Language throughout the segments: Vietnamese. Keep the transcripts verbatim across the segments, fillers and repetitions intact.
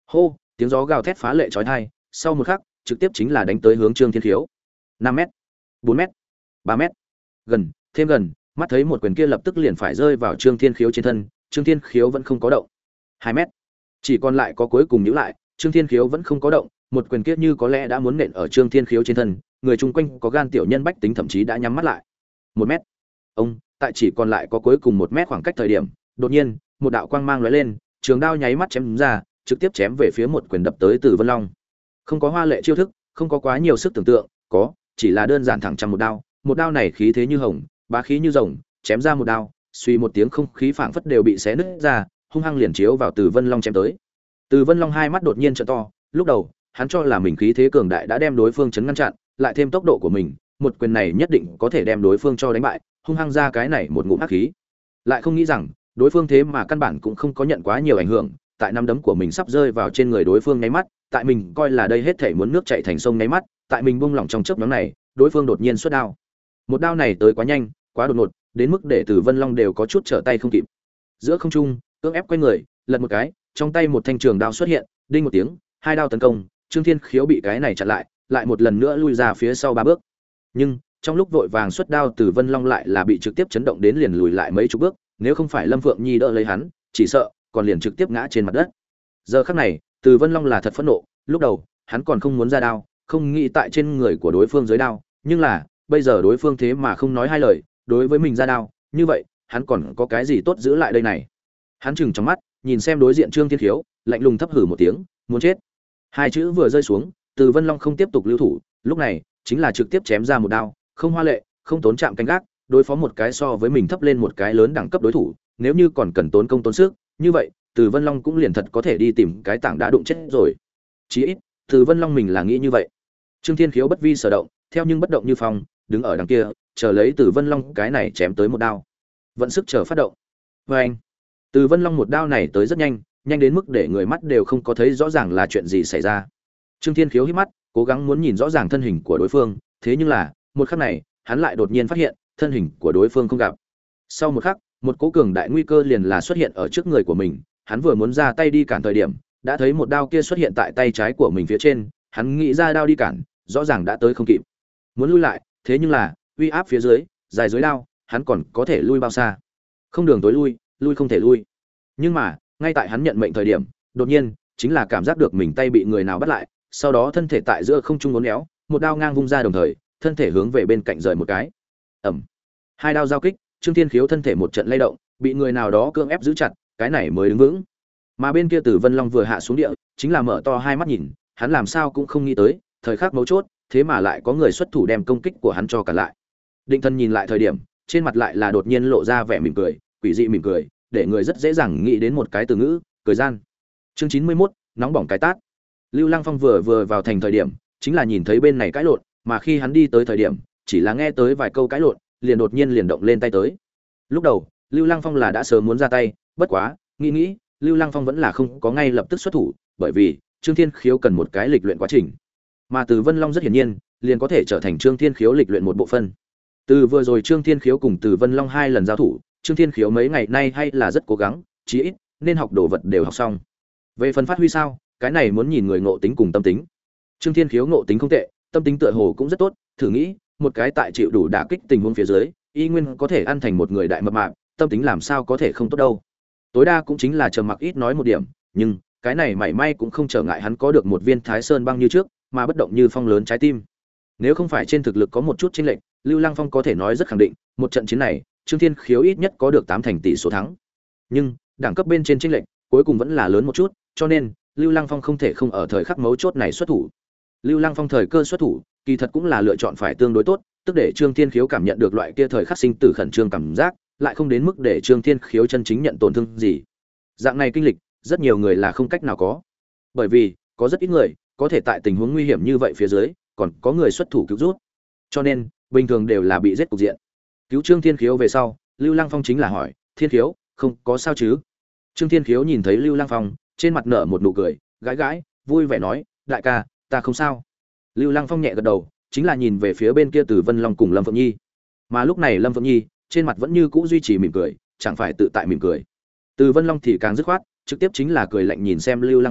Hô, tiếng gió gào thét phá lệ chói tai, sau một khắc, trực tiếp chính là đánh tới hướng Trương Thiên Khiếu. năm mét, bốn mét, ba mét. Gần, thêm gần, mắt thấy một quyền kia lập tức liền phải rơi vào Trương Thiên Khiếu trên thân, Trương Thiên Khiếu vẫn không có động. hai mét. Chỉ còn lại có cuối cùng nhíu lại, Trương Thiên Khiếu vẫn không có động, một quyền kia như có lẽ đã muốn nện ở Trương Thiên Khiếu trên thân, người chung quanh có gan tiểu nhân bách tính thậm chí đã nhắm mắt lại. một mét. Ông, tại chỉ còn lại có cuối cùng một mét khoảng cách thời điểm, đột nhiên, một đạo quang mang lóe lên, trường đao nháy mắt chém ra, trực tiếp chém về phía một quyền đập tới Từ Vân Long. Không có hoa lệ chiêu thức, không có quá nhiều sức tưởng tượng, có, chỉ là đơn giản thẳng chằm một đao, một đao này khí thế như hồng, bá khí như rồng, chém ra một đao, suy một tiếng không khí phảng phất đều bị xé nứt ra, hung hăng liền chiếu vào Từ Vân Long chém tới. Từ Vân Long hai mắt đột nhiên trợn to, lúc đầu, hắn cho là mình khí thế cường đại đã đem đối phương chấn ngăn chặn, lại thêm tốc độ của mình, một quyền này nhất định có thể đem đối phương cho đánh bại, hung hăng ra cái này một ngụm ác khí. Lại không nghĩ rằng, đối phương thế mà căn bản cũng không có nhận quá nhiều ảnh hưởng, tại nắm đấm của mình sắp rơi vào trên người đối phương nháy mắt, tại mình coi là đây hết thảy muốn nước chảy thành sông nháy mắt, tại mình buông lỏng trong chớp nhoáng này, đối phương đột nhiên xuất đao. Một đao này tới quá nhanh, quá đột ngột, đến mức để Từ Vân Long đều có chút trở tay không kịp. Giữa không trung, cưỡng ép quay người, lật một cái, trong tay một thanh trường đao xuất hiện, đinh một tiếng, hai đao tấn công, Trương Thiên Khiếu bị cái này chặn lại, lại một lần nữa lui ra phía sau ba bước. Nhưng, trong lúc vội vàng xuất đao, Từ Vân Long lại là bị trực tiếp chấn động đến liền lùi lại mấy chục bước, nếu không phải Lâm Phượng Nhi đỡ lấy hắn, chỉ sợ còn liền trực tiếp ngã trên mặt đất. Giờ khắc này, Từ Vân Long là thật phẫn nộ, lúc đầu, hắn còn không muốn ra đao, không nghĩ tại trên người của đối phương dưới đao, nhưng là, bây giờ đối phương thế mà không nói hai lời, đối với mình ra đao, như vậy, hắn còn có cái gì tốt giữ lại đây này. Hắn chừng trong mắt, nhìn xem đối diện Trương Thiên Khiếu, lạnh lùng thấp hử một tiếng, muốn chết. Hai chữ vừa rơi xuống, Từ Vân Long không tiếp tục lưu thủ, lúc này, chính là trực tiếp chém ra một đao, không hoa lệ, không tốn chạm canh gác, đối phó một cái so với mình thấp lên một cái lớn đẳng cấp đối thủ, nếu như còn cần tốn công tốn sức, như vậy, Từ Vân Long cũng liền thật có thể đi tìm cái tảng đá đụng chết rồi. Chí ít, Từ Vân Long mình là nghĩ như vậy. Trương Thiên Khiếu bất vi sở động, theo nhưng bất động như phong, đứng ở đằng kia, chờ lấy Từ Vân Long cái này chém tới một đao. Vận sức chờ phát động. Và anh, Từ Vân Long một đao này tới rất nhanh, nhanh đến mức để người mắt đều không có thấy rõ ràng là chuyện gì xảy ra. Trương Thiên Khiếu hít mắt, cố gắng muốn nhìn rõ ràng thân hình của đối phương, thế nhưng là, một khắc này, hắn lại đột nhiên phát hiện, thân hình của đối phương không gặp. Sau một khắc, một cỗ cường đại nguy cơ liền là xuất hiện ở trước người của mình, hắn vừa muốn ra tay đi cản thời điểm, đã thấy một đao kia xuất hiện tại tay trái của mình phía trên, hắn nghĩ ra đao đi cản, rõ ràng đã tới không kịp. Muốn lui lại, thế nhưng là, uy áp phía dưới, dài dưới đao, hắn còn có thể lui bao xa? Không đường tối lui, lui không thể lui. Nhưng mà, ngay tại hắn nhận mệnh thời điểm, đột nhiên, chính là cảm giác được mình tay bị người nào bắt lại, sau đó thân thể tại giữa không trung uốn éo, một đao ngang vung ra đồng thời, thân thể hướng về bên cạnh rời một cái. Ầm. Hai đao giao kích, Trương Thiên Khiếu thân thể một trận lay động, bị người nào đó cưỡng ép giữ chặt, cái này mới đứng vững. Mà bên kia Tử Vân Long vừa hạ xuống địa, chính là mở to hai mắt nhìn, hắn làm sao cũng không nghĩ tới, thời khắc mấu chốt, thế mà lại có người xuất thủ đem công kích của hắn cho cả lại. Định Thần nhìn lại thời điểm, trên mặt lại là đột nhiên lộ ra vẻ mỉm cười, quỷ dị mỉm cười, để người rất dễ dàng nghĩ đến một cái từ ngữ, cười gian. Chương chín mươi mốt, nóng bỏng cái tát. Lưu Lăng Phong vừa vừa vào thành thời điểm, chính là nhìn thấy bên này cãi lộn, mà khi hắn đi tới thời điểm, chỉ là nghe tới vài câu cãi lộn, liền đột nhiên liền động lên tay tới. Lúc đầu, Lưu Lăng Phong là đã sớm muốn ra tay, bất quá, nghĩ nghĩ, Lưu Lăng Phong vẫn là không có ngay lập tức xuất thủ, bởi vì Trương Thiên Khiếu cần một cái lịch luyện quá trình. Mà Từ Vân Long rất hiển nhiên, liền có thể trở thành Trương Thiên Khiếu lịch luyện một bộ phận. Từ vừa rồi Trương Thiên Khiếu cùng Từ Vân Long hai lần giao thủ, Trương Thiên Khiếu mấy ngày nay hay là rất cố gắng, chí ít nên học đồ vật đều học xong. Về phần phát huy sao, cái này muốn nhìn người ngộ tính cùng tâm tính. Trương Thiên Khiếu ngộ tính không tệ, tâm tính tựa hồ cũng rất tốt, thử nghĩ, một cái tại chịu đủ đả kích tình huống phía dưới, y nguyên có thể ăn thành một người đại mập mạp, tâm tính làm sao có thể không tốt đâu. Tối đa cũng chính là trầm mặc ít nói một điểm, nhưng cái này mảy may cũng không trở ngại hắn có được một viên Thái Sơn băng như trước, mà bất động như phong lớn trái tim. Nếu không phải trên thực lực có một chút chênh lệch, Lưu Lăng Phong có thể nói rất khẳng định, một trận chiến này, Trương Thiên Khiếu ít nhất có được tám thành tỷ số thắng. Nhưng, đẳng cấp bên trên chênh lệch, cuối cùng vẫn là lớn một chút, cho nên Lưu Lăng Phong không thể không ở thời khắc mấu chốt này xuất thủ. Lưu Lăng Phong thời cơ xuất thủ, kỳ thật cũng là lựa chọn phải tương đối tốt, tức để Trương Thiên Khiếu cảm nhận được loại kia thời khắc sinh tử khẩn trương cảm giác, lại không đến mức để Trương Thiên Khiếu chân chính nhận tổn thương gì. Dạng này kinh lịch, rất nhiều người là không cách nào có. Bởi vì, có rất ít người có thể tại tình huống nguy hiểm như vậy phía dưới, còn có người xuất thủ cứu rút. Cho nên, bình thường đều là bị giết cục diện. Cứu Trương Thiên Khiếu về sau, Lưu Lăng Phong chính là hỏi, "Thiên Khiếu, không có sao chứ?" Trương Thiên Khiếu nhìn thấy Lưu Lăng Phong, trên mặt nở một nụ cười, gãi gãi, vui vẻ nói, "Đại ca, ta không sao." Lưu Lăng Phong nhẹ gật đầu, chính là nhìn về phía bên kia Từ Vân Long cùng Lâm Phượng Nhi. Mà lúc này Lâm Phượng Nhi, trên mặt vẫn như cũ duy trì mỉm cười, chẳng phải tự tại mỉm cười. Từ Vân Long thì càng dứt khoát, trực tiếp chính là cười lạnh nhìn xem Lưu Lăng Phong,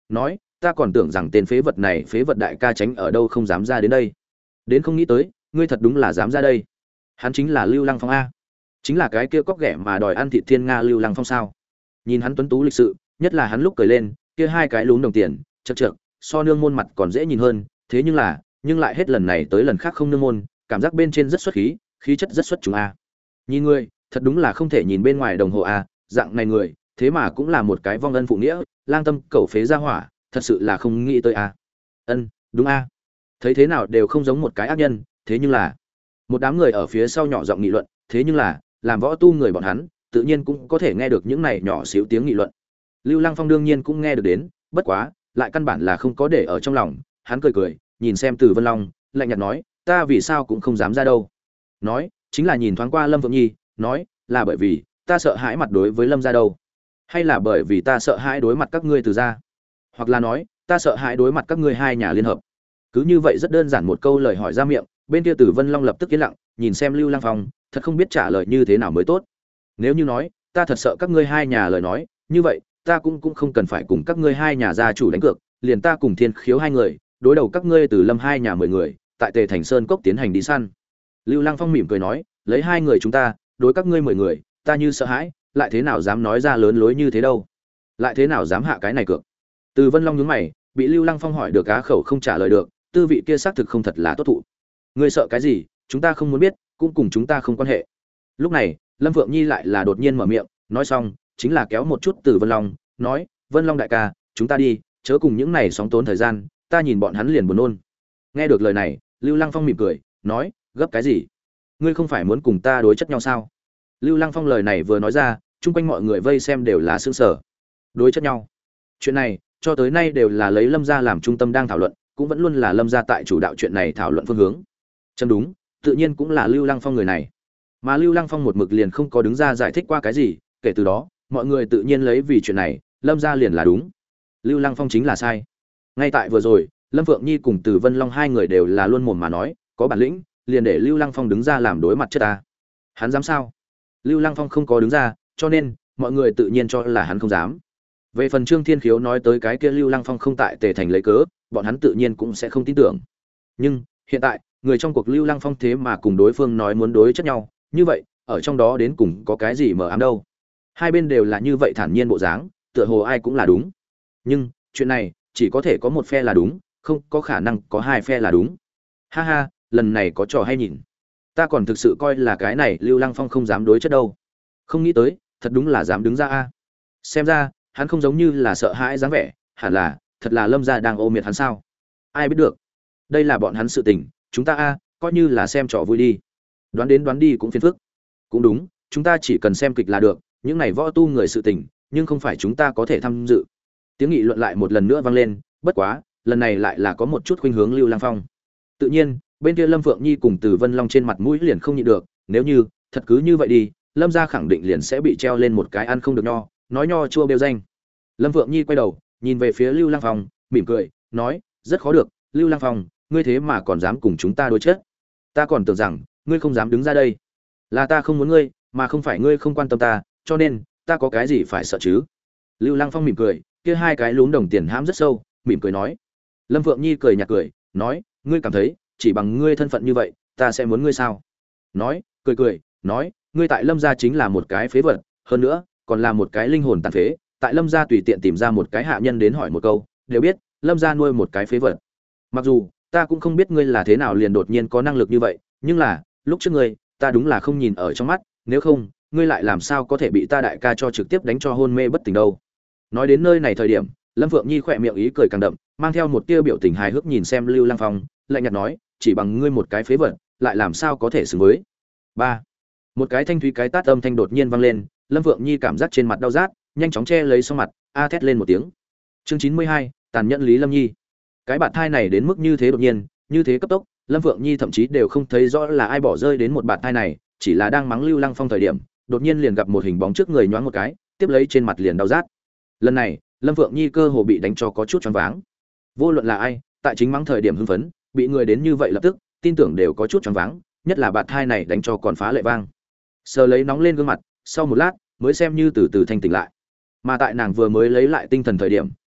nói ta còn tưởng rằng tên phế vật này phế vật đại ca tránh ở đâu không dám ra đến đây, đến không nghĩ tới ngươi thật đúng là dám ra đây. Hắn chính là Lưu Lăng Phong a, chính là cái kia cóc ghẻ mà đòi ăn thịt thiên nga Lưu Lăng Phong sao? Nhìn hắn tuấn tú lịch sự, nhất là hắn lúc cười lên kia hai cái lúm đồng tiền chật chật, so nương môn mặt còn dễ nhìn hơn. Thế nhưng là nhưng lại hết lần này tới lần khác không nương môn, cảm giác bên trên rất xuất khí, khí chất rất xuất chúng a. Nhìn ngươi thật đúng là không thể nhìn bên ngoài đồng hồ a, dạng này người thế mà cũng là một cái vong ân phụ nghĩa lang tâm cẩu phế ra hỏa, thật sự là không nghĩ tới a. Ân, đúng a, thấy thế nào đều không giống một cái ác nhân. Thế nhưng là một đám người ở phía sau nhỏ giọng nghị luận, thế nhưng là làm võ tu người bọn hắn tự nhiên cũng có thể nghe được những này nhỏ xíu tiếng nghị luận. Lưu Lăng Phong đương nhiên cũng nghe được đến, bất quá lại căn bản là không có để ở trong lòng. Hắn cười cười nhìn xem Từ Vân Long, lạnh nhạt nói ta vì sao cũng không dám ra đâu. Nói chính là nhìn thoáng qua Lâm Phượng Nhi, nói là bởi vì ta sợ hãi mặt đối với Lâm gia đâu, hay là bởi vì ta sợ hãi đối mặt các ngươi Từ gia, hoặc là nói ta sợ hãi đối mặt các ngươi hai nhà liên hợp. Cứ như vậy rất đơn giản một câu lời hỏi ra miệng, bên kia Tử Vân Long lập tức yên lặng, nhìn xem Lưu Lăng Phong, thật không biết trả lời như thế nào mới tốt. Nếu như nói ta thật sợ các ngươi hai nhà lời nói, như vậy ta cũng cũng không cần phải cùng các ngươi hai nhà gia chủ đánh cược, liền ta cùng Thiên Khiếu hai người đối đầu các ngươi Từ Lâm hai nhà mười người, tại Tề Thành Sơn cốc tiến hành đi săn. Lưu Lăng Phong mỉm cười nói, lấy hai người chúng ta đối các ngươi mười người, ta như sợ hãi, lại thế nào dám nói ra lớn lối như thế đâu, lại thế nào dám hạ cái này cược. Từ Vân Long nhướng mày, bị Lưu Lăng Phong hỏi được cá khẩu không trả lời được, tư vị kia xác thực không thật là tốt thụ. Ngươi sợ cái gì, chúng ta không muốn biết, cũng cùng chúng ta không quan hệ. Lúc này Lâm Vượng Nhi lại là đột nhiên mở miệng, nói xong chính là kéo một chút Từ Vân Long, nói Vân Long đại ca, chúng ta đi, chớ cùng những này sóng tốn thời gian, ta nhìn bọn hắn liền buồn nôn. Nghe được lời này Lưu Lăng Phong mỉm cười, nói gấp cái gì, ngươi không phải muốn cùng ta đối chất nhau sao? Lưu Lăng Phong lời này vừa nói ra, chung quanh mọi người vây xem đều là sững sờ. Đối chất nhau? Chuyện này cho tới nay đều là lấy Lâm gia làm trung tâm đang thảo luận, cũng vẫn luôn là Lâm gia tại chủ đạo chuyện này thảo luận phương hướng. Chân đúng, tự nhiên cũng là Lưu Lăng Phong người này. Mà Lưu Lăng Phong một mực liền không có đứng ra giải thích qua cái gì, kể từ đó, mọi người tự nhiên lấy vì chuyện này, Lâm gia liền là đúng, Lưu Lăng Phong chính là sai. Ngay tại vừa rồi, Lâm Vượng Nhi cùng Từ Vân Long hai người đều là luôn mồm mà nói, có bản lĩnh, liền để Lưu Lăng Phong đứng ra làm đối mặt chất ta. Hắn dám sao? Lưu Lăng Phong không có đứng ra, cho nên mọi người tự nhiên cho là hắn không dám. Về phần Trương Thiên Khiếu nói tới cái kia Lưu Lăng Phong không tại Tề Thành lấy cớ, bọn hắn tự nhiên cũng sẽ không tin tưởng. Nhưng hiện tại, người trong cuộc Lưu Lăng Phong thế mà cùng đối phương nói muốn đối chất nhau, như vậy, ở trong đó đến cùng có cái gì mờ ám đâu? Hai bên đều là như vậy thản nhiên bộ dáng, tựa hồ ai cũng là đúng. Nhưng chuyện này chỉ có thể có một phe là đúng, không có khả năng có hai phe là đúng. Ha ha, lần này có trò hay nhìn. Ta còn thực sự coi là cái này Lưu Lăng Phong không dám đối chất đâu, không nghĩ tới thật đúng là dám đứng ra a. Xem ra hắn không giống như là sợ hãi dáng vẻ, hẳn là thật là Lâm gia đang ô miệt hắn sao? Ai biết được, đây là bọn hắn sự tình, chúng ta a coi như là xem trò vui đi, đoán đến đoán đi cũng phiền phức. Cũng đúng, chúng ta chỉ cần xem kịch là được, những này võ tu người sự tình nhưng không phải chúng ta có thể tham dự. Tiếng nghị luận lại một lần nữa vang lên, bất quá lần này lại là có một chút khuynh hướng Lưu Lăng Phong. Tự nhiên bên kia Lâm Phượng Nhi cùng Từ Vân Long trên mặt mũi liền không nhịn được, nếu như thật cứ như vậy đi, Lâm gia khẳng định liền sẽ bị treo lên một cái ăn không được nho, nói nho chua bêu danh. Lâm Phượng Nhi quay đầu nhìn về phía Lưu Lăng Phong, mỉm cười nói, rất khó được, Lưu Lăng Phong, ngươi thế mà còn dám cùng chúng ta đối chất. Ta còn tưởng rằng ngươi không dám đứng ra đây, là ta không muốn ngươi, mà không phải ngươi không quan tâm ta, cho nên ta có cái gì phải sợ chứ? Lưu Lăng Phong mỉm cười, kia hai cái lúm đồng tiền hãm rất sâu, mỉm cười nói. Lâm Phượng Nhi cười nhạt cười, nói, ngươi cảm thấy chỉ bằng ngươi thân phận như vậy, ta sẽ muốn ngươi sao? Nói, cười cười, nói, ngươi tại Lâm gia chính là một cái phế vật, hơn nữa, còn là một cái linh hồn tàn phế, tại Lâm gia tùy tiện tìm ra một cái hạ nhân đến hỏi một câu, đều biết Lâm gia nuôi một cái phế vật. Mặc dù ta cũng không biết ngươi là thế nào liền đột nhiên có năng lực như vậy, nhưng là lúc trước ngươi, ta đúng là không nhìn ở trong mắt, nếu không, ngươi lại làm sao có thể bị ta đại ca cho trực tiếp đánh cho hôn mê bất tỉnh đâu. Nói đến nơi này thời điểm, Lâm Phượng Nhi khỏe miệng ý cười càng đậm, mang theo một tia biểu tình hài hước nhìn xem Lưu Lăng Phong, lạnh nhạt nói, chỉ bằng ngươi một cái phế vật, lại làm sao có thể xứng với. Ba. Một cái thanh thúy cái tát âm thanh đột nhiên vang lên, Lâm Phượng Nhi cảm giác trên mặt đau rát, nhanh chóng che lấy sau mặt, a thét lên một tiếng. Chương chín mươi hai, tàn nhẫn Lý Lâm Nhi. Cái bạt thai này đến mức như thế đột nhiên, như thế cấp tốc, Lâm Phượng Nhi thậm chí đều không thấy rõ là ai bỏ rơi đến một bạt thai này, chỉ là đang mắng Lưu Lăng Phong thời điểm, đột nhiên liền gặp một hình bóng trước người nhoáng một cái, tiếp lấy trên mặt liền đau rát. Lần này, Lâm Phượng Nhi cơ hồ bị đánh cho có chút choáng váng. Vô luận là ai, tại chính mắng thời điểm hưng phấn, bị người đến như vậy lập tức, tin tưởng đều có chút choáng váng, nhất là bạt thai này đánh cho còn phá lệ vang. Sờ lấy nóng lên gương mặt, sau một lát mới xem như từ từ thanh tỉnh lại. Mà tại nàng vừa mới lấy lại tinh thần thời điểm,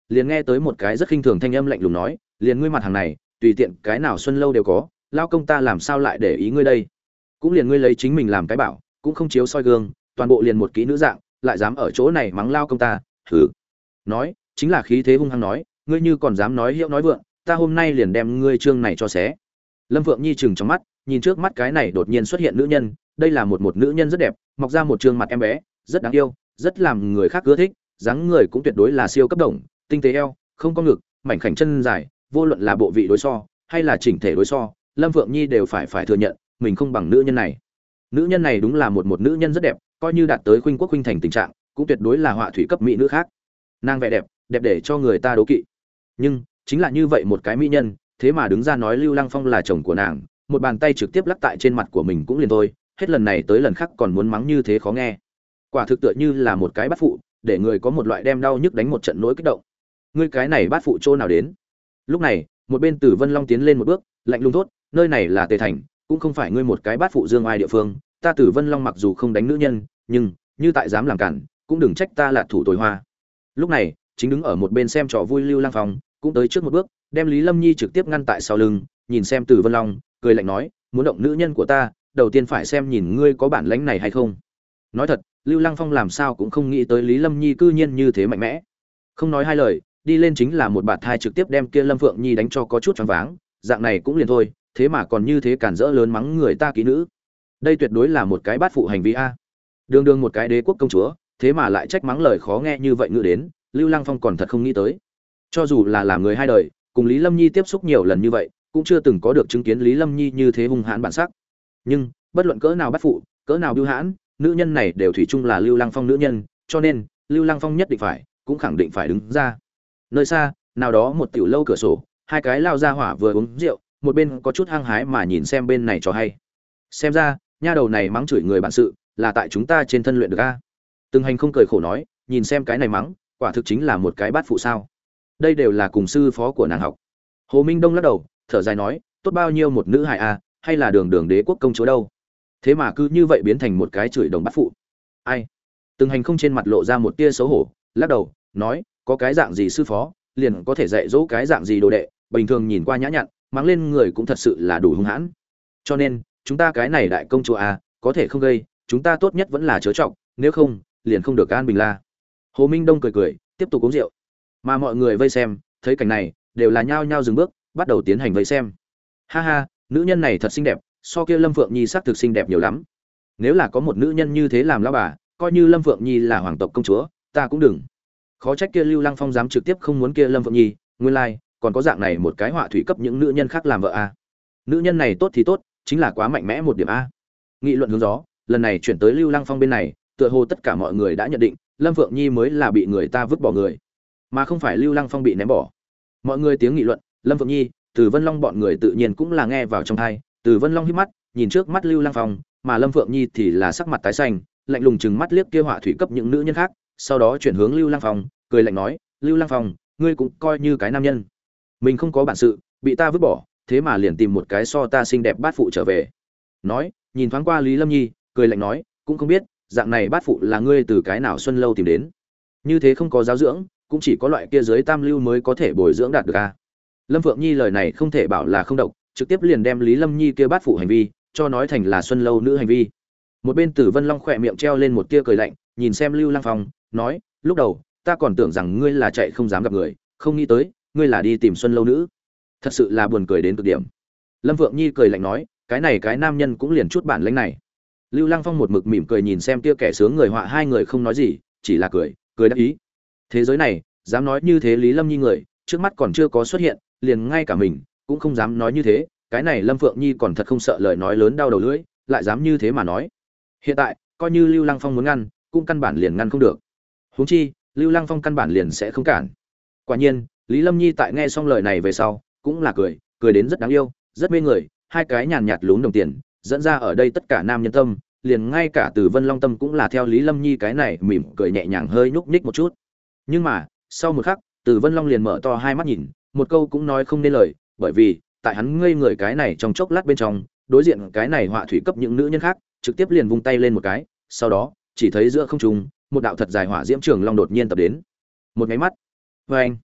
liền nghe tới một cái rất khinh thường thanh âm lạnh lùng nói, liền ngươi mặt hàng này, tùy tiện cái nào xuân lâu đều có, lao công ta làm sao lại để ý ngươi đây? Cũng liền ngươi lấy chính mình làm cái bảo, cũng không chiếu soi gương, toàn bộ liền một kỹ nữ dạng, lại dám ở chỗ này mắng lao công ta, thử. Nói, chính là khí thế hung hăng nói, ngươi như còn dám nói hiệu nói vượng, ta hôm nay liền đem ngươi trương này cho xé. Lâm Phượng Nhi chừng trong mắt, nhìn trước mắt cái này đột nhiên xuất hiện nữ nhân, đây là một một nữ nhân rất đẹp, mọc ra một trương mặt em bé, rất đáng yêu, rất làm người khác ưa thích, dáng người cũng tuyệt đối là siêu cấp đồng, tinh tế eo, không có ngực, mảnh khảnh chân dài, vô luận là bộ vị đối so hay là chỉnh thể đối so, Lâm Phượng Nhi đều phải phải thừa nhận, mình không bằng nữ nhân này. Nữ nhân này đúng là một một nữ nhân rất đẹp, coi như đạt tới khuynh quốc khuynh thành tình trạng, cũng tuyệt đối là họa thủy cấp mỹ nữ khác. Nàng vẻ đẹp, đẹp để cho người ta đố kỵ. Nhưng, chính là như vậy một cái mỹ nhân, thế mà đứng ra nói Lưu Lăng Phong là chồng của nàng, một bàn tay trực tiếp lắc tại trên mặt của mình cũng liền thôi, hết lần này tới lần khác còn muốn mắng như thế khó nghe. Quả thực tựa như là một cái bát phụ, để người có một loại đem đau nhức đánh một trận nỗi kích động. Ngươi cái này bát phụ chỗ nào đến? Lúc này, một bên Tử Vân Long tiến lên một bước, lạnh lùng thốt, nơi này là Tề Thành, cũng không phải ngươi một cái bát phụ dương ai địa phương, ta Tử Vân Long mặc dù không đánh nữ nhân, nhưng như tại dám làm cản, cũng đừng trách ta là thủ tồi hoa. Lúc này, chính đứng ở một bên xem trò vui Lưu Lăng Phong, cũng tới trước một bước, đem Lý Lâm Nhi trực tiếp ngăn tại sau lưng, nhìn xem Tử Vân Long, cười lạnh nói, muốn động nữ nhân của ta, đầu tiên phải xem nhìn ngươi có bản lĩnh này hay không. Nói thật, Lưu Lăng Phong làm sao cũng không nghĩ tới Lý Lâm Nhi cư nhiên như thế mạnh mẽ. Không nói hai lời, đi lên chính là một bạt thai trực tiếp đem kia Lâm Phượng Nhi đánh cho có chút choáng váng, dạng này cũng liền thôi, thế mà còn như thế cản rỡ lớn mắng người ta kỹ nữ. Đây tuyệt đối là một cái bát phụ hành vi a. Đường đường một cái đế quốc công chúa, thế mà lại trách mắng lời khó nghe như vậy ngự đến, Lưu Lăng Phong còn thật không nghĩ tới. Cho dù là làm người hai đời, cùng Lý Lâm Nhi tiếp xúc nhiều lần như vậy, cũng chưa từng có được chứng kiến Lý Lâm Nhi như thế hung hãn bản sắc. Nhưng, bất luận cỡ nào bát phụ, cỡ nào bưu hãn, nữ nhân này đều thủy chung là Lưu Lăng Phong nữ nhân, cho nên, Lưu Lăng Phong nhất định phải, cũng khẳng định phải đứng ra. Nơi xa, nào đó một tiểu lâu cửa sổ, hai cái lao ra hỏa vừa uống rượu, một bên có chút hăng hái mà nhìn xem bên này cho hay. Xem ra, nha đầu này mắng chửi người bản sự, là tại chúng ta trên thân luyện được a. Từng Hành không cười khổ nói, nhìn xem cái này mắng, quả thực chính là một cái bát phụ sao? Đây đều là cùng sư phó của nàng học. Hồ Minh Đông lắc đầu, thở dài nói, tốt bao nhiêu một nữ hài a, hay là đường đường đế quốc công chúa đâu? Thế mà cứ như vậy biến thành một cái chửi đồng bát phụ. Ai? Từng Hành không trên mặt lộ ra một tia xấu hổ, lắc đầu, nói, có cái dạng gì sư phó, liền có thể dạy dỗ cái dạng gì đồ đệ, bình thường nhìn qua nhã nhặn, mắng lên người cũng thật sự là đủ hung hãn. Cho nên, chúng ta cái này đại công chúa a, có thể không gây, chúng ta tốt nhất vẫn là chớ trọng, nếu không, liền không được an bình la. Hồ Minh Đông cười cười, tiếp tục uống rượu. Mà mọi người vây xem, thấy cảnh này, đều là nhao nhao dừng bước, bắt đầu tiến hành vây xem. Ha ha, nữ nhân này thật xinh đẹp, so kia Lâm Phượng Nhi sắc thực xinh đẹp nhiều lắm. Nếu là có một nữ nhân như thế làm lão bà, coi như Lâm Phượng Nhi là hoàng tộc công chúa, ta cũng đừng. Khó trách kia Lưu Lăng Phong dám trực tiếp không muốn kia Lâm Phượng Nhi, nguyên lai, like, còn có dạng này một cái họa thủy cấp những nữ nhân khác làm vợ a. Nữ nhân này tốt thì tốt, chính là quá mạnh mẽ một điểm a. Nghị luận hướng gió, lần này chuyển tới Lưu Lăng Phong bên này, tựa hồ tất cả mọi người đã nhận định, Lâm Phượng Nhi mới là bị người ta vứt bỏ người, mà không phải Lưu Lăng Phong bị ném bỏ. Mọi người tiếng nghị luận, Lâm Phượng Nhi, Từ Vân Long bọn người tự nhiên cũng là nghe vào trong tai. Từ Vân Long híp mắt, nhìn trước mắt Lưu Lăng Phong, mà Lâm Phượng Nhi thì là sắc mặt tái xanh, lạnh lùng trừng mắt liếc kia họa thủy cấp những nữ nhân khác, sau đó chuyển hướng Lưu Lăng Phong, cười lạnh nói, "Lưu Lăng Phong, ngươi cũng coi như cái nam nhân. Mình không có bản sự, bị ta vứt bỏ, thế mà liền tìm một cái so ta xinh đẹp bát phụ trở về." Nói, nhìn thoáng qua Lý Lâm Nhi, cười lạnh nói, "Cũng không biết, dạng này bát phụ là ngươi từ cái nào xuân lâu tìm đến? Như thế không có giáo dưỡng, cũng chỉ có loại kia dưới tam lưu mới có thể bồi dưỡng đạt được a." Lâm Phượng Nhi lời này không thể bảo là không độc, trực tiếp liền đem Lý Lâm Nhi kia bát phụ hành vi cho nói thành là xuân lâu nữ hành vi. Một bên Tử Vân Long khỏe miệng treo lên một tia cười lạnh, nhìn xem Lưu Lăng Phong, nói, "Lúc đầu, ta còn tưởng rằng ngươi là chạy không dám gặp người, không nghĩ tới, ngươi là đi tìm xuân lâu nữ. Thật sự là buồn cười đến cực điểm." Lâm Phượng Nhi cười lạnh nói, "Cái này cái nam nhân cũng liền chút bản lĩnh này." Lưu Lăng Phong một mực mỉm cười nhìn xem tia kẻ sướng người họa hai người không nói gì, chỉ là cười, cười đắc ý. Thế giới này, dám nói như thế Lý Lâm Nhi người, trước mắt còn chưa có xuất hiện, liền ngay cả mình cũng không dám nói như thế, cái này Lâm Phượng Nhi còn thật không sợ lời nói lớn đau đầu lưỡi, lại dám như thế mà nói. Hiện tại, coi như Lưu Lăng Phong muốn ngăn, cũng căn bản liền ngăn không được. Huống chi, Lưu Lăng Phong căn bản liền sẽ không cản. Quả nhiên, Lý Lâm Nhi tại nghe xong lời này về sau, cũng là cười, cười đến rất đáng yêu, rất mê người, hai cái nhàn nhạt lún đồng tiền, dẫn ra ở đây tất cả nam nhân tâm, liền ngay cả Từ Vân Long tâm cũng là theo Lý Lâm Nhi cái này mỉm cười nhẹ nhàng hơi nhúc nhích một chút. Nhưng mà, sau một khắc, Từ Vân Long liền mở to hai mắt nhìn, một câu cũng nói không nên lời, bởi vì, tại hắn ngây người cái này trong chốc lát bên trong, đối diện cái này họa thủy cấp những nữ nhân khác, trực tiếp liền vung tay lên một cái, sau đó, chỉ thấy giữa không trung, một đạo thật dài hỏa diễm trường long đột nhiên tập đến. Một cái mắt, oeng,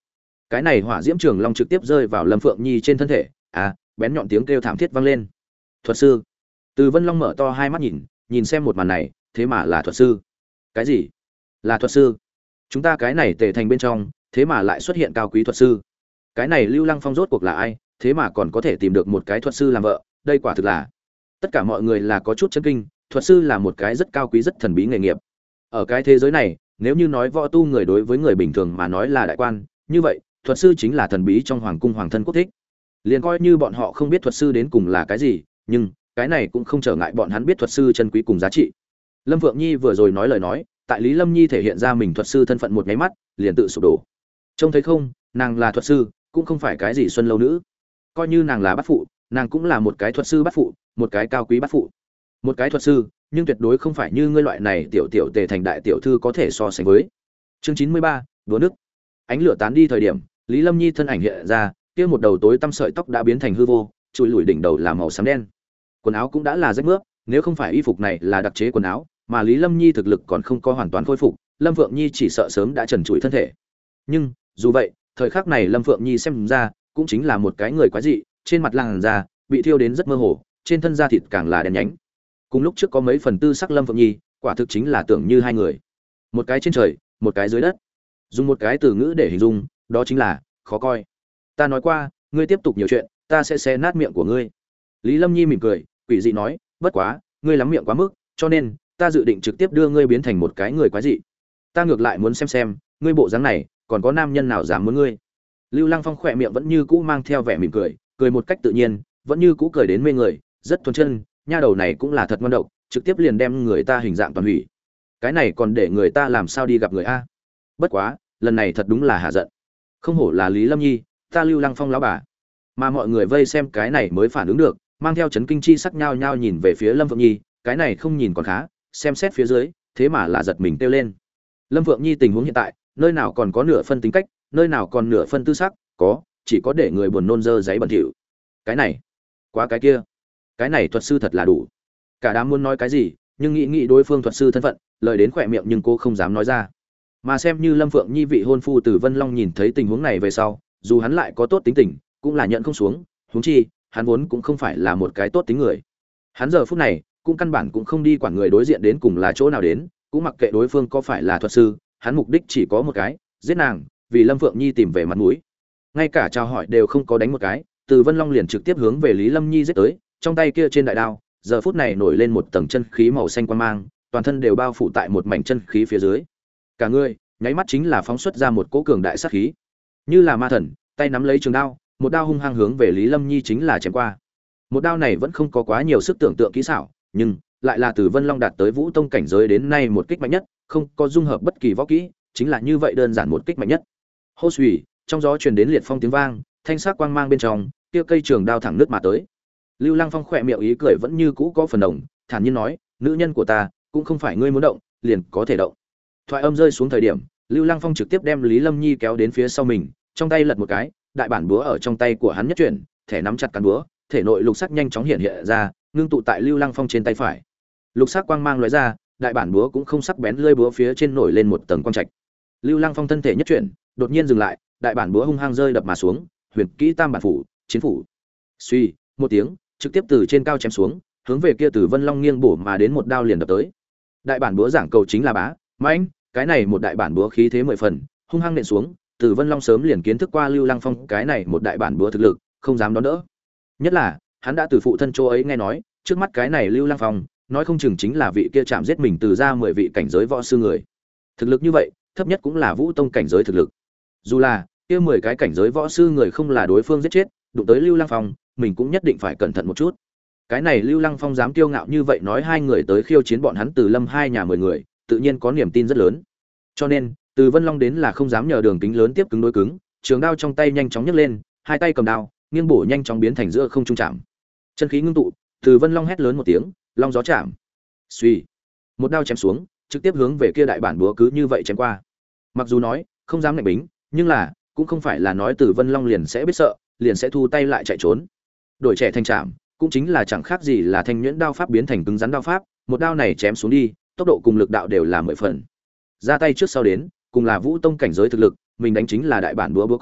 Cái này hỏa diễm trường long trực tiếp rơi vào Lâm Phượng Nhi trên thân thể, à, bén nhọn tiếng kêu thảm thiết vang lên. Thuật sư. Từ Vân Long mở to hai mắt nhìn, nhìn xem một màn này, thế mà là thuật sư. Cái gì? Là thuật sư? Chúng ta cái này tề thành bên trong, thế mà lại xuất hiện cao quý thuật sư. Cái này Lưu Lăng Phong rốt cuộc là ai, thế mà còn có thể tìm được một cái thuật sư làm vợ, đây quả thực là. Tất cả mọi người là có chút chấn kinh, thuật sư là một cái rất cao quý rất thần bí nghề nghiệp. Ở cái thế giới này, nếu như nói võ tu người đối với người bình thường mà nói là đại quan, như vậy, thuật sư chính là thần bí trong hoàng cung hoàng thân quốc thích. Liền coi như bọn họ không biết thuật sư đến cùng là cái gì, nhưng cái này cũng không trở ngại bọn hắn biết thuật sư chân quý cùng giá trị. Lâm Vượng Nhi vừa rồi nói lời nói, tại Lý Lâm Nhi thể hiện ra mình thuật sư thân phận một cái mắt, liền tự sụp đổ. Trông thấy không, nàng là thuật sư, cũng không phải cái gì xuân lâu nữ. Coi như nàng là bát phụ, nàng cũng là một cái thuật sư bát phụ, một cái cao quý bát phụ. Một cái thuật sư, nhưng tuyệt đối không phải như ngươi loại này tiểu tiểu tề thành đại tiểu thư có thể so sánh với. Chương chín mươi ba, đũa nước. Ánh lửa tán đi thời điểm, Lý Lâm Nhi thân ảnh hiện ra, kia một đầu tối tăm sợi tóc đã biến thành hư vô, chùi lủi đỉnh đầu là màu xám đen. Quần áo cũng đã là rách mướp, nếu không phải y phục này là đặc chế quần áo, mà Lý Lâm Nhi thực lực còn không có hoàn toàn khôi phục, Lâm Phượng Nhi chỉ sợ sớm đã trần trụi thân thể. Nhưng, dù vậy, thời khắc này Lâm Phượng Nhi xem ra, cũng chính là một cái người quái dị, trên mặt làn da bị thiêu đến rất mơ hồ, trên thân da thịt càng là đen nhánh. Cùng lúc trước có mấy phần tư sắc Lâm Phượng Nhi, quả thực chính là tưởng như hai người. Một cái trên trời, một cái dưới đất. Dùng một cái từ ngữ để hình dung, đó chính là khó coi. Ta nói qua, ngươi tiếp tục nhiều chuyện, ta sẽ xé nát miệng của ngươi. Lý Lâm Nhi mỉm cười, quỷ dị nói, bất quá, ngươi lắm miệng quá mức, cho nên ta dự định trực tiếp đưa ngươi biến thành một cái người quái dị. Ta ngược lại muốn xem xem, ngươi bộ dáng này, còn có nam nhân nào dám muốn ngươi. Lưu Lăng Phong khỏe miệng vẫn như cũ mang theo vẻ mỉm cười, cười một cách tự nhiên, vẫn như cũ cười đến mê người, rất thuần chân, nha đầu này cũng là thật ngon độc, trực tiếp liền đem người ta hình dạng toàn hủy. Cái này còn để người ta làm sao đi gặp người a? Bất quá, lần này thật đúng là hạ giận. Không hổ là Lý Lâm Nhi, ta Lưu Lăng Phong lão bà. Mà mọi người vây xem cái này mới phản ứng được, mang theo chấn kinh chi sắc nhao nhao nhìn về phía Lâm Phượng Nhi, cái này không nhìn còn khá, xem xét phía dưới, thế mà là giật mình kêu lên. Lâm Phượng Nhi tình huống hiện tại, nơi nào còn có nửa phân tính cách, nơi nào còn nửa phân tư sắc, có, chỉ có để người buồn nôn dơ giấy bẩn thỉu. Cái này, quá cái kia, cái này thuật sư thật là đủ. Cả đám muốn nói cái gì, nhưng nghĩ nghĩ đối phương thuật sư thân phận, lời đến khỏe miệng nhưng cô không dám nói ra. Mà xem như Lâm Phượng Nhi vị hôn phu từ Vân Long nhìn thấy tình huống này về sau, dù hắn lại có tốt tính tình, cũng là nhận không xuống, huống chi, hắn vốn cũng không phải là một cái tốt tính người. Hắn giờ phút này, cũng căn bản cũng không đi quản người đối diện đến cùng là chỗ nào đến, cũng mặc kệ đối phương có phải là thuật sư, hắn mục đích chỉ có một cái, giết nàng, vì Lâm Phượng Nhi tìm về mặt mũi. Ngay cả chào hỏi đều không có đánh một cái, từ Vân Long liền trực tiếp hướng về Lý Lâm Nhi giết tới, trong tay kia trên đại đao, giờ phút này nổi lên một tầng chân khí màu xanh quang mang, toàn thân đều bao phủ tại một mảnh chân khí phía dưới. Cả người, nháy mắt chính là phóng xuất ra một cỗ cường đại sát khí. Như là ma thần, tay nắm lấy trường đao, một đao hung hăng hướng về Lý Lâm Nhi chính là chém qua. Một đao này vẫn không có quá nhiều sức tưởng tượng kỹ xảo, nhưng lại là từ Vân Long đạt tới Vũ Tông cảnh giới đến nay một kích mạnh nhất, không có dung hợp bất kỳ võ kỹ, chính là như vậy đơn giản một kích mạnh nhất. Hô xùy, trong gió truyền đến liệt phong tiếng vang, thanh sắc quang mang bên trong, kia cây trường đao thẳng nước mà tới. Lưu Lăng Phong khỏe miệng ý cười vẫn như cũ có phần đồng, thản nhiên nói, nữ nhân của ta, cũng không phải ngươi muốn động, liền có thể động. Thoại âm rơi xuống thời điểm, Lưu Lăng Phong trực tiếp đem Lý Lâm Nhi kéo đến phía sau mình, trong tay lật một cái, đại bản búa ở trong tay của hắn nhất chuyển, thể nắm chặt cán búa, thể nội lục sắc nhanh chóng hiện hiện ra, ngưng tụ tại Lưu Lăng Phong trên tay phải. Lục sắc quang mang lóe ra, đại bản búa cũng không sắc bén, lưỡi búa phía trên nổi lên một tầng quang trạch. Lưu Lăng Phong thân thể nhất chuyển, đột nhiên dừng lại, đại bản búa hung hăng rơi đập mà xuống, huyền kỹ tam bản phủ, chiến phủ. Suy, một tiếng, trực tiếp từ trên cao chém xuống, hướng về kia Từ Vân Long nghiêng bổ mà đến một đao liền đập tới. Đại bản búa giảng cầu chính là bá, mãnh, cái này một đại bản búa khí thế mười phần, hung hăng nện xuống, Từ Vân Long sớm liền kiến thức qua Lưu Lăng Phong cái này một đại bản búa thực lực, không dám đón đỡ. Nhất là, hắn đã từ phụ thân chỗ ấy nghe nói, trước mắt cái này Lưu Lăng Phong, nói không chừng chính là vị kia chạm giết mình từ ra mười vị cảnh giới võ sư người. Thực lực như vậy, thấp nhất cũng là Vũ Tông cảnh giới thực lực. Dù là kia mười cái cảnh giới võ sư người không là đối phương giết chết, đụng tới Lưu Lăng Phong, mình cũng nhất định phải cẩn thận một chút. Cái này Lưu Lăng Phong dám kiêu ngạo như vậy nói hai người tới khiêu chiến bọn hắn Từ Lâm hai nhà mười người, tự nhiên có niềm tin rất lớn. Cho nên, Từ Vân Long đến là không dám nhờ đường kính lớn tiếp cứng đối cứng, trường đao trong tay nhanh chóng nhấc lên, hai tay cầm đao, nghiêng bổ nhanh chóng biến thành giữa không trung chạm. Chân khí ngưng tụ, Từ Vân Long hét lớn một tiếng, long gió chạm. Suy, một đao chém xuống, trực tiếp hướng về kia đại bản búa cứ như vậy chém qua. Mặc dù nói không dám ngạnh bính, nhưng là cũng không phải là nói Từ Vân Long liền sẽ biết sợ, liền sẽ thu tay lại chạy trốn. Đổi trẻ thành chạm, cũng chính là chẳng khác gì là thanh nhuyễn đao pháp biến thành cứng rắn đao pháp, một đao này chém xuống đi, tốc độ cùng lực đạo đều là mười phần. Ra tay trước sau đến, cùng là Vũ Tông cảnh giới thực lực, mình đánh chính là đại bản búa búa cõng,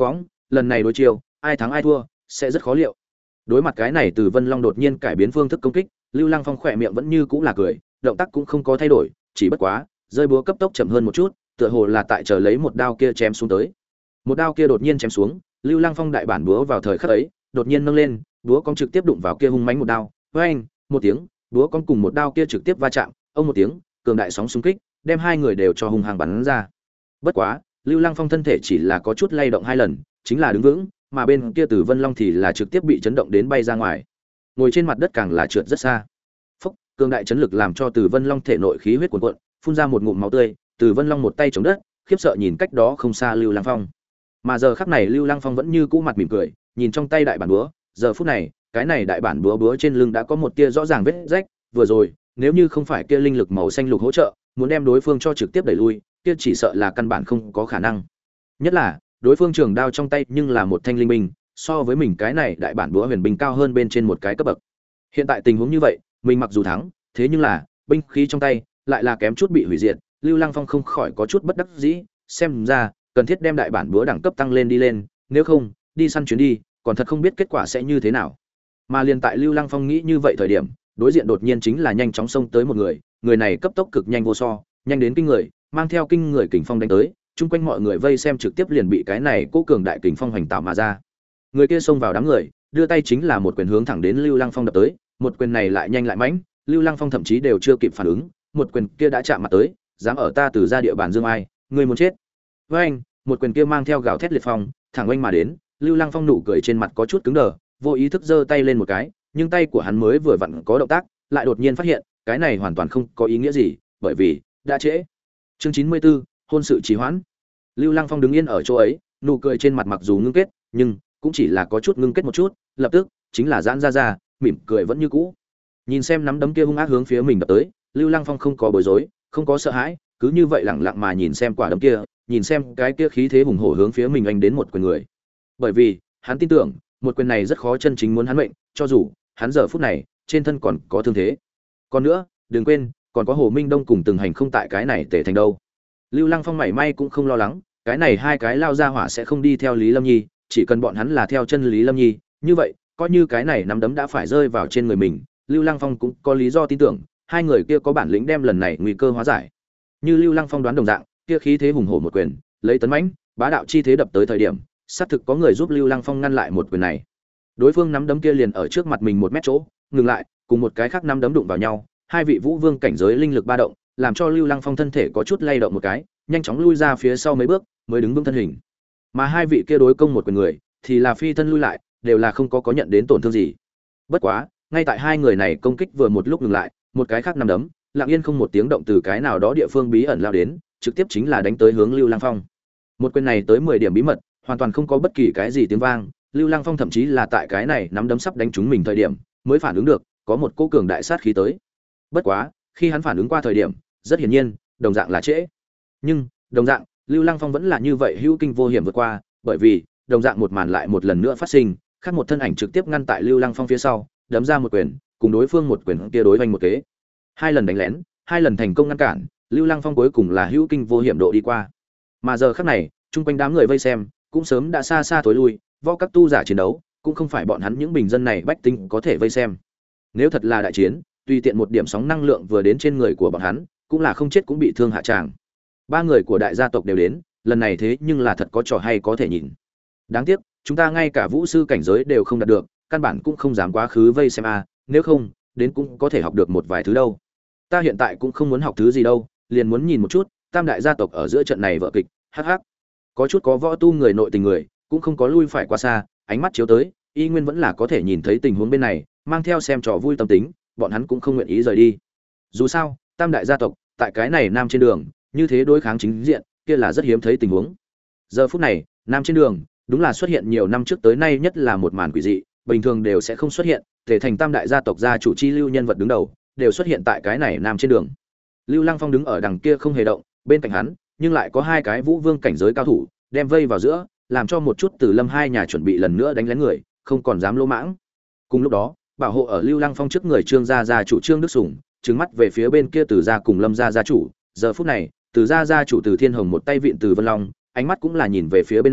lần này đối chiêu ai thắng ai thua sẽ rất khó liệu. Đối mặt cái này Từ Vân Long đột nhiên cải biến phương thức công kích, Lưu Lăng Phong khỏe miệng vẫn như cũ là cười, động tác cũng không có thay đổi, chỉ bất quá rơi búa cấp tốc chậm hơn một chút, tựa hồ là tại chờ lấy một đao kia chém xuống tới. Một đao kia đột nhiên chém xuống, Lưu Lăng Phong đại bản búa vào thời khắc ấy đột nhiên nâng lên, búa cong trực tiếp đụng vào kia hung mãnh một đao, oeng một tiếng, búa cong cùng một đao kia trực tiếp va chạm, ông một tiếng, cường đại sóng xung kích, đem hai người đều cho hung hăng bắn ra. Bất quá, Lưu Lăng Phong thân thể chỉ là có chút lay động hai lần, chính là đứng vững, mà bên kia Từ Vân Long thì là trực tiếp bị chấn động đến bay ra ngoài. Ngồi trên mặt đất càng là trượt rất xa. Phốc, cường đại chấn lực làm cho Từ Vân Long thể nội khí huyết cuồn cuộn, phun ra một ngụm máu tươi, Từ Vân Long một tay chống đất, khiếp sợ nhìn cách đó không xa Lưu Lăng Phong. Mà giờ khắc này Lưu Lăng Phong vẫn như cũ mặt mỉm cười, nhìn trong tay đại bản búa, giờ phút này, cái này đại bản búa búa trên lưng đã có một tia rõ ràng vết rách, vừa rồi, nếu như không phải kia linh lực màu xanh lục hỗ trợ, muốn đem đối phương cho trực tiếp đẩy lui, kia chỉ sợ là căn bản không có khả năng. Nhất là, đối phương trường đao trong tay nhưng là một thanh linh binh, so với mình cái này đại bản búa huyền binh cao hơn bên trên một cái cấp bậc. Hiện tại tình huống như vậy, mình mặc dù thắng, thế nhưng là binh khí trong tay lại là kém chút bị hủy diệt, Lưu Lăng Phong không khỏi có chút bất đắc dĩ, xem ra cần thiết đem đại bản búa đẳng cấp tăng lên đi lên, nếu không, đi săn chuyến đi, còn thật không biết kết quả sẽ như thế nào. Mà liền tại Lưu Lăng Phong nghĩ như vậy thời điểm, đối diện đột nhiên chính là nhanh chóng xông tới một người, người này cấp tốc cực nhanh vô so, nhanh đến kinh người, mang theo kinh người kình phong đánh tới, chung quanh mọi người vây xem trực tiếp liền bị cái này cố cường đại kình phong hoành tạo mà ra. Người kia xông vào đám người, đưa tay chính là một quyền hướng thẳng đến Lưu Lăng Phong đập tới, một quyền này lại nhanh lại mãnh, Lưu Lăng Phong thậm chí đều chưa kịp phản ứng, một quyền kia đã chạm mặt tới, dám ở ta Từ ra địa bàn Dương Ai, ngươi muốn chết. Với anh, một quyền kia mang theo gào thét liệt phong, thẳng oanh mà đến, Lưu Lăng Phong nụ cười trên mặt có chút cứng đờ, vô ý thức giơ tay lên một cái, nhưng tay của hắn mới vừa vặn có động tác, lại đột nhiên phát hiện, cái này hoàn toàn không có ý nghĩa gì, bởi vì đã trễ. Chương chín mươi tư, hôn sự trì hoãn. Lưu Lăng Phong đứng yên ở chỗ ấy, nụ cười trên mặt mặc dù ngưng kết, nhưng cũng chỉ là có chút ngưng kết một chút, lập tức chính là giãn ra ra, mỉm cười vẫn như cũ. Nhìn xem nắm đấm kia hung ác hướng phía mình đập tới, Lưu Lăng Phong không có bối rối, không có sợ hãi, cứ như vậy lặng lặng mà nhìn xem quả đấm kia, nhìn xem cái kia khí thế hùng hổ hướng phía mình anh đến một quyền người. Bởi vì, hắn tin tưởng, một quyền này rất khó chân chính muốn hắn mệnh, cho dù hắn giờ phút này trên thân còn có thương thế. Còn nữa, đừng quên, còn có Hồ Minh Đông cùng Từng Hành không tại cái này Tề Thành đâu. Lưu Lăng Phong mảy may cũng không lo lắng, cái này hai cái lao ra hỏa sẽ không đi theo Lý Lâm Nhi, chỉ cần bọn hắn là theo chân Lý Lâm Nhi, như vậy, coi như cái này nắm đấm đã phải rơi vào trên người mình, Lưu Lăng Phong cũng có lý do tin tưởng, hai người kia có bản lĩnh đem lần này nguy cơ hóa giải. Như Lưu Lăng Phong đoán đồng dạng, kia khí thế hùng hổ một quyền, lấy tấn mãnh, bá đạo chi thế đập tới thời điểm, xác thực có người giúp Lưu Lăng Phong ngăn lại một quyền này. Đối phương nắm đấm kia liền ở trước mặt mình một mét chỗ, ngừng lại, cùng một cái khác nắm đấm đụng vào nhau, hai vị vũ vương cảnh giới linh lực ba động, làm cho Lưu Lăng Phong thân thể có chút lay động một cái, nhanh chóng lui ra phía sau mấy bước, mới đứng vững thân hình. Mà hai vị kia đối công một quyền người, thì là phi thân lui lại, đều là không có có nhận đến tổn thương gì. Bất quá, ngay tại hai người này công kích vừa một lúc ngừng lại, một cái khác nắm đấm, lặng yên không một tiếng động từ cái nào đó địa phương bí ẩn lao đến, trực tiếp chính là đánh tới hướng Lưu Lăng Phong. Một quyền này tới mười điểm bí mật, hoàn toàn không có bất kỳ cái gì tiếng vang, Lưu Lăng Phong thậm chí là tại cái này nắm đấm sắp đánh trúng mình thời điểm, mới phản ứng được, có một cỗ cường đại sát khí tới. Bất quá, khi hắn phản ứng qua thời điểm, rất hiển nhiên, đồng dạng là trễ. Nhưng, đồng dạng, Lưu Lăng Phong vẫn là như vậy hữu kinh vô hiểm vượt qua, bởi vì, đồng dạng một màn lại một lần nữa phát sinh, khác một thân ảnh trực tiếp ngăn tại Lưu Lăng Phong phía sau, đấm ra một quyền, cùng đối phương một quyền kia đối vành một kế. Hai lần đánh lén, hai lần thành công ngăn cản, Lưu Lăng Phong cuối cùng là hữu kinh vô hiểm độ đi qua. Mà giờ khắc này, chung quanh đám người vây xem, cũng sớm đã xa xa tối lui, võ các tu giả chiến đấu, cũng không phải bọn hắn những bình dân này bách tính có thể vây xem. Nếu thật là đại chiến, tùy tiện một điểm sóng năng lượng vừa đến trên người của bọn hắn, cũng là không chết cũng bị thương hạ tràng. Ba người của đại gia tộc đều đến, lần này thế nhưng là thật có trò hay có thể nhìn. Đáng tiếc, chúng ta ngay cả vũ sư cảnh giới đều không đạt được, căn bản cũng không dám quá khứ vây xem a, nếu không, đến cũng có thể học được một vài thứ đâu. Ta hiện tại cũng không muốn học thứ gì đâu, liền muốn nhìn một chút, tam đại gia tộc ở giữa trận này vở kịch, hắc hắc. Có chút có võ tu người nội tình người, cũng không có lui phải quá xa, ánh mắt chiếu tới, y nguyên vẫn là có thể nhìn thấy tình huống bên này, mang theo xem trò vui tâm tính, bọn hắn cũng không nguyện ý rời đi. Dù sao, tam đại gia tộc, tại cái này nam trên đường, như thế đối kháng chính diện, kia là rất hiếm thấy tình huống. Giờ phút này, nam trên đường, đúng là xuất hiện nhiều năm trước tới nay nhất là một màn quỷ dị, bình thường đều sẽ không xuất hiện, thể thành tam đại gia tộc gia chủ chi lưu nhân vật đứng đầu, đều xuất hiện tại cái này nam trên đường. Lưu Lăng Phong đứng ở đằng kia không hề động, bên cạnh hắn, nhưng lại có hai cái vũ vương cảnh giới cao thủ, đem vây vào giữa, làm cho một chút Từ Lâm hai nhà chuẩn bị lần nữa đánh lén người, không còn dám lỗ mãng. Cùng lúc đó, bảo hộ ở Lưu Lăng Phong trước người Trương gia gia chủ Trương Đức Sủng, trừng mắt về phía bên kia Từ gia cùng Lâm gia gia chủ, giờ phút này, Từ gia gia chủ Từ Thiên Hồng một tay vịn Từ Vân Long, ánh mắt cũng là nhìn về phía bên này,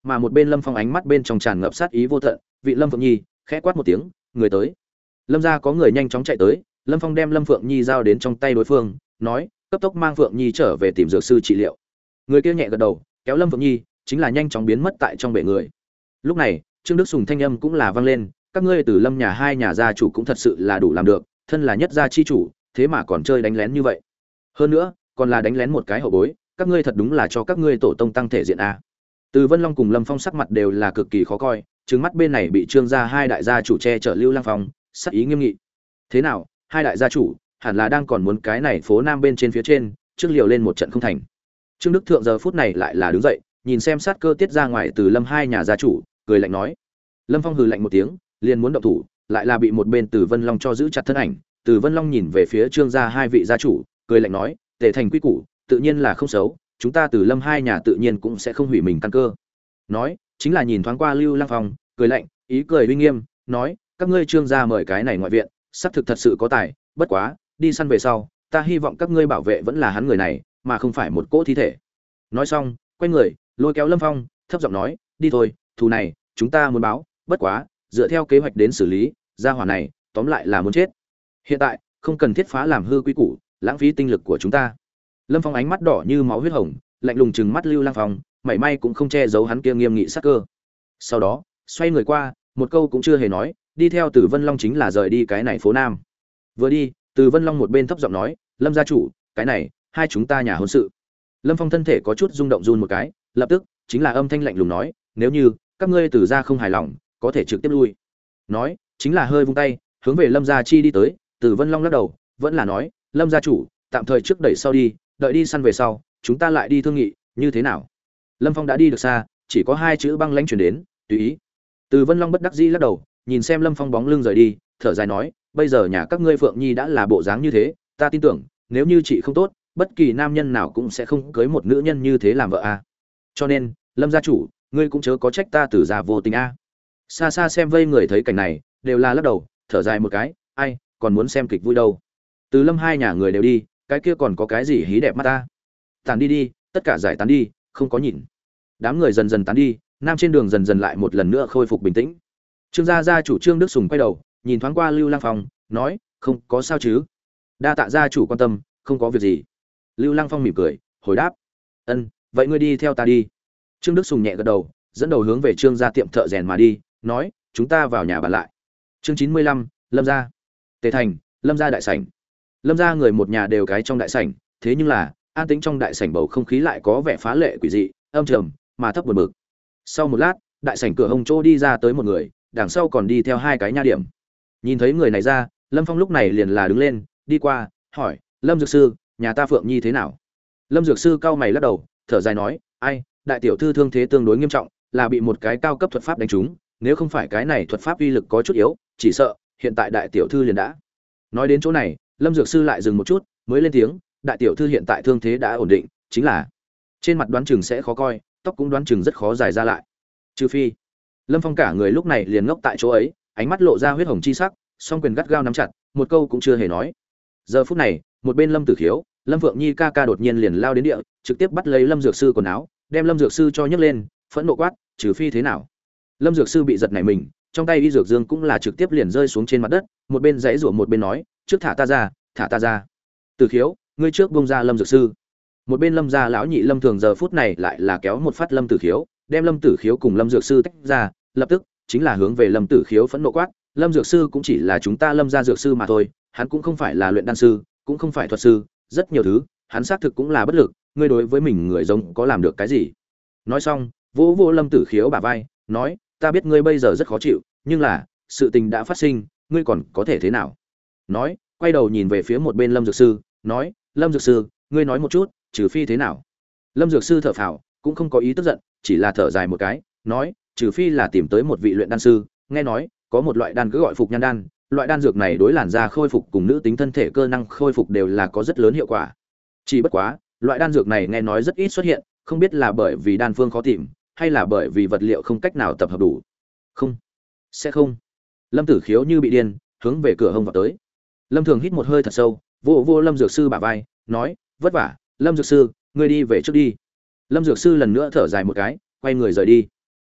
mà một bên Lâm Phong ánh mắt bên trong tràn ngập sát ý vô tận, vị Lâm Phượng Nhi khẽ quát một tiếng, người tới. Lâm gia có người nhanh chóng chạy tới, Lâm Phong đem Lâm Phượng Nhi giao đến trong tay đối phương, nói, cấp tốc mang Phượng Nhi trở về tìm dược sư trị liệu. Người kia nhẹ gật đầu, kéo Lâm Phượng Nhi, chính là nhanh chóng biến mất tại trong bể người. Lúc này, Trương Đức Sùng thanh âm cũng là vang lên, các ngươi từ Lâm nhà hai nhà gia chủ cũng thật sự là đủ làm được, thân là nhất gia chi chủ, thế mà còn chơi đánh lén như vậy. Hơn nữa, còn là đánh lén một cái hậu bối, các ngươi thật đúng là cho các ngươi tổ tông tăng thể diện a. Từ Vân Long cùng Lâm Phong sắc mặt đều là cực kỳ khó coi, trừng mắt bên này bị Trương gia hai đại gia chủ che chở Lưu Lang Phong, sắc ý nghiêm nghị. Thế nào, hai đại gia chủ, hẳn là đang còn muốn cái này phố Nam bên trên phía trên, trước liều lên một trận không thành. Trương Đức Thượng giờ phút này lại là đứng dậy, nhìn xem sát cơ tiết ra ngoài từ Lâm hai nhà gia chủ, cười lạnh nói. Lâm Phong hừ lạnh một tiếng, liền muốn động thủ, lại là bị một bên Từ Vân Long cho giữ chặt thân ảnh. Từ Vân Long nhìn về phía Trương gia hai vị gia chủ, cười lạnh nói, tề thành quy củ, tự nhiên là không xấu, chúng ta Từ Lâm hai nhà tự nhiên cũng sẽ không hủy mình căn cơ. Nói, chính là nhìn thoáng qua Lưu Lang Phong, cười lạnh, ý cười uy nghiêm, nói, các ngươi Trương gia mời cái này ngoại viện, xác thực thật sự có tài, bất quá, đi săn về sau, ta hy vọng các ngươi bảo vệ vẫn là hắn người này, mà không phải một cỗ thi thể. Nói xong, quay người, lôi kéo Lâm Phong, thấp giọng nói, đi thôi, thù này, chúng ta muốn báo, bất quá, dựa theo kế hoạch đến xử lý, gia hỏa này, tóm lại là muốn chết. Hiện tại, không cần thiết phá làm hư quy củ, lãng phí tinh lực của chúng ta. Lâm Phong ánh mắt đỏ như máu huyết hồng, lạnh lùng trừng mắt Lưu Lang Phong, mảy may cũng không che giấu hắn kia nghiêm nghị sắc cơ. Sau đó, xoay người qua, một câu cũng chưa hề nói, đi theo Từ Vân Long chính là rời đi cái này phố Nam. Vừa đi, Từ Vân Long một bên thấp giọng nói, Lâm gia chủ, cái này, hai chúng ta nhà hôn sự. Lâm Phong thân thể có chút rung động run một cái, lập tức chính là âm thanh lạnh lùng nói, nếu như các ngươi Từ gia không hài lòng, có thể trực tiếp lui. Nói, chính là hơi vung tay, hướng về Lâm gia chi đi tới. Từ Vân Long lắc đầu, vẫn là nói, Lâm gia chủ, tạm thời trước đẩy sau đi, đợi đi săn về sau, chúng ta lại đi thương nghị, như thế nào? Lâm Phong đã đi được xa, chỉ có hai chữ băng lãnh truyền đến, tùy ý. Từ Vân Long bất đắc dĩ lắc đầu, nhìn xem Lâm Phong bóng lưng rời đi, thở dài nói, bây giờ nhà các ngươi Phượng Nhi đã là bộ dáng như thế, ta tin tưởng, nếu như chị không tốt, bất kỳ nam nhân nào cũng sẽ không cưới một nữ nhân như thế làm vợ a. Cho nên, Lâm gia chủ, ngươi cũng chớ có trách ta Từ gia vô tình a. Xa xa xem vây người thấy cảnh này, đều là lắc đầu, thở dài một cái, ai, còn muốn xem kịch vui đâu. Từ Lâm hai nhà người đều đi, cái kia còn có cái gì hí đẹp mắt ta. Tản đi đi, tất cả giải tán đi, không có nhìn. Đám người dần dần tán đi, nam trên đường dần dần lại một lần nữa khôi phục bình tĩnh. Trương gia gia chủ Trương Đức Sùng quay đầu, nhìn thoáng qua Lưu Lang Phong, nói, không có sao chứ? Đa tạ gia chủ quan tâm, không có việc gì. Lưu Lang Phong mỉm cười, hồi đáp, ân, vậy ngươi đi theo ta đi. Trương Đức Sùng nhẹ gật đầu, dẫn đầu hướng về Trương gia tiệm thợ rèn mà đi, nói, chúng ta vào nhà bàn lại. Chương chín mươi lăm, Lâm gia. Tề thành, Lâm gia đại sảnh. Lâm gia người một nhà đều cái trong đại sảnh, thế nhưng là, an tĩnh trong đại sảnh bầu không khí lại có vẻ phá lệ quỷ dị, âm trầm, mà thấp buồn bực. Sau một lát, đại sảnh cửa hông chỗ đi ra tới một người, đằng sau còn đi theo hai cái nha điểm. Nhìn thấy người này ra, Lâm Phong lúc này liền là đứng lên, đi qua, hỏi, Lâm dược sư, nhà ta Phượng Nhi thế nào? Lâm dược sư cau mày lắc đầu, thở dài nói, ai, đại tiểu thư thương thế tương đối nghiêm trọng, là bị một cái cao cấp thuật pháp đánh trúng, nếu không phải cái này thuật pháp uy lực có chút yếu, chỉ sợ hiện tại đại tiểu thư liền đã. Nói đến chỗ này, Lâm dược sư lại dừng một chút, mới lên tiếng, đại tiểu thư hiện tại thương thế đã ổn định, chính là trên mặt đoán chừng sẽ khó coi, tóc cũng đoán chừng rất khó dài ra lại. Trừ phi. Lâm Phong cả người lúc này liền ngốc tại chỗ ấy, ánh mắt lộ ra huyết hồng chi sắc, song quyền gắt gao nắm chặt, một câu cũng chưa hề nói. Giờ phút này, một bên Lâm Tử Khiếu, Lâm Phượng Nhi ca ca đột nhiên liền lao đến địa, trực tiếp bắt lấy Lâm dược sư quần áo, đem Lâm dược sư cho nhấc lên, phẫn nộ quát, trừ phi thế nào? Lâm dược sư bị giật nảy mình, trong tay y dược dương cũng là trực tiếp liền rơi xuống trên mặt đất, một bên giãy giụa một bên nói, trước thả ta ra, thả ta ra. Tử Khiếu, ngươi trước buông ra Lâm dược sư. Một bên Lâm gia lão nhị Lâm Thường giờ phút này lại là kéo một phát Lâm Tử Khiếu, đem Lâm Tử Khiếu cùng Lâm dược sư tách ra, lập tức chính là hướng về Lâm Tử Khiếu phẫn nộ quát, Lâm dược sư cũng chỉ là chúng ta Lâm gia dược sư mà thôi, hắn cũng không phải là luyện đan sư, cũng không phải thuật sư, rất nhiều thứ, hắn xác thực cũng là bất lực, ngươi đối với mình người giống có làm được cái gì? Nói xong, vỗ vỗ Lâm Tử Khiếu bả vai, nói, ta biết ngươi bây giờ rất khó chịu, nhưng là, sự tình đã phát sinh, ngươi còn có thể thế nào? Nói, quay đầu nhìn về phía một bên Lâm dược sư, nói, Lâm dược sư, ngươi nói một chút, trừ phi thế nào? Lâm dược sư thở phào, cũng không có ý tức giận, chỉ là thở dài một cái, nói, trừ phi là tìm tới một vị luyện đan sư, nghe nói, có một loại đan cứ gọi phục nhan đan, loại đan dược này đối làn da khôi phục cùng nữ tính thân thể cơ năng khôi phục đều là có rất lớn hiệu quả. Chỉ bất quá, loại đan dược này nghe nói rất ít xuất hiện, không biết là bởi vì đan phương khó tìm, hay là bởi vì vật liệu không cách nào tập hợp đủ. Không, sẽ không. Lâm Tử Khiếu như bị điên, hướng về cửa hông vào tới. Lâm Thường hít một hơi thật sâu, vô vô Lâm dược sư bả vai, nói, vất vả, Lâm dược sư, ngươi đi về trước đi. Lâm dược sư lần nữa thở dài một cái, quay người rời đi.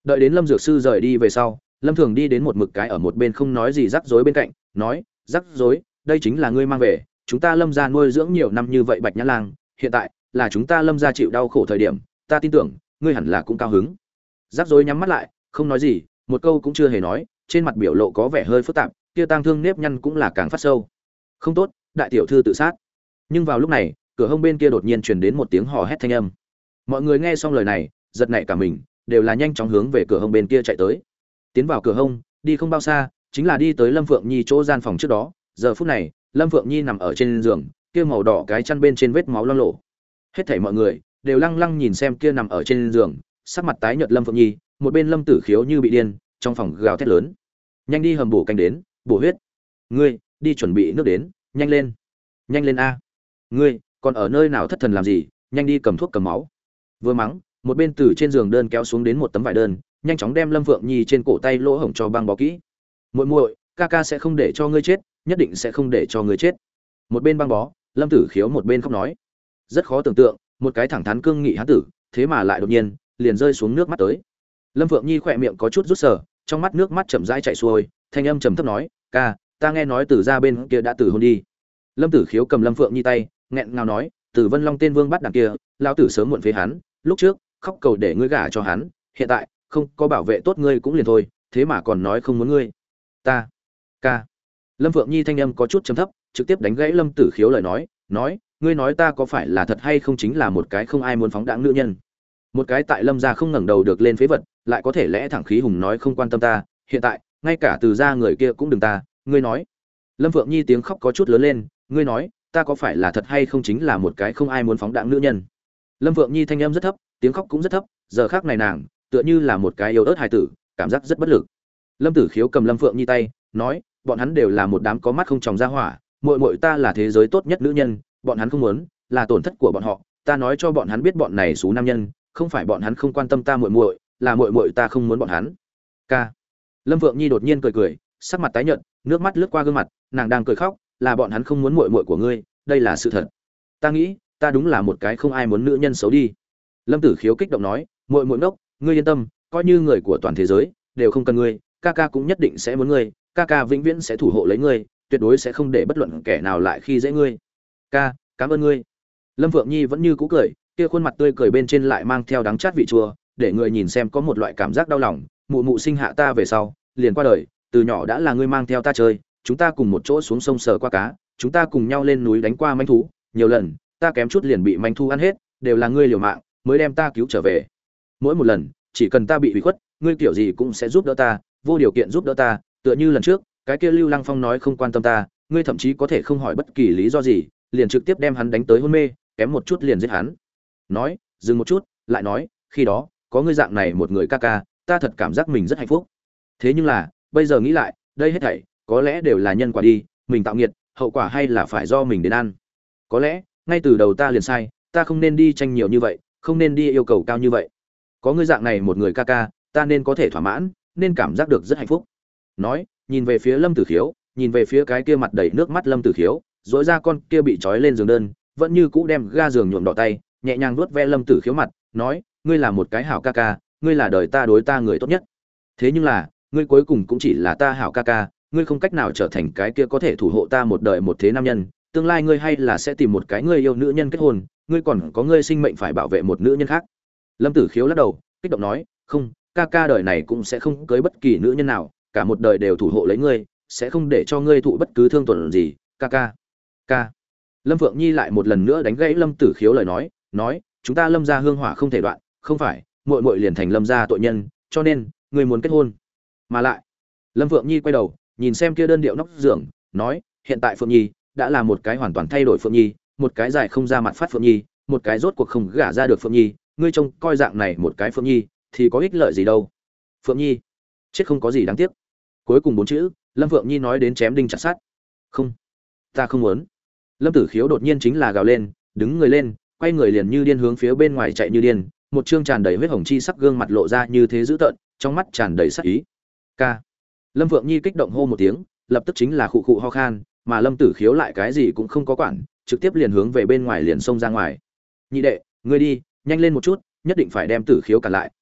Đợi đến Lâm Dược Sư rời đi về sau, Lâm Thường đi đến một mực cái ở một bên không nói gì rắc rối bên cạnh, nói: "Rắc rối, đây chính là ngươi mang về, chúng ta Lâm gia nuôi dưỡng nhiều năm như vậy Bạch Nhã Lang, hiện tại là chúng ta Lâm gia chịu đau khổ thời điểm, ta tin tưởng, ngươi hẳn là cũng cao hứng." Rắc rối nhắm mắt lại, không nói gì, một câu cũng chưa hề nói, trên mặt biểu lộ có vẻ hơi phức tạp, kia tang thương nếp nhăn cũng là càng phát sâu. Không tốt, đại tiểu thư tự sát. Nhưng vào lúc này, cửa hông bên kia đột nhiên truyền đến một tiếng hò hét thanh âm. Mọi người nghe xong lời này, giật nảy cả mình, đều là nhanh chóng hướng về cửa hông bên kia chạy tới. Tiến vào cửa hông, đi không bao xa, chính là đi tới Lâm Phượng Nhi chỗ gian phòng trước đó. Giờ phút này, Lâm Phượng Nhi nằm ở trên giường, kia màu đỏ cái chăn bên trên vết máu loang lổ. Hết thảy mọi người đều lăng lăng nhìn xem kia nằm ở trên giường, sắc mặt tái nhợt Lâm Phượng Nhi, một bên Lâm Tử Khiếu như bị điên, trong phòng gào thét lớn: "Nhanh đi hầm bổ canh đến, bổ huyết. Ngươi, đi chuẩn bị nước đến, nhanh lên. Nhanh lên a. Ngươi, còn ở nơi nào thất thần làm gì, nhanh đi cầm thuốc cầm máu." Vừa mắng, một bên từ trên giường đơn kéo xuống đến một tấm vải đơn, nhanh chóng đem Lâm Phượng Nhi trên cổ tay lỗ hổng cho băng bó kỹ. "Muội muội, ca ca sẽ không để cho ngươi chết, nhất định sẽ không để cho ngươi chết." Một bên băng bó, Lâm Tử Khiếu một bên khóc nói. Rất khó tưởng tượng, một cái thẳng thắn cương nghị hán tử, thế mà lại đột nhiên liền rơi xuống nước mắt tới. Lâm Phượng Nhi khỏe miệng có chút rút sờ, trong mắt nước mắt chậm rãi chảy xuôi, thanh âm trầm thấp nói: "Ca, ta nghe nói Từ gia bên kia đã từ hôn đi." Lâm Tử Khiếu cầm Lâm Phượng Nhi tay, nghẹn ngào nói: "Từ Vân Long tên vương bắt đằng kia, lão tử sớm muộn phế hắn, lúc trước khóc cầu để ngươi gả cho hắn, hiện tại không có bảo vệ tốt ngươi cũng liền thôi, thế mà còn nói không muốn ngươi." "Ta, ca." Lâm Phượng Nhi thanh âm có chút trầm thấp, trực tiếp đánh gãy Lâm Tử Khiếu lời nói, nói: "Ngươi nói ta có phải là thật hay không chính là một cái không ai muốn phóng đãng nữ nhân, một cái tại Lâm gia không ngẩng đầu được lên phế vật, lại có thể lẽ thẳng khí hùng nói không quan tâm ta, hiện tại ngay cả Từ gia người kia cũng đừng ta, ngươi nói." Lâm Phượng Nhi tiếng khóc có chút lớn lên, "Ngươi nói, ta có phải là thật hay không chính là một cái không ai muốn phóng đãng nữ nhân?" Lâm Phượng Nhi thanh âm rất thấp, tiếng khóc cũng rất thấp, giờ khắc này nàng tựa như là một cái yếu ớt hài tử, cảm giác rất bất lực. Lâm Tử Khiếu cầm Lâm Phượng Nhi tay, nói: "Bọn hắn đều là một đám có mắt không tròng ra hỏa, muội muội ta là thế giới tốt nhất nữ nhân, bọn hắn không muốn, là tổn thất của bọn họ, ta nói cho bọn hắn biết bọn này số nam nhân, không phải bọn hắn không quan tâm ta muội muội, là muội muội ta không muốn bọn hắn." Ca. Lâm Phượng Nhi đột nhiên cười cười, sắc mặt tái nhợt, nước mắt lướt qua gương mặt, nàng đang cười khóc, là bọn hắn không muốn muội muội của ngươi, đây là sự thật. Ta nghĩ, ta đúng là một cái không ai muốn nữ nhân xấu đi. Lâm Tử Khiếu kích động nói: "Muội muội ngốc, ngươi yên tâm, coi như người của toàn thế giới đều không cần ngươi, ca ca cũng nhất định sẽ muốn ngươi, ca ca vĩnh viễn sẽ thủ hộ lấy ngươi, tuyệt đối sẽ không để bất luận kẻ nào lại khi dễ ngươi. Ca, cảm ơn ngươi." Lâm Phượng Nhi vẫn như cũ cười, kia khuôn mặt tươi cười bên trên lại mang theo đắng chát vị chua, để người nhìn xem có một loại cảm giác đau lòng. Mụ mụ sinh hạ ta về sau, liền qua đời, từ nhỏ đã là ngươi mang theo ta chơi, chúng ta cùng một chỗ xuống sông sờ qua cá, chúng ta cùng nhau lên núi đánh qua manh thú, nhiều lần, ta kém chút liền bị manh thú ăn hết, đều là ngươi liều mạng mới đem ta cứu trở về. Mỗi một lần, chỉ cần ta bị ủy khuất, ngươi kiểu gì cũng sẽ giúp đỡ ta, vô điều kiện giúp đỡ ta, tựa như lần trước, cái kia Lưu Lăng Phong nói không quan tâm ta, ngươi thậm chí có thể không hỏi bất kỳ lý do gì, liền trực tiếp đem hắn đánh tới hôn mê, kém một chút liền giết hắn. Nói, dừng một chút, lại nói, khi đó, có ngươi dạng này một người ca ca, ta thật cảm giác mình rất hạnh phúc. Thế nhưng là, bây giờ nghĩ lại, đây hết thảy có lẽ đều là nhân quả đi, mình tạo nghiệt, hậu quả hay là phải do mình đến ăn. Có lẽ, ngay từ đầu ta liền sai, ta không nên đi tranh nhiều như vậy, không nên đi yêu cầu cao như vậy. Có ngươi dạng này một người ca ca, ta nên có thể thỏa mãn, nên cảm giác được rất hạnh phúc. Nói, nhìn về phía Lâm Tử Khiếu, nhìn về phía cái kia mặt đầy nước mắt Lâm Tử Khiếu, rỗi ra con kia bị trói lên giường đơn, vẫn như cũ đem ga giường nhuộm đỏ tay, nhẹ nhàng vuốt ve Lâm Tử Khiếu mặt, nói, ngươi là một cái hảo ca ca, ngươi là đời ta đối ta người tốt nhất. Thế nhưng là, ngươi cuối cùng cũng chỉ là ta hảo ca ca, ngươi không cách nào trở thành cái kia có thể thủ hộ ta một đời một thế nam nhân, tương lai ngươi hay là sẽ tìm một cái ngươi yêu nữ nhân kết hôn, ngươi còn có ngươi sinh mệnh phải bảo vệ một nữ nhân khác. Lâm Tử Khiếu lắc đầu, kích động nói, không, ca ca đời này cũng sẽ không cưới bất kỳ nữ nhân nào, cả một đời đều thủ hộ lấy ngươi, sẽ không để cho ngươi thụ bất cứ thương tổn gì, ca ca. Ca. Lâm Phượng Nhi lại một lần nữa đánh gãy Lâm Tử Khiếu lời nói, nói, chúng ta Lâm gia hương hỏa không thể đoạn, không phải, muội muội liền thành Lâm gia tội nhân, cho nên, ngươi muốn kết hôn. Mà lại, Lâm Phượng Nhi quay đầu, nhìn xem kia đơn điệu nóc giường, nói, hiện tại Phượng Nhi đã là một cái hoàn toàn thay đổi Phượng Nhi, một cái dài không ra mặt phát Phượng Nhi, một cái rốt cuộc không gả ra được Phượng Nhi, ngươi trông coi dạng này một cái Phượng Nhi thì có ích lợi gì đâu. Phượng Nhi, chết không có gì đáng tiếc. Cuối cùng bốn chữ, Lâm Phượng Nhi nói đến chém đinh chặt sắt. Không, ta không muốn. Lâm Tử Khiếu đột nhiên chính là gào lên, đứng người lên, quay người liền như điên hướng phía bên ngoài chạy như điên, một trương tràn đầy huyết hồng chi sắc gương mặt lộ ra như thế dữ tợn, trong mắt tràn đầy sát ý. Ca. Lâm Phượng Nhi kích động hô một tiếng, lập tức chính là khụ khụ ho khan, mà Lâm Tử Khiếu lại cái gì cũng không có quản, trực tiếp liền hướng về bên ngoài liền xông ra ngoài. Nhị đệ, ngươi đi, nhanh lên một chút, nhất định phải đem Tử Khiếu cản lại,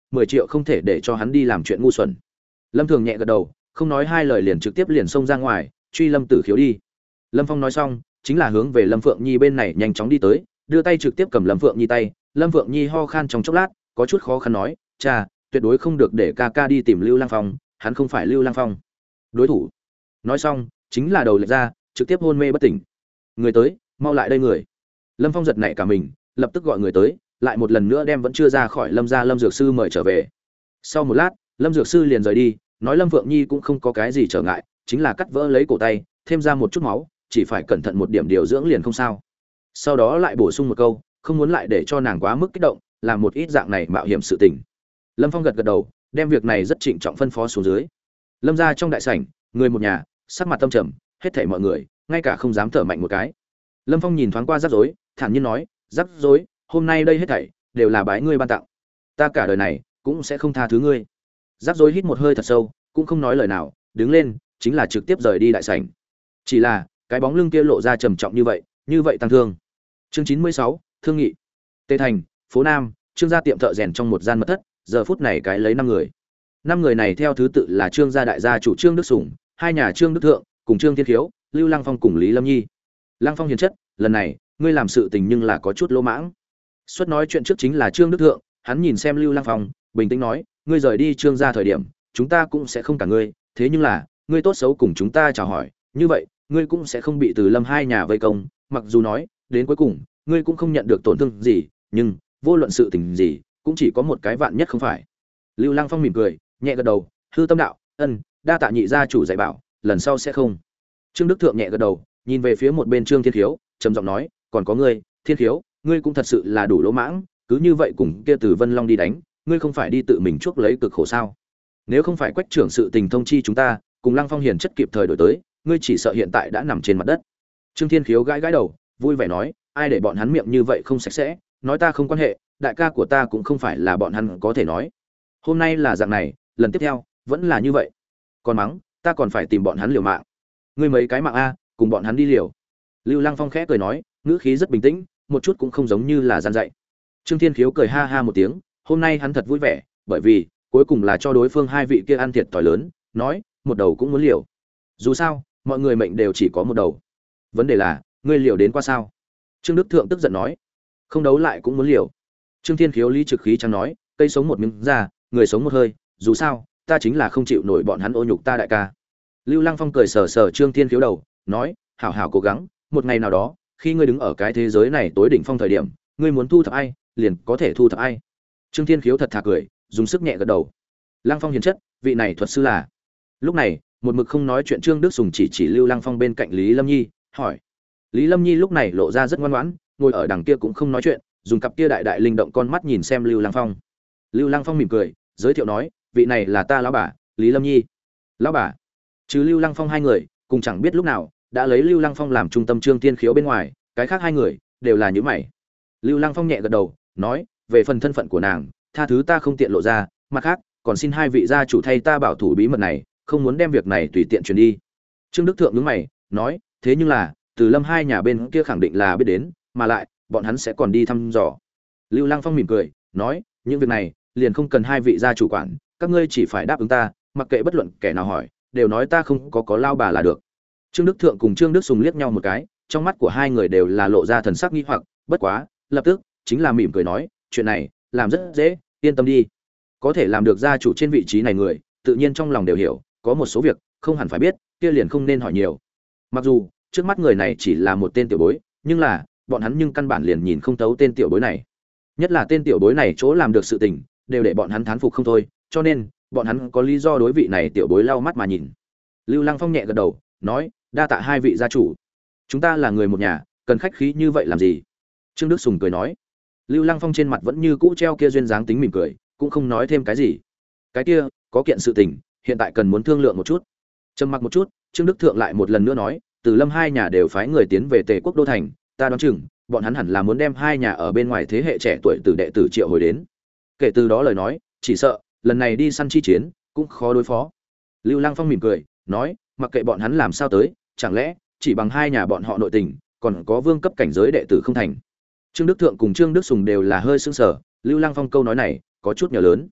mười triệu không thể để cho hắn đi làm chuyện ngu xuẩn. Lâm Thường nhẹ gật đầu, không nói hai lời liền trực tiếp liền xông ra ngoài, truy Lâm Tử Khiếu đi. Lâm Phong nói xong, chính là hướng về Lâm Phượng Nhi bên này nhanh chóng đi tới, đưa tay trực tiếp cầm Lâm Phượng Nhi tay. Lâm Phượng Nhi ho khan trong chốc lát, có chút khó khăn nói, "Cha, tuyệt đối không được để ca ca đi tìm Lưu Lăng Phong, hắn không phải Lưu Lăng Phong đối thủ." Nói xong, chính là đầu lệch ra, trực tiếp hôn mê bất tỉnh. "Người tới, mau lại đây người." Lâm Phong giật nảy cả mình, lập tức gọi người tới, lại một lần nữa đem vẫn chưa ra khỏi Lâm gia Lâm Dược sư mời trở về. Sau một lát, Lâm Dược sư liền rời đi, nói Lâm Phượng Nhi cũng không có cái gì trở ngại, chính là cắt vỡ lấy cổ tay, thêm ra một chút máu, chỉ phải cẩn thận một điểm điều dưỡng liền không sao. Sau đó lại bổ sung một câu, không muốn lại để cho nàng quá mức kích động, làm một ít dạng này mạo hiểm sự tình. Lâm Phong gật gật đầu, đem việc này rất trịnh trọng phân phó xuống dưới. Lâm gia trong đại sảnh, người một nhà, sắc mặt tâm trầm, hết thảy mọi người, ngay cả không dám thở mạnh một cái. Lâm Phong nhìn thoáng qua Rắc Rối, thản nhiên nói, "Rắc Rối, hôm nay đây hết thảy đều là bái ngươi ban tặng. Ta cả đời này cũng sẽ không tha thứ ngươi." Rắc Rối hít một hơi thật sâu, cũng không nói lời nào, đứng lên, chính là trực tiếp rời đi đại sảnh. Chỉ là, cái bóng lưng kia lộ ra trầm trọng như vậy, như vậy tăng thương. Chương chín mươi sáu, thương nghị. Tê Thành, phố Nam, Trương gia tiệm thợ rèn trong một gian mật thất, giờ phút này cái lấy năm người. Năm người này theo thứ tự là Trương gia đại gia chủ Trương Đức Sủng, hai nhà Trương Đức Thượng, cùng Trương Thiên Khiếu, Lưu Lăng Phong cùng Lý Lâm Nhi. Lăng Phong hiền chất, lần này, ngươi làm sự tình nhưng là có chút lỗ mãng. Xuất nói chuyện trước chính là Trương Đức Thượng, hắn nhìn xem Lưu Lăng Phong, bình tĩnh nói, ngươi rời đi Trương gia thời điểm, chúng ta cũng sẽ không cả ngươi, thế nhưng là, ngươi tốt xấu cùng chúng ta chào hỏi, như vậy, ngươi cũng sẽ không bị Từ Lâm hai nhà vây công, mặc dù nói, đến cuối cùng, ngươi cũng không nhận được tổn thương gì, nhưng vô luận sự tình gì, cũng chỉ có một cái vạn nhất không phải. Lưu Lăng Phong mỉm cười, nhẹ gật đầu, hư tâm đạo, ân, đa tạ nhị gia chủ dạy bảo, lần sau sẽ không. Trương Đức Thượng nhẹ gật đầu, nhìn về phía một bên Trương Thiên Khiếu, trầm giọng nói, còn có ngươi, Thiên Khiếu, ngươi cũng thật sự là đủ lỗ mãng, cứ như vậy cùng kia Từ Vân Long đi đánh, ngươi không phải đi tự mình chuốc lấy cực khổ sao? Nếu không phải Quách trưởng sự tình thông chi chúng ta, cùng Lăng Phong hiền chất kịp thời đổi tới, ngươi chỉ sợ hiện tại đã nằm trên mặt đất. Trương Thiên Khiếu gãi gãi đầu, vui vẻ nói, ai để bọn hắn miệng như vậy không sạch sẽ, nói ta không quan hệ, đại ca của ta cũng không phải là bọn hắn có thể nói. Hôm nay là dạng này, lần tiếp theo vẫn là như vậy. Còn mắng, ta còn phải tìm bọn hắn liều mạng. Ngươi mấy cái mạng a, cùng bọn hắn đi liều. Lưu Lăng Phong khẽ cười nói, ngữ khí rất bình tĩnh, một chút cũng không giống như là gian dạy. Trương Thiên Khiếu cười ha ha một tiếng, hôm nay hắn thật vui vẻ, bởi vì cuối cùng là cho đối phương hai vị kia ăn thiệt thòi lớn, nói, một đầu cũng muốn liều. Dù sao, mọi người mệnh đều chỉ có một đầu. Vấn đề là, ngươi liều đến qua sao? Trương Đức Thượng tức giận nói, không đấu lại cũng muốn liều. Trương Thiên Khiếu lý trực khí chẳng nói, cây sống một miếng ra, người sống một hơi, dù sao, ta chính là không chịu nổi bọn hắn ô nhục ta đại ca. Lưu Lăng Phong cười sờ sờ Trương Thiên Khiếu đầu, nói, hảo hảo cố gắng, một ngày nào đó, khi ngươi đứng ở cái thế giới này tối đỉnh phong thời điểm, ngươi muốn thu thập ai, liền có thể thu thập ai. Trương Thiên Khiếu thật thà cười, dùng sức nhẹ gật đầu. Lăng Phong hiền chất, vị này thuật sư là. Lúc này, một mực không nói chuyện Trương Đức Sùng chỉ chỉ Lưu Lăng Phong bên cạnh Lý Lâm Nhi, hỏi. Lý Lâm Nhi lúc này lộ ra rất ngoan ngoãn, ngồi ở đằng kia cũng không nói chuyện, dùng cặp kia đại đại linh động con mắt nhìn xem Lưu Lăng Phong. Lưu Lăng Phong mỉm cười, giới thiệu nói, vị này là ta lão bà, Lý Lâm Nhi. Lão bà? Chứ Lưu Lăng Phong hai người, cùng chẳng biết lúc nào đã lấy Lưu Lăng Phong làm trung tâm Trương Thiên Khiếu bên ngoài, cái khác hai người đều là những mày. Lưu Lăng Phong nhẹ gật đầu, nói, về phần thân phận của nàng, tha thứ ta không tiện lộ ra, mặt khác, còn xin hai vị gia chủ thay ta bảo thủ bí mật này, không muốn đem việc này tùy tiện truyền đi. Trương Đức Thượng nhướng mày, nói, thế nhưng là, Từ Lâm hai nhà bên kia khẳng định là biết đến, mà lại, bọn hắn sẽ còn đi thăm dò. Lưu Lăng Phong mỉm cười, nói, những việc này liền không cần hai vị gia chủ quản, các ngươi chỉ phải đáp ứng ta, mặc kệ bất luận kẻ nào hỏi, đều nói ta không có có lao bà là được. Trương Đức Thượng cùng Trương Đức Sùng liếc nhau một cái, trong mắt của hai người đều là lộ ra thần sắc nghi hoặc, bất quá, lập tức chính là mỉm cười nói, chuyện này làm rất dễ, yên tâm đi. Có thể làm được gia chủ trên vị trí này người, tự nhiên trong lòng đều hiểu, có một số việc không hẳn phải biết, kia liền không nên hỏi nhiều. Mặc dù trước mắt người này chỉ là một tên tiểu bối, nhưng là bọn hắn nhưng căn bản liền nhìn không thấu tên tiểu bối này. Nhất là tên tiểu bối này chỗ làm được sự tình, đều để bọn hắn thán phục không thôi, cho nên bọn hắn có lý do đối vị này tiểu bối lau mắt mà nhìn. Lưu Lăng Phong nhẹ gật đầu, nói, đa tạ hai vị gia chủ. Chúng ta là người một nhà, cần khách khí như vậy làm gì? Trương Đức Sùng cười nói. Lưu Lăng Phong trên mặt vẫn như cũ treo kia duyên dáng tính mỉm cười, cũng không nói thêm cái gì. Cái kia, có kiện sự tình, hiện tại cần muốn thương lượng một chút. Trầm mặc một chút, Trương Đức Thượng lại một lần nữa nói, Từ Lâm hai nhà đều phái người tiến về Tề Quốc đô thành, ta đoán chừng, bọn hắn hẳn là muốn đem hai nhà ở bên ngoài thế hệ trẻ tuổi từ đệ tử triệu hồi đến. Kể từ đó lời nói, chỉ sợ lần này đi săn chi chiến cũng khó đối phó. Lưu Lăng Phong mỉm cười, nói, mặc kệ bọn hắn làm sao tới, chẳng lẽ chỉ bằng hai nhà bọn họ nội tình, còn có vương cấp cảnh giới đệ tử không thành. Trương Đức Thượng cùng Trương Đức Sùng đều là hơi sững sờ, Lưu Lăng Phong câu nói này có chút nhờ lớn.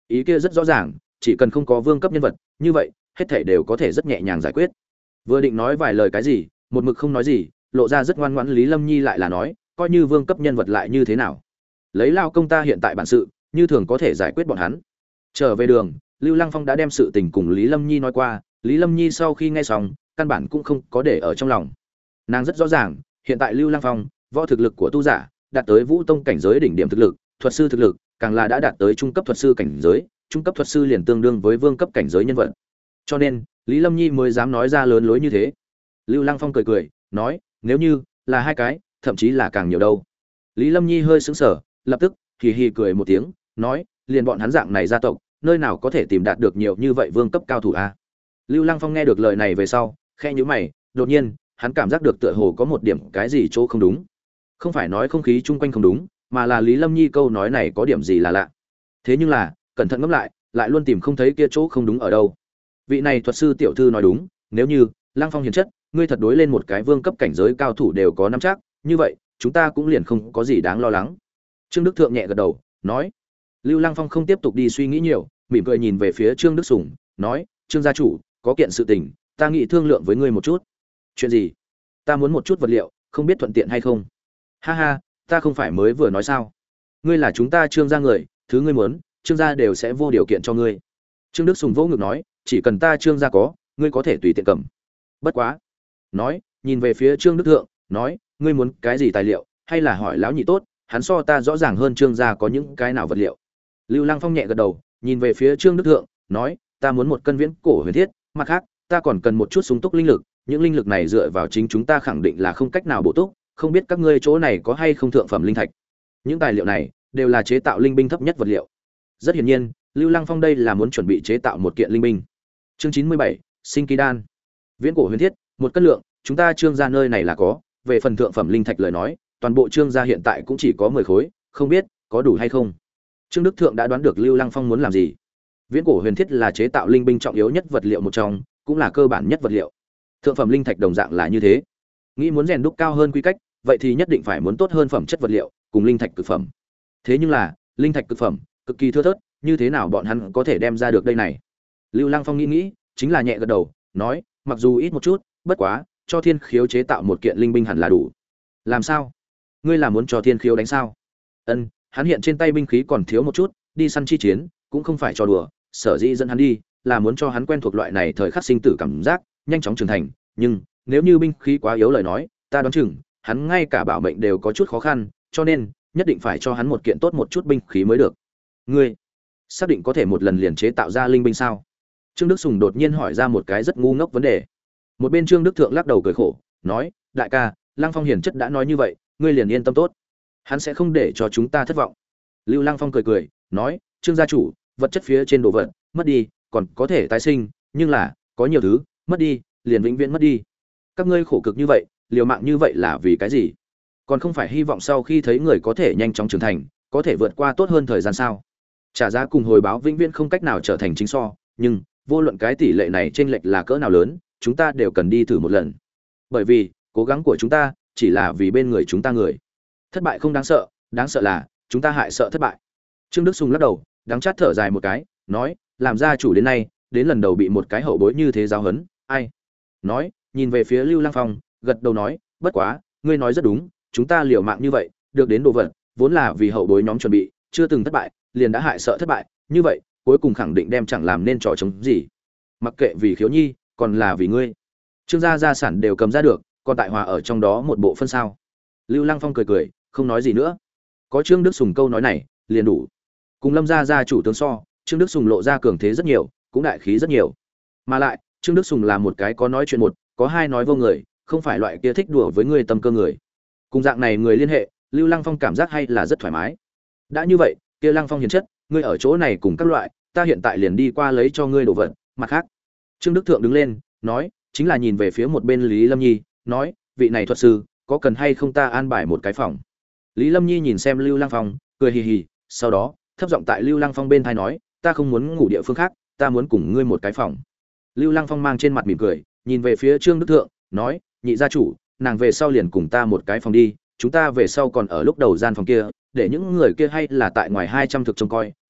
Ý kia rất rõ ràng, chỉ cần không có vương cấp nhân vật, như vậy, hết thảy đều có thể rất nhẹ nhàng giải quyết. Vừa định nói vài lời cái gì, một mực không nói gì, lộ ra rất ngoan ngoãn Lý Lâm Nhi lại là nói, coi như vương cấp nhân vật lại như thế nào? Lấy lao công ta hiện tại bản sự, như thường có thể giải quyết bọn hắn. Trở về đường, Lưu Lăng Phong đã đem sự tình cùng Lý Lâm Nhi nói qua, Lý Lâm Nhi sau khi nghe xong, căn bản cũng không có để ở trong lòng. Nàng rất rõ ràng, hiện tại Lưu Lăng Phong, võ thực lực của tu giả, đạt tới Vũ Tông cảnh giới đỉnh điểm thực lực, thuật sư thực lực, càng là đã đạt tới trung cấp thuật sư cảnh giới, trung cấp thuật sư liền tương đương với vương cấp cảnh giới nhân vật. Cho nên, Lý Lâm Nhi mới dám nói ra lớn lối như thế. Lưu Lăng Phong cười cười, nói, nếu như là hai cái, thậm chí là càng nhiều đâu. Lý Lâm Nhi hơi sững sờ, lập tức hì hì cười một tiếng, nói, liền bọn hắn dạng này gia tộc, nơi nào có thể tìm đạt được nhiều như vậy vương cấp cao thủ a? Lưu Lăng Phong nghe được lời này về sau, khẽ nhíu mày, đột nhiên, hắn cảm giác được tựa hồ có một điểm cái gì chỗ không đúng. Không phải nói không khí chung quanh không đúng, mà là Lý Lâm Nhi câu nói này có điểm gì là lạ. Thế nhưng là, cẩn thận ngẫm lại, lại luôn tìm không thấy kia chỗ không đúng ở đâu. Vị này thuật sư tiểu thư nói đúng, nếu như Lăng Phong hiền chất, ngươi thật đối lên một cái vương cấp cảnh giới cao thủ đều có nắm chắc, như vậy, chúng ta cũng liền không có gì đáng lo lắng. Trương Đức Thượng nhẹ gật đầu, nói. Lưu Lăng Phong không tiếp tục đi suy nghĩ nhiều, mỉm cười nhìn về phía Trương Đức Sùng, nói, Trương gia chủ, có kiện sự tình, ta nghĩ thương lượng với ngươi một chút. Chuyện gì? Ta muốn một chút vật liệu, không biết thuận tiện hay không. Ha ha, ta không phải mới vừa nói sao? Ngươi là chúng ta Trương gia người, thứ ngươi muốn, Trương gia đều sẽ vô điều kiện cho ngươi. Trương Đức Sùng vỗ ngực nói, chỉ cần ta Trương gia có, ngươi có thể tùy tiện cầm. Bất quá. Nói, nhìn về phía Trương Đức Thượng, nói, ngươi muốn cái gì tài liệu, hay là hỏi lão nhị tốt, hắn so ta rõ ràng hơn Trương gia có những cái nào vật liệu. Lưu Lăng Phong nhẹ gật đầu, nhìn về phía Trương Đức Thượng, nói, ta muốn một cân viễn cổ huyền thiết, mặt khác, ta còn cần một chút súng túc linh lực, những linh lực này dựa vào chính chúng ta khẳng định là không cách nào bổ túc, không biết các ngươi chỗ này có hay không thượng phẩm linh thạch. Những tài liệu này đều là chế tạo linh binh thấp nhất vật liệu. Rất hiển nhiên, Lưu Lăng Phong đây là muốn chuẩn bị chế tạo một kiện linh binh. Chương chín mươi bảy, Sinh Kỳ đan. Viễn cổ huyền thiết, một cân lượng, chúng ta Trương gia nơi này là có, về phần thượng phẩm linh thạch lời nói, toàn bộ Trương gia hiện tại cũng chỉ có mười khối, không biết có đủ hay không. Trương Đức Thượng đã đoán được Lưu Lăng Phong muốn làm gì. Viễn cổ huyền thiết là chế tạo linh binh trọng yếu nhất vật liệu một trong, cũng là cơ bản nhất vật liệu. Thượng phẩm linh thạch đồng dạng là như thế. Nghĩ muốn rèn đúc cao hơn quy cách, vậy thì nhất định phải muốn tốt hơn phẩm chất vật liệu, cùng linh thạch cực phẩm. Thế nhưng là, linh thạch cực phẩm cực kỳ thưa thớt, như thế nào bọn hắn có thể đem ra được đây này? Lưu Lăng Phong nghĩ nghĩ, chính là nhẹ gật đầu, nói, mặc dù ít một chút, bất quá, cho Thiên Khiếu chế tạo một kiện linh binh hẳn là đủ. Làm sao? Ngươi là muốn cho Thiên Khiếu đánh sao? Ân, hắn hiện trên tay binh khí còn thiếu một chút, đi săn chi chiến, cũng không phải cho đùa, sở dĩ dẫn hắn đi, là muốn cho hắn quen thuộc loại này thời khắc sinh tử cảm giác, nhanh chóng trưởng thành, nhưng nếu như binh khí quá yếu lời nói, ta đoán chừng hắn ngay cả bảo mệnh đều có chút khó khăn, cho nên nhất định phải cho hắn một kiện tốt một chút binh khí mới được. Ngươi xác định có thể một lần liền chế tạo ra linh binh sao? Trương Đức Sùng đột nhiên hỏi ra một cái rất ngu ngốc vấn đề. Một bên Trương Đức Thượng lắc đầu cười khổ, nói, đại ca, Lăng Phong hiền chất đã nói như vậy, ngươi liền yên tâm tốt, hắn sẽ không để cho chúng ta thất vọng. Lưu Lăng Phong cười cười, nói, Trương gia chủ, vật chất phía trên đồ vật mất đi còn có thể tái sinh, nhưng là có nhiều thứ mất đi liền vĩnh viễn mất đi. Các ngươi khổ cực như vậy, liều mạng như vậy là vì cái gì? Còn không phải hy vọng sau khi thấy người có thể nhanh chóng trưởng thành, có thể vượt qua tốt hơn thời gian sao? Trả giá cùng hồi báo vĩnh viễn không cách nào trở thành chính so, nhưng vô luận cái tỷ lệ này chênh lệch là cỡ nào lớn, chúng ta đều cần đi thử một lần. Bởi vì cố gắng của chúng ta chỉ là vì bên người chúng ta người. Thất bại không đáng sợ, đáng sợ là chúng ta hại sợ thất bại. Trương Đức Sùng lắc đầu, đắng chát thở dài một cái, nói, làm gia chủ đến nay, đến lần đầu bị một cái hậu bối như thế giáo huấn, ai? Nói, nhìn về phía Lưu Lăng Phong, gật đầu nói, bất quá, ngươi nói rất đúng, chúng ta liều mạng như vậy, được đến đồ vật, vốn là vì hậu bối nhóm chuẩn bị, chưa từng thất bại, liền đã hại sợ thất bại, như vậy, cuối cùng khẳng định đem chẳng làm nên trò chống gì. Mặc kệ vì Khiếu Nhi, còn là vì ngươi. Trương gia gia sản đều cầm ra được, còn tại hòa ở trong đó một bộ phân sao? Lưu Lăng Phong cười cười, không nói gì nữa. Có Trương Đức Sùng câu nói này, liền đủ. Cùng Lâm gia gia chủ tướng so, Trương Đức Sùng lộ ra cường thế rất nhiều, cũng đại khí rất nhiều. Mà lại, Trương Đức Sùng là một cái có nói chuyện một, có hai nói vô người, không phải loại kia thích đùa với người tâm cơ người. Cùng dạng này người liên hệ, Lưu Lăng Phong cảm giác hay là rất thoải mái. Đã như vậy, kia Lăng Phong hiền chất, ngươi ở chỗ này cùng các loại, ta hiện tại liền đi qua lấy cho ngươi đồ vật, mặt khác. Trương Đức Thượng đứng lên, nói, chính là nhìn về phía một bên Lý Lâm Nhi, nói, vị này thuật sư, có cần hay không ta an bài một cái phòng. Lý Lâm Nhi nhìn xem Lưu Lăng Phong, cười hì hì, sau đó thấp giọng tại Lưu Lăng Phong bên tai nói, ta không muốn ngủ địa phương khác, ta muốn cùng ngươi một cái phòng. Lưu Lăng Phong mang trên mặt mỉm cười, nhìn về phía Trương Đức Thượng, nói, nhị gia chủ, nàng về sau liền cùng ta một cái phòng đi, chúng ta về sau còn ở lúc đầu gian phòng kia, để những người kia hay là tại ngoài hai trăm thực trông coi,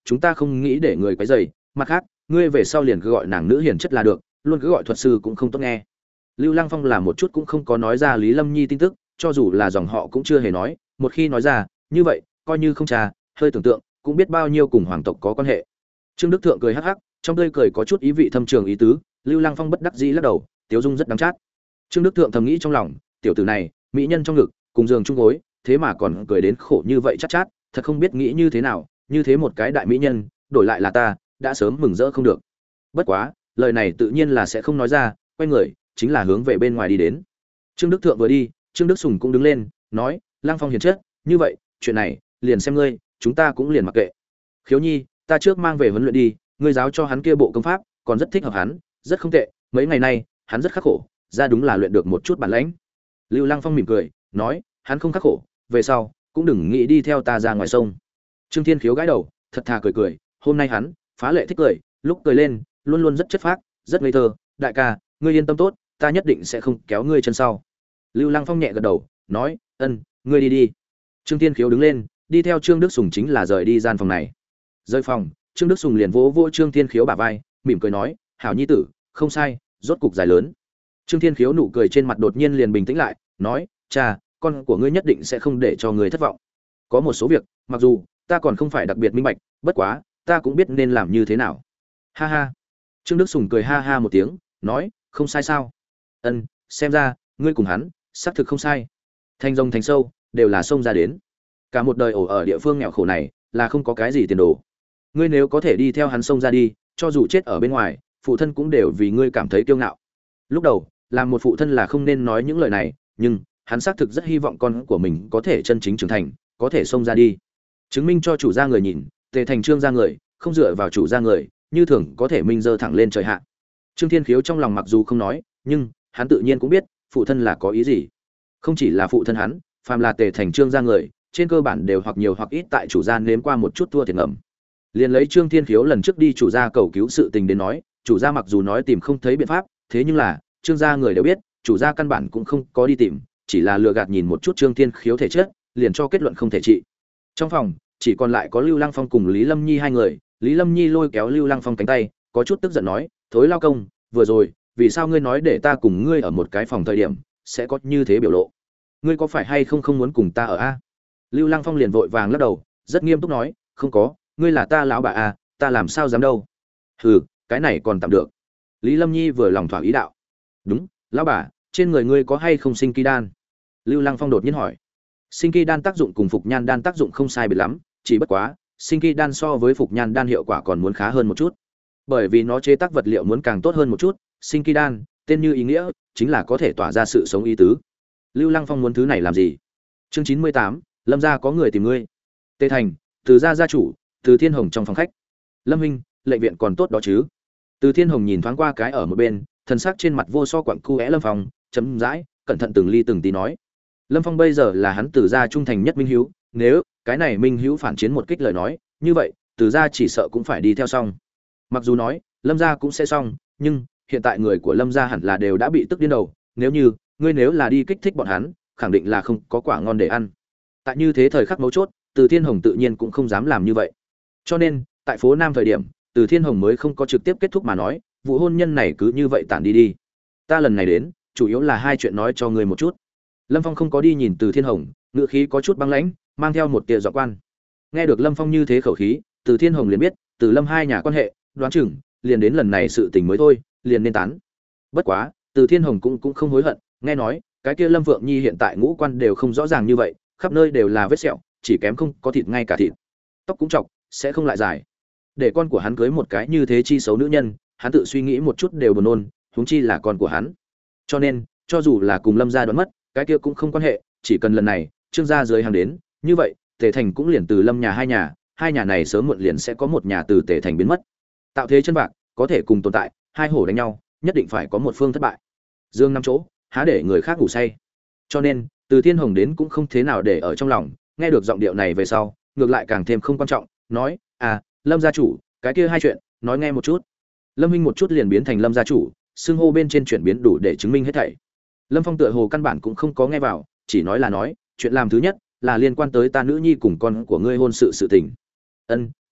chúng ta không nghĩ để người quấy rầy, mặt khác ngươi về sau liền cứ gọi nàng nữ hiền chất là được, luôn cứ gọi thuật sư cũng không tốt nghe. Lưu Lăng Phong làm một chút cũng không có nói ra Lý Lâm Nhi tin tức, cho dù là dòng họ cũng chưa hề nói, một khi nói ra, như vậy, coi như không trà, hơi tưởng tượng, cũng biết bao nhiêu cùng hoàng tộc có quan hệ. Trương Đức Thượng cười hắc hắc, trong tươi cười có chút ý vị thâm trường ý tứ, Lưu Lăng Phong bất đắc dĩ lắc đầu, tiếu dung rất đắng chát. Trương Đức Thượng thầm nghĩ trong lòng, tiểu tử này, mỹ nhân trong ngực, cùng giường chung gối, thế mà còn cười đến khổ như vậy chát chát, thật không biết nghĩ như thế nào, như thế một cái đại mỹ nhân, đổi lại là ta, đã sớm mừng rỡ không được. Bất quá, lời này tự nhiên là sẽ không nói ra, quay người, chính là hướng về bên ngoài đi đến. Trương Đức Thượng vừa đi, Trương Đức Sùng cũng đứng lên, nói, Lăng Phong hiền chất, như vậy, chuyện này, liền xem ngươi, chúng ta cũng liền mặc kệ. Khiếu Nhi, ta trước mang về huấn luyện đi, ngươi giáo cho hắn kia bộ công pháp, còn rất thích hợp hắn, rất không tệ, mấy ngày nay, hắn rất khắc khổ, ra đúng là luyện được một chút bản lĩnh. Lưu Lăng Phong mỉm cười, nói, hắn không khắc khổ, về sau cũng đừng nghĩ đi theo ta ra ngoài sông. Trương Thiên Khiếu gãi đầu, thật thà cười cười, hôm nay hắn phá lệ thích cười, lúc cười lên, luôn luôn rất chất phác, rất ngây thơ, đại ca, ngươi yên tâm tốt, ta nhất định sẽ không kéo ngươi chân sau. Lưu Lăng Phong nhẹ gật đầu, nói, ân, ngươi đi đi. Trương Thiên Khiếu đứng lên, đi theo Trương Đức Sùng chính là rời đi gian phòng này. Rời phòng, Trương Đức Sùng liền vỗ vỗ Trương Thiên Khiếu bả vai, mỉm cười nói, hảo nhi tử, không sai, rốt cục dài lớn. Trương Thiên Khiếu nụ cười trên mặt đột nhiên liền bình tĩnh lại, nói, cha, con của ngươi nhất định sẽ không để cho ngươi thất vọng. Có một số việc, mặc dù ta còn không phải đặc biệt minh bạch, bất quá, ta cũng biết nên làm như thế nào. Ha ha. Trương Đức Sùng cười ha ha một tiếng, nói, không sai sao? Ân, xem ra, ngươi cùng hắn, xác thực không sai. Thành rồng thành sâu, đều là sông ra đến. Cả một đời ổ ở địa phương nghèo khổ này, là không có cái gì tiền đồ. Ngươi nếu có thể đi theo hắn sông ra đi, cho dù chết ở bên ngoài, phụ thân cũng đều vì ngươi cảm thấy kiêu ngạo. Lúc đầu, làm một phụ thân là không nên nói những lời này, nhưng hắn xác thực rất hy vọng con của mình có thể chân chính trưởng thành, có thể xông ra đi, chứng minh cho chủ gia người nhìn, Tề Thành Trương gia người, không dựa vào chủ gia người, như thường có thể minh dơ thẳng lên trời hạ. Trương Thiên Khiếu trong lòng mặc dù không nói, nhưng hắn tự nhiên cũng biết, phụ thân là có ý gì. Không chỉ là phụ thân hắn, phàm là Tề Thành Trương gia người, trên cơ bản đều hoặc nhiều hoặc ít tại chủ gia nếm qua một chút thua thiệt ngầm. Liền lấy Trương Thiên Khiếu lần trước đi chủ gia cầu cứu sự tình đến nói, chủ gia mặc dù nói tìm không thấy biện pháp, thế nhưng là Trương gia người đều biết, chủ gia căn bản cũng không có đi tìm, chỉ là lừa gạt nhìn một chút Trương Thiên Khiếu thể chất, liền cho kết luận không thể trị. Trong phòng, chỉ còn lại có Lưu Lăng Phong cùng Lý Lâm Nhi hai người, Lý Lâm Nhi lôi kéo Lưu Lăng Phong cánh tay, có chút tức giận nói, "Thối lao công, vừa rồi, vì sao ngươi nói để ta cùng ngươi ở một cái phòng thời điểm, sẽ có như thế biểu lộ? Ngươi có phải hay không không muốn cùng ta ở a?" Lưu Lăng Phong liền vội vàng lắc đầu, rất nghiêm túc nói, "Không có, ngươi là ta lão bà a, ta làm sao dám đâu." "Hừ, cái này còn tạm được." Lý Lâm Nhi vừa lòng thỏa ý đạo. "Đúng, lão bà, trên người ngươi có hay không sinh kỳ đan?" Lưu Lăng Phong đột nhiên hỏi. Sinh kỳ đan tác dụng cùng phục nhan đan tác dụng không sai biệt lắm, chỉ bất quá, sinh kỳ đan so với phục nhan đan hiệu quả còn muốn khá hơn một chút. Bởi vì nó chế tác vật liệu muốn càng tốt hơn một chút, sinh kỳ đan, tên như ý nghĩa, chính là có thể tỏa ra sự sống ý tứ. Lưu Lăng Phong muốn thứ này làm gì? Chương chín mươi tám, Lâm gia có người tìm ngươi. Tề Thành, Từ gia gia chủ, Từ Thiên Hồng trong phòng khách. Lâm huynh, lệnh viện còn tốt đó chứ? Từ Thiên Hồng nhìn thoáng qua cái ở một bên, thần sắc trên mặt vô so quặng cu é Lâm Phong, chấm dãi, cẩn thận từng ly từng tí nói. Lâm Phong bây giờ là hắn Từ gia trung thành nhất minh hữu, nếu cái này minh hữu phản chiến một kích lời nói, như vậy, Từ gia chỉ sợ cũng phải đi theo xong. Mặc dù nói, Lâm gia cũng sẽ xong, nhưng hiện tại người của Lâm gia hẳn là đều đã bị tức điên đầu, nếu như ngươi nếu là đi kích thích bọn hắn, khẳng định là không có quả ngon để ăn. Tại như thế thời khắc mấu chốt, Từ Thiên Hồng tự nhiên cũng không dám làm như vậy. Cho nên, tại phố Nam thời điểm, Từ Thiên Hồng mới không có trực tiếp kết thúc mà nói, vụ hôn nhân này cứ như vậy tản đi đi. Ta lần này đến, chủ yếu là hai chuyện nói cho ngươi một chút. Lâm Phong không có đi nhìn Từ Thiên Hồng, ngữ khí có chút băng lãnh, mang theo một tia dọa quan. Nghe được Lâm Phong như thế khẩu khí, Từ Thiên Hồng liền biết, Từ Lâm hai nhà quan hệ, đoán chừng liền đến lần này sự tình mới thôi, liền nên tán. Bất quá, Từ Thiên Hồng cũng cũng không hối hận, nghe nói, cái kia Lâm Vượng Nhi hiện tại ngũ quan đều không rõ ràng như vậy, khắp nơi đều là vết sẹo, chỉ kém không có thịt ngay cả thịt. Tóc cũng trọc, sẽ không lại dài. Để con của hắn cưới một cái như thế chi xấu nữ nhân, hắn tự suy nghĩ một chút đều buồn nôn, huống chi là con của hắn. Cho nên, cho dù là cùng Lâm gia đoán mất, cái kia cũng không quan hệ, chỉ cần lần này Trương gia dưới hàng đến, như vậy, Tề Thành cũng liền từ Lâm nhà hai nhà, hai nhà này sớm muộn liền sẽ có một nhà từ Tề Thành biến mất. Tạo thế chân bạc, có thể cùng tồn tại, hai hổ đánh nhau, nhất định phải có một phương thất bại. Dương năm chỗ, há để người khác ngủ say. Cho nên, Từ Thiên Hồng đến cũng không thế nào để ở trong lòng, nghe được giọng điệu này về sau, ngược lại càng thêm không quan trọng, nói, "À, Lâm gia chủ, cái kia hai chuyện, nói nghe một chút." Lâm Minh một chút liền biến thành Lâm gia chủ, xưng hô bên trên chuyển biến đủ để chứng minh hết thảy. Lâm Phong tựa hồ căn bản cũng không có nghe vào, chỉ nói là nói, chuyện làm thứ nhất là liên quan tới ta nữ nhi cùng con của ngươi hôn sự sự tình. Ân,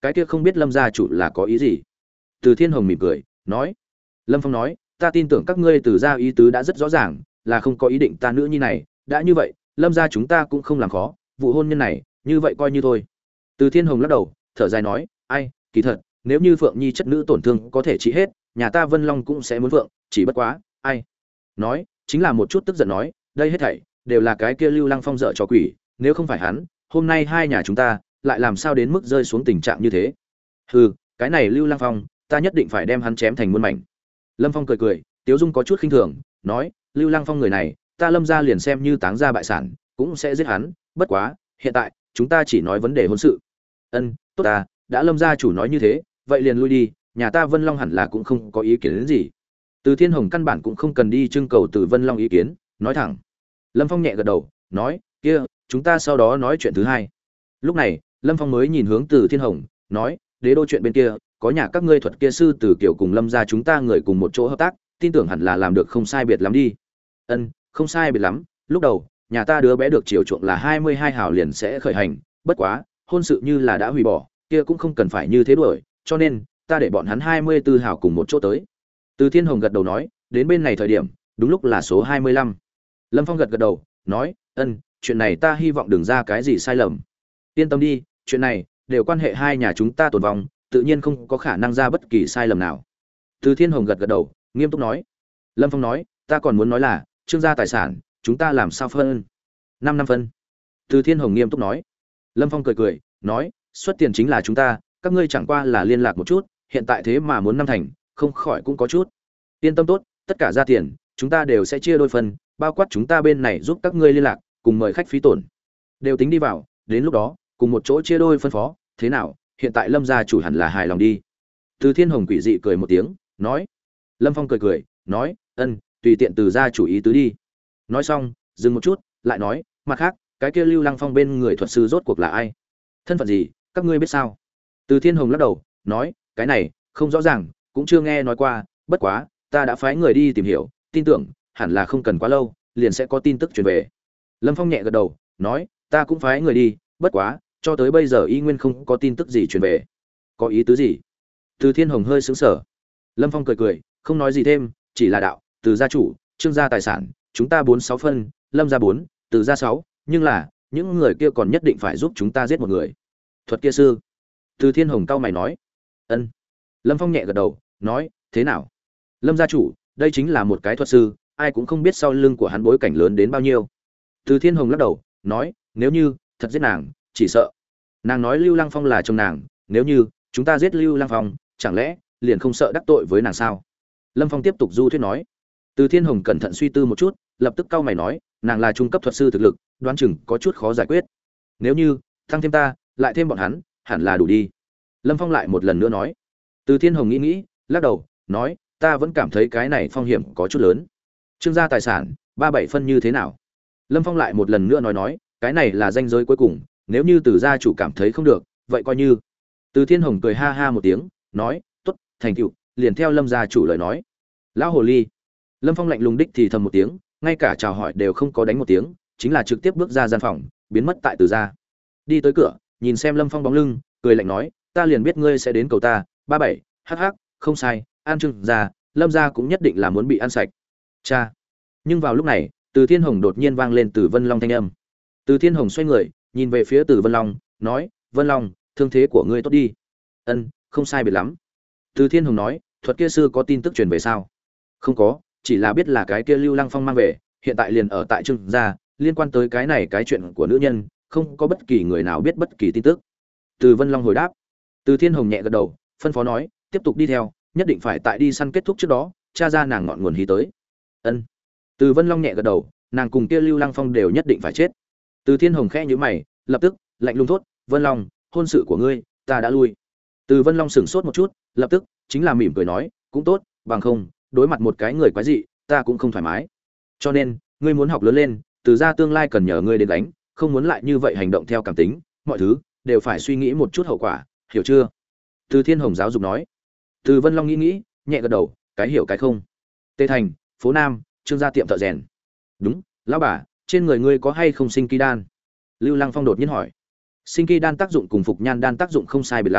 cái kia không biết Lâm gia chủ là có ý gì? Từ Thiên Hồng mỉm cười, nói. Lâm Phong nói, ta tin tưởng các ngươi Từ gia ý tứ đã rất rõ ràng, là không có ý định ta nữ nhi này, đã như vậy, Lâm gia chúng ta cũng không làm khó, vụ hôn nhân này, như vậy coi như thôi. Từ Thiên Hồng lắc đầu, thở dài nói, ai, kỳ thật, nếu như Phượng Nhi chất nữ tổn thương có thể trị hết, nhà ta Vân Long cũng sẽ muốn Phượng, chỉ bất quá, ai. Nói, chính là một chút tức giận nói, đây hết thảy đều là cái kia Lưu Lăng Phong dở trò quỷ, nếu không phải hắn, hôm nay hai nhà chúng ta lại làm sao đến mức rơi xuống tình trạng như thế. Hừ, cái này Lưu Lăng Phong, ta nhất định phải đem hắn chém thành muôn mảnh. Lâm Phong cười cười, Tiếu Dung có chút khinh thường, nói, Lưu Lăng Phong người này, ta Lâm gia liền xem như táng gia bại sản, cũng sẽ giết hắn, bất quá, hiện tại, chúng ta chỉ nói vấn đề hôn sự. Ân, tốt ta, đã Lâm gia chủ nói như thế, vậy liền lui đi, nhà ta Vân Long hẳn là cũng không có ý kiến đến gì. Từ Thiên Hồng căn bản cũng không cần đi trưng cầu từ Vân Long ý kiến, nói thẳng. Lâm Phong nhẹ gật đầu, nói, kia, chúng ta sau đó nói chuyện thứ hai. Lúc này, Lâm Phong mới nhìn hướng Từ Thiên Hồng, nói, đế đô chuyện bên kia, có nhà các ngươi thuật kia sư Từ Kiều cùng Lâm gia chúng ta người cùng một chỗ hợp tác, tin tưởng hẳn là làm được không sai biệt lắm đi. Ân, không sai biệt lắm, lúc đầu, nhà ta đứa bé được chiều chuộng là hai mươi hai hào liền sẽ khởi hành, bất quá, hôn sự như là đã hủy bỏ, kia cũng không cần phải như thế đuổi, cho nên, ta để bọn hắn hai mươi tư hào cùng một chỗ tới. Từ Thiên Hồng gật đầu nói, đến bên này thời điểm, đúng lúc là số hai mươi lăm. Lâm Phong gật gật đầu, nói, ân, chuyện này ta hy vọng đừng ra cái gì sai lầm. Yên tâm đi, chuyện này đều quan hệ hai nhà chúng ta tồn vong, tự nhiên không có khả năng ra bất kỳ sai lầm nào. Từ Thiên Hồng gật gật đầu, nghiêm túc nói. Lâm Phong nói, ta còn muốn nói là, Trương gia tài sản, chúng ta làm sao phân? Năm năm phân. Từ Thiên Hồng nghiêm túc nói. Lâm Phong cười cười, nói, xuất tiền chính là chúng ta, các ngươi chẳng qua là liên lạc một chút, hiện tại thế mà muốn năm thành, không khỏi cũng có chút. Yên tâm tốt, tất cả ra tiền, chúng ta đều sẽ chia đôi phần, bao quát chúng ta bên này giúp các ngươi liên lạc, cùng mời khách phí tổn, đều tính đi vào, đến lúc đó, cùng một chỗ chia đôi phân phó, thế nào? Hiện tại Lâm gia chủ hẳn là hài lòng đi. Từ Thiên Hồng quỷ dị cười một tiếng, nói. Lâm Phong cười cười, nói, ân, tùy tiện Từ gia chủ ý tứ đi. Nói xong, dừng một chút, lại nói, mặt khác, cái kia Lưu Lăng Phong bên người thuật sư rốt cuộc là ai? Thân phận gì, các ngươi biết sao? Từ Thiên Hồng lắc đầu, nói, cái này, không rõ ràng, cũng chưa nghe nói qua, bất quá, ta đã phái người đi tìm hiểu, tin tưởng, hẳn là không cần quá lâu, liền sẽ có tin tức truyền về. Lâm Phong nhẹ gật đầu, nói, ta cũng phái người đi, bất quá, cho tới bây giờ y nguyên không có tin tức gì truyền về. Có ý tứ gì? Từ Thiên Hồng hơi sững sờ. Lâm Phong cười cười, không nói gì thêm, chỉ là đạo, Từ gia chủ, Trương gia tài sản, chúng ta bốn sáu phân, Lâm gia bốn, Từ gia sáu, nhưng là, những người kia còn nhất định phải giúp chúng ta giết một người. Thuật kia sư. Từ Thiên Hồng cau mày nói. Ân. Lâm Phong nhẹ gật đầu, nói, thế nào? Lâm gia chủ, đây chính là một cái thuật sư, ai cũng không biết sau lưng của hắn bối cảnh lớn đến bao nhiêu. Từ Thiên Hồng lắc đầu, nói, nếu như thật giết nàng, chỉ sợ. Nàng nói Lưu Lăng Phong là chồng nàng, nếu như chúng ta giết Lưu Lăng Phong, chẳng lẽ liền không sợ đắc tội với nàng sao? Lâm Phong tiếp tục du thuyết nói. Từ Thiên Hồng cẩn thận suy tư một chút, lập tức cau mày nói, nàng là trung cấp thuật sư thực lực, đoán chừng có chút khó giải quyết. Nếu như tăng thêm ta, lại thêm bọn hắn, hẳn là đủ đi. Lâm Phong lại một lần nữa nói. Từ Thiên Hồng nghĩ nghĩ, lắc đầu, nói, ta vẫn cảm thấy cái này phong hiểm có chút lớn. Trương gia tài sản, ba bảy phân như thế nào? Lâm Phong lại một lần nữa nói nói, cái này là ranh giới cuối cùng, nếu như Từ gia chủ cảm thấy không được, vậy coi như. Từ Thiên Hồng cười ha ha một tiếng, nói, tốt, thành tựu, liền theo Lâm gia chủ lời nói. Lão hồ ly. Lâm Phong lạnh lùng đích thì thầm một tiếng, ngay cả chào hỏi đều không có đánh một tiếng, chính là trực tiếp bước ra gian phòng, biến mất tại Từ gia. Đi tới cửa, nhìn xem Lâm Phong bóng lưng, cười lạnh nói, ta liền biết ngươi sẽ đến cầu ta, ba bảy, hắc hắc, không sai, An Trương gia, Lâm gia cũng nhất định là muốn bị ăn sạch. Cha. Nhưng vào lúc này, Từ Thiên Hồng đột nhiên vang lên Từ Vân Long thanh âm. Từ Thiên Hồng xoay người, nhìn về phía Từ Vân Long, nói, Vân Long, thương thế của ngươi tốt đi. Ân, không sai biệt lắm. Từ Thiên Hồng nói, thuật kia sư có tin tức truyền về sao? Không có, chỉ là biết là cái kia Lưu Lăng Phong mang về, hiện tại liền ở tại Trương gia, liên quan tới cái này cái chuyện của nữ nhân, không có bất kỳ người nào biết bất kỳ tin tức. Từ Vân Long hồi đáp. Từ Thiên Hồng nhẹ gật đầu, phân phó nói, tiếp tục đi theo, nhất định phải tại đi săn kết thúc trước đó, tra ra nàng ngọn nguồn hí tới. Ân. Từ Vân Long nhẹ gật đầu, nàng cùng kia Lưu Lăng Phong đều nhất định phải chết. Từ Thiên Hồng khẽ nhíu mày, lập tức lạnh lùng thốt, "Vân Long, hôn sự của ngươi, ta đã lui." Từ Vân Long sững sốt một chút, lập tức chính là mỉm cười nói, "Cũng tốt, bằng không, đối mặt một cái người quái dị, ta cũng không thoải mái. Cho nên, ngươi muốn học lớn lên, từ ra tương lai cần nhờ ngươi đến đánh, không muốn lại như vậy hành động theo cảm tính, mọi thứ đều phải suy nghĩ một chút hậu quả, hiểu chưa?" Từ Thiên Hồng giáo dục nói. Từ Vân Long nghĩ nghĩ, nhẹ gật đầu, cái hiểu cái không. Tê Thành, phố Nam, Trương gia tiệm thợ rèn. Đúng, lão bà, trên người ngươi có hay không sinh kỳ đan? Lưu Lăng Phong đột nhiên hỏi. Sinh kỳ đan tác dụng cùng phục nhan đan tác dụng không sai biệt lắm,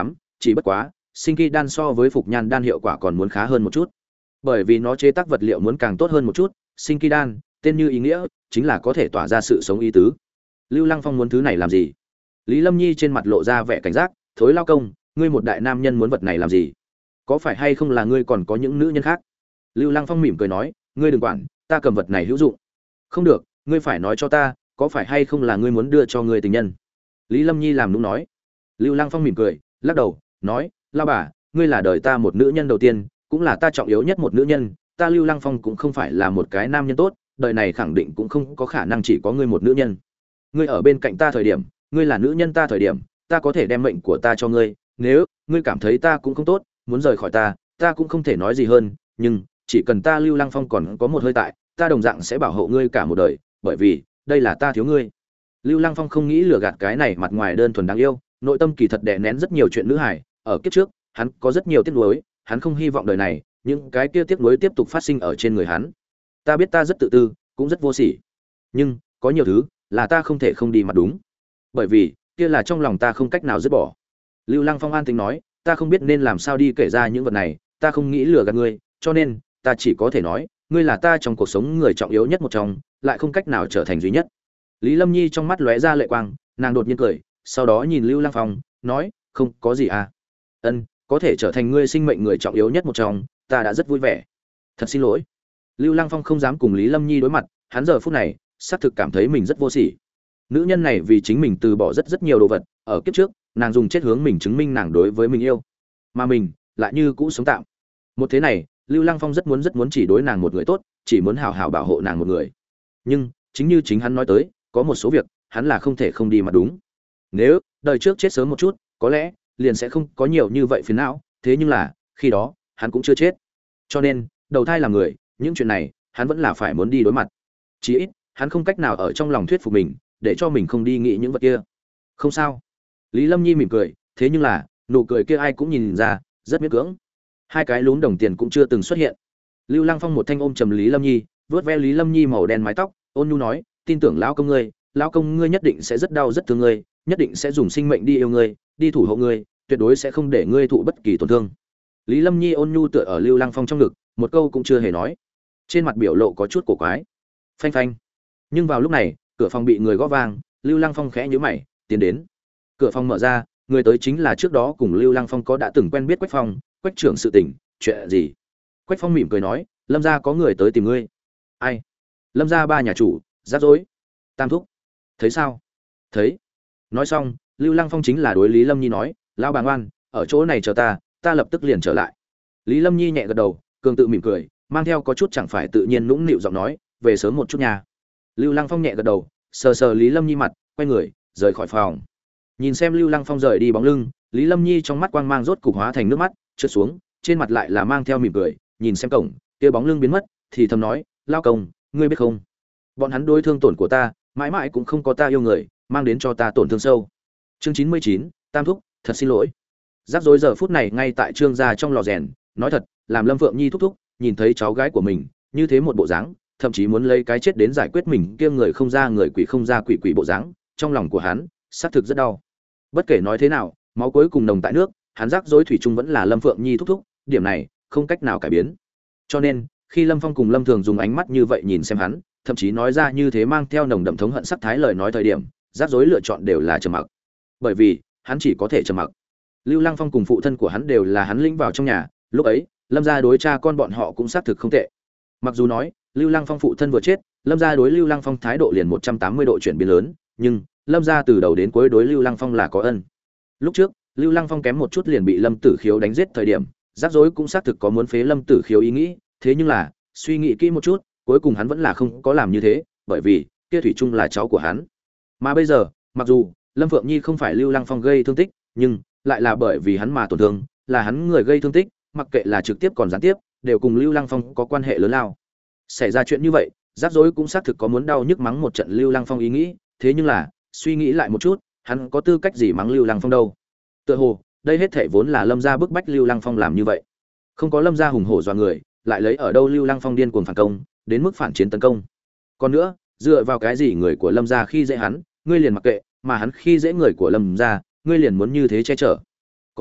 chỉ bất quá sinh kỳ đan so với phục nhan đan hiệu quả còn muốn khá hơn một chút, bởi vì nó chế tác vật liệu muốn càng tốt hơn một chút. Sinh kỳ đan tên như ý nghĩa chính là có thể tỏa ra sự sống ý tứ. Lưu Lăng Phong muốn thứ này làm gì? Lý Lâm Nhi trên mặt lộ ra vẻ cảnh giác. Thối lao công, ngươi một đại nam nhân muốn vật này làm gì? Có phải hay không là ngươi còn có những nữ nhân khác? Lưu Lăng Phong mỉm cười nói, ngươi đừng quản, ta cầm vật này hữu dụng. Không được, ngươi phải nói cho ta, có phải hay không là ngươi muốn đưa cho ngươi tình nhân? Lý Lâm Nhi làm nũng nói. Lưu Lăng Phong mỉm cười, lắc đầu, nói, lao bà, ngươi là đời ta một nữ nhân đầu tiên, cũng là ta trọng yếu nhất một nữ nhân, ta Lưu Lăng Phong cũng không phải là một cái nam nhân tốt, đời này khẳng định cũng không có khả năng chỉ có ngươi một nữ nhân. Ngươi ở bên cạnh ta thời điểm, ngươi là nữ nhân ta thời điểm, ta có thể đem mệnh của ta cho ngươi, nếu ngươi cảm thấy ta cũng không tốt, muốn rời khỏi ta, ta cũng không thể nói gì hơn, nhưng chỉ cần ta Lưu Lăng Phong còn có một hơi tại, ta đồng dạng sẽ bảo hộ ngươi cả một đời, bởi vì đây là ta thiếu ngươi. Lưu Lăng Phong không nghĩ lừa gạt cái này mặt ngoài đơn thuần đáng yêu, nội tâm kỳ thật đè nén rất nhiều chuyện nữ hài, ở kiếp trước, hắn có rất nhiều tiếc nuối, hắn không hy vọng đời này những cái kia tiếc nuối tiếp tục phát sinh ở trên người hắn. Ta biết ta rất tự tư, cũng rất vô sỉ, nhưng có nhiều thứ là ta không thể không đi mặt đúng, bởi vì kia là trong lòng ta không cách nào dứt bỏ. Lưu Lăng Phong an tính nói, ta không biết nên làm sao đi kể ra những vật này, ta không nghĩ lừa gạt ngươi, cho nên ta chỉ có thể nói, ngươi là ta trong cuộc sống người trọng yếu nhất một trong, lại không cách nào trở thành duy nhất. Lý Lâm Nhi trong mắt lóe ra lệ quang, nàng đột nhiên cười, sau đó nhìn Lưu Lăng Phong, nói, không có gì à. Ân, có thể trở thành ngươi sinh mệnh người trọng yếu nhất một trong, ta đã rất vui vẻ. Thật xin lỗi. Lưu Lăng Phong không dám cùng Lý Lâm Nhi đối mặt, hắn giờ phút này xác thực cảm thấy mình rất vô sỉ. Nữ nhân này vì chính mình từ bỏ rất rất nhiều đồ vật, ở kiếp trước, nàng dùng chết hướng mình chứng minh nàng đối với mình yêu, mà mình lại như cũ sống tạm. Một thế này, Lưu Lăng Phong rất muốn rất muốn chỉ đối nàng một người tốt, chỉ muốn hảo hảo bảo hộ nàng một người. Nhưng, chính như chính hắn nói tới, có một số việc, hắn là không thể không đi mà đúng. Nếu đời trước chết sớm một chút, có lẽ liền sẽ không có nhiều như vậy phiền não, thế nhưng là, khi đó, hắn cũng chưa chết. Cho nên, đầu thai làm người, những chuyện này, hắn vẫn là phải muốn đi đối mặt. Chỉ ít, hắn không cách nào ở trong lòng thuyết phục mình, để cho mình không đi nghĩ những vật kia. Không sao. Lý Lâm Nhi mỉm cười, thế nhưng là, nụ cười kia ai cũng nhìn ra, rất miễn cưỡng. Hai cái lún đồng tiền cũng chưa từng xuất hiện. Lưu Lăng Phong một thanh ôm trầm Lý Lâm Nhi, vớt ve Lý Lâm Nhi màu đen mái tóc, ôn nhu nói, tin tưởng lão công ngươi, lão công ngươi nhất định sẽ rất đau rất thương ngươi, nhất định sẽ dùng sinh mệnh đi yêu ngươi, đi thủ hộ ngươi, tuyệt đối sẽ không để ngươi thụ bất kỳ tổn thương. Lý Lâm Nhi ôn nhu tựa ở Lưu Lăng Phong trong ngực, một câu cũng chưa hề nói, trên mặt biểu lộ có chút cổ quái. Phanh phanh. Nhưng vào lúc này, cửa phòng bị người gõ vang, Lưu Lăng Phong khẽ nhíu mày, tiến đến. Cửa phòng mở ra, người tới chính là trước đó cùng Lưu Lăng Phong có đã từng quen biết Quách Phong, Quách trưởng sự tình, chuyện gì? Quách Phong mỉm cười nói, Lâm gia có người tới tìm ngươi. Ai? Lâm gia ba nhà chủ, rắc rối. Tam thúc. Thấy sao? Thấy. Nói xong, Lưu Lăng Phong chính là đối Lý Lâm Nhi nói, lão bà ngoan, ở chỗ này chờ ta, ta lập tức liền trở lại. Lý Lâm Nhi nhẹ gật đầu, cường tự mỉm cười, mang theo có chút chẳng phải tự nhiên nũng nịu giọng nói, về sớm một chút nha. Lưu Lăng Phong nhẹ gật đầu, sờ sờ Lý Lâm Nhi mặt, quay người, rời khỏi phòng. Nhìn xem Lưu Lăng Phong rời đi bóng lưng, Lý Lâm Nhi trong mắt quang mang rốt cục hóa thành nước mắt, trượt xuống, trên mặt lại là mang theo mỉm cười, nhìn xem cổng, kia bóng lưng biến mất, thì thầm nói, lao công, ngươi biết không? Bọn hắn đối thương tổn của ta, mãi mãi cũng không có ta yêu người, mang đến cho ta tổn thương sâu. Chương chín mươi chín, Tam thúc, thật xin lỗi. Rắc rối giờ phút này ngay tại Trương gia trong lò rèn, nói thật, làm Lâm Phượng Nhi thúc thúc, nhìn thấy cháu gái của mình, như thế một bộ dáng, thậm chí muốn lấy cái chết đến giải quyết mình, kia người không ra người quỷ không ra quỷ quỷ bộ dáng, trong lòng của hắn, xác thực rất đau. Bất kể nói thế nào, máu cuối cùng nồng tại nước, hắn rắc rối thủy chung vẫn là Lâm Phượng Nhi thúc thúc, điểm này không cách nào cải biến. Cho nên, khi Lâm Phong cùng Lâm Thường dùng ánh mắt như vậy nhìn xem hắn, thậm chí nói ra như thế mang theo nồng đậm thống hận sắc thái lời nói thời điểm, rắc rối lựa chọn đều là trầm mặc. Bởi vì, hắn chỉ có thể trầm mặc. Lưu Lăng Phong cùng phụ thân của hắn đều là hắn lĩnh vào trong nhà, lúc ấy, Lâm gia đối cha con bọn họ cũng xác thực không tệ. Mặc dù nói, Lưu Lăng Phong phụ thân vừa chết, Lâm gia đối Lưu Lăng Phong thái độ liền một trăm tám mươi độ chuyển biến lớn, nhưng Lâm gia từ đầu đến cuối đối Lưu Lăng Phong là có ân. Lúc trước, Lưu Lăng Phong kém một chút liền bị Lâm Tử Khiếu đánh giết thời điểm, rắc rối cũng xác thực có muốn phế Lâm Tử Khiếu ý nghĩ, thế nhưng là, suy nghĩ kỹ một chút, cuối cùng hắn vẫn là không có làm như thế, bởi vì kia thủy chung là cháu của hắn. Mà bây giờ, mặc dù Lâm Phượng Nhi không phải Lưu Lăng Phong gây thương tích, nhưng lại là bởi vì hắn mà tổn thương, là hắn người gây thương tích, mặc kệ là trực tiếp còn gián tiếp, đều cùng Lưu Lăng Phong có quan hệ lớn lao. Xảy ra chuyện như vậy, rắc rối cũng xác thực có muốn đau nhức mắng một trận Lưu Lăng Phong ý nghĩ, thế nhưng là, suy nghĩ lại một chút, hắn có tư cách gì mắng Lưu Lăng Phong đâu? Tựa hồ, đây hết thảy vốn là Lâm gia bức bách Lưu Lăng Phong làm như vậy. Không có Lâm gia hùng hổ dọa người, lại lấy ở đâu Lưu Lăng Phong điên cuồng phản công, đến mức phản chiến tấn công. Còn nữa, dựa vào cái gì người của Lâm gia khi dễ hắn, ngươi liền mặc kệ, mà hắn khi dễ người của Lâm gia, ngươi liền muốn như thế che chở. Có lẽ,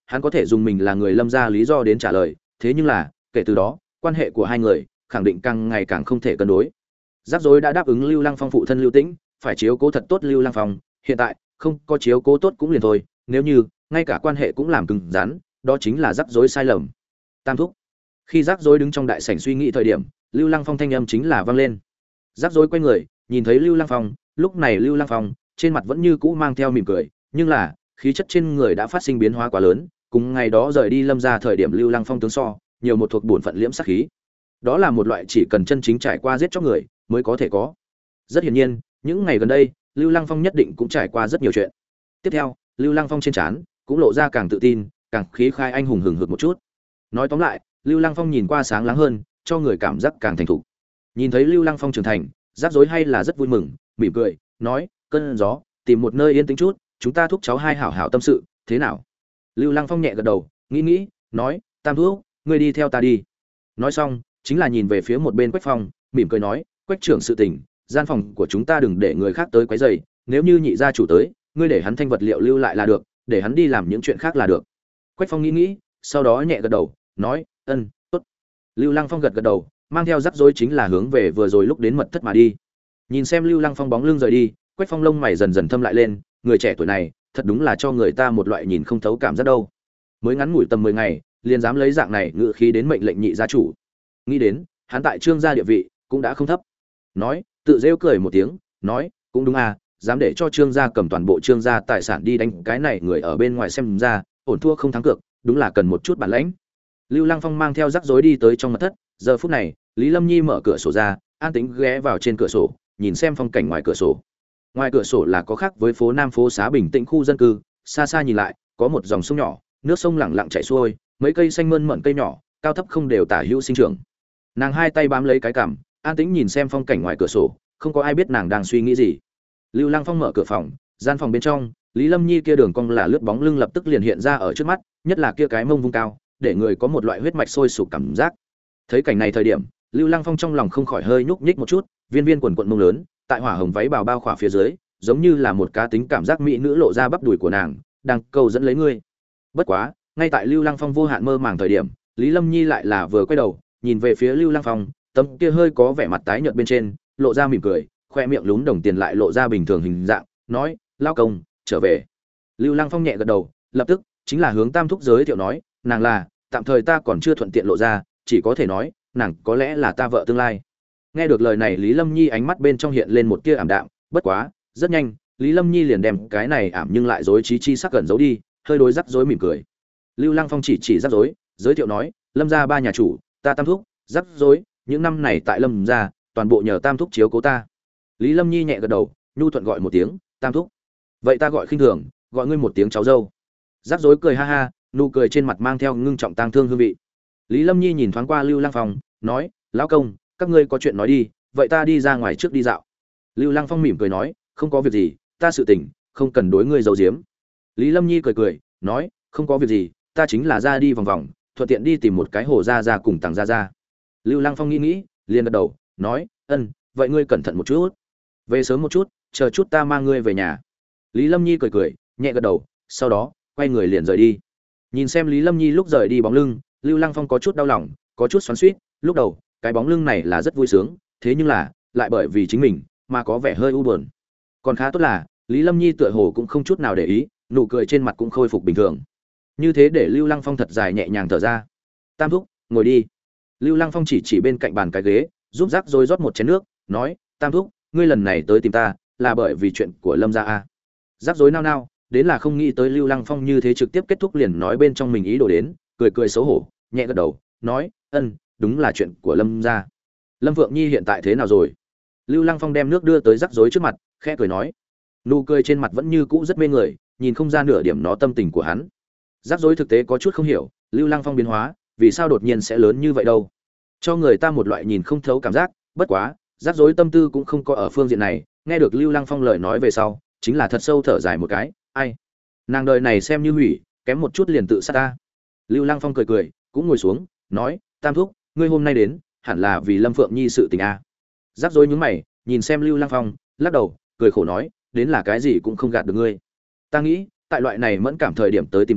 hắn có thể dùng mình là người Lâm gia lý do đến trả lời, thế nhưng là, kể từ đó, quan hệ của hai người khẳng định càng ngày càng không thể cân đối. Rắc rối đã đáp ứng Lưu Lăng Phong phụ thân Lưu Tĩnh, phải chiếu cố thật tốt Lưu Lăng Phong, hiện tại, không có chiếu cố tốt cũng liền thôi, nếu như ngay cả quan hệ cũng làm cứng rắn, đó chính là rắc rối sai lầm. Tam thúc. Khi rắc rối đứng trong đại sảnh suy nghĩ thời điểm, Lưu Lăng Phong thanh âm chính là vang lên. Rắc rối quay người, nhìn thấy Lưu Lăng Phong, lúc này Lưu Lăng Phong trên mặt vẫn như cũ mang theo mỉm cười, nhưng là khí chất trên người đã phát sinh biến hóa quá lớn, cùng ngày đó rời đi Lâm gia thời điểm Lưu Lăng Phong tướng so, nhiều một thuộc bổn phận liễm sắc khí. Đó là một loại chỉ cần chân chính trải qua giết chóc người mới có thể có. Rất hiển nhiên, những ngày gần đây, Lưu Lăng Phong nhất định cũng trải qua rất nhiều chuyện. Tiếp theo, Lưu Lăng Phong trên trán cũng lộ ra càng tự tin, càng khí khai anh hùng hừng hực một chút. Nói tóm lại, Lưu Lăng Phong nhìn qua sáng láng hơn, cho người cảm giác càng thành thục. Nhìn thấy Lưu Lăng Phong trưởng thành, rắc rối hay là rất vui mừng, mỉm cười, nói, "Cơn gió, tìm một nơi yên tĩnh chút, chúng ta thúc cháu hai hảo hảo tâm sự, thế nào?" Lưu Lăng Phong nhẹ gật đầu, nghĩ nghĩ, nói, "Tam thúc, ngươi đi theo ta đi." Nói xong, chính là nhìn về phía một bên Quách Phong, mỉm cười nói, "Quách trưởng sự tình, gian phòng của chúng ta đừng để người khác tới quấy rầy, nếu như nhị gia chủ tới, ngươi để hắn thanh vật liệu lưu lại là được, để hắn đi làm những chuyện khác là được." Quách Phong nghĩ nghĩ, sau đó nhẹ gật đầu, nói, "Ân, tốt." Lưu Lăng Phong gật gật đầu, mang theo rắc rối chính là hướng về vừa rồi lúc đến mật thất mà đi. Nhìn xem Lưu Lăng Phong bóng lưng rời đi, Quách Phong lông mày dần dần thâm lại lên, người trẻ tuổi này, thật đúng là cho người ta một loại nhìn không thấu cảm giác đâu. Mới ngắn ngủi tầm mười ngày, liền dám lấy dạng này ngự khí đến mệnh lệnh nhị gia chủ. Nghĩ đến, hắn tại Trương gia địa vị cũng đã không thấp. Nói, tự rêu cười một tiếng, nói, cũng đúng à, dám để cho Trương gia cầm toàn bộ Trương gia tài sản đi đánh cái này người ở bên ngoài xem ra, ổn thua không thắng cược, đúng là cần một chút bản lĩnh. Lưu Lăng Phong mang theo rắc rối đi tới trong mật thất, giờ phút này, Lý Lâm Nhi mở cửa sổ ra, an tĩnh ghé vào trên cửa sổ, nhìn xem phong cảnh ngoài cửa sổ. Ngoài cửa sổ là có khác với phố Nam phố xá bình tĩnh khu dân cư, xa xa nhìn lại, có một dòng sông nhỏ, nước sông lặng lặng chảy xuôi, mấy cây xanh mơn mởn cây nhỏ, cao thấp không đều tả hữu sinh trưởng. Nàng hai tay bám lấy cái cằm, an tĩnh nhìn xem phong cảnh ngoài cửa sổ, không có ai biết nàng đang suy nghĩ gì. Lưu Lăng Phong mở cửa phòng, gian phòng bên trong, Lý Lâm Nhi kia đường cong là lướt bóng lưng lập tức liền hiện ra ở trước mắt, nhất là kia cái mông vung cao, để người có một loại huyết mạch sôi sục cảm giác. Thấy cảnh này thời điểm, Lưu Lăng Phong trong lòng không khỏi hơi nhúc nhích một chút, viên viên quần quần mông lớn, tại hỏa hồng váy bào bao khỏa phía dưới, giống như là một cá tính cảm giác mỹ nữ lộ ra bắp đùi của nàng, đang cầu dẫn lấy ngươi. Bất quá, ngay tại Lưu Lăng Phong vô hạn mơ màng thời điểm, Lý Lâm Nhi lại là vừa quay đầu, nhìn về phía Lưu Lăng Phong, tấm kia hơi có vẻ mặt tái nhợt bên trên, lộ ra mỉm cười, khoe miệng lún đồng tiền lại lộ ra bình thường hình dạng, nói, "Lao công, trở về." Lưu Lăng Phong nhẹ gật đầu, lập tức chính là hướng Tam thúc giới thiệu nói, "Nàng là, tạm thời ta còn chưa thuận tiện lộ ra, chỉ có thể nói, nàng có lẽ là ta vợ tương lai." Nghe được lời này, Lý Lâm Nhi ánh mắt bên trong hiện lên một tia ảm đạm, bất quá, rất nhanh, Lý Lâm Nhi liền đem cái này ảm nhưng lại rối trí chi sắc gần giấu đi, hơi đối rắc rối mỉm cười. Lưu Lăng Phong chỉ chỉ rắc rối, giới thiệu nói, "Lâm gia ba nhà chủ, ta Tam thúc, rắc rối, những năm này tại Lâm gia, toàn bộ nhờ Tam thúc chiếu cố ta." Lý Lâm Nhi nhẹ gật đầu, nhu thuận gọi một tiếng, "Tam thúc." "Vậy ta gọi khinh thường, gọi ngươi một tiếng cháu dâu." Rắc rối cười ha ha, nụ cười trên mặt mang theo ngưng trọng tang thương hương vị. Lý Lâm Nhi nhìn thoáng qua Lưu Lăng Phong, nói, "Lão công, các ngươi có chuyện nói đi, vậy ta đi ra ngoài trước đi dạo." Lưu Lăng Phong mỉm cười nói, "Không có việc gì, ta sự tình, không cần đối ngươi giấu giếm." Lý Lâm Nhi cười cười, nói, "Không có việc gì, ta chính là ra đi vòng vòng, thuận tiện đi tìm một cái hồ ra ra cùng tàng ra ra." Lưu Lăng Phong nghĩ nghĩ, liền gật đầu, nói, "Ân, vậy ngươi cẩn thận một chút, về sớm một chút, chờ chút ta mang ngươi về nhà." Lý Lâm Nhi cười cười, nhẹ gật đầu, sau đó quay người liền rời đi. Nhìn xem Lý Lâm Nhi lúc rời đi bóng lưng, Lưu Lăng Phong có chút đau lòng, có chút xoắn xuýt, lúc đầu, cái bóng lưng này là rất vui sướng, thế nhưng là, lại bởi vì chính mình mà có vẻ hơi u buồn. Còn khá tốt là, Lý Lâm Nhi tựa hồ cũng không chút nào để ý, nụ cười trên mặt cũng khôi phục bình thường. Như thế để Lưu Lăng Phong thật dài nhẹ nhàng thở ra. "Tam thúc, ngồi đi." Lưu Lăng Phong chỉ chỉ bên cạnh bàn cái ghế, giúp rắc rồi rót một chén nước, nói, "Tam thúc, ngươi lần này tới tìm ta, là bởi vì chuyện của Lâm gia a?" Rắc rối nao nao, đến là không nghĩ tới Lưu Lăng Phong như thế trực tiếp kết thúc liền nói bên trong mình ý đồ đến, cười cười xấu hổ, nhẹ gật đầu, nói, "Ân, đúng là chuyện của Lâm gia. Lâm Vượng Nhi hiện tại thế nào rồi?" Lưu Lăng Phong đem nước đưa tới rắc rối trước mặt, khẽ cười nói, nụ cười trên mặt vẫn như cũ rất mê người, nhìn không ra nửa điểm nó tâm tình của hắn. Rắc rối thực tế có chút không hiểu, Lưu Lăng Phong biến hóa, vì sao đột nhiên sẽ lớn như vậy đâu? Cho người ta một loại nhìn không thấu cảm giác, bất quá, rắc rối tâm tư cũng không có ở phương diện này, nghe được Lưu Lăng Phong lời nói về sau, chính là thật sâu thở dài một cái, ai, nàng đời này xem như hủy, kém một chút liền tự sát ta. Lưu Lăng Phong cười cười, cũng ngồi xuống, nói, Tam thúc, ngươi hôm nay đến, hẳn là vì Lâm Phượng Nhi sự tình a. Rắc rối nhướng mày, nhìn xem Lưu Lăng Phong, lắc đầu, cười khổ nói, đến là cái gì cũng không gạt được ngươi. Ta nghĩ, tại loại này mẫn cảm thời điểm tới tìm ta,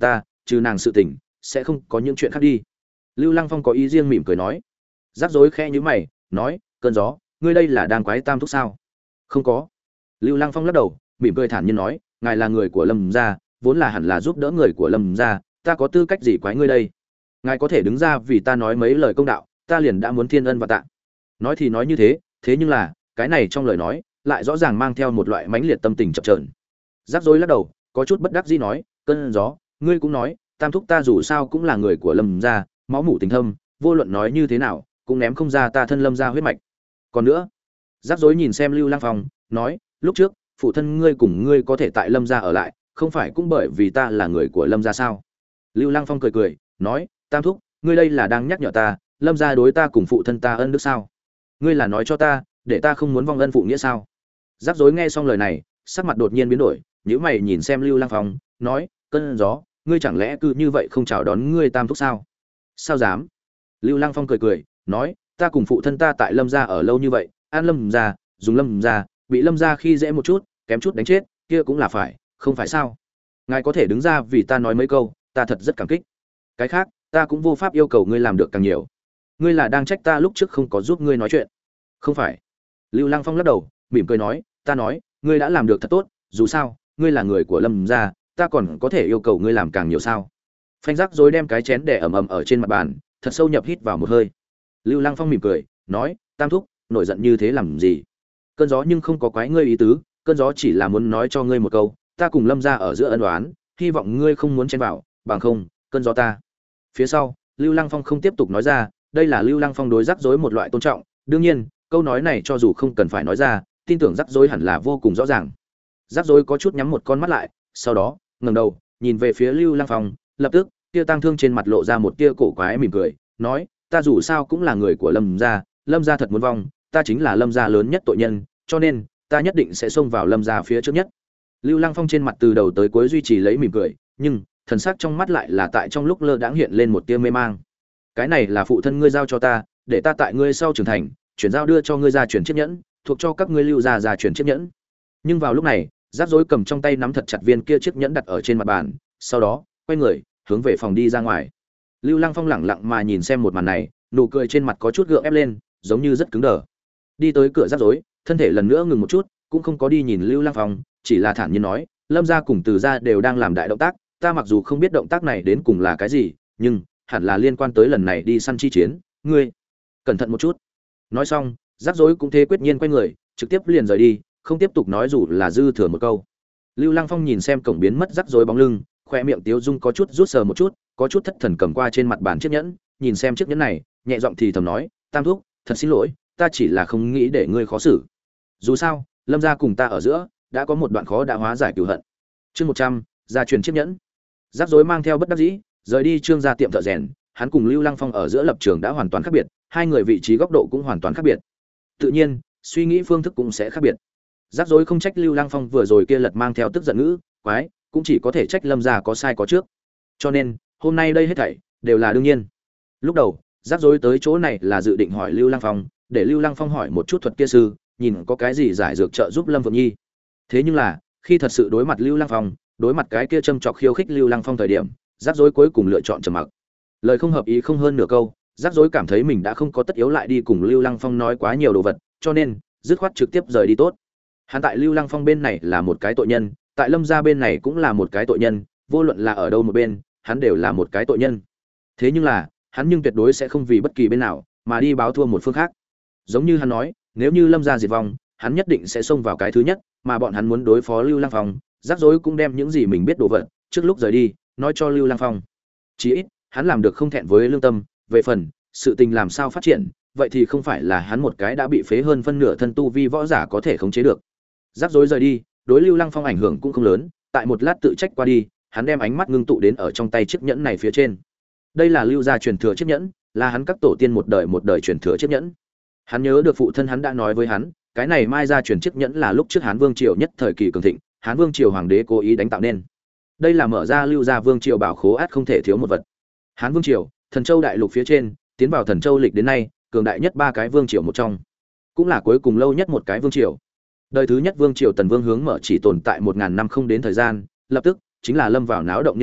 trừ nàng sự tình sẽ không có những chuyện khác đi. Lưu Lăng Phong có ý riêng mỉm cười nói. Rắc Rối khẽ nhíu mày nói, cơn gió, ngươi đây là đang quái Tam thúc sao? Không có. Lưu Lăng Phong lắc đầu mỉm cười thản nhiên nói, ngài là người của Lâm gia, vốn là hẳn là giúp đỡ người của Lâm gia, ta có tư cách gì quái ngươi đây? Ngài có thể đứng ra vì ta nói mấy lời công đạo, ta liền đã muốn thiên ân và tạ. Nói thì nói như thế, thế nhưng là cái này trong lời nói lại rõ ràng mang theo một loại mãnh liệt tâm tình chập chờn. Rắc Rối lắc đầu có chút bất đắc dĩ nói, cơn gió, ngươi cũng nói Tam thúc ta dù sao cũng là người của Lâm gia, máu mủ tình thâm, vô luận nói như thế nào cũng ném không ra ta thân Lâm gia huyết mạch. Còn nữa, Rắc Rối nhìn xem Lưu Lăng Phong nói, lúc trước phụ thân ngươi cùng ngươi có thể tại Lâm gia ở lại, không phải cũng bởi vì ta là người của Lâm gia sao? Lưu Lăng Phong cười cười nói, Tam thúc, ngươi đây là đang nhắc nhở ta, Lâm gia đối ta cùng phụ thân ta ân đức sao? Ngươi là nói cho ta, để ta không muốn vong ân phụ nghĩa sao? Rắc Rối nghe xong lời này, sắc mặt đột nhiên biến đổi, nhíu mày nhìn xem Lưu Lăng Phong, nói, cơn gió, ngươi chẳng lẽ cứ như vậy không chào đón ngươi Tam thúc sao? Sao dám? Lưu Lăng Phong cười cười nói, ta cùng phụ thân ta tại Lâm gia ở lâu như vậy, ăn Lâm gia, dùng Lâm gia, bị Lâm gia khi dễ một chút, kém chút đánh chết, kia cũng là phải, không phải sao? Ngài có thể đứng ra vì ta nói mấy câu, ta thật rất cảm kích. Cái khác, ta cũng vô pháp yêu cầu ngươi làm được càng nhiều. Ngươi là đang trách ta lúc trước không có giúp ngươi nói chuyện? Không phải. Lưu Lăng Phong lắc đầu, mỉm cười nói, ta nói, ngươi đã làm được thật tốt, dù sao, ngươi là người của Lâm gia, ta còn có thể yêu cầu ngươi làm càng nhiều sao? Phanh Rắc Rối đem cái chén đè ầm ầm ở trên mặt bàn, thật sâu nhập hít vào một hơi. Lưu Lăng Phong mỉm cười, nói, Tam thúc, nổi giận như thế làm gì? Cơn gió nhưng không có quái ngươi ý tứ, cơn gió chỉ là muốn nói cho ngươi một câu, ta cùng Lâm gia ở giữa ân oán, hy vọng ngươi không muốn chen vào, bằng không, cơn gió ta. Phía sau, Lưu Lăng Phong không tiếp tục nói ra, đây là Lưu Lăng Phong đối Rắc Rối một loại tôn trọng, đương nhiên, câu nói này cho dù không cần phải nói ra, tin tưởng Rắc Rối hẳn là vô cùng rõ ràng. Rắc Rối có chút nhắm một con mắt lại, sau đó, ngẩng đầu, nhìn về phía Lưu Lăng Phong, lập tức, kia tang thương trên mặt lộ ra một tia cổ quái mỉm cười, nói, ta dù sao cũng là người của Lâm gia, Lâm gia thật muốn vong, ta chính là Lâm gia lớn nhất tội nhân, cho nên, ta nhất định sẽ xông vào Lâm gia phía trước nhất. Lưu Lăng Phong trên mặt từ đầu tới cuối duy trì lấy mỉm cười, nhưng thần sắc trong mắt lại là tại trong lúc lơ đãng hiện lên một tia mê mang. Cái này là phụ thân ngươi giao cho ta, để ta tại ngươi sau trưởng thành, chuyển giao đưa cho ngươi gia truyền chiếc nhẫn, thuộc cho các ngươi Lưu gia gia truyền chiếc nhẫn. Nhưng vào lúc này, Rắc Rối cầm trong tay nắm thật chặt viên kia chiếc nhẫn đặt ở trên mặt bàn, sau đó, quay người, hướng về phòng đi ra ngoài. Lưu Lăng Phong lẳng lặng mà nhìn xem một màn này, nụ cười trên mặt có chút gượng ép lên, giống như rất cứng đờ. Đi tới cửa Rắc Rối, thân thể lần nữa ngừng một chút, cũng không có đi nhìn Lưu Lăng Phong, chỉ là thản nhiên nói, Lâm gia cùng Từ gia đều đang làm đại động tác, ta mặc dù không biết động tác này đến cùng là cái gì, nhưng hẳn là liên quan tới lần này đi săn chi chiến, ngươi cẩn thận một chút. Nói xong, Rắc Rối cũng thế quyết nhiên quay người, trực tiếp liền rời đi, không tiếp tục nói dù là dư thừa một câu. Lưu Lăng Phong nhìn xem cổng biến mất Rắc Rối bóng lưng, khoe miệng tiếu dung có chút rút sờ một chút, có chút thất thần cầm qua trên mặt bàn chiếc nhẫn, nhìn xem chiếc nhẫn này, nhẹ giọng thì thầm nói, Tam thúc, thật xin lỗi, ta chỉ là không nghĩ để ngươi khó xử. Dù sao, Lâm gia cùng ta ở giữa đã có một đoạn khó đã hóa giải cửu hận. Chương một trăm, gia truyền chiếc nhẫn. Rắc Rối mang theo bất đắc dĩ, rời đi Trương gia tiệm thợ rèn, hắn cùng Lưu Lăng Phong ở giữa lập trường đã hoàn toàn khác biệt, hai người vị trí góc độ cũng hoàn toàn khác biệt. Tự nhiên, suy nghĩ phương thức cũng sẽ khác biệt. Rắc Rối không trách Lưu Lăng Phong vừa rồi kia lật mang theo tức giận ngữ, quái, cũng chỉ có thể trách Lâm gia có sai có trước. Cho nên, hôm nay đây hết thảy đều là đương nhiên. Lúc đầu, Rắc Rối tới chỗ này là dự định hỏi Lưu Lăng Phong, để Lưu Lăng Phong hỏi một chút thuật kia sư, nhìn có cái gì giải dược trợ giúp Lâm Vượng Nhi. Thế nhưng là, khi thật sự đối mặt Lưu Lăng Phong, đối mặt cái kia châm chọc khiêu khích Lưu Lăng Phong thời điểm, Rắc Rối cuối cùng lựa chọn trầm mặc. Lời không hợp ý không hơn nửa câu, Rắc Rối cảm thấy mình đã không có tất yếu lại đi cùng Lưu Lăng Phong nói quá nhiều đồ vật, cho nên dứt khoát trực tiếp rời đi tốt. Hắn tại Lưu Lăng Phong bên này là một cái tội nhân, tại Lâm gia bên này cũng là một cái tội nhân, vô luận là ở đâu một bên, hắn đều là một cái tội nhân. Thế nhưng là, hắn nhưng tuyệt đối sẽ không vì bất kỳ bên nào mà đi báo thua một phương khác. Giống như hắn nói, nếu như Lâm gia diệt vong, hắn nhất định sẽ xông vào cái thứ nhất, mà bọn hắn muốn đối phó Lưu Lăng Phong, Rắc Rối cũng đem những gì mình biết đồ vật, trước lúc rời đi, nói cho Lưu Lăng Phong. Chỉ ít, hắn làm được không thẹn với lương tâm, về phần sự tình làm sao phát triển, vậy thì không phải là hắn một cái đã bị phế hơn phân nửa thân tu vi võ giả có thể khống chế được. Rắc Rối rời đi, đối Lưu Lăng Phong ảnh hưởng cũng không lớn, tại một lát tự trách qua đi, hắn đem ánh mắt ngưng tụ đến ở trong tay chiếc nhẫn này phía trên. Đây là Lưu gia truyền thừa chiếc nhẫn, là hắn các tổ tiên một đời một đời truyền thừa chiếc nhẫn. Hắn nhớ được phụ thân hắn đã nói với hắn, cái này mai gia truyền chiếc nhẫn là lúc trước Hán Vương triều nhất thời kỳ cường thịnh, Hán Vương triều hoàng đế cố ý đánh tạo nên. Đây là mở ra Lưu gia Vương triều bảo khố át không thể thiếu một vật. Hán Vương triều, Thần Châu đại lục phía trên, tiến vào Thần Châu lịch đến nay, cường đại nhất ba cái vương triều một trong, cũng là cuối cùng lâu nhất một cái vương triều. Đời thứ nhất vương triều Tần Vương hướng mở chỉ tồn tại một ngàn năm không đến thời gian, lập tức chính là lâm vào náo động niên đại,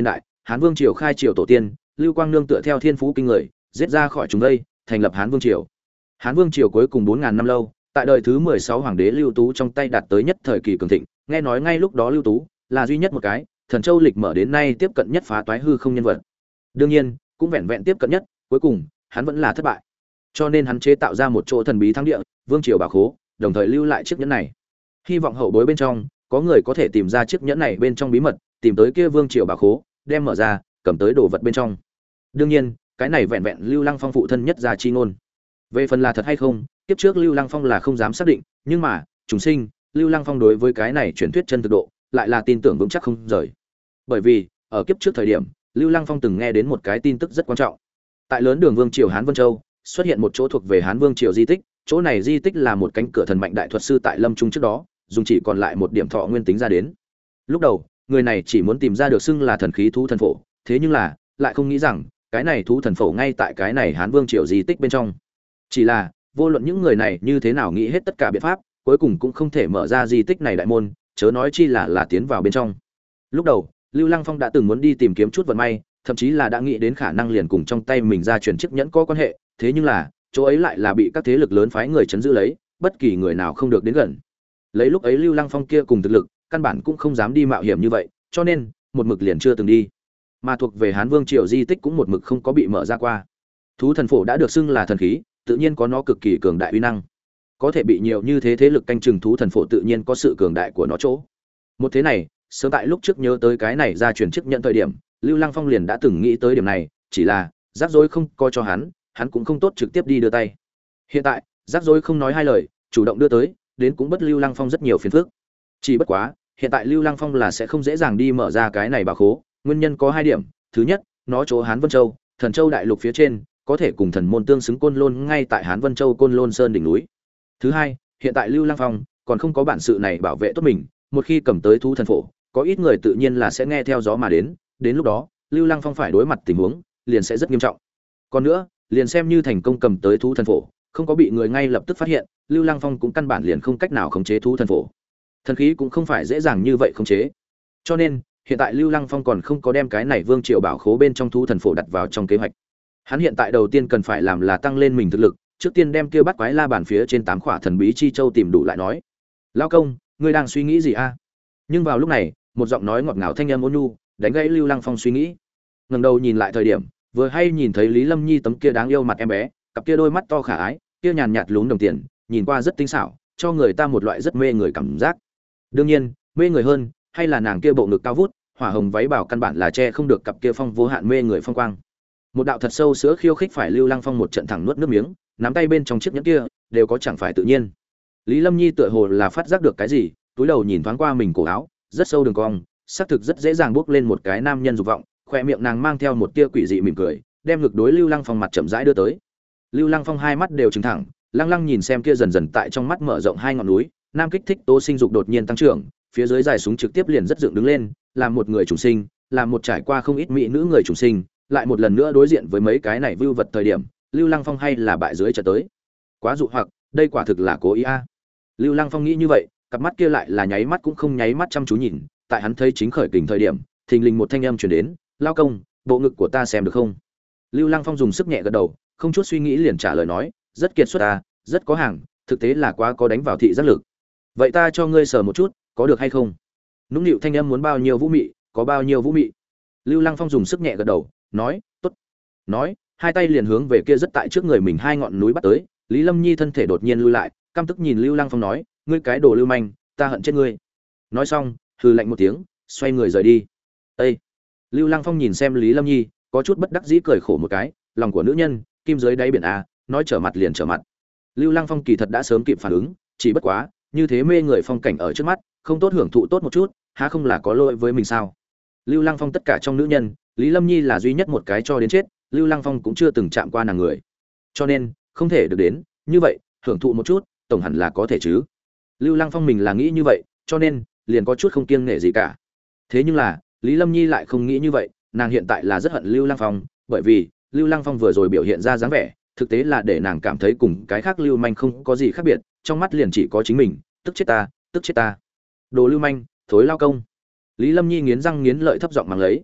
Hán Vương triều khai triều tổ tiên, Lưu Quang nương tựa theo thiên phú kinh người, giết ra khỏi chúng đây, thành lập Hán Vương triều. Hán Vương triều cuối cùng bốn ngàn năm lâu, tại đời thứ mười sáu hoàng đế Lưu Tú trong tay đạt tới nhất thời kỳ cường thịnh, nghe nói ngay lúc đó Lưu Tú là duy nhất một cái Thần Châu lịch mở đến nay tiếp cận nhất phá toái hư không nhân vật. Đương nhiên, cũng vẹn vẹn tiếp cận nhất, cuối cùng hắn vẫn là thất bại. Cho nên hắn chế tạo ra một chỗ thần bí thắng địa, Vương triều bảo khố, đồng thời lưu lại chiếc nhẫn này. Hy vọng hậu bối bên trong có người có thể tìm ra chiếc nhẫn này bên trong bí mật, tìm tới kia Vương triều bảo khố, đem mở ra, cầm tới đồ vật bên trong. Đương nhiên, cái này vẹn vẹn Lưu Lăng Phong phụ thân nhất ra chi ngôn. Về phần là thật hay không, kiếp trước Lưu Lăng Phong là không dám xác định, nhưng mà, chúng sinh, Lưu Lăng Phong đối với cái này truyền thuyết chân thực độ, lại là tin tưởng vững chắc không rời. Bởi vì, ở kiếp trước thời điểm, Lưu Lăng Phong từng nghe đến một cái tin tức rất quan trọng. Tại lớn đường Vương triều Hán Vân Châu, xuất hiện một chỗ thuộc về Hán Vương triều di tích, chỗ này di tích là một cánh cửa thần mạnh đại thuật sư tại lâm trung trước đó, dùng chỉ còn lại một điểm thọ nguyên tính ra đến. Lúc đầu, người này chỉ muốn tìm ra được xưng là thần khí thú thần phổ, thế nhưng là, lại không nghĩ rằng, cái này thú thần phổ ngay tại cái này Hán Vương triều di tích bên trong. Chỉ là, vô luận những người này như thế nào nghĩ hết tất cả biện pháp, cuối cùng cũng không thể mở ra di tích này đại môn, chớ nói chi là là tiến vào bên trong. Lúc đầu, Lưu Lăng Phong đã từng muốn đi tìm kiếm chút vận may, thậm chí là đã nghĩ đến khả năng liền cùng trong tay mình ra truyền chiếc nhẫn có quan hệ, thế nhưng là, chỗ ấy lại là bị các thế lực lớn phái người chấn giữ lấy, bất kỳ người nào không được đến gần. Lấy lúc ấy Lưu Lăng Phong kia cùng thực lực, căn bản cũng không dám đi mạo hiểm như vậy, cho nên một mực liền chưa từng đi. Mà thuộc về Hán Vương triều di tích cũng một mực không có bị mở ra qua. Thú thần phổ đã được xưng là thần khí, tự nhiên có nó cực kỳ cường đại uy năng. Có thể bị nhiều như thế thế lực canh chừng thú thần phổ tự nhiên có sự cường đại của nó chỗ. Một thế này, sớm tại lúc trước nhớ tới cái này ra truyền chức nhận thời điểm, Lưu Lăng Phong liền đã từng nghĩ tới điểm này, chỉ là rắc rối không coi cho hắn, hắn cũng không tốt trực tiếp đi đưa tay. Hiện tại, rắc rối không nói hai lời, chủ động đưa tới, đến cũng bất Lưu Lăng Phong rất nhiều phiền phức. Chỉ bất quá, hiện tại Lưu Lăng Phong là sẽ không dễ dàng đi mở ra cái này bảo khố, nguyên nhân có hai điểm, thứ nhất, nó chỗ Hán Vân Châu, Thần Châu đại lục phía trên, có thể cùng thần môn tương xứng Côn Lôn ngay tại Hán Vân Châu Côn Lôn Sơn đỉnh núi. Thứ hai, hiện tại Lưu Lăng Phong còn không có bản sự này bảo vệ tốt mình, một khi cầm tới thú thần phổ, có ít người tự nhiên là sẽ nghe theo gió mà đến, đến lúc đó, Lưu Lăng Phong phải đối mặt tình huống, liền sẽ rất nghiêm trọng. Còn nữa, liền xem như thành công cầm tới thú thần phổ, không có bị người ngay lập tức phát hiện, Lưu Lăng Phong cũng căn bản liền không cách nào khống chế thú thần phổ. Thần khí cũng không phải dễ dàng như vậy khống chế. Cho nên, hiện tại Lưu Lăng Phong còn không có đem cái này Vương triều bảo khố bên trong thú thần phổ đặt vào trong kế hoạch. Hắn hiện tại đầu tiên cần phải làm là tăng lên mình thực lực, trước tiên đem kia bắt quái la bàn phía trên tám khỏa thần bí chi châu tìm đủ lại nói. Lão công, ngươi đang suy nghĩ gì a? Nhưng vào lúc này, một giọng nói ngọt ngào thanh âm ôn nhu đánh gãy Lưu Lăng Phong suy nghĩ. Ngẩng đầu nhìn lại thời điểm, vừa hay nhìn thấy Lý Lâm Nhi tấm kia đáng yêu mặt em bé, cặp kia đôi mắt to khả ái, kia nhàn nhạt lún đồng tiền, nhìn qua rất tinh xảo, cho người ta một loại rất mê người cảm giác. Đương nhiên, mê người hơn, hay là nàng kia bộ ngực cao vút, hỏa hồng váy bảo căn bản là che không được cặp kia phong vô hạn mê người phong quang. Một đạo thật sâu sữa khiêu khích phải Lưu Lăng Phong một trận thẳng nuốt nước miếng, nắm tay bên trong chiếc nhẫn kia, đều có chẳng phải tự nhiên. Lý Lâm Nhi tựa hồ là phát giác được cái gì, túi đầu nhìn thoáng qua mình cổ áo, rất sâu đường cong, xác thực rất dễ dàng bước lên một cái nam nhân dục vọng, khóe miệng nàng mang theo một tia quỷ dị mỉm cười, đem ngực đối Lưu Lăng Phong mặt chậm rãi đưa tới. Lưu Lăng Phong hai mắt đều trừng thẳng, lăng lăng nhìn xem kia dần dần tại trong mắt mở rộng hai ngọn núi, nam kích thích tố sinh dục đột nhiên tăng trưởng, phía dưới dài súng trực tiếp liền rất dựng đứng lên, làm một người chủ sinh, làm một trải qua không ít mỹ nữ người chủ sinh, lại một lần nữa đối diện với mấy cái này vưu vật thời điểm, Lưu Lăng Phong hay là bại dưới trở tới. Quá dụ hoặc, đây quả thực là cố ý a. Lưu Lăng Phong nghĩ như vậy, cặp mắt kia lại là nháy mắt cũng không nháy mắt chăm chú nhìn, tại hắn thấy chính khởi kình thời điểm, thình lình một thanh âm truyền đến, "Lao công, bộ ngực của ta xem được không?" Lưu Lăng Phong dùng sức nhẹ gật đầu, không chút suy nghĩ liền trả lời nói, "Rất kiệt xuất ta, rất có hàng, thực tế là quá có đánh vào thị giác lực. Vậy ta cho ngươi sờ một chút, có được hay không?" Nũng nịu thanh âm muốn bao nhiêu vũ mị, có bao nhiêu vũ mị. Lưu Lăng Phong dùng sức nhẹ gật đầu, nói, "Tốt." Nói, hai tay liền hướng về kia rất tại trước người mình hai ngọn núi bắt tới. Lý Lâm Nhi thân thể đột nhiên lui lại, căm tức nhìn Lưu Lăng Phong nói, "Ngươi cái đồ lưu manh, ta hận chết ngươi." Nói xong, hừ lạnh một tiếng, xoay người rời đi. Ê! Lưu Lăng Phong nhìn xem Lý Lâm Nhi, có chút bất đắc dĩ cười khổ một cái, lòng của nữ nhân, kim dưới đáy biển a, nói trở mặt liền trở mặt. Lưu Lăng Phong kỳ thật đã sớm kịp phản ứng, chỉ bất quá, như thế mê người phong cảnh ở trước mắt, không tốt hưởng thụ tốt một chút, há không là có lỗi với mình sao? Lưu Lăng Phong tất cả trong nữ nhân, Lý Lâm Nhi là duy nhất một cái cho đến chết, Lưu Lăng Phong cũng chưa từng chạm qua nàng người. Cho nên, không thể được đến, như vậy, hưởng thụ một chút, tổng hẳn là có thể chứ. Lưu Lăng Phong mình là nghĩ như vậy, cho nên, liền có chút không kiêng nể gì cả. Thế nhưng là, Lý Lâm Nhi lại không nghĩ như vậy, nàng hiện tại là rất hận Lưu Lăng Phong, bởi vì, Lưu Lăng Phong vừa rồi biểu hiện ra dáng vẻ, thực tế là để nàng cảm thấy cùng cái khác lưu manh không có gì khác biệt, trong mắt liền chỉ có chính mình, tức chết ta, tức chết ta. Đồ lưu manh, thối lao công. Lý Lâm Nhi nghiến răng nghiến lợi thấp giọng mắng lấy.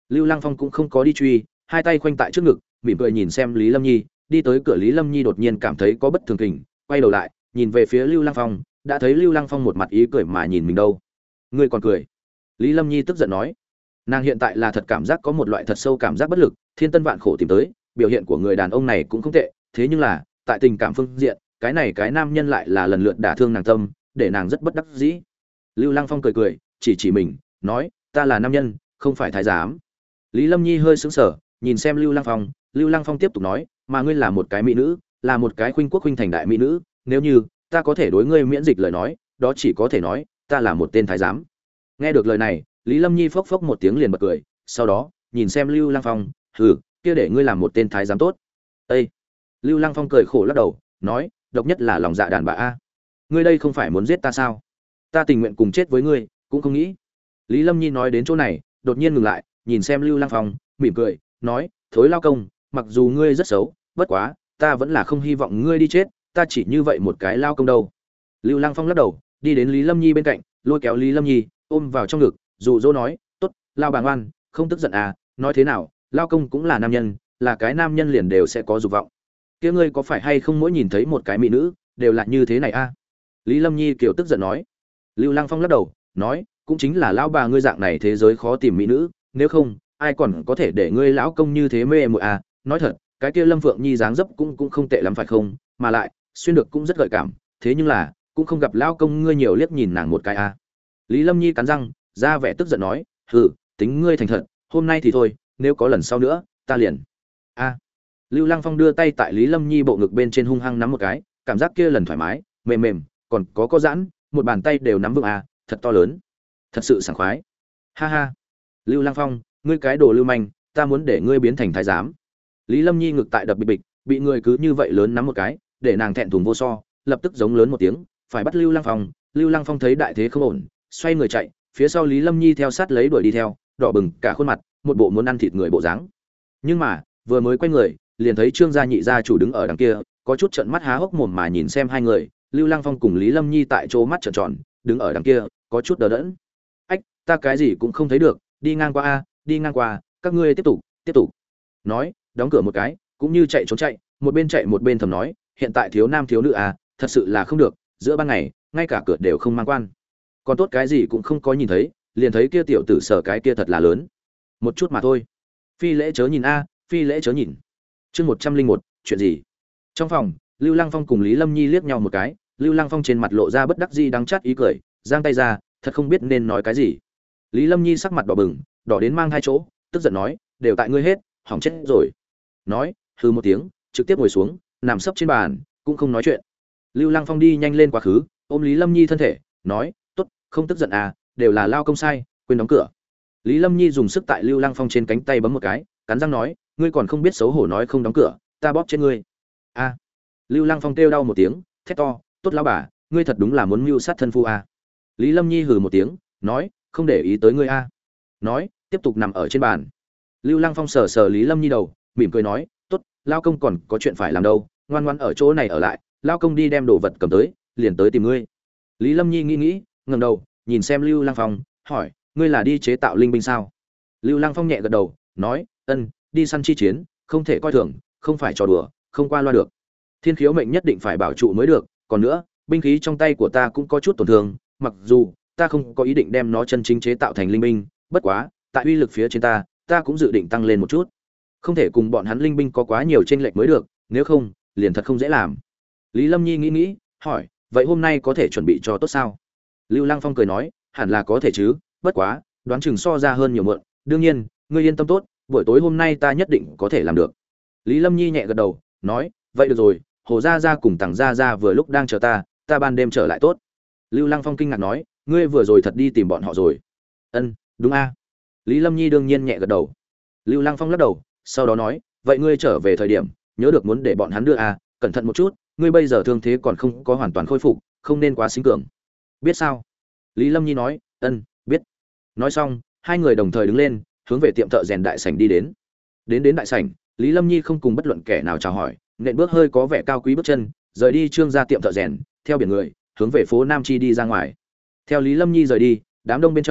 Lưu Lăng Phong cũng không có đi truy, hai tay khoanh tại trước ngực, mỉm cười nhìn xem Lý Lâm Nhi, đi tới cửa Lý Lâm Nhi đột nhiên cảm thấy có bất thường kình, quay đầu lại, nhìn về phía Lưu Lăng Phong, đã thấy Lưu Lăng Phong một mặt ý cười mà nhìn mình đâu. Ngươi còn cười? Lý Lâm Nhi tức giận nói. Nàng hiện tại là thật cảm giác có một loại thật sâu cảm giác bất lực, thiên tân vạn khổ tìm tới, biểu hiện của người đàn ông này cũng không tệ, thế nhưng là, tại tình cảm phương diện, cái này cái nam nhân lại là lần lượt đả thương nàng tâm, để nàng rất bất đắc dĩ. Lưu Lăng Phong cười cười, chỉ chỉ mình, nói, ta là nam nhân, không phải thái giám. Lý Lâm Nhi hơi sững sờ, nhìn xem Lưu Lăng Phong, Lưu Lăng Phong tiếp tục nói, mà ngươi là một cái mỹ nữ, là một cái khuynh quốc khuynh thành đại mỹ nữ, nếu như ta có thể đối ngươi miễn dịch lời nói, đó chỉ có thể nói, ta là một tên thái giám. Nghe được lời này, Lý Lâm Nhi phốc phốc một tiếng liền bật cười, sau đó, nhìn xem Lưu Lăng Phong, hừ, kia để ngươi làm một tên thái giám tốt. Ê! Lưu Lăng Phong cười khổ lắc đầu, nói, độc nhất là lòng dạ đàn bà a. Ngươi đây không phải muốn giết ta sao? Ta tình nguyện cùng chết với ngươi, cũng không nghĩ. Lý Lâm Nhi nói đến chỗ này, đột nhiên ngừng lại, nhìn xem Lưu Lăng Phong, mỉm cười, nói, thối lao công, mặc dù ngươi rất xấu, bất quá, ta vẫn là không hy vọng ngươi đi chết, ta chỉ như vậy một cái lao công đâu. Lưu Lăng Phong lắc đầu, đi đến Lý Lâm Nhi bên cạnh, lôi kéo Lý Lâm Nhi, ôm vào trong ngực, dụ dỗ nói, tốt, lao bà ngoan, không tức giận à, nói thế nào, lao công cũng là nam nhân, là cái nam nhân liền đều sẽ có dục vọng. Kia ngươi có phải hay không mỗi nhìn thấy một cái mỹ nữ, đều là như thế này a? À? Lý Lâm Nhi kiểu tức giận nói. Lưu Lăng Phong lắc đầu, nói, cũng chính là lão bà ngươi dạng này thế giới khó tìm mỹ nữ, nếu không, ai còn có thể để ngươi lão công như thế mê muội à? Nói thật, cái kia Lâm Phượng Nhi dáng dấp cũng cũng không tệ lắm phải không? Mà lại, xuyên được cũng rất gợi cảm, thế nhưng là, cũng không gặp lão công ngươi nhiều liếc nhìn nàng một cái à? Lý Lâm Nhi cắn răng, ra vẻ tức giận nói, hừ, tính ngươi thành thật, hôm nay thì thôi, nếu có lần sau nữa, ta liền. A. À. Lưu Lăng Phong đưa tay tại Lý Lâm Nhi bộ ngực bên trên hung hăng nắm một cái, cảm giác kia lần thoải mái, mềm mềm, còn có có giãn, một bàn tay đều nắm vững à, thật to lớn, thật sự sảng khoái. Ha ha. Lưu Lăng Phong, ngươi cái đồ lưu manh, ta muốn để ngươi biến thành thái giám. Lý Lâm Nhi ngực tại đập bịch bịch, bị người cứ như vậy lớn nắm một cái, để nàng thẹn thùng vô so, lập tức giống lớn một tiếng, phải bắt Lưu Lăng Phong. Lưu Lăng Phong thấy đại thế không ổn, xoay người chạy, phía sau Lý Lâm Nhi theo sát lấy đuổi đi theo, đỏ bừng cả khuôn mặt, một bộ muốn ăn thịt người bộ dáng. Nhưng mà, vừa mới quay người, liền thấy Trương gia nhị gia chủ đứng ở đằng kia, có chút trợn mắt há hốc mồm mà nhìn xem hai người, Lưu Lăng Phong cùng Lý Lâm Nhi tại chỗ mắt trợn tròn, đứng ở đằng kia, có chút đờ đẫn. Ách, ta cái gì cũng không thấy được, đi ngang qua a, đi ngang qua, các ngươi tiếp tục, tiếp tục. Nói, đóng cửa một cái, cũng như chạy trốn chạy, một bên chạy một bên thầm nói, hiện tại thiếu nam thiếu nữ à, thật sự là không được, giữa ban ngày, ngay cả cửa đều không mang quan. Còn tốt cái gì cũng không có nhìn thấy, liền thấy kia tiểu tử sở cái kia thật là lớn. Một chút mà thôi. Phi lễ chớ nhìn a, phi lễ chớ nhìn. Chương một trăm linh một, chuyện gì? Trong phòng, Lưu Lăng Phong cùng Lý Lâm Nhi liếc nhau một cái, Lưu Lăng Phong trên mặt lộ ra bất đắc dĩ đắng chát ý cười, giang tay ra, thật không biết nên nói cái gì. Lý Lâm Nhi sắc mặt đỏ bừng, đỏ đến mang hai chỗ, tức giận nói, đều tại ngươi hết, hỏng chết rồi. Nói, hừ một tiếng, trực tiếp ngồi xuống, nằm sấp trên bàn, cũng không nói chuyện. Lưu Lăng Phong đi nhanh lên quá khứ, ôm Lý Lâm Nhi thân thể, nói, tốt, không tức giận à, đều là lao công sai, quên đóng cửa. Lý Lâm Nhi dùng sức tại Lưu Lăng Phong trên cánh tay bấm một cái, cắn răng nói, ngươi còn không biết xấu hổ nói không đóng cửa, ta bóp chết ngươi. A. À. Lưu Lăng Phong kêu đau một tiếng, thét to, tốt lão bà, ngươi thật đúng là muốn mưu sát thân phu a. À. Lý Lâm Nhi hừ một tiếng, nói, không để ý tới ngươi a. À. Nói, tiếp tục nằm ở trên bàn. Lưu Lăng Phong sờ sờ Lý Lâm Nhi đầu, mỉm cười nói, tốt, lao công còn có chuyện phải làm đâu, ngoan ngoãn ở chỗ này ở lại, lao công đi đem đồ vật cầm tới, liền tới tìm ngươi. Lý Lâm Nhi nghĩ nghĩ, ngẩng đầu, nhìn xem Lưu Lăng Phong, hỏi, ngươi là đi chế tạo linh binh sao? Lưu Lăng Phong nhẹ gật đầu, nói, ân, đi săn chi chiến, không thể coi thường, không phải trò đùa, không qua loa được. Thiên khiếu mệnh nhất định phải bảo trụ mới được, còn nữa, binh khí trong tay của ta cũng có chút tổn thương, mặc dù ta không có ý định đem nó chân chính chế tạo thành linh binh, bất quá, tại uy lực phía trên ta, ta cũng dự định tăng lên một chút. Không thể cùng bọn hắn linh binh có quá nhiều chênh lệch mới được, nếu không, liền thật không dễ làm. Lý Lâm Nhi nghĩ nghĩ, hỏi, vậy hôm nay có thể chuẩn bị cho tốt sao? Lưu Lăng Phong cười nói, hẳn là có thể chứ, bất quá, đoán chừng so ra hơn nhiều mượn, đương nhiên, ngươi yên tâm tốt, buổi tối hôm nay ta nhất định có thể làm được. Lý Lâm Nhi nhẹ gật đầu, nói, vậy được rồi, Hồ gia gia cùng Tằng gia gia vừa lúc đang chờ ta, ta ban đêm trở lại tốt. Lưu Lăng Phong kinh ngạc nói, ngươi vừa rồi thật đi tìm bọn họ rồi? Ân, đúng a. Lý Lâm Nhi đương nhiên nhẹ gật đầu. Lưu Lăng Phong lắc đầu, sau đó nói, vậy ngươi trở về thời điểm, nhớ được muốn để bọn hắn đưa a, cẩn thận một chút, ngươi bây giờ thương thế còn không có hoàn toàn khôi phục, không nên quá sinh cường. Biết sao? Lý Lâm Nhi nói, ân, biết. Nói xong, hai người đồng thời đứng lên, hướng về tiệm thợ rèn đại sảnh đi đến. Đến đến đại sảnh, Lý Lâm Nhi không cùng bất luận kẻ nào chào hỏi, nện bước hơi có vẻ cao quý bước chân, rời đi Trương gia tiệm thợ rèn, theo biển người, hướng về phố Nam Chi đi ra ngoài. Theo Lý Lâm Nhi rời đi, đám đông bên trong,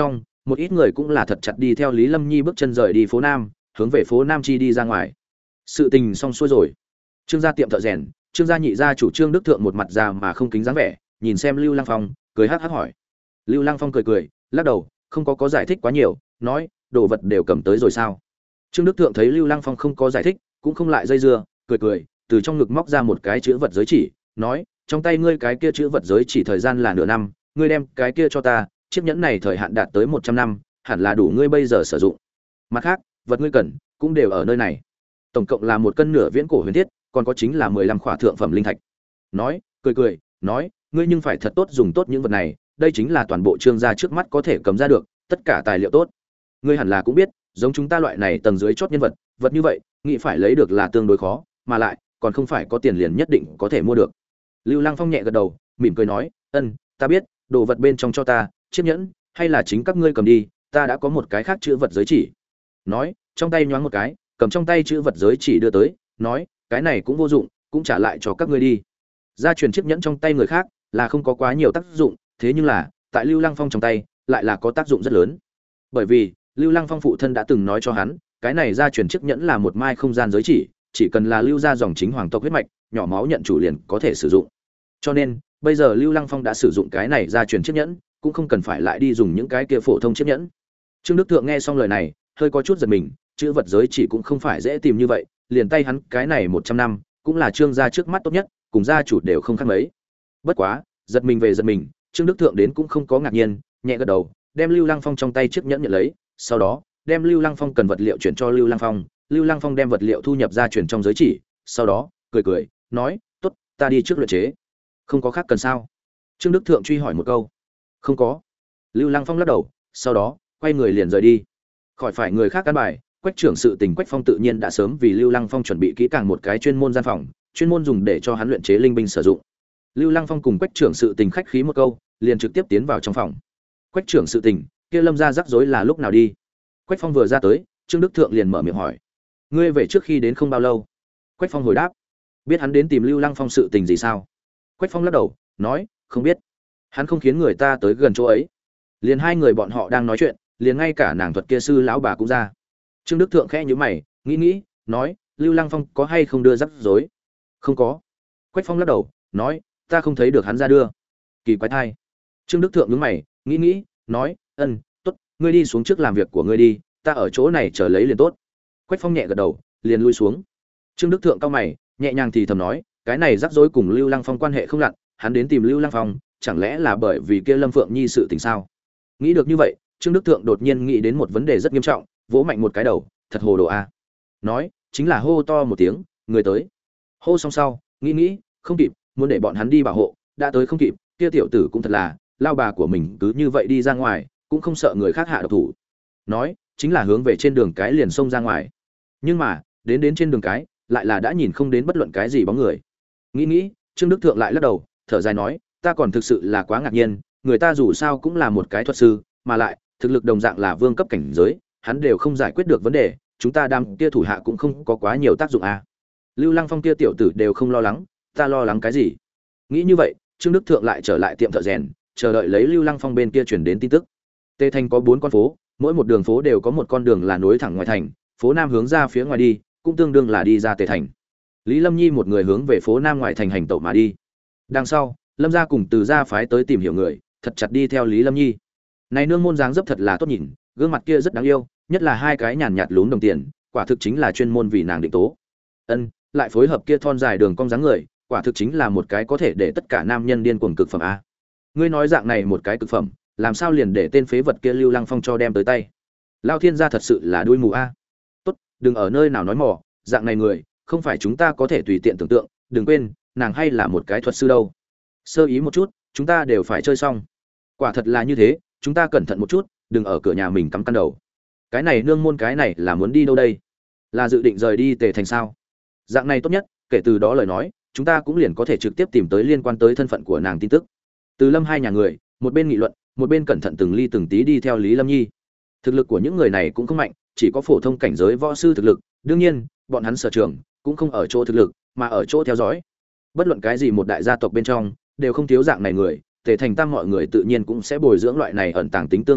một ít người cũng là thật chặt đi theo Lý Lâm Nhi bước chân rời đi phố Nam, hướng về phố Nam chi đi ra ngoài. Sự tình xong xuôi rồi. Trương gia tiệm thợ rèn, Trương gia nhị gia chủ Trương Đức Thượng một mặt già mà không kính dáng vẻ, nhìn xem Lưu Lăng Phong, cười hắc hắc hỏi. Lưu Lăng Phong cười cười, lắc đầu, không có có giải thích quá nhiều, nói, đồ vật đều cầm tới rồi sao? Trương Đức Thượng thấy Lưu Lăng Phong không có giải thích, cũng không lại dây dưa, cười cười, từ trong ngực móc ra một cái chữ vật giới chỉ, nói, trong tay ngươi cái kia chữ vật giới chỉ thời gian là nửa năm, ngươi đem cái kia cho ta, chiếc nhẫn này thời hạn đạt tới một trăm năm, hẳn là đủ ngươi bây giờ sử dụng. Mặt khác, vật ngươi cần cũng đều ở nơi này. Tổng cộng là một cân nửa viễn cổ huyền thiết, còn có chính là mười lăm khỏa thượng phẩm linh thạch. Nói, cười cười, nói, ngươi nhưng phải thật tốt dùng tốt những vật này, đây chính là toàn bộ Trương gia trước mắt có thể cầm ra được, tất cả tài liệu tốt. Ngươi hẳn là cũng biết, giống chúng ta loại này tầng dưới chót nhân vật, vật như vậy, nghĩ phải lấy được là tương đối khó, mà lại còn không phải có tiền liền nhất định có thể mua được. Lưu Lăng Phong nhẹ gật đầu, mỉm cười nói, "Ân, ta biết, đồ vật bên trong cho ta, chiếc nhẫn, hay là chính các ngươi cầm đi, ta đã có một cái khác chữ vật giới chỉ." Nói, trong tay nhoáng một cái, cầm trong tay chữ vật giới chỉ đưa tới, nói, "Cái này cũng vô dụng, cũng trả lại cho các ngươi đi." Gia truyền chiếc nhẫn trong tay người khác là không có quá nhiều tác dụng, thế nhưng là, tại Lưu Lăng Phong trong tay, lại là có tác dụng rất lớn. Bởi vì, Lưu Lăng Phong phụ thân đã từng nói cho hắn, cái này gia truyền chiếc nhẫn là một mai không gian giới chỉ, chỉ cần là lưu gia dòng chính hoàng tộc huyết mạch, nhỏ máu nhận chủ liền có thể sử dụng. Cho nên, bây giờ Lưu Lăng Phong đã sử dụng cái này gia truyền chiếc nhẫn, cũng không cần phải lại đi dùng những cái kia phổ thông chiếc nhẫn. Trương Đức Thượng nghe xong lời này, hơi có chút giật mình, chữ vật giới chỉ cũng không phải dễ tìm như vậy, liền tay hắn cái này một trăm năm, cũng là Trương gia trước mắt tốt nhất, cùng gia chủ đều không khác mấy. Bất quá, giật mình về giật mình, Trương Đức Thượng đến cũng không có ngạc nhiên, nhẹ gật đầu, đem Lưu Lăng Phong trong tay chiếc nhẫn nhận lấy, sau đó, đem Lưu Lăng Phong cần vật liệu chuyển cho Lưu Lăng Phong, Lưu Lăng Phong đem vật liệu thu nhập ra chuyển trong giới chỉ, sau đó, cười cười, nói, "Tốt, ta đi trước luyện chế." "Không có khác cần sao?" Trương Đức Thượng truy hỏi một câu. "Không có." Lưu Lăng Phong lắc đầu, sau đó, quay người liền rời đi. Khỏi phải người khác căn bài, Quách trưởng sự tình Quách Phong tự nhiên đã sớm vì Lưu Lăng Phong chuẩn bị kỹ càng một cái chuyên môn gian phòng, chuyên môn dùng để cho hắn luyện chế linh binh sử dụng. Lưu Lăng Phong cùng Quách trưởng sự tình khách khí một câu, liền trực tiếp tiến vào trong phòng. "Quách trưởng sự tình, kia Lâm gia rắc rối là lúc nào đi?" Quách Phong vừa ra tới, Trương Đức Thượng liền mở miệng hỏi, "Ngươi về trước khi đến không bao lâu?" Quách Phong hồi đáp, "Biết hắn đến tìm Lưu Lăng Phong sự tình gì sao?" Quách Phong lắc đầu, nói, "Không biết. Hắn không khiến người ta tới gần chỗ ấy." Liền hai người bọn họ đang nói chuyện, liền ngay cả nàng thuật kia sư lão bà cũng ra. Trương Đức Thượng khẽ nhíu mày, nghĩ nghĩ, nói, "Lưu Lăng Phong có hay không đưa rắc rối?" "Không có." Quách Phong lắc đầu, nói, "Ta không thấy được hắn ra đưa." Kỳ quái thai. Trương Đức Thượng nhướng mày, nghĩ nghĩ, nói, "Ân, tốt, ngươi đi xuống trước làm việc của ngươi đi, ta ở chỗ này chờ lấy liền tốt." Quách Phong nhẹ gật đầu, liền lui xuống. Trương Đức Thượng cau mày, nhẹ nhàng thì thầm nói, cái này rắc rối cùng Lưu Lăng Phong quan hệ không lặn, hắn đến tìm Lưu Lăng Phong, chẳng lẽ là bởi vì kia Lâm Phượng Nhi sự tình sao? Nghĩ được như vậy, Trương Đức Thượng đột nhiên nghĩ đến một vấn đề rất nghiêm trọng, vỗ mạnh một cái đầu, thật hồ đồ a. Nói, chính là hô to một tiếng, người tới. Hô xong sau, nghĩ nghĩ, không kịp, muốn để bọn hắn đi bảo hộ, đã tới không kịp, kia tiểu tử cũng thật là, lao bà của mình cứ như vậy đi ra ngoài, cũng không sợ người khác hạ độc thủ. Nói, chính là hướng về trên đường cái liền xông ra ngoài. Nhưng mà, đến đến trên đường cái, lại là đã nhìn không đến bất luận cái gì bóng người. Nghĩ nghĩ, Trương Đức Thượng lại lắc đầu, thở dài nói, ta còn thực sự là quá ngạc nhiên, người ta dù sao cũng là một cái thuật sư, mà lại, thực lực đồng dạng là vương cấp cảnh giới, hắn đều không giải quyết được vấn đề, chúng ta đam kia thủ hạ cũng không có quá nhiều tác dụng à. Lưu Lăng Phong kia tiểu tử đều không lo lắng, ta lo lắng cái gì? Nghĩ như vậy, Trương Đức Thượng lại trở lại tiệm thợ rèn, chờ đợi lấy Lưu Lăng Phong bên kia truyền đến tin tức. Tê Thành có bốn con phố, mỗi một đường phố đều có một con đường là nối thẳng ngoài thành, phố Nam hướng ra phía ngoài đi, cũng tương đương là đi ra Tề Thành. Lý Lâm Nhi một người hướng về phố Nam ngoài thành hành tẩu mà đi. Đằng sau, Lâm gia cùng Từ gia phái tới tìm hiểu người, thật chặt đi theo Lý Lâm Nhi. Này nương môn dáng dấp thật là tốt nhìn, gương mặt kia rất đáng yêu, nhất là hai cái nhàn nhạt lún đồng tiền, quả thực chính là chuyên môn vì nàng định tố. Ân, lại phối hợp kia thon dài đường cong dáng người, quả thực chính là một cái có thể để tất cả nam nhân điên cuồng cực phẩm a. Ngươi nói dạng này một cái cực phẩm, làm sao liền để tên phế vật kia Lưu Lăng Phong cho đem tới tay? Lao Thiên gia thật sự là đuôi mù a. Tốt, đừng ở nơi nào nói mỏ, dạng này người, không phải chúng ta có thể tùy tiện tưởng tượng, đừng quên, nàng hay là một cái thuật sư đâu. Sơ ý một chút, chúng ta đều phải chơi xong. Quả thật là như thế, chúng ta cẩn thận một chút, đừng ở cửa nhà mình cắm căn đầu. Cái này nương môn cái này là muốn đi đâu đây? Là dự định rời đi Tề Thành sao? Dạng này tốt nhất, kể từ đó lời nói, chúng ta cũng liền có thể trực tiếp tìm tới liên quan tới thân phận của nàng tin tức. Từ Lâm hai nhà người, một bên nghị luận, một bên cẩn thận từng ly từng tí đi theo Lý Lâm Nhi. Thực lực của những người này cũng không mạnh, chỉ có phổ thông cảnh giới võ sư thực lực, đương nhiên, bọn hắn sở trường cũng không ở chỗ thực lực, mà ở chỗ theo dõi. Bất luận cái gì một đại gia tộc bên trong, đều không thiếu dạng này người, Tề Thành Tam mọi người tự nhiên cũng sẽ bồi dưỡng loại này ẩn tàng tính tương đối mạnh,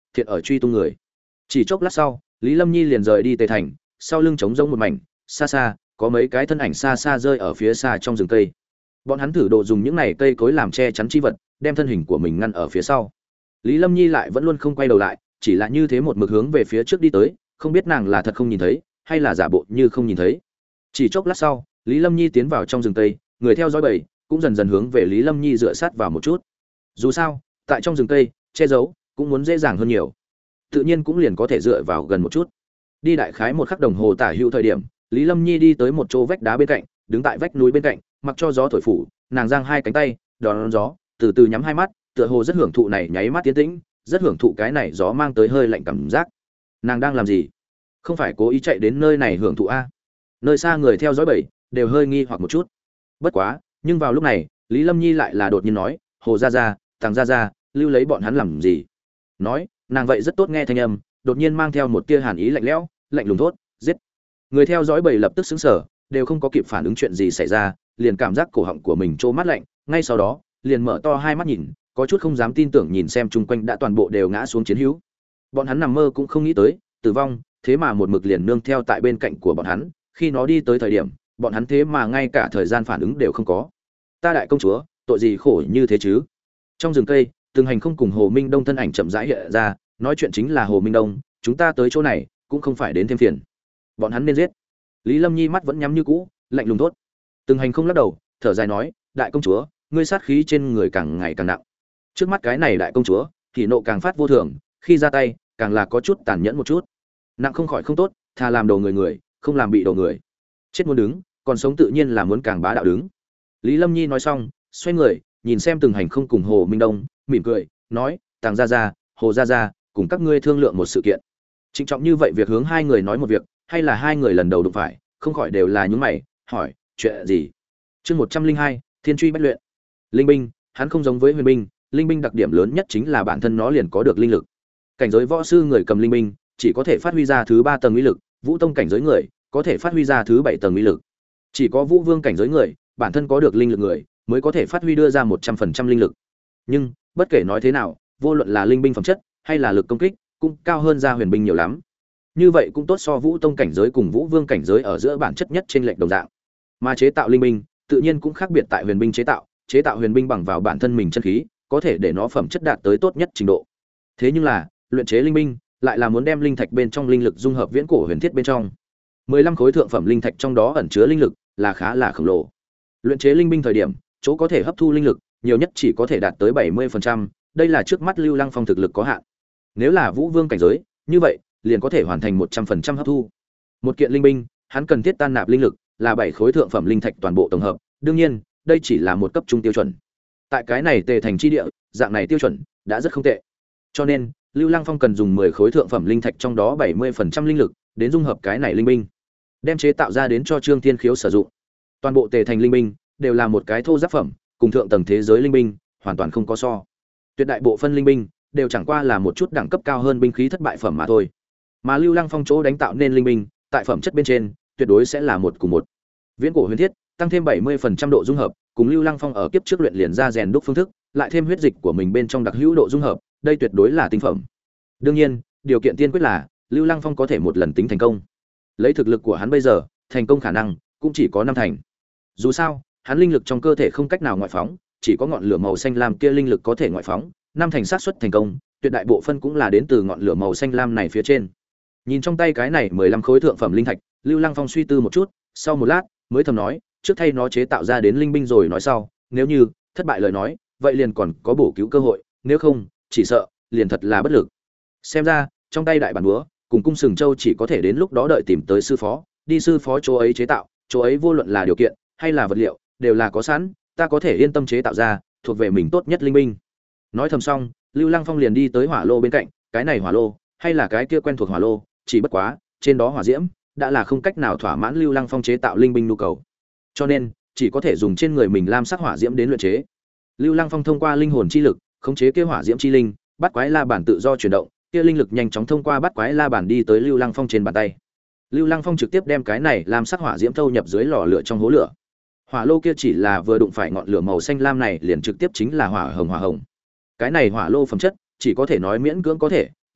thiện ở truy tung người. Chỉ chốc lát sau, Lý Lâm Nhi liền rời đi Tề Thành, sau lưng trống rỗng một mảnh, xa xa có mấy cái thân ảnh xa xa rơi ở phía xa trong rừng cây. Bọn hắn thử độ dùng những này cây cối làm che chắn chi vật, đem thân hình của mình ngăn ở phía sau. Lý Lâm Nhi lại vẫn luôn không quay đầu lại, chỉ là như thế một mực hướng về phía trước đi tới, không biết nàng là thật không nhìn thấy, hay là giả bộ như không nhìn thấy. Chỉ chốc lát sau, Lý Lâm Nhi tiến vào trong rừng cây, người theo dõi bầy cũng dần dần hướng về Lý Lâm Nhi dựa sát vào một chút. Dù sao, tại trong rừng cây, che giấu cũng muốn dễ dàng hơn nhiều. Tự nhiên cũng liền có thể dựa vào gần một chút. Đi đại khái một khắc đồng hồ tả hữu thời điểm, Lý Lâm Nhi đi tới một chỗ vách đá bên cạnh, đứng tại vách núi bên cạnh, mặc cho gió thổi phủ, nàng giang hai cánh tay, đón gió, từ từ nhắm hai mắt, tựa hồ rất hưởng thụ này nháy mắt tiến tĩnh, rất hưởng thụ cái này gió mang tới hơi lạnh cảm giác. Nàng đang làm gì? Không phải cố ý chạy đến nơi này hưởng thụ a? Nơi xa người theo dõi bầy đều hơi nghi hoặc một chút. Bất quá, nhưng vào lúc này, Lý Lâm Nhi lại là đột nhiên nói, "Hồ gia gia, Tàng gia gia, lưu lấy bọn hắn làm gì?" Nói, nàng vậy rất tốt nghe thanh âm, đột nhiên mang theo một tia hàn ý lạnh lẽo, lạnh lùng thốt, "Giết!" Người theo dõi bầy lập tức sững sờ, đều không có kịp phản ứng chuyện gì xảy ra, liền cảm giác cổ họng của mình trô mát lạnh, ngay sau đó, liền mở to hai mắt nhìn, có chút không dám tin tưởng nhìn xem chung quanh đã toàn bộ đều ngã xuống chiến hữu. Bọn hắn nằm mơ cũng không nghĩ tới, tử vong, thế mà một mực liền nương theo tại bên cạnh của bọn hắn, khi nó đi tới thời điểm, bọn hắn thế mà ngay cả thời gian phản ứng đều không có. Ta đại công chúa, tội gì khổ như thế chứ? Trong rừng cây, Từng Hành không cùng Hồ Minh Đông thân ảnh chậm rãi hiện ra, nói chuyện chính là Hồ Minh Đông, chúng ta tới chỗ này, cũng không phải đến thêm phiền. Bọn hắn nên giết. Lý Lâm Nhi mắt vẫn nhắm như cũ, lạnh lùng thốt. Từng Hành không lắc đầu, thở dài nói, đại công chúa, ngươi sát khí trên người càng ngày càng nặng. Trước mắt cái này đại công chúa, thì nộ càng phát vô thường, khi ra tay, càng là có chút tàn nhẫn một chút. Nặng không khỏi không tốt, thà làm đầu người người, không làm bị đầu người. Chết muốn đứng, còn sống tự nhiên là muốn càng bá đạo đứng. Lý Lâm Nhi nói xong, xoay người, nhìn xem Từng Hành không cùng Hồ Minh Đông, mỉm cười, nói, Tàng gia gia, Hồ gia gia, cùng các ngươi thương lượng một sự kiện. Trịnh trọng như vậy việc hướng hai người nói một việc, hay là hai người lần đầu đụng phải, không khỏi đều là những mày, hỏi, chuyện gì? Chương một trăm linh hai, Thiên truy bách luyện. Linh binh, hắn không giống với huyền binh, linh binh đặc điểm lớn nhất chính là bản thân nó liền có được linh lực. Cảnh giới võ sư người cầm linh binh, chỉ có thể phát huy ra thứ ba tầng uy lực, vũ tông cảnh giới người có thể phát huy ra thứ bảy tầng uy lực. Chỉ có vũ vương cảnh giới người, bản thân có được linh lực người mới có thể phát huy đưa ra một trăm phần trăm linh lực. Nhưng, bất kể nói thế nào, vô luận là linh binh phẩm chất hay là lực công kích, cũng cao hơn ra huyền binh nhiều lắm. Như vậy cũng tốt so vũ tông cảnh giới cùng vũ vương cảnh giới ở giữa bản chất nhất trên lệch đồng dạng. Mà chế tạo linh binh, tự nhiên cũng khác biệt tại huyền binh chế tạo, chế tạo huyền binh bằng vào bản thân mình chân khí, có thể để nó phẩm chất đạt tới tốt nhất trình độ. Thế nhưng là, luyện chế linh binh lại là muốn đem linh thạch bên trong linh lực dung hợp viễn cổ huyền thiết bên trong. mười lăm khối thượng phẩm linh thạch trong đó ẩn chứa linh lực là khá là khổng lồ. Luyện chế linh binh thời điểm, chỗ có thể hấp thu linh lực, nhiều nhất chỉ có thể đạt tới bảy mươi phần trăm, đây là trước mắt Lưu Lăng Phong thực lực có hạn. Nếu là vũ vương cảnh giới, như vậy, liền có thể hoàn thành một trăm phần trăm hấp thu. Một kiện linh binh, hắn cần thiết tan nạp linh lực là bảy khối thượng phẩm linh thạch toàn bộ tổng hợp, đương nhiên, đây chỉ là một cấp trung tiêu chuẩn. Tại cái này Tề Thành chi địa, dạng này tiêu chuẩn đã rất không tệ. Cho nên, Lưu Lăng Phong cần dùng mười khối thượng phẩm linh thạch trong đó bảy mươi phần trăm linh lực đến dung hợp cái này linh binh, đem chế tạo ra đến cho Trương Thiên Khiếu sử dụng. Toàn bộ Tề Thành linh binh đều là một cái thô giáp phẩm, cùng thượng tầng thế giới linh binh hoàn toàn không có so. Tuyệt đại bộ phân linh binh đều chẳng qua là một chút đẳng cấp cao hơn binh khí thất bại phẩm mà thôi. Mà Lưu Lăng Phong chỗ đánh tạo nên linh binh, tại phẩm chất bên trên, tuyệt đối sẽ là một cùng một. Viễn cổ huyền thiết, tăng thêm bảy mươi phần trăm độ dung hợp, cùng Lưu Lăng Phong ở kiếp trước luyện liền ra rèn đúc phương thức, lại thêm huyết dịch của mình bên trong đặc hữu độ dung hợp, đây tuyệt đối là tinh phẩm. Đương nhiên, điều kiện tiên quyết là Lưu Lăng Phong có thể một lần tính thành công. Lấy thực lực của hắn bây giờ, thành công khả năng cũng chỉ có năm thành. Dù sao, hắn linh lực trong cơ thể không cách nào ngoại phóng, chỉ có ngọn lửa màu xanh lam kia linh lực có thể ngoại phóng, năm thành xác suất thành công, tuyệt đại bộ phân cũng là đến từ ngọn lửa màu xanh lam này phía trên. Nhìn trong tay cái này mười lăm khối thượng phẩm linh thạch, Lưu Lăng Phong suy tư một chút, sau một lát, mới thầm nói, trước thay nó chế tạo ra đến linh binh rồi nói sau, nếu như thất bại lời nói, vậy liền còn có bổ cứu cơ hội, nếu không, chỉ sợ liền thật là bất lực. Xem ra, trong tay đại bản búa, cùng cung sừng châu chỉ có thể đến lúc đó đợi tìm tới sư phó, đi sư phó chỗ ấy chế tạo, chỗ ấy vô luận là điều kiện hay là vật liệu, đều là có sẵn, ta có thể yên tâm chế tạo ra, thuộc về mình tốt nhất linh binh. Nói thầm xong, Lưu Lăng Phong liền đi tới hỏa lô bên cạnh, cái này hỏa lô, hay là cái kia quen thuộc hỏa lô, chỉ bất quá, trên đó hỏa diễm đã là không cách nào thỏa mãn Lưu Lăng Phong chế tạo linh binh nhu cầu. Cho nên, chỉ có thể dùng trên người mình lam sắc hỏa diễm đến luyện chế. Lưu Lăng Phong thông qua linh hồn chi lực, khống chế kia hỏa diễm chi linh, bắt quái la bản tự do chuyển động, kia linh lực nhanh chóng thông qua bắt quái la bản đi tới Lưu Lăng Phong trên bàn tay. Lưu Lăng Phong trực tiếp đem cái này lam sắc hỏa diễm thâu nhập dưới lò lửa trong hố lửa. Hỏa lô kia chỉ là vừa đụng phải ngọn lửa màu xanh lam này liền trực tiếp chính là hỏa hồng hỏa hồng. Cái này hỏa lô phẩm chất, chỉ có thể nói miễn cưỡng có thể,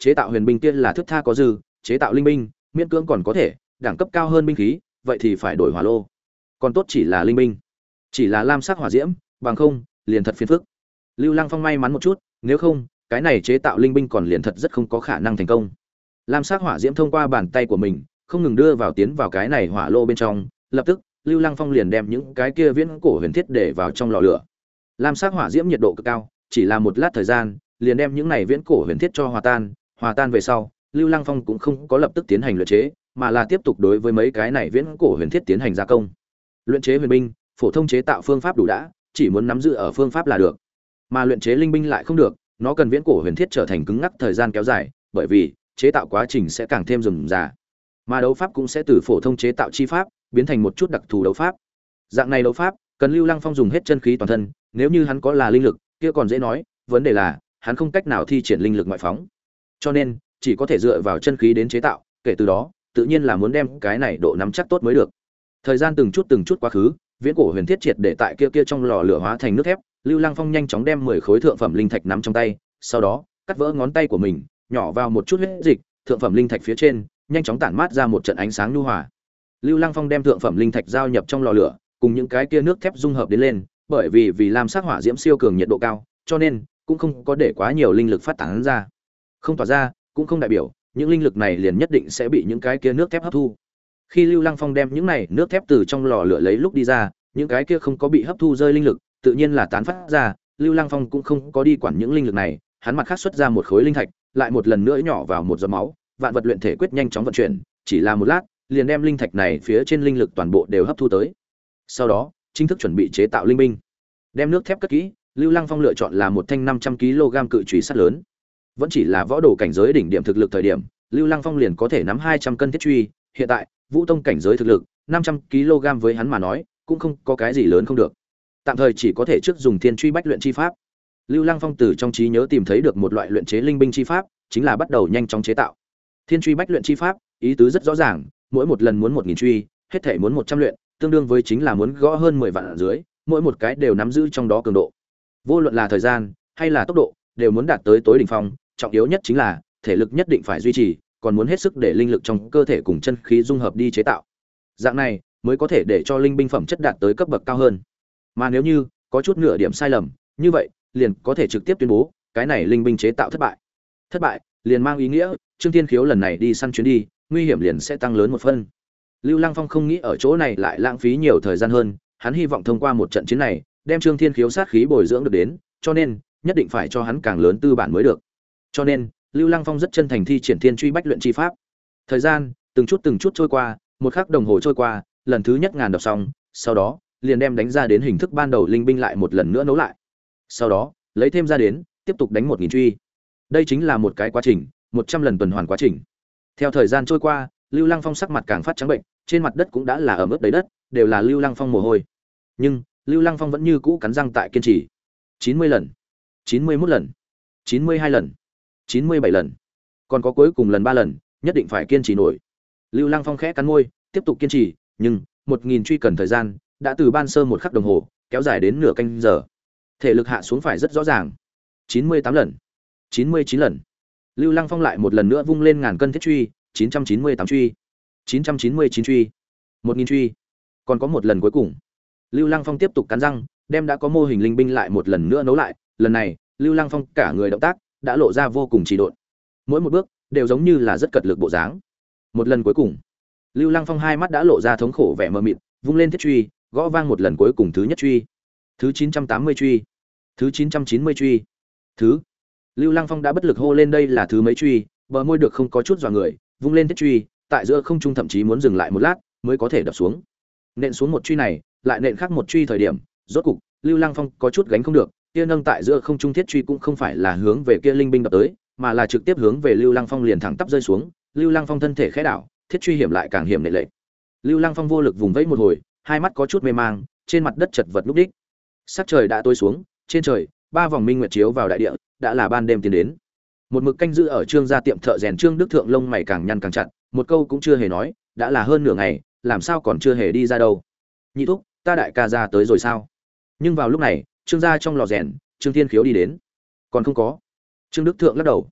chế tạo huyền binh kia là thước tha có dư, chế tạo linh binh miễn cưỡng còn có thể, đẳng cấp cao hơn binh khí vậy thì phải đổi hỏa lô. Còn tốt chỉ là linh binh, chỉ là lam sắc hỏa diễm, bằng không liền thật phiền phức. Lưu Lăng Phong may mắn một chút, nếu không cái này chế tạo linh binh còn liền thật rất không có khả năng thành công. Lam sắc hỏa diễm thông qua bàn tay của mình không ngừng đưa vào tiến vào cái này hỏa lô bên trong, lập tức Lưu Lăng Phong liền đem những cái kia viễn cổ huyền thiết để vào trong lò lửa. Lam sắc hỏa diễm nhiệt độ cực cao, chỉ là một lát thời gian liền đem những này viễn cổ huyền thiết cho hòa tan. Hòa tan về sau, Lưu Lăng Phong cũng không có lập tức tiến hành luyện chế, mà là tiếp tục đối với mấy cái này viễn cổ huyền thiết tiến hành gia công. Luyện chế huyền binh, phổ thông chế tạo phương pháp đủ đã, chỉ muốn nắm giữ ở phương pháp là được. Mà luyện chế linh binh lại không được, nó cần viễn cổ huyền thiết trở thành cứng ngắc thời gian kéo dài, bởi vì chế tạo quá trình sẽ càng thêm rườm rà. Mà đấu pháp cũng sẽ từ phổ thông chế tạo chi pháp biến thành một chút đặc thù đấu pháp. Dạng này đấu pháp cần Lưu Lăng Phong dùng hết chân khí toàn thân, nếu như hắn có là linh lực, kia còn dễ nói, vấn đề là hắn không cách nào thi triển linh lực ngoại phóng. Cho nên, chỉ có thể dựa vào chân khí đến chế tạo, kể từ đó, tự nhiên là muốn đem cái này độ nắm chắc tốt mới được. Thời gian từng chút từng chút quá khứ, viễn cổ huyền thiết triệt để tại kia kia trong lò lửa hóa thành nước thép, Lưu Lăng Phong nhanh chóng đem mười khối thượng phẩm linh thạch nắm trong tay, sau đó, cắt vỡ ngón tay của mình, nhỏ vào một chút huyết dịch, thượng phẩm linh thạch phía trên, nhanh chóng tản mát ra một trận ánh sáng nhu hòa. Lưu Lăng Phong đem thượng phẩm linh thạch giao nhập trong lò lửa, cùng những cái kia nước thép dung hợp đến lên, bởi vì vì lam sắc hỏa diễm siêu cường nhiệt độ cao, cho nên cũng không có để quá nhiều linh lực phát tán ra. Không tỏa ra, cũng không đại biểu những linh lực này liền nhất định sẽ bị những cái kia nước thép hấp thu. Khi Lưu Lăng Phong đem những này nước thép từ trong lò lửa lấy lúc đi ra, những cái kia không có bị hấp thu rơi linh lực, tự nhiên là tán phát ra, Lưu Lăng Phong cũng không có đi quản những linh lực này, hắn mặt khác xuất ra một khối linh thạch, lại một lần nữa nhỏ vào một giọt máu, vạn vật luyện thể quyết nhanh chóng vận chuyển, chỉ là một lát, liền đem linh thạch này phía trên linh lực toàn bộ đều hấp thu tới. Sau đó, chính thức chuẩn bị chế tạo linh binh. Đem nước thép cất kỹ, Lưu Lăng Phong lựa chọn là một thanh năm trăm ki lô gam cự chùy sắt lớn. Vẫn chỉ là võ đồ cảnh giới đỉnh điểm thực lực thời điểm, Lưu Lăng Phong liền có thể nắm hai trăm cân thiết truy, hiện tại, vũ tông cảnh giới thực lực, năm trăm ki lô gam với hắn mà nói, cũng không có cái gì lớn không được. Tạm thời chỉ có thể trước dùng thiên truy bách luyện chi pháp. Lưu Lăng Phong từ trong trí nhớ tìm thấy được một loại luyện chế linh binh chi pháp, chính là bắt đầu nhanh chóng chế tạo. Thiên truy bách luyện chi pháp, ý tứ rất rõ ràng, mỗi một lần muốn một nghìn truy, hết thể muốn một trăm luyện, tương đương với chính là muốn gõ hơn mười vạn ở dưới, mỗi một cái đều nắm giữ trong đó cường độ. Vô luận là thời gian hay là tốc độ, đều muốn đạt tới tối đỉnh phong, trọng yếu nhất chính là thể lực nhất định phải duy trì, còn muốn hết sức để linh lực trong cơ thể cùng chân khí dung hợp đi chế tạo. Dạng này mới có thể để cho linh binh phẩm chất đạt tới cấp bậc cao hơn. Mà nếu như có chút nửa điểm sai lầm, như vậy liền có thể trực tiếp tuyên bố cái này linh binh chế tạo thất bại. Thất bại liền mang ý nghĩa Trương Thiên Khiếu lần này đi săn chuyến đi, nguy hiểm liền sẽ tăng lớn một phân. Lưu Lăng Phong không nghĩ ở chỗ này lại lãng phí nhiều thời gian hơn, hắn hy vọng thông qua một trận chiến này, đem Trương Thiên Khiếu sát khí bồi dưỡng được đến, cho nên nhất định phải cho hắn càng lớn tư bản mới được. Cho nên, Lưu Lăng Phong rất chân thành thi triển thiên truy bách luyện chi pháp. Thời gian từng chút từng chút trôi qua, một khắc đồng hồ trôi qua, lần thứ nhất ngàn đọc xong, sau đó liền đem đánh ra đến hình thức ban đầu linh binh lại một lần nữa nấu lại. Sau đó, lấy thêm ra đến, tiếp tục đánh một nghìn truy. Đây chính là một cái quá trình, một trăm lần tuần hoàn quá trình. Theo thời gian trôi qua, Lưu Lăng Phong sắc mặt càng phát trắng bệnh, trên mặt đất cũng đã là ẩm ướt đầy đất, đều là Lưu Lăng Phong mồ hôi. Nhưng, Lưu Lăng Phong vẫn như cũ cắn răng tại kiên trì. chín mươi lần, chín mươi mốt lần, chín mươi hai lần, chín mươi bảy lần. Còn có cuối cùng lần ba lần, nhất định phải kiên trì nổi. Lưu Lăng Phong khẽ cắn môi, tiếp tục kiên trì, nhưng một nghìn truy cần thời gian, đã từ ban sơ một khắc đồng hồ, kéo dài đến nửa canh giờ. Thể lực hạ xuống phải rất rõ ràng. chín mươi tám lần, chín mươi chín lần. Lưu Lăng Phong lại một lần nữa vung lên ngàn cân thiết truy, chín trăm chín mươi tám truy, chín trăm chín mươi chín truy, một nghìn truy. Còn có một lần cuối cùng. Lưu Lăng Phong tiếp tục cắn răng, đem đã có mô hình linh binh lại một lần nữa nấu lại, lần này, Lưu Lăng Phong cả người động tác đã lộ ra vô cùng trì độn. Mỗi một bước đều giống như là rất cật lực bộ dáng. Một lần cuối cùng, Lưu Lăng Phong hai mắt đã lộ ra thống khổ vẻ mờ mịt, vung lên thiết truy, gõ vang một lần cuối cùng thứ nhất truy, thứ chín trăm tám mươi truy, thứ chín trăm chín mươi truy, thứ. Lưu Lăng Phong đã bất lực hô lên đây là thứ mấy truy, bờ môi được không có chút dọa người, vung lên thiết truy, tại giữa không trung thậm chí muốn dừng lại một lát mới có thể đập xuống. Nện xuống một truy này, lại nện khác một truy thời điểm, rốt cục, Lưu Lăng Phong có chút gánh không được, kia nâng tại giữa không trung thiết truy cũng không phải là hướng về kia linh binh đập tới, mà là trực tiếp hướng về Lưu Lăng Phong liền thẳng tắp rơi xuống. Lưu Lăng Phong thân thể khẽ đảo, thiết truy hiểm lại càng hiểm nệ lệ. Lưu Lăng Phong vô lực vùng vẫy một hồi, hai mắt có chút mê mang, trên mặt đất chật vật lúc đích. Sắc trời đã tối xuống, trên trời, ba vòng minh nguyệt chiếu vào đại địa, đã là ban đêm tiến đến. Một mực canh giữ ở Trương gia tiệm thợ rèn Trương Đức Thượng lông mày càng nhăn càng chặt, một câu cũng chưa hề nói, đã là hơn nửa ngày, làm sao còn chưa hề đi ra đâu. Nhị thúc, ta đại ca ra tới rồi sao? Nhưng vào lúc này, Trương gia trong lò rèn, Trương Thiên Khiếu đi đến. Còn không có. Trương Đức Thượng lắc đầu.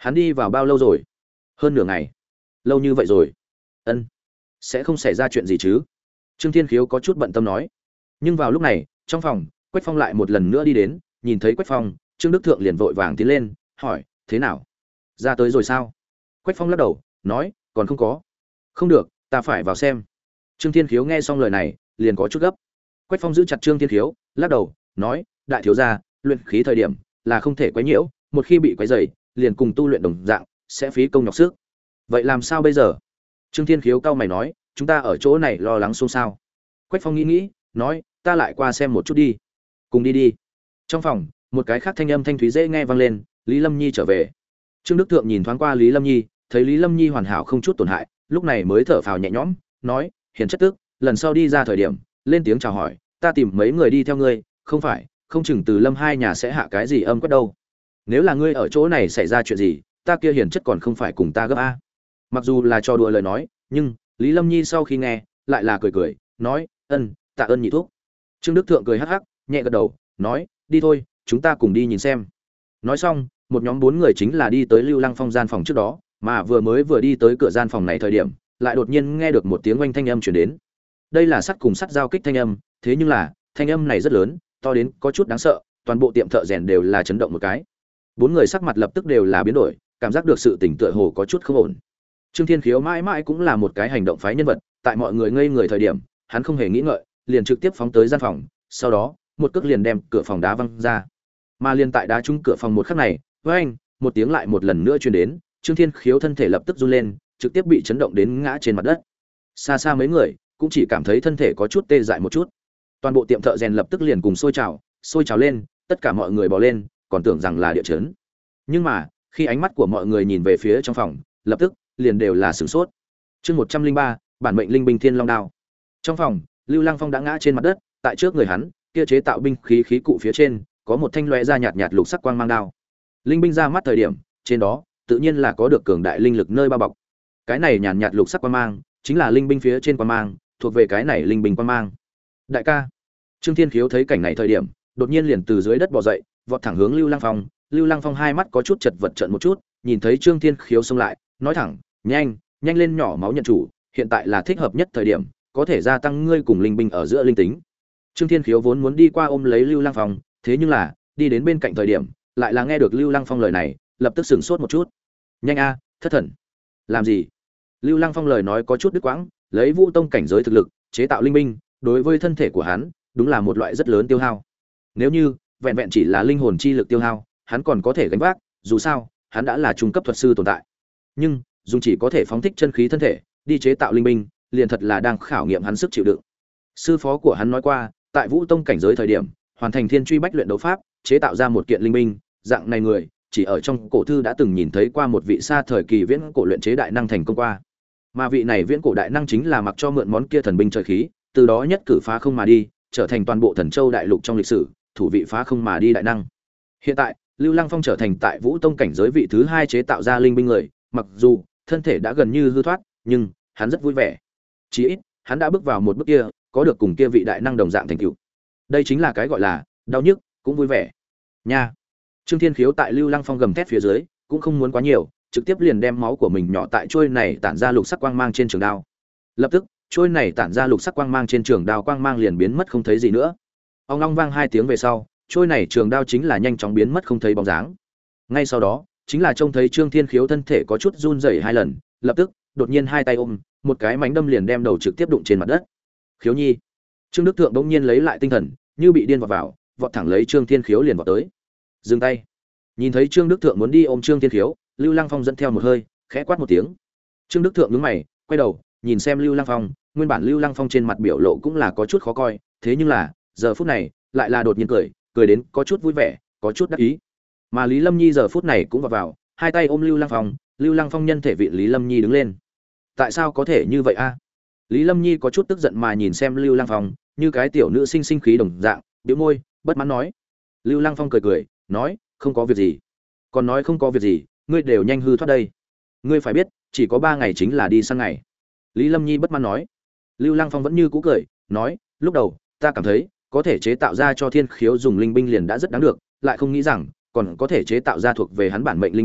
Hắn đi vào bao lâu rồi? Hơn nửa ngày. Lâu như vậy rồi? Ân, sẽ không xảy ra chuyện gì chứ? Trương Thiên Khiếu có chút bận tâm nói. Nhưng vào lúc này, trong phòng, Quách Phong lại một lần nữa đi đến, nhìn thấy Quách Phong, Trương Đức Thượng liền vội vàng tiến lên, hỏi, thế nào? Ra tới rồi sao? Quách Phong lắc đầu, nói, còn không có. Không được, ta phải vào xem. Trương Thiên Khiếu nghe xong lời này, liền có chút gấp. Quách Phong giữ chặt Trương Thiên Khiếu, lắc đầu, nói, đại thiếu gia, luyện khí thời điểm là không thể quấy nhiễu, một khi bị quấy rầy, liền cùng tu luyện đồng dạng, sẽ phí công nhọc sức. Vậy làm sao bây giờ? Trương Thiên Khiếu cau mày nói, chúng ta ở chỗ này lo lắng xôn xao. Quách Phong nghĩ nghĩ, nói, ta lại qua xem một chút đi. Cùng đi đi. Trong phòng, một cái khác thanh âm thanh thúy dễ nghe vang lên, Lý Lâm Nhi trở về. Trương Đức Thượng nhìn thoáng qua Lý Lâm Nhi, thấy Lý Lâm Nhi hoàn hảo không chút tổn hại, lúc này mới thở phào nhẹ nhõm, nói, hiền chất tức, lần sau đi ra thời điểm, lên tiếng chào hỏi, ta tìm mấy người đi theo ngươi, không phải, không chừng từ Lâm hai nhà sẽ hạ cái gì âm quét đâu. Nếu là ngươi ở chỗ này xảy ra chuyện gì, ta kia hiền chất còn không phải cùng ta gấp a. Mặc dù là trò đùa lời nói, nhưng Lý Lâm Nhi sau khi nghe, lại là cười cười, nói, ân, tạ ơn nhị thúc. Trương Đức Thượng cười hắc hắc, nhẹ gật đầu, nói, đi thôi, chúng ta cùng đi nhìn xem. Nói xong, một nhóm bốn người chính là đi tới Lưu Lăng Phong gian phòng trước đó, mà vừa mới vừa đi tới cửa gian phòng này thời điểm, lại đột nhiên nghe được một tiếng oanh thanh âm truyền đến. Đây là sắt cùng sắt giao kích thanh âm, thế nhưng là, thanh âm này rất lớn, to đến có chút đáng sợ, toàn bộ tiệm thợ rèn đều là chấn động một cái. Bốn người sắc mặt lập tức đều là biến đổi, cảm giác được sự tỉnh tựa hồ có chút không ổn. Trương Thiên Khiếu mãi mãi cũng là một cái hành động phái nhân vật, tại mọi người ngây người thời điểm, hắn không hề nghĩ ngợi, liền trực tiếp phóng tới gian phòng, sau đó, một cước liền đem cửa phòng đá văng ra. Mà liền tại đá trúng cửa phòng một khắc này, với anh, một tiếng lại một lần nữa truyền đến, Trương Thiên Khiếu thân thể lập tức run lên, trực tiếp bị chấn động đến ngã trên mặt đất. Xa xa mấy người cũng chỉ cảm thấy thân thể có chút tê dại một chút. Toàn bộ tiệm thợ rèn lập tức liền cùng sôi trào, sôi trào lên, tất cả mọi người bò lên, còn tưởng rằng là địa chấn. Nhưng mà, khi ánh mắt của mọi người nhìn về phía trong phòng, lập tức liền đều là sửng sốt. Chương một trăm linh ba, bản mệnh linh binh Thiên Long đao. Trong phòng, Lưu Lăng Phong đã ngã trên mặt đất, tại trước người hắn, kia chế tạo binh khí khí cụ phía trên, có một thanh lóe ra nhạt nhạt lục sắc quang mang đao. Linh binh ra mắt thời điểm, trên đó, tự nhiên là có được cường đại linh lực nơi bao bọc. Cái này nhàn nhạt lục sắc quang mang, chính là linh binh phía trên quang mang, thuộc về cái này linh binh quang mang. Đại ca. Trương Thiên Khiếu thấy cảnh này thời điểm, đột nhiên liền từ dưới đất bò dậy, vọt thẳng hướng Lưu Lăng Phong. Lưu Lăng Phong hai mắt có chút chật vật trợn một chút, nhìn thấy Trương Thiên Khiếu xông lại, nói thẳng, "Nhanh, nhanh lên nhỏ máu nhận chủ, hiện tại là thích hợp nhất thời điểm, có thể gia tăng ngươi cùng linh binh ở giữa linh tính." Trương Thiên Khiếu vốn muốn đi qua ôm lấy Lưu Lăng Phong, thế nhưng là, đi đến bên cạnh thời điểm, lại là nghe được Lưu Lăng Phong lời này, lập tức sửng sốt một chút. "Nhanh a, thất thần." "Làm gì?" Lưu Lăng Phong lời nói có chút đứt quãng, lấy Vũ Tông cảnh giới thực lực, chế tạo linh binh, đối với thân thể của hắn, đúng là một loại rất lớn tiêu hao. Nếu như vẹn vẹn chỉ là linh hồn chi lực tiêu hao, hắn còn có thể gánh vác, dù sao, hắn đã là trung cấp thuật sư tồn tại. Nhưng, dùng chỉ có thể phóng thích chân khí thân thể, đi chế tạo linh binh, liền thật là đang khảo nghiệm hắn sức chịu đựng. Sư phó của hắn nói qua, tại Vũ Tông cảnh giới thời điểm, hoàn thành Thiên Truy Bách luyện đấu pháp, chế tạo ra một kiện linh binh, dạng này người, chỉ ở trong cổ thư đã từng nhìn thấy qua một vị xa thời kỳ viễn cổ luyện chế đại năng thành công qua. Mà vị này viễn cổ đại năng chính là mặc cho mượn món kia thần binh trời khí, từ đó nhất cử phá không mà đi, trở thành toàn bộ Thần Châu đại lục trong lịch sử, thủ vị phá không mà đi đại năng. Hiện tại, Lưu Lăng Phong trở thành tại Vũ Tông cảnh giới vị thứ hai chế tạo ra linh binh người, mặc dù thân thể đã gần như hư thoát, nhưng hắn rất vui vẻ. Chỉ ít, hắn đã bước vào một bước kia, có được cùng kia vị đại năng đồng dạng thành tựu. Đây chính là cái gọi là đau nhức cũng vui vẻ. Nha. Trương Thiên Khiếu tại Lưu Lăng Phong gầm thét phía dưới, cũng không muốn quá nhiều, trực tiếp liền đem máu của mình nhỏ tại trôi này tản ra lục sắc quang mang trên trường đao. Lập tức, trôi này tản ra lục sắc quang mang trên trường đao quang mang liền biến mất không thấy gì nữa. Ong long vang hai tiếng về sau, trôi này trường đao chính là nhanh chóng biến mất không thấy bóng dáng. Ngay sau đó, chính là trông thấy Trương Thiên Khiếu thân thể có chút run rẩy hai lần, lập tức, đột nhiên hai tay ôm, một cái mánh đâm liền đem đầu trực tiếp đụng trên mặt đất. Khiếu Nhi. Trương Đức Thượng bỗng nhiên lấy lại tinh thần, như bị điên vọt vào, vọt thẳng lấy Trương Thiên Khiếu liền vọt tới. Dừng tay. Nhìn thấy Trương Đức Thượng muốn đi ôm Trương Thiên Khiếu, Lưu Lăng Phong dẫn theo một hơi, khẽ quát một tiếng. Trương Đức Thượng nhướng mày, quay đầu, nhìn xem Lưu Lăng Phong, nguyên bản Lưu Lăng Phong trên mặt biểu lộ cũng là có chút khó coi, thế nhưng là, giờ phút này, lại là đột nhiên cười, cười đến có chút vui vẻ, có chút đắc ý. Mà Lý Lâm Nhi giờ phút này cũng vào vào, hai tay ôm Lưu Lăng Phong, Lưu Lăng Phong nhân thể vị Lý Lâm Nhi đứng lên. Tại sao có thể như vậy a? Lý Lâm Nhi có chút tức giận mà nhìn xem Lưu Lăng Phong, như cái tiểu nữ sinh sinh khí đồng dạng, bĩu môi, bất mãn nói. Lưu Lăng Phong cười cười, nói, không có việc gì. Còn nói không có việc gì, ngươi đều nhanh hư thoát đây. Ngươi phải biết, chỉ có ba ngày chính là đi săn ngày. Lý Lâm Nhi bất mãn nói. Lưu Lăng Phong vẫn như cũ cười, nói, lúc đầu, ta cảm thấy, có thể chế tạo ra cho Thiên Khiếu dùng linh binh liền đã rất đáng được, lại không nghĩ rằng, còn có thể chế tạo ra thuộc về hắn bản mệnh linh binh,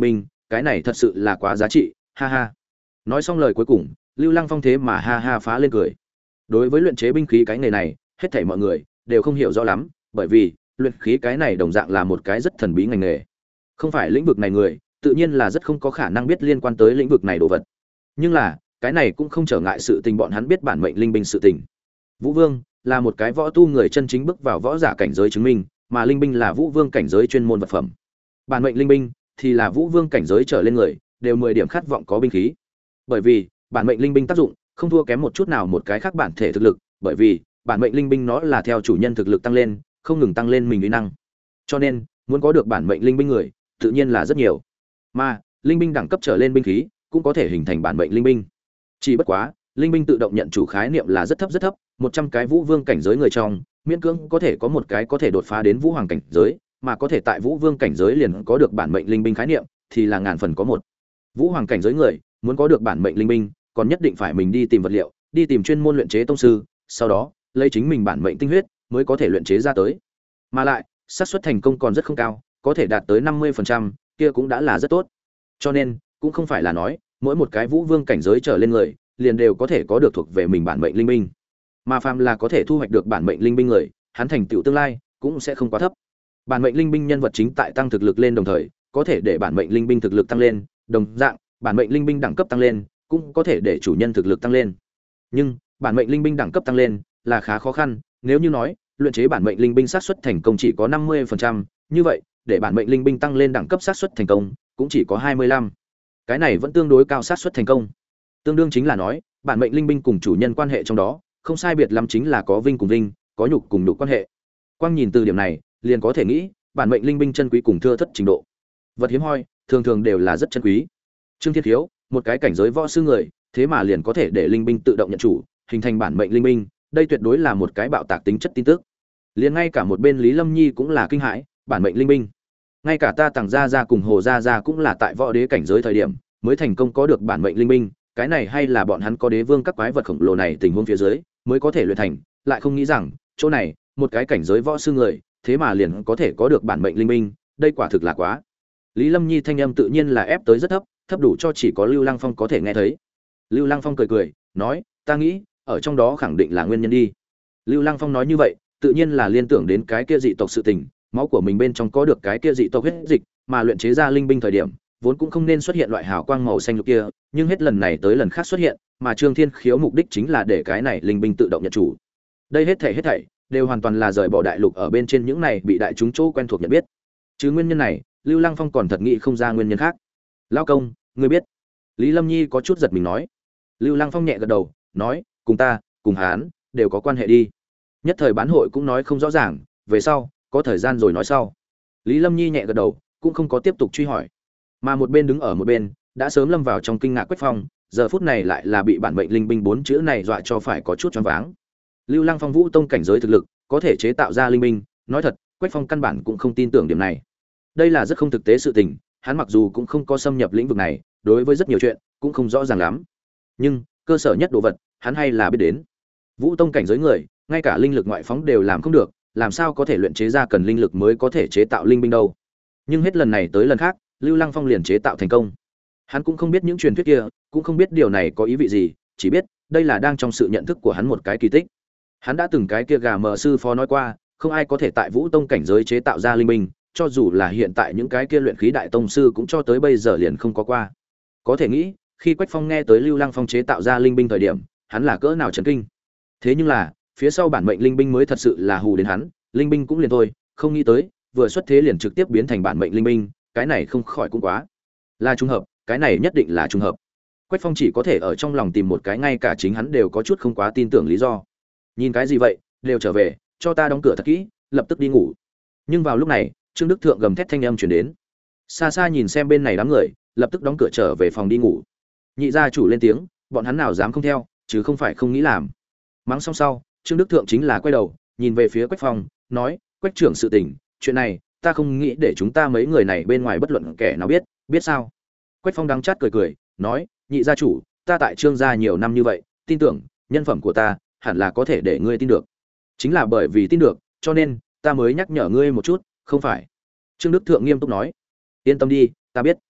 cái này thật sự là quá giá trị, ha ha. Nói xong lời cuối cùng, Lưu Lăng Phong thế mà ha ha phá lên cười. Đối với luyện chế binh khí cái nghề này, hết thảy mọi người đều không hiểu rõ lắm, bởi vì luyện khí cái này đồng dạng là một cái rất thần bí ngành nghề. Không phải lĩnh vực này người, tự nhiên là rất không có khả năng biết liên quan tới lĩnh vực này đồ vật. Nhưng là, cái này cũng không trở ngại sự tình bọn hắn biết bản mệnh linh binh sự tình. Vũ Vương là một cái võ tu người chân chính bước vào võ giả cảnh giới chứng minh, mà linh binh là Vũ Vương cảnh giới chuyên môn vật phẩm. Bản mệnh linh binh thì là Vũ Vương cảnh giới trở lên người, đều mười điểm khát vọng có binh khí. Bởi vì, bản mệnh linh binh tác dụng không thua kém một chút nào một cái khác bản thể thực lực, bởi vì bản mệnh linh binh nó là theo chủ nhân thực lực tăng lên, không ngừng tăng lên mình uy năng. Cho nên, muốn có được bản mệnh linh binh người, tự nhiên là rất nhiều. Mà, linh binh đẳng cấp trở lên binh khí, cũng có thể hình thành bản mệnh linh binh. Chỉ bất quá, linh binh tự động nhận chủ khái niệm là rất thấp rất thấp, một trăm cái Vũ Vương cảnh giới người trong, miễn cưỡng có thể có một cái có thể đột phá đến Vũ Hoàng cảnh giới, mà có thể tại Vũ Vương cảnh giới liền có được bản mệnh linh binh khái niệm, thì là ngàn phần có một. Vũ Hoàng cảnh giới người, muốn có được bản mệnh linh binh, còn nhất định phải mình đi tìm vật liệu, đi tìm chuyên môn luyện chế tông sư, sau đó lấy chính mình bản mệnh tinh huyết mới có thể luyện chế ra tới. Mà lại, xác suất thành công còn rất không cao, có thể đạt tới năm mươi phần trăm, kia cũng đã là rất tốt. Cho nên, cũng không phải là nói, mỗi một cái Vũ Vương cảnh giới trở lên người, liền đều có thể có được thuộc về mình bản mệnh linh binh. Mà phàm là có thể thu hoạch được bản mệnh linh binh người, hắn thành tựu tương lai cũng sẽ không quá thấp. Bản mệnh linh binh nhân vật chính tại tăng thực lực lên đồng thời, có thể để bản mệnh linh binh thực lực tăng lên, đồng dạng, bản mệnh linh binh đẳng cấp tăng lên, cũng có thể để chủ nhân thực lực tăng lên. Nhưng, bản mệnh linh binh đẳng cấp tăng lên là khá khó khăn, nếu như nói, luyện chế bản mệnh linh binh xác suất thành công chỉ có năm mươi phần trăm, như vậy, để bản mệnh linh binh tăng lên đẳng cấp xác suất thành công cũng chỉ có hai mươi lăm. Cái này vẫn tương đối cao xác suất thành công. Tương đương chính là nói, bản mệnh linh binh cùng chủ nhân quan hệ trong đó, không sai biệt lắm chính là có vinh cùng vinh, có nhục cùng nhục quan hệ. Quang nhìn từ điểm này, liền có thể nghĩ, bản mệnh linh binh chân quý cùng thưa thất trình độ. Vật hiếm hoi, thường thường đều là rất chân quý. Trương Thiên Thiếu, một cái cảnh giới võ sư người, thế mà liền có thể để linh binh tự động nhận chủ, hình thành bản mệnh linh binh, đây tuyệt đối là một cái bạo tạc tính chất tin tức. Liền ngay cả một bên Lý Lâm Nhi cũng là kinh hãi, bản mệnh linh binh. Ngay cả ta Tằng gia gia cùng Hồ gia gia cũng là tại võ đế cảnh giới thời điểm, mới thành công có được bản mệnh linh binh, cái này hay là bọn hắn có đế vương các quái vật khổng lồ này tình huống phía dưới, mới có thể luyện thành, lại không nghĩ rằng, chỗ này, một cái cảnh giới võ sư người, thế mà liền có thể có được bản mệnh linh binh, đây quả thực là quá. Lý Lâm Nhi thanh âm tự nhiên là ép tới rất thấp, thấp đủ cho chỉ có Lưu Lăng Phong có thể nghe thấy. Lưu Lăng Phong cười cười, nói, ta nghĩ, ở trong đó khẳng định là nguyên nhân đi. Lưu Lăng Phong nói như vậy, tự nhiên là liên tưởng đến cái kia dị tộc sự tình, máu của mình bên trong có được cái kia dị tộc huyết dịch, mà luyện chế ra linh binh thời điểm, vốn cũng không nên xuất hiện loại hào quang màu xanh lục kia, nhưng hết lần này tới lần khác xuất hiện, mà Trương Thiên Khiếu mục đích chính là để cái này linh binh tự động nhận chủ. Đây hết thảy hết thảy đều hoàn toàn là rời bỏ đại lục ở bên trên những này bị đại chúng chỗ quen thuộc nhận biết. Chứ nguyên nhân này, Lưu Lăng Phong còn thật nghĩ không ra nguyên nhân khác. Lão công, ngươi biết? Lý Lâm Nhi có chút giật mình nói. Lưu Lăng Phong nhẹ gật đầu, nói, cùng ta, cùng hắn đều có quan hệ đi. Nhất thời bán hội cũng nói không rõ ràng, về sau, có thời gian rồi nói sau. Lý Lâm Nhi nhẹ gật đầu, cũng không có tiếp tục truy hỏi. Mà một bên đứng ở một bên, đã sớm lâm vào trong kinh ngạc Quách Phong, giờ phút này lại là bị bản mệnh linh binh bốn chữ này dọa cho phải có chút choáng váng. Lưu Lăng Phong Vũ tông cảnh giới thực lực, có thể chế tạo ra linh binh, nói thật, Quách Phong căn bản cũng không tin tưởng điểm này. Đây là rất không thực tế sự tình, hắn mặc dù cũng không có xâm nhập lĩnh vực này, đối với rất nhiều chuyện cũng không rõ ràng lắm. Nhưng, cơ sở nhất đồ vật, hắn hay là biết đến. Vũ tông cảnh giới người, ngay cả linh lực ngoại phóng đều làm không được, làm sao có thể luyện chế ra cần linh lực mới có thể chế tạo linh binh đâu. Nhưng hết lần này tới lần khác, Lưu Lăng Phong liền chế tạo thành công. Hắn cũng không biết những truyền thuyết kia, cũng không biết điều này có ý vị gì, chỉ biết đây là đang trong sự nhận thức của hắn một cái kỳ tích. Hắn đã từng cái kia gà mờ sư phó nói qua, không ai có thể tại Vũ tông cảnh giới chế tạo ra linh binh, cho dù là hiện tại những cái kia luyện khí đại tông sư cũng cho tới bây giờ liền không có qua. Có thể nghĩ, khi Quách Phong nghe tới Lưu Lăng Phong chế tạo ra linh binh thời điểm, hắn là cỡ nào chấn kinh. Thế nhưng là, phía sau bản mệnh linh binh mới thật sự là hù đến hắn, linh binh cũng liền thôi, không nghĩ tới, vừa xuất thế liền trực tiếp biến thành bản mệnh linh binh, cái này không khỏi cũng quá. Là trùng hợp, cái này nhất định là trùng hợp. Quách Phong chỉ có thể ở trong lòng tìm một cái ngay cả chính hắn đều có chút không quá tin tưởng lý do. Nhìn cái gì vậy, đều trở về, cho ta đóng cửa thật kỹ, lập tức đi ngủ. Nhưng vào lúc này, Trương Đức Thượng gầm thét thanh âm truyền đến. Xa xa nhìn xem bên này đám người, lập tức đóng cửa trở về phòng đi ngủ. Nhị gia chủ lên tiếng, bọn hắn nào dám không theo, chứ không phải không nghĩ làm. Mắng xong sau, Trương Đức Thượng chính là quay đầu, nhìn về phía Quách Phong, nói, Quách trưởng sự tình, chuyện này, ta không nghĩ để chúng ta mấy người này bên ngoài bất luận kẻ nào biết, biết sao? Quách Phong đắng chát cười cười, nói, nhị gia chủ, ta tại Trương gia nhiều năm như vậy, tin tưởng, nhân phẩm của ta, hẳn là có thể để ngươi tin được. Chính là bởi vì tin được, cho nên, ta mới nhắc nhở ngươi một chút, không phải. Trương Đức Thượng nghiêm túc nói, yên tâm đi, ta biết.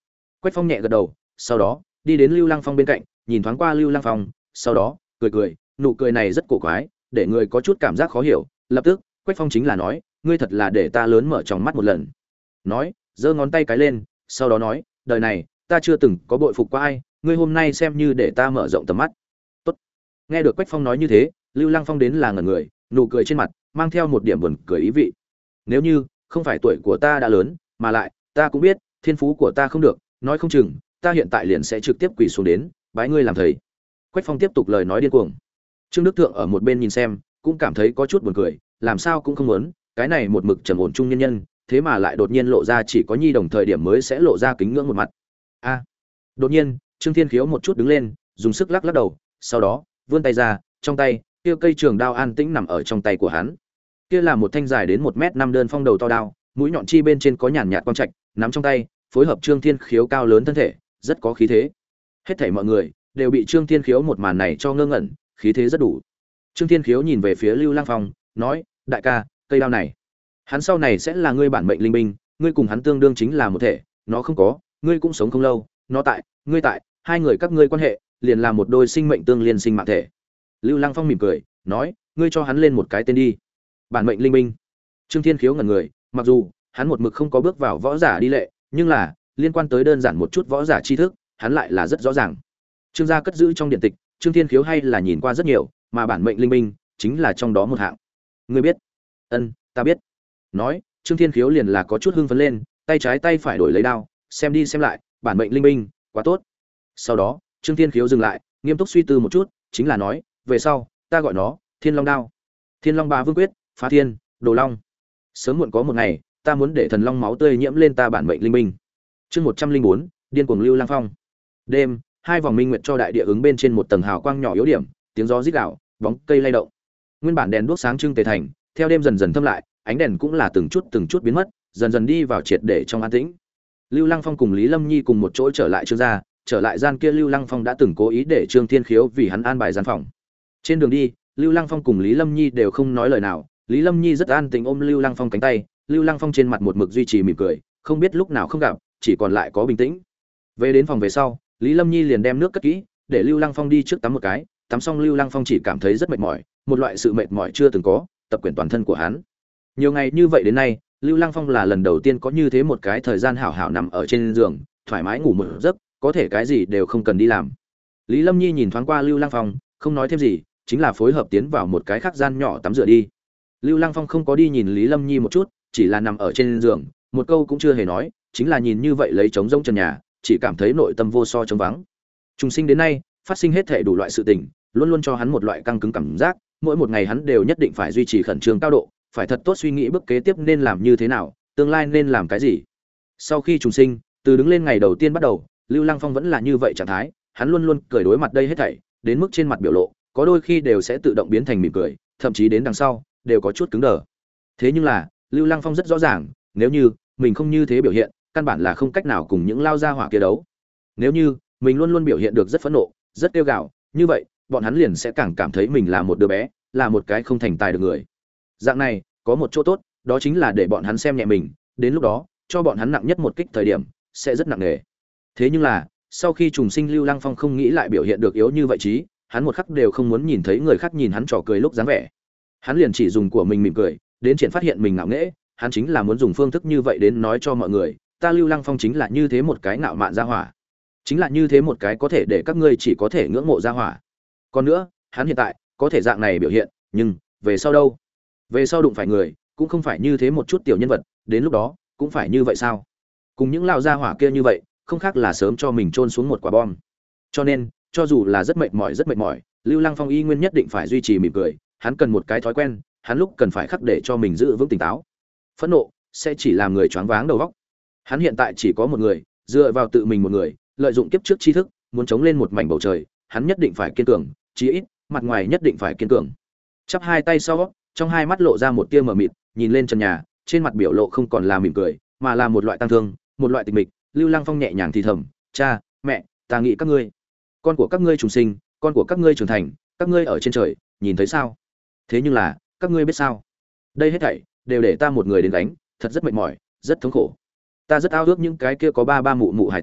Quách Phong nhẹ gật đầu, sau đó đi đến Lưu Lăng Phong bên cạnh, nhìn thoáng qua Lưu Lăng Phong, sau đó cười cười, nụ cười này rất cổ quái, để người có chút cảm giác khó hiểu. Lập tức, Quách Phong chính là nói, ngươi thật là để ta lớn mở tròng mắt một lần. Nói, giơ ngón tay cái lên, sau đó nói, đời này ta chưa từng có bội phục qua ai, ngươi hôm nay xem như để ta mở rộng tầm mắt. Tốt. Nghe được Quách Phong nói như thế, Lưu Lăng Phong đến là ngẩn người, nụ cười trên mặt mang theo một điểm buồn cười ý vị. Nếu như không phải tuổi của ta đã lớn, mà lại ta cũng biết thiên phú của ta không được, nói không chừng ta hiện tại liền sẽ trực tiếp quỳ xuống đến bái ngươi làm thầy. Quách Phong tiếp tục lời nói điên cuồng. Trương Đức Thượng ở một bên nhìn xem, cũng cảm thấy có chút buồn cười, làm sao cũng không muốn, cái này một mực trầm ổn trung nhân nhân, thế mà lại đột nhiên lộ ra chỉ có nhi đồng thời điểm mới sẽ lộ ra kính ngưỡng một mặt. A. Đột nhiên, Trương Thiên Khiếu một chút đứng lên, dùng sức lắc lắc đầu, sau đó vươn tay ra, trong tay kia cây trường đao an tĩnh nằm ở trong tay của hắn. Kia là một thanh dài đến một mét năm đơn phong đầu to đao, mũi nhọn chi bên trên có nhàn nhạt quang trạch, nắm trong tay, phối hợp Trương Thiên Khiếu cao lớn thân thể, rất có khí thế. Hết thảy mọi người đều bị Trương Thiên Khiếu một màn này cho ngơ ngẩn, khí thế rất đủ. Trương Thiên Khiếu nhìn về phía Lưu Lăng Phong, nói: "Đại ca, cây đao này, hắn sau này sẽ là ngươi bản mệnh linh binh, ngươi cùng hắn tương đương chính là một thể, nó không có, ngươi cũng sống không lâu, nó tại, ngươi tại, hai người các ngươi quan hệ liền là một đôi sinh mệnh tương liên sinh mạng thể." Lưu Lăng Phong mỉm cười, nói: "Ngươi cho hắn lên một cái tên đi." Bản mệnh linh binh. Trương Thiên Khiếu ngẩn người, mặc dù hắn một mực không có bước vào võ giả đi lệ, nhưng là liên quan tới đơn giản một chút võ giả tri thức, hắn lại là rất rõ ràng. Trương gia cất giữ trong điện tịch, Trương Thiên Khiếu hay là nhìn qua rất nhiều, mà bản mệnh linh binh chính là trong đó một hạng. Ngươi biết? Ân, ta biết. Nói, Trương Thiên Khiếu liền là có chút hưng phấn lên, tay trái tay phải đổi lấy đao, xem đi xem lại, bản mệnh linh binh, quá tốt. Sau đó, Trương Thiên Khiếu dừng lại, nghiêm túc suy tư một chút, chính là nói, về sau, ta gọi nó Thiên Long đao. Thiên Long Bá Vương quyết, phá thiên, đồ long. Sớm muộn có một ngày, ta muốn để thần long máu tươi nhiễm lên ta bản mệnh linh binh. Chương một trăm linh bốn, điên cuồng Lưu Lăng Phong. Đêm, hai vòng minh nguyệt cho đại địa ứng bên trên một tầng hào quang nhỏ yếu điểm, tiếng gió rít gào, bóng cây lay động. Nguyên bản đèn đuốc sáng trưng tề thành, theo đêm dần dần thâm lại, ánh đèn cũng là từng chút từng chút biến mất, dần dần đi vào triệt để trong an tĩnh. Lưu Lăng Phong cùng Lý Lâm Nhi cùng một chỗ trở lại Trương gia, trở lại gian kia Lưu Lăng Phong đã từng cố ý để Trương Thiên Khiếu vì hắn an bài gian phòng. Trên đường đi, Lưu Lăng Phong cùng Lý Lâm Nhi đều không nói lời nào, Lý Lâm Nhi rất an tĩnh ôm Lưu Lăng Phong cánh tay, Lưu Lăng Phong trên mặt một mực duy trì mỉm cười, không biết lúc nào không gặp, chỉ còn lại có bình tĩnh. Về đến phòng về sau, Lý Lâm Nhi liền đem nước cất kỹ, để Lưu Lăng Phong đi trước tắm một cái, tắm xong Lưu Lăng Phong chỉ cảm thấy rất mệt mỏi, một loại sự mệt mỏi chưa từng có, tập quyển toàn thân của hắn. Nhiều ngày như vậy đến nay, Lưu Lăng Phong là lần đầu tiên có như thế một cái thời gian hảo hảo nằm ở trên giường, thoải mái ngủ một giấc, có thể cái gì đều không cần đi làm. Lý Lâm Nhi nhìn thoáng qua Lưu Lăng Phong, không nói thêm gì, chính là phối hợp tiến vào một cái khác gian nhỏ tắm rửa đi. Lưu Lăng Phong không có đi nhìn Lý Lâm Nhi một chút, chỉ là nằm ở trên giường, một câu cũng chưa hề nói, chính là nhìn như vậy lấy trống rỗng trần nhà, chỉ cảm thấy nội tâm vô so trống vắng. Trùng sinh đến nay, phát sinh hết thảy đủ loại sự tình, luôn luôn cho hắn một loại căng cứng cảm giác, mỗi một ngày hắn đều nhất định phải duy trì khẩn trương cao độ, phải thật tốt suy nghĩ bước kế tiếp nên làm như thế nào, tương lai nên làm cái gì. Sau khi trùng sinh, từ đứng lên ngày đầu tiên bắt đầu, Lưu Lăng Phong vẫn là như vậy trạng thái, hắn luôn luôn cười đối mặt đây hết thảy, đến mức trên mặt biểu lộ, có đôi khi đều sẽ tự động biến thành mỉm cười, thậm chí đến đằng sau đều có chút cứng đờ. Thế nhưng là, Lưu Lăng Phong rất rõ ràng, nếu như mình không như thế biểu hiện, căn bản là không cách nào cùng những lao gia hỏa kia đấu. Nếu như mình luôn luôn biểu hiện được rất phẫn nộ, rất tiêu gạo, như vậy, bọn hắn liền sẽ càng cảm thấy mình là một đứa bé, là một cái không thành tài được người. Dạng này, có một chỗ tốt, đó chính là để bọn hắn xem nhẹ mình, đến lúc đó, cho bọn hắn nặng nhất một kích thời điểm, sẽ rất nặng nề. Thế nhưng là, sau khi trùng sinh Lưu Lăng Phong không nghĩ lại biểu hiện được yếu như vậy chí, hắn một khắc đều không muốn nhìn thấy người khác nhìn hắn trò cười lúc dáng vẻ. Hắn liền chỉ dùng của mình mỉm cười, đến triển phát hiện mình ngạo nghễ, hắn chính là muốn dùng phương thức như vậy đến nói cho mọi người, ta Lưu Lăng Phong chính là như thế một cái ngạo mạn gia hỏa, chính là như thế một cái có thể để các ngươi chỉ có thể ngưỡng mộ gia hỏa. Còn nữa, hắn hiện tại có thể dạng này biểu hiện, nhưng về sau đâu? Về sau đụng phải người, cũng không phải như thế một chút tiểu nhân vật, đến lúc đó, cũng phải như vậy sao? Cùng những lão gia hỏa kia như vậy, không khác là sớm cho mình chôn xuống một quả bom. Cho nên, cho dù là rất mệt mỏi rất mệt mỏi, Lưu Lăng Phong y nguyên nhất định phải duy trì mỉm cười, hắn cần một cái thói quen, hắn lúc cần phải khắc để cho mình giữ vững tỉnh táo. Phẫn nộ sẽ chỉ làm người choáng váng đầu óc. Hắn hiện tại chỉ có một người, dựa vào tự mình một người, lợi dụng kiếp trước tri thức, muốn chống lên một mảnh bầu trời, hắn nhất định phải kiên cường, chí ít, mặt ngoài nhất định phải kiên cường. Chắp hai tay sau, trong hai mắt lộ ra một tia mờ mịt, nhìn lên trần nhà, trên mặt biểu lộ không còn là mỉm cười, mà là một loại tăng thương, một loại tịch mịch. Lưu Lăng Phong nhẹ nhàng thì thầm, "Cha, mẹ, ta nghĩ các ngươi, con của các ngươi trùng sinh, con của các ngươi trưởng thành, các ngươi ở trên trời, nhìn thấy sao? Thế nhưng là, các ngươi biết sao? Đây hết thảy đều để ta một người đến gánh, thật rất mệt mỏi, rất thống khổ. Ta rất ao ước những cái kia có ba ba mụ mụ hải tử,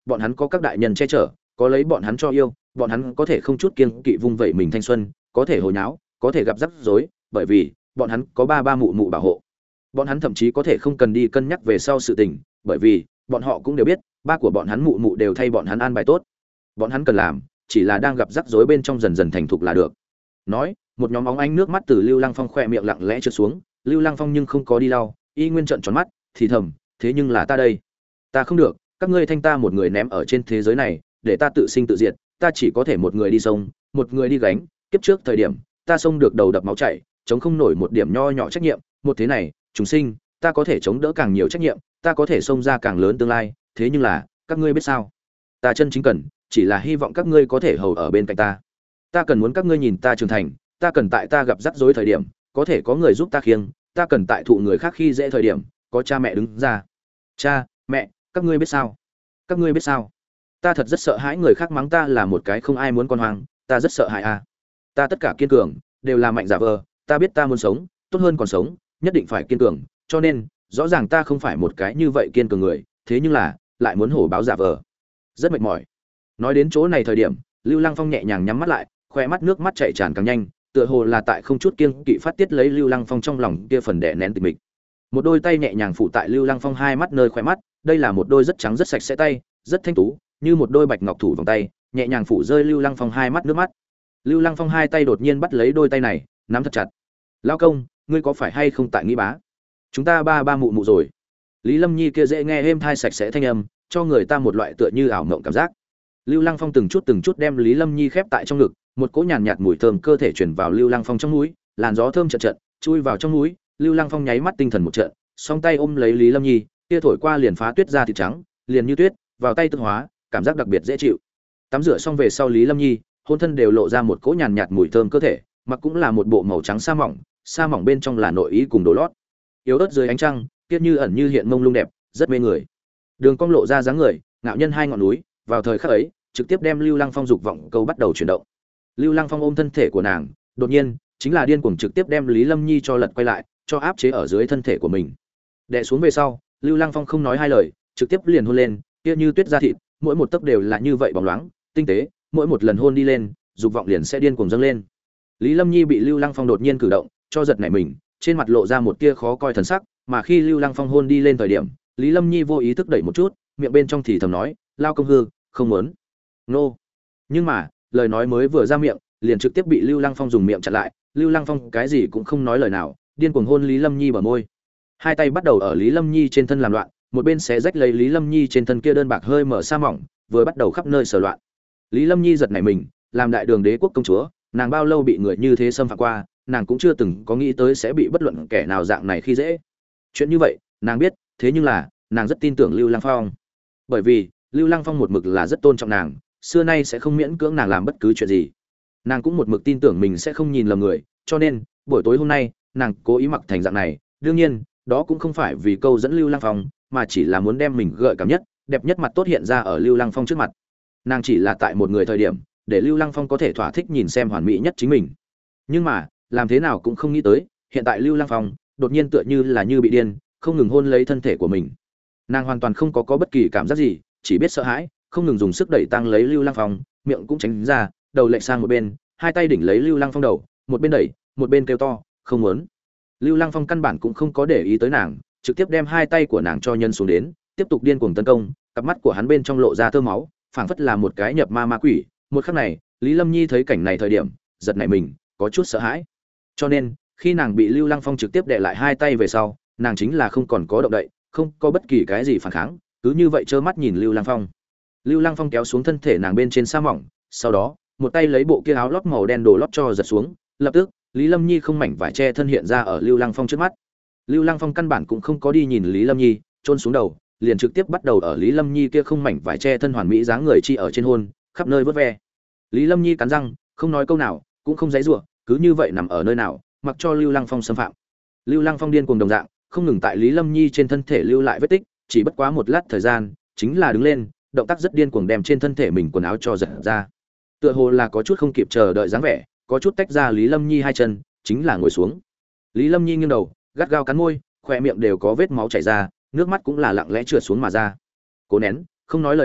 bọn hắn có các đại nhân che chở, có lấy bọn hắn cho yêu, bọn hắn có thể không chút kiêng kỵ vung vẩy mình thanh xuân, có thể hồi nháo, có thể gặp rắc rối, bởi vì bọn hắn có ba ba mụ mụ bảo hộ. Bọn hắn thậm chí có thể không cần đi cân nhắc về sau sự tình, bởi vì bọn họ cũng đều biết, ba của bọn hắn mụ mụ đều thay bọn hắn an bài tốt. Bọn hắn cần làm, chỉ là đang gặp rắc rối bên trong dần dần thành thục là được. Nói, một nhóm óng ánh nước mắt từ Lưu Lăng Phong khỏe miệng lặng lẽ trượt xuống, Lưu Lăng Phong nhưng không có đi lau, y nguyên trợn tròn mắt, thì thầm, thế nhưng là ta đây, ta không được, các ngươi thanh ta một người ném ở trên thế giới này, để ta tự sinh tự diệt, ta chỉ có thể một người đi sông, một người đi gánh, kiếp trước thời điểm, ta sông được đầu đập máu chảy, chống không nổi một điểm nho nhỏ trách nhiệm, một thế này, chúng sinh, ta có thể chống đỡ càng nhiều trách nhiệm, ta có thể xông ra càng lớn tương lai, thế nhưng là, các ngươi biết sao? Ta chân chính cần, chỉ là hy vọng các ngươi có thể hầu ở bên cạnh ta. Ta cần muốn các ngươi nhìn ta trưởng thành, ta cần tại ta gặp rắc rối thời điểm, có thể có người giúp ta khiêng, ta cần tại thụ người khác khi dễ thời điểm, có cha mẹ đứng ra. Cha, mẹ, các ngươi biết sao? Các ngươi biết sao? Ta thật rất sợ hãi người khác mắng ta là một cái không ai muốn con hoang, ta rất sợ hãi a. Ta tất cả kiên cường, đều là mạnh giả vờ, ta biết ta muốn sống, tốt hơn còn sống, nhất định phải kiên cường, cho nên, rõ ràng ta không phải một cái như vậy kiên cường người, thế nhưng là, lại muốn hổ báo giả vờ. Rất mệt mỏi. Nói đến chỗ này thời điểm, Lưu Lăng Phong nhẹ nhàng nhắm mắt lại, khoe mắt nước mắt chảy tràn càng nhanh, tựa hồ là tại không chút kiêng kỵ phát tiết lấy Lưu Lăng Phong trong lòng kia phần đè nén tịch mịch. Một đôi tay nhẹ nhàng phủ tại Lưu Lăng Phong hai mắt nơi khoe mắt, đây là một đôi rất trắng rất sạch sẽ tay, rất thanh tú, như một đôi bạch ngọc thủ vòng tay, nhẹ nhàng phủ rơi Lưu Lăng Phong hai mắt nước mắt. Lưu Lăng Phong hai tay đột nhiên bắt lấy đôi tay này, nắm thật chặt. "Lão công, ngươi có phải hay không tại nghĩ bá? Chúng ta ba ba mụ mụ rồi." Lý Lâm Nhi kia dễ nghe êm thai sạch sẽ thanh âm, cho người ta một loại tựa như ảo mộng cảm giác. Lưu Lăng Phong từng chút từng chút đem Lý Lâm Nhi khép tại trong ngực, một cỗ nhàn nhạt mùi thơm cơ thể truyền vào Lưu Lăng Phong trong mũi, làn gió thơm chợt chợt chui vào trong mũi, Lưu Lăng Phong nháy mắt tinh thần một trận, song tay ôm lấy Lý Lâm Nhi, kia thổi qua liền phá tuyết ra thịt trắng, liền như tuyết, vào tay tự hóa, cảm giác đặc biệt dễ chịu. Tắm rửa xong về sau Lý Lâm Nhi, hôn thân đều lộ ra một cỗ nhàn nhạt mùi thơm cơ thể, mặc cũng là một bộ màu trắng sa mỏng, sa mỏng bên trong là nội y cùng đồ lót. Yếu ớt dưới ánh trăng, kia như ẩn như hiện mông lung đẹp, rất mê người. Đường cong lộ ra dáng người, ngạo nhân hai ngọn núi, vào thời khắc ấy, trực tiếp đem Lưu Lăng Phong dục vọng câu bắt đầu chuyển động. Lưu Lăng Phong ôm thân thể của nàng, đột nhiên, chính là điên cuồng trực tiếp đem Lý Lâm Nhi cho lật quay lại, cho áp chế ở dưới thân thể của mình. Đè xuống về sau, Lưu Lăng Phong không nói hai lời, trực tiếp liền hôn lên, kia như tuyết da thịt, mỗi một tấc đều là như vậy bóng loáng, tinh tế, mỗi một lần hôn đi lên, dục vọng liền sẽ điên cuồng dâng lên. Lý Lâm Nhi bị Lưu Lăng Phong đột nhiên cử động, cho giật nảy mình, trên mặt lộ ra một tia khó coi thần sắc, mà khi Lưu Lăng Phong hôn đi lên thời điểm, Lý Lâm Nhi vô ý thức đẩy một chút, miệng bên trong thì thầm nói, "Lao công hư, không muốn." Nô. Nhưng mà, lời nói mới vừa ra miệng, liền trực tiếp bị Lưu Lăng Phong dùng miệng chặn lại, Lưu Lăng Phong cái gì cũng không nói lời nào, điên cuồng hôn Lý Lâm Nhi bờ môi. Hai tay bắt đầu ở Lý Lâm Nhi trên thân làm loạn, một bên xé rách lấy Lý Lâm Nhi trên thân kia đơn bạc hơi mở sa mỏng, vừa bắt đầu khắp nơi sờ loạn. Lý Lâm Nhi giật nảy mình, làm đại đường đế quốc công chúa, nàng bao lâu bị người như thế xâm phạm qua, nàng cũng chưa từng có nghĩ tới sẽ bị bất luận kẻ nào dạng này khi dễ. Chuyện như vậy, nàng biết, thế nhưng là, nàng rất tin tưởng Lưu Lăng Phong. Bởi vì, Lưu Lăng Phong một mực là rất tôn trọng nàng, xưa nay sẽ không miễn cưỡng nàng làm bất cứ chuyện gì. Nàng cũng một mực tin tưởng mình sẽ không nhìn lầm người, cho nên, buổi tối hôm nay, nàng cố ý mặc thành dạng này, đương nhiên, đó cũng không phải vì câu dẫn Lưu Lăng Phong, mà chỉ là muốn đem mình gợi cảm nhất, đẹp nhất mặt tốt hiện ra ở Lưu Lăng Phong trước mặt. Nàng chỉ là tại một người thời điểm, để Lưu Lăng Phong có thể thỏa thích nhìn xem hoàn mỹ nhất chính mình. Nhưng mà, làm thế nào cũng không nghĩ tới, hiện tại Lưu Lăng Phong đột nhiên tựa như là như bị điên, không ngừng hôn lấy thân thể của mình. Nàng hoàn toàn không có có bất kỳ cảm giác gì, chỉ biết sợ hãi, không ngừng dùng sức đẩy tăng lấy Lưu Lăng Phong, miệng cũng tránh ra, đầu lệch sang một bên, hai tay đỉnh lấy Lưu Lăng Phong đầu, một bên đẩy, một bên kêu to, không muốn. Lưu Lăng Phong căn bản cũng không có để ý tới nàng, trực tiếp đem hai tay của nàng cho nhân xuống đến, tiếp tục điên cuồng tấn công, cặp mắt của hắn bên trong lộ ra tơ máu, phảng phất là một cái nhập ma ma quỷ. Một khắc này, Lý Lâm Nhi thấy cảnh này thời điểm, giật nảy mình, có chút sợ hãi. Cho nên, khi nàng bị Lưu Lăng Phong trực tiếp đè lại hai tay về sau, nàng chính là không còn có động đậy, không có bất kỳ cái gì phản kháng, cứ như vậy trơ mắt nhìn Lưu Lăng Phong. Lưu Lăng Phong kéo xuống thân thể nàng bên trên sa mỏng, sau đó, một tay lấy bộ kia áo lót màu đen đồ lót cho giật xuống, lập tức, Lý Lâm Nhi không mảnh vải che thân hiện ra ở Lưu Lăng Phong trước mắt. Lưu Lăng Phong căn bản cũng không có đi nhìn Lý Lâm Nhi, chôn xuống đầu, liền trực tiếp bắt đầu ở Lý Lâm Nhi kia không mảnh vải che thân hoàn mỹ dáng người chi ở trên hôn, khắp nơi vớt ve. Lý Lâm Nhi cắn răng, không nói câu nào, cũng không giãy giụa, cứ như vậy nằm ở nơi nào, mặc cho Lưu Lăng Phong xâm phạm. Lưu Lăng Phong điên cuồng đồng dạng, không ngừng tại Lý Lâm Nhi trên thân thể lưu lại vết tích, chỉ bất quá một lát thời gian, chính là đứng lên, động tác rất điên cuồng đem trên thân thể mình quần áo cho giật ra. Tựa hồ là có chút không kịp chờ đợi dáng vẻ, có chút tách ra Lý Lâm Nhi hai chân, chính là ngồi xuống. Lý Lâm Nhi nghiêng đầu, gắt gao cắn môi, khóe miệng đều có vết máu chảy ra, nước mắt cũng là lặng lẽ trượt xuống mà ra. Cố nén, không nói lời nào,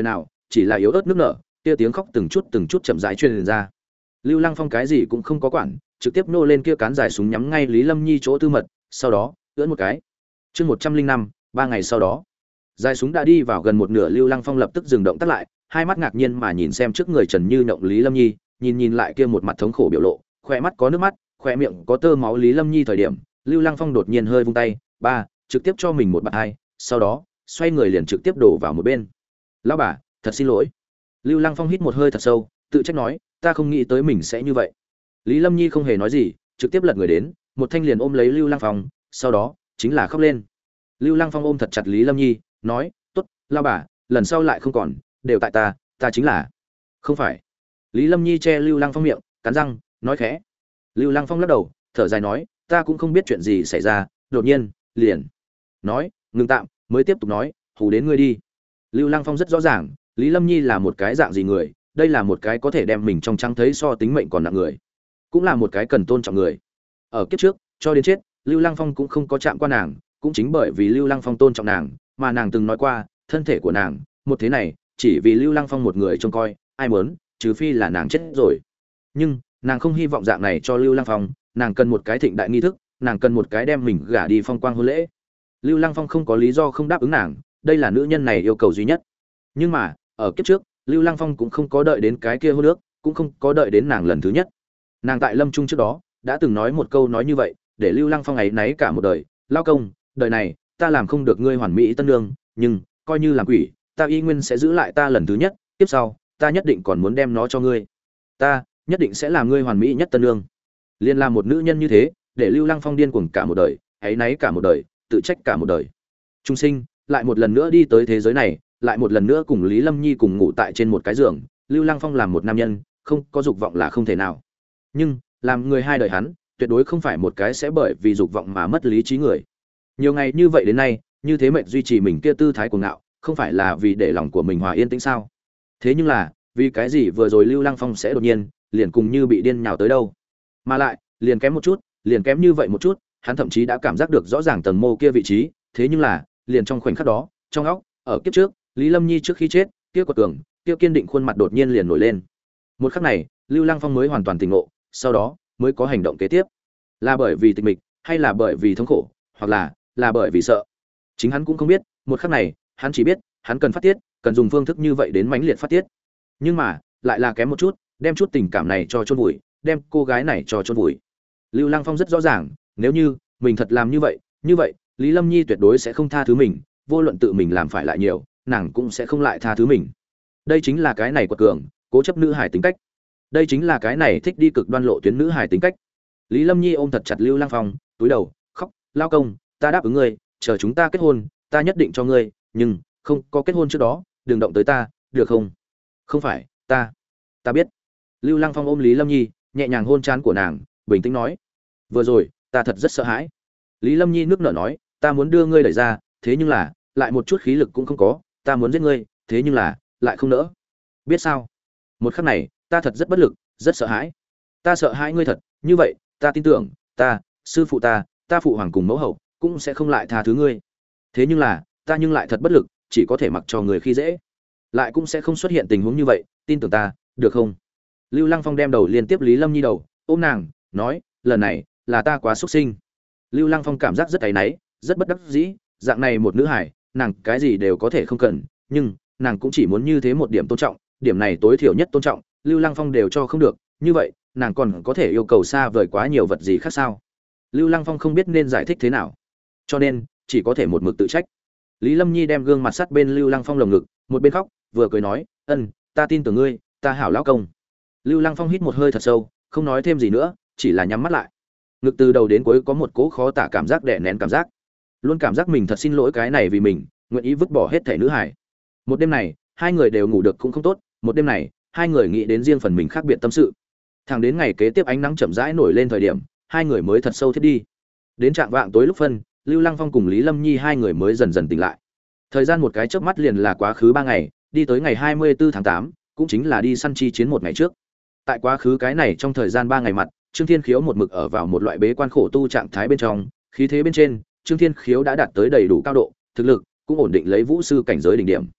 chỉ là yếu ớt nước nở, kia tiếng khóc từng chút từng chút chậm rãi truyền ra. Lưu Lăng Phong cái gì cũng không có quản, trực tiếp nô lên kia cán dài súng nhắm ngay Lý Lâm Nhi chỗ tư mật, sau đó, ưỡn một cái. Chương một trăm linh năm, ba ngày sau đó. Dài súng đã đi vào gần một nửa, Lưu Lăng Phong lập tức dừng động tác lại, hai mắt ngạc nhiên mà nhìn xem trước người Trần Như Nhộng Lý Lâm Nhi, nhìn nhìn lại kia một mặt thống khổ biểu lộ, khóe mắt có nước mắt, khóe miệng có tơ máu Lý Lâm Nhi thời điểm, Lưu Lăng Phong đột nhiên hơi vung tay, ba, trực tiếp cho mình một bạt hai, sau đó, xoay người liền trực tiếp đổ vào một bên. "Lão bà, thật xin lỗi." Lưu Lăng Phong hít một hơi thật sâu, tự trách nói, "Ta không nghĩ tới mình sẽ như vậy." Lý Lâm Nhi không hề nói gì, trực tiếp lật người đến, một thanh liền ôm lấy Lưu Lăng Phong, sau đó chính là khóc lên. Lưu Lăng Phong ôm thật chặt Lý Lâm Nhi, nói, "Tốt, lão bà, lần sau lại không còn, đều tại ta, ta chính là." "Không phải." Lý Lâm Nhi che Lưu Lăng Phong miệng, cắn răng, nói khẽ. Lưu Lăng Phong lắc đầu, thở dài nói, "Ta cũng không biết chuyện gì xảy ra, đột nhiên, liền." Nói, ngừng tạm, mới tiếp tục nói, "Hù đến ngươi đi." Lưu Lăng Phong rất rõ ràng, Lý Lâm Nhi là một cái dạng gì người, đây là một cái có thể đem mình trong trắng thấy so tính mệnh còn nặng người, cũng là một cái cần tôn trọng người. Ở kiếp trước, cho đến chết, Lưu Lăng Phong cũng không có chạm qua nàng, cũng chính bởi vì Lưu Lăng Phong tôn trọng nàng, mà nàng từng nói qua, thân thể của nàng, một thế này, chỉ vì Lưu Lăng Phong một người trông coi, ai muốn, trừ phi là nàng chết rồi. Nhưng, nàng không hy vọng dạng này cho Lưu Lăng Phong, nàng cần một cái thịnh đại nghi thức, nàng cần một cái đem mình gả đi phong quang hôn lễ. Lưu Lăng Phong không có lý do không đáp ứng nàng, đây là nữ nhân này yêu cầu duy nhất. Nhưng mà, ở kiếp trước, Lưu Lăng Phong cũng không có đợi đến cái kia hôn ước, cũng không có đợi đến nàng lần thứ nhất. Nàng tại lâm trung trước đó đã từng nói một câu nói như vậy, để Lưu Lăng Phong ấy náy cả một đời, "Lao công, đời này ta làm không được ngươi hoàn mỹ tân nương, nhưng coi như làm quỷ, ta y nguyên sẽ giữ lại ta lần thứ nhất, tiếp sau, ta nhất định còn muốn đem nó cho ngươi. Ta nhất định sẽ làm ngươi hoàn mỹ nhất tân nương." Liên là một nữ nhân như thế, để Lưu Lăng Phong điên cuồng cả một đời, ấy náy cả một đời, tự trách cả một đời. Trung sinh lại một lần nữa đi tới thế giới này, lại một lần nữa cùng Lý Lâm Nhi cùng ngủ tại trên một cái giường, Lưu Lăng Phong làm một nam nhân, không có dục vọng là không thể nào. Nhưng, làm người hai đời hắn, tuyệt đối không phải một cái sẽ bởi vì dục vọng mà mất lý trí người. Nhiều ngày như vậy đến nay, như thế mệnh duy trì mình kia tư thái cuồng ngạo, không phải là vì để lòng của mình hòa yên tĩnh sao? Thế nhưng là, vì cái gì vừa rồi Lưu Lăng Phong sẽ đột nhiên, liền cùng như bị điên nhào tới đâu? Mà lại, liền kém một chút, liền kém như vậy một chút, hắn thậm chí đã cảm giác được rõ ràng tầng mô kia vị trí, thế nhưng là, liền trong khoảnh khắc đó, trong óc, ở kiếp trước, Lý Lâm Nhi trước khi chết, kia quật cường, kia kiên định khuôn mặt đột nhiên liền nổi lên. Một khắc này, Lưu Lăng Phong mới hoàn toàn tỉnh ngộ, sau đó mới có hành động kế tiếp. Là bởi vì tịch mịch, hay là bởi vì thống khổ, hoặc là là bởi vì sợ. Chính hắn cũng không biết, một khắc này, hắn chỉ biết, hắn cần phát tiết, cần dùng phương thức như vậy đến mãnh liệt phát tiết. Nhưng mà, lại là kém một chút, đem chút tình cảm này cho chôn vùi, đem cô gái này cho chôn vùi. Lưu Lăng Phong rất rõ ràng, nếu như mình thật làm như vậy, như vậy, Lý Lâm Nhi tuyệt đối sẽ không tha thứ mình, vô luận tự mình làm phải lại nhiều, nàng cũng sẽ không lại tha thứ mình. Đây chính là cái này quật cường, cố chấp nữ hài tính cách. Đây chính là cái này thích đi cực đoan lộ tuyến nữ hài tính cách. Lý Lâm Nhi ôm thật chặt Lưu Lăng Phong, túi đầu, khóc, "Lao công, ta đáp ứng ngươi, chờ chúng ta kết hôn, ta nhất định cho ngươi, nhưng không có kết hôn trước đó, đừng động tới ta, được không?" "Không phải, ta, ta biết." Lưu Lăng Phong ôm Lý Lâm Nhi, nhẹ nhàng hôn trán của nàng, bình tĩnh nói, "Vừa rồi, ta thật rất sợ hãi." Lý Lâm Nhi nước nở nói, "Ta muốn đưa ngươi đẩy ra, thế nhưng là, lại một chút khí lực cũng không có, ta muốn giết ngươi, thế nhưng là, lại không nỡ. Biết sao? Một khắc này, ta thật rất bất lực, rất sợ hãi. Ta sợ hãi ngươi thật, như vậy, ta tin tưởng, ta, sư phụ ta, ta phụ hoàng cùng mẫu hậu, cũng sẽ không lại tha thứ ngươi. Thế nhưng là, ta nhưng lại thật bất lực, chỉ có thể mặc cho người khi dễ. Lại cũng sẽ không xuất hiện tình huống như vậy, tin tưởng ta, được không?" Lưu Lăng Phong đem đầu liên tiếp Lý Lâm Nhi đầu, ôm nàng, nói, "Lần này, là ta quá xúc sinh." Lưu Lăng Phong cảm giác rất áy náy, rất bất đắc dĩ, dạng này một nữ hải, nàng cái gì đều có thể không cần, nhưng nàng cũng chỉ muốn như thế một điểm tôn trọng, điểm này tối thiểu nhất tôn trọng, Lưu Lăng Phong đều cho không được, như vậy, nàng còn có thể yêu cầu xa vời quá nhiều vật gì khác sao? Lưu Lăng Phong không biết nên giải thích thế nào, cho nên chỉ có thể một mực tự trách. Lý Lâm Nhi đem gương mặt sát bên Lưu Lăng Phong lồng ngực, một bên khóc, vừa cười nói, "Ân, ta tin tưởng ngươi, ta hảo lão công." Lưu Lăng Phong hít một hơi thật sâu, không nói thêm gì nữa, chỉ là nhắm mắt lại. Ngực từ đầu đến cuối có một cỗ khó tả cảm giác đè nén cảm giác, luôn cảm giác mình thật xin lỗi cái này vì mình, nguyện ý vứt bỏ hết thể nữ hải. Một đêm này, hai người đều ngủ được cũng không tốt, một đêm này, hai người nghĩ đến riêng phần mình khác biệt tâm sự. Thẳng đến ngày kế tiếp ánh nắng chậm rãi nổi lên thời điểm, hai người mới thật sâu thiết đi. Đến trạng vạng tối lúc phân, Lưu Lăng Phong cùng Lý Lâm Nhi hai người mới dần dần tỉnh lại. Thời gian một cái chớp mắt liền là quá khứ ba ngày, đi tới ngày hai mươi tư tháng tám, cũng chính là đi săn chi chiến một ngày trước. Tại quá khứ cái này trong thời gian ba ngày mặt, Trương Thiên Khiếu một mực ở vào một loại bế quan khổ tu trạng thái bên trong, khí thế bên trên, Trương Thiên Khiếu đã đạt tới đầy đủ cao độ, thực lực cũng ổn định lấy vũ sư cảnh giới đỉnh điểm.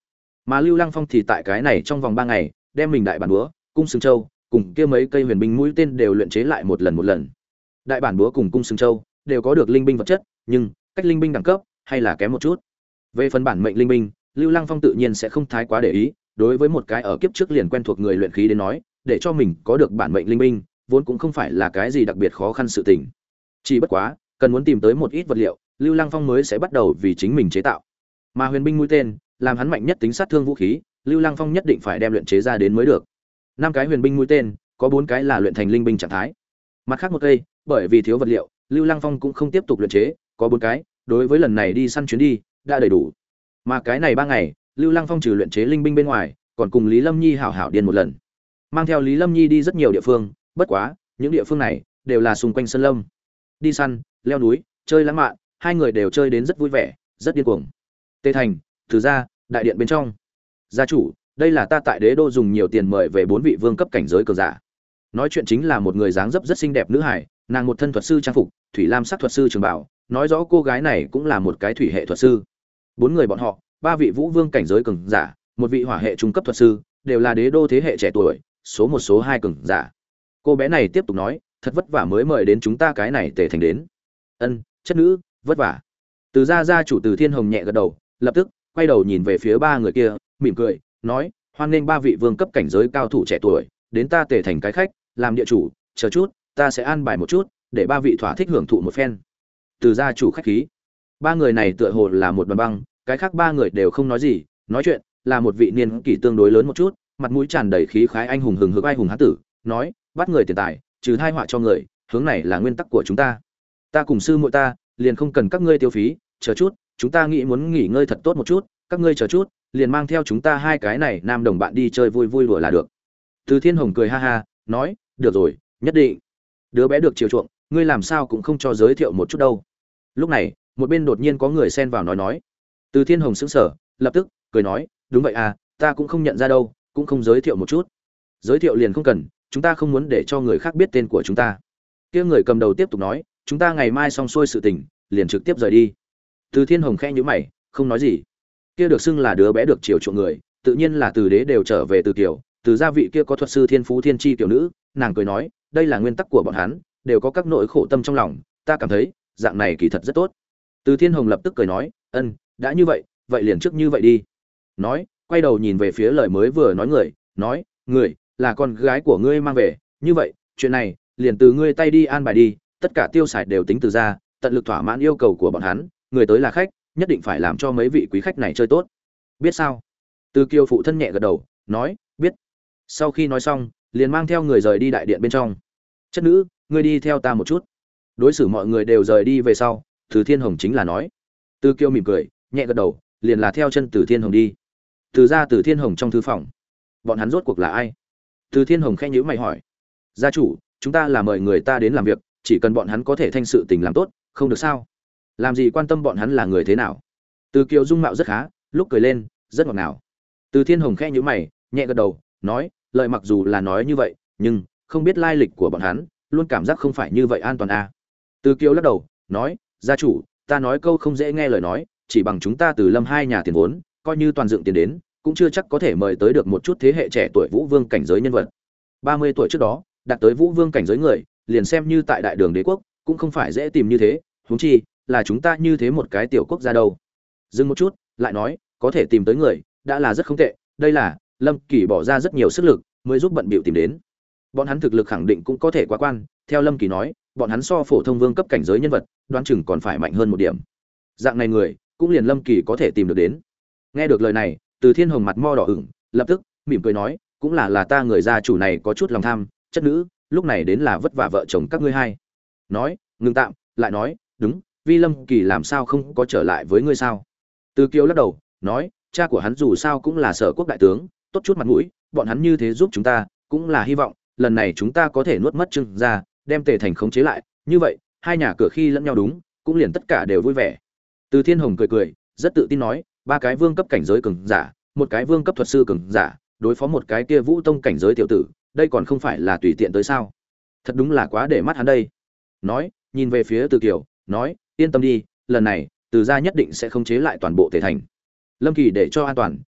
Mà Lưu Lăng Phong thì tại cái này trong vòng ba ngày, đem mình đại bản búa, cung sừng châu, cùng kia mấy cây huyền binh mũi tên đều luyện chế lại một lần một lần. Đại bản búa cùng cung sừng châu đều có được linh binh vật chất, nhưng cách linh binh đẳng cấp hay là kém một chút. Về phần bản mệnh linh binh, Lưu Lăng Phong tự nhiên sẽ không thái quá để ý, đối với một cái ở kiếp trước liền quen thuộc người luyện khí đến nói, để cho mình có được bản mệnh linh binh, vốn cũng không phải là cái gì đặc biệt khó khăn sự tình. Chỉ bất quá, cần muốn tìm tới một ít vật liệu, Lưu Lăng Phong mới sẽ bắt đầu vì chính mình chế tạo. Mà huyền binh mũi tên, làm hắn mạnh nhất tính sát thương vũ khí, Lưu Lăng Phong nhất định phải đem luyện chế ra đến mới được. Năm cái huyền binh mũi tên, có bốn cái là luyện thành linh binh trạng thái. Mặt khác một cây, bởi vì thiếu vật liệu, Lưu Lăng Phong cũng không tiếp tục luyện chế, có bốn cái, đối với lần này đi săn chuyến đi, đã đầy đủ. Mà cái này ba ngày, Lưu Lăng Phong trừ luyện chế linh binh bên ngoài, còn cùng Lý Lâm Nhi hảo hảo điên một lần. Mang theo Lý Lâm Nhi đi rất nhiều địa phương, bất quá, những địa phương này đều là xung quanh sơn lâm. Đi săn, leo núi, chơi lãng mạn, hai người đều chơi đến rất vui vẻ, rất điên cuồng. Tề Thành, Từ gia, đại điện bên trong. Gia chủ, đây là ta tại Đế đô dùng nhiều tiền mời về bốn vị vương cấp cảnh giới cường giả. Nói chuyện chính là một người dáng dấp rất xinh đẹp nữ hải, nàng một thân thuật sư trang phục, thủy lam sắc thuật sư trường bảo, nói rõ cô gái này cũng là một cái thủy hệ thuật sư. Bốn người bọn họ, ba vị vũ vương cảnh giới cường giả, một vị hỏa hệ trung cấp thuật sư, đều là Đế đô thế hệ trẻ tuổi, số một số hai cường giả. Cô bé này tiếp tục nói, thật vất vả mới mời đến chúng ta cái này Tề Thành đến. Ân, chất nữ, vất vả. Từ gia gia chủ Từ Thiên Hồng nhẹ gật đầu, lập tức quay đầu nhìn về phía ba người kia, mỉm cười, nói, hoan nghênh ba vị vương cấp cảnh giới cao thủ trẻ tuổi, đến ta Tề Thành cái khách, làm địa chủ, chờ chút, ta sẽ an bài một chút, để ba vị thỏa thích hưởng thụ một phen. Từ gia chủ khách khí. Ba người này tựa hồ là một đoàn băng, cái khác ba người đều không nói gì, nói chuyện, là một vị niên kỷ tương đối lớn một chút, mặt mũi tràn đầy khí khái anh hùng hừng hực ai hùng hán tử, nói, bắt người tiền tài, trừ hai họa cho người, hướng này là nguyên tắc của chúng ta. Ta cùng sư muội ta, liền không cần các ngươi tiêu phí, chờ chút, chúng ta nghĩ muốn nghỉ ngơi thật tốt một chút, các ngươi chờ chút, liền mang theo chúng ta hai cái này nam đồng bạn đi chơi vui vui đùa là được. Từ Thiên Hồng cười ha ha, nói, được rồi, nhất định. Đứa bé được chiều chuộng, ngươi làm sao cũng không cho giới thiệu một chút đâu. Lúc này, một bên đột nhiên có người xen vào nói nói. Từ Thiên Hồng sững sờ, lập tức cười nói, đúng vậy à, ta cũng không nhận ra đâu, cũng không giới thiệu một chút. Giới thiệu liền không cần, chúng ta không muốn để cho người khác biết tên của chúng ta. Kia người cầm đầu tiếp tục nói, chúng ta ngày mai xong xuôi sự tình, liền trực tiếp rời đi. Từ Thiên Hồng khẽ nhíu mày, không nói gì. Kia được xưng là đứa bé được chiều chuộng người, tự nhiên là Từ Đế đều trở về từ tiểu, từ gia vị kia có thuật sư thiên phú thiên chi tiểu nữ, nàng cười nói, đây là nguyên tắc của bọn hắn, đều có các nỗi khổ tâm trong lòng, ta cảm thấy, dạng này kỳ thật rất tốt. Từ Thiên Hồng lập tức cười nói, ân, đã như vậy, vậy liền trước như vậy đi. Nói, quay đầu nhìn về phía lời mới vừa nói người, nói, người là con gái của ngươi mang về, như vậy, chuyện này liền từ ngươi tay đi an bài đi, tất cả tiêu xài đều tính từ ra, tận lực thỏa mãn yêu cầu của bọn hắn, người tới là khách, nhất định phải làm cho mấy vị quý khách này chơi tốt. Biết sao? Từ Kiều phụ thân nhẹ gật đầu, nói, biết. Sau khi nói xong, liền mang theo người rời đi đại điện bên trong. Chất nữ, ngươi đi theo ta một chút. Đối xử mọi người đều rời đi về sau, Từ Thiên Hồng chính là nói. Từ Kiều mỉm cười, nhẹ gật đầu, liền là theo chân Từ Thiên Hồng đi. Từ ra Từ Thiên Hồng trong thư phòng. Bọn hắn rốt cuộc là ai? Từ Thiên Hồng khẽ nhíu mày hỏi. Gia chủ, chúng ta là mời người ta đến làm việc, chỉ cần bọn hắn có thể thanh sự tình làm tốt, không được sao? Làm gì quan tâm bọn hắn là người thế nào? Từ Kiều dung mạo rất khá, lúc cười lên, rất ngọt ngào. Từ Thiên Hồng khẽ nhíu mày, nhẹ gật đầu, nói, lời mặc dù là nói như vậy, nhưng không biết lai lịch của bọn hắn, luôn cảm giác không phải như vậy an toàn à. Từ Kiều lắc đầu, nói, gia chủ, ta nói câu không dễ nghe lời nói, chỉ bằng chúng ta từ Lâm hai nhà tiền vốn, coi như toàn dựng tiền đến, cũng chưa chắc có thể mời tới được một chút thế hệ trẻ tuổi Vũ Vương cảnh giới nhân vật. ba mươi tuổi trước đó, đạt tới Vũ Vương cảnh giới người, liền xem như tại đại đường đế quốc, cũng không phải dễ tìm như thế, huống chi là chúng ta như thế một cái tiểu quốc gia đâu. Dừng một chút, lại nói, có thể tìm tới người, đã là rất không tệ, đây là Lâm Kỳ bỏ ra rất nhiều sức lực mới giúp bận bịu tìm đến. Bọn hắn thực lực khẳng định cũng có thể quá quan, theo Lâm Kỳ nói, bọn hắn so phổ thông vương cấp cảnh giới nhân vật, đoán chừng còn phải mạnh hơn một điểm. Dạng này người, cũng liền Lâm Kỳ có thể tìm được đến. Nghe được lời này, Từ Thiên Hồng mặt mo đỏ ửng, lập tức mỉm cười nói, cũng là là ta người gia chủ này có chút lòng tham, chất nữ, lúc này đến là vất vả vợ chồng các ngươi hai. Nói, ngừng tạm, lại nói, đúng, Vi Lâm Kỳ làm sao không có trở lại với ngươi sao? Từ Kiều lắc đầu, nói, cha của hắn dù sao cũng là sở quốc đại tướng, tốt chút mặt mũi, bọn hắn như thế giúp chúng ta, cũng là hy vọng, lần này chúng ta có thể nuốt mất Trương gia, đem Tề Thành khống chế lại, như vậy, hai nhà cửa khi lẫn nhau đúng, cũng liền tất cả đều vui vẻ. Từ Thiên Hồng cười cười, rất tự tin nói, ba cái vương cấp cảnh giới cường giả, một cái vương cấp thuật sư cường giả, đối phó một cái kia Vũ Tông cảnh giới tiểu tử, đây còn không phải là tùy tiện tới sao? Thật đúng là quá để mắt hắn đây. Nói, nhìn về phía Từ Kiều, nói, yên tâm đi, lần này, Từ gia nhất định sẽ khống chế lại toàn bộ Tề Thành. Lâm Kỳ để cho an toàn,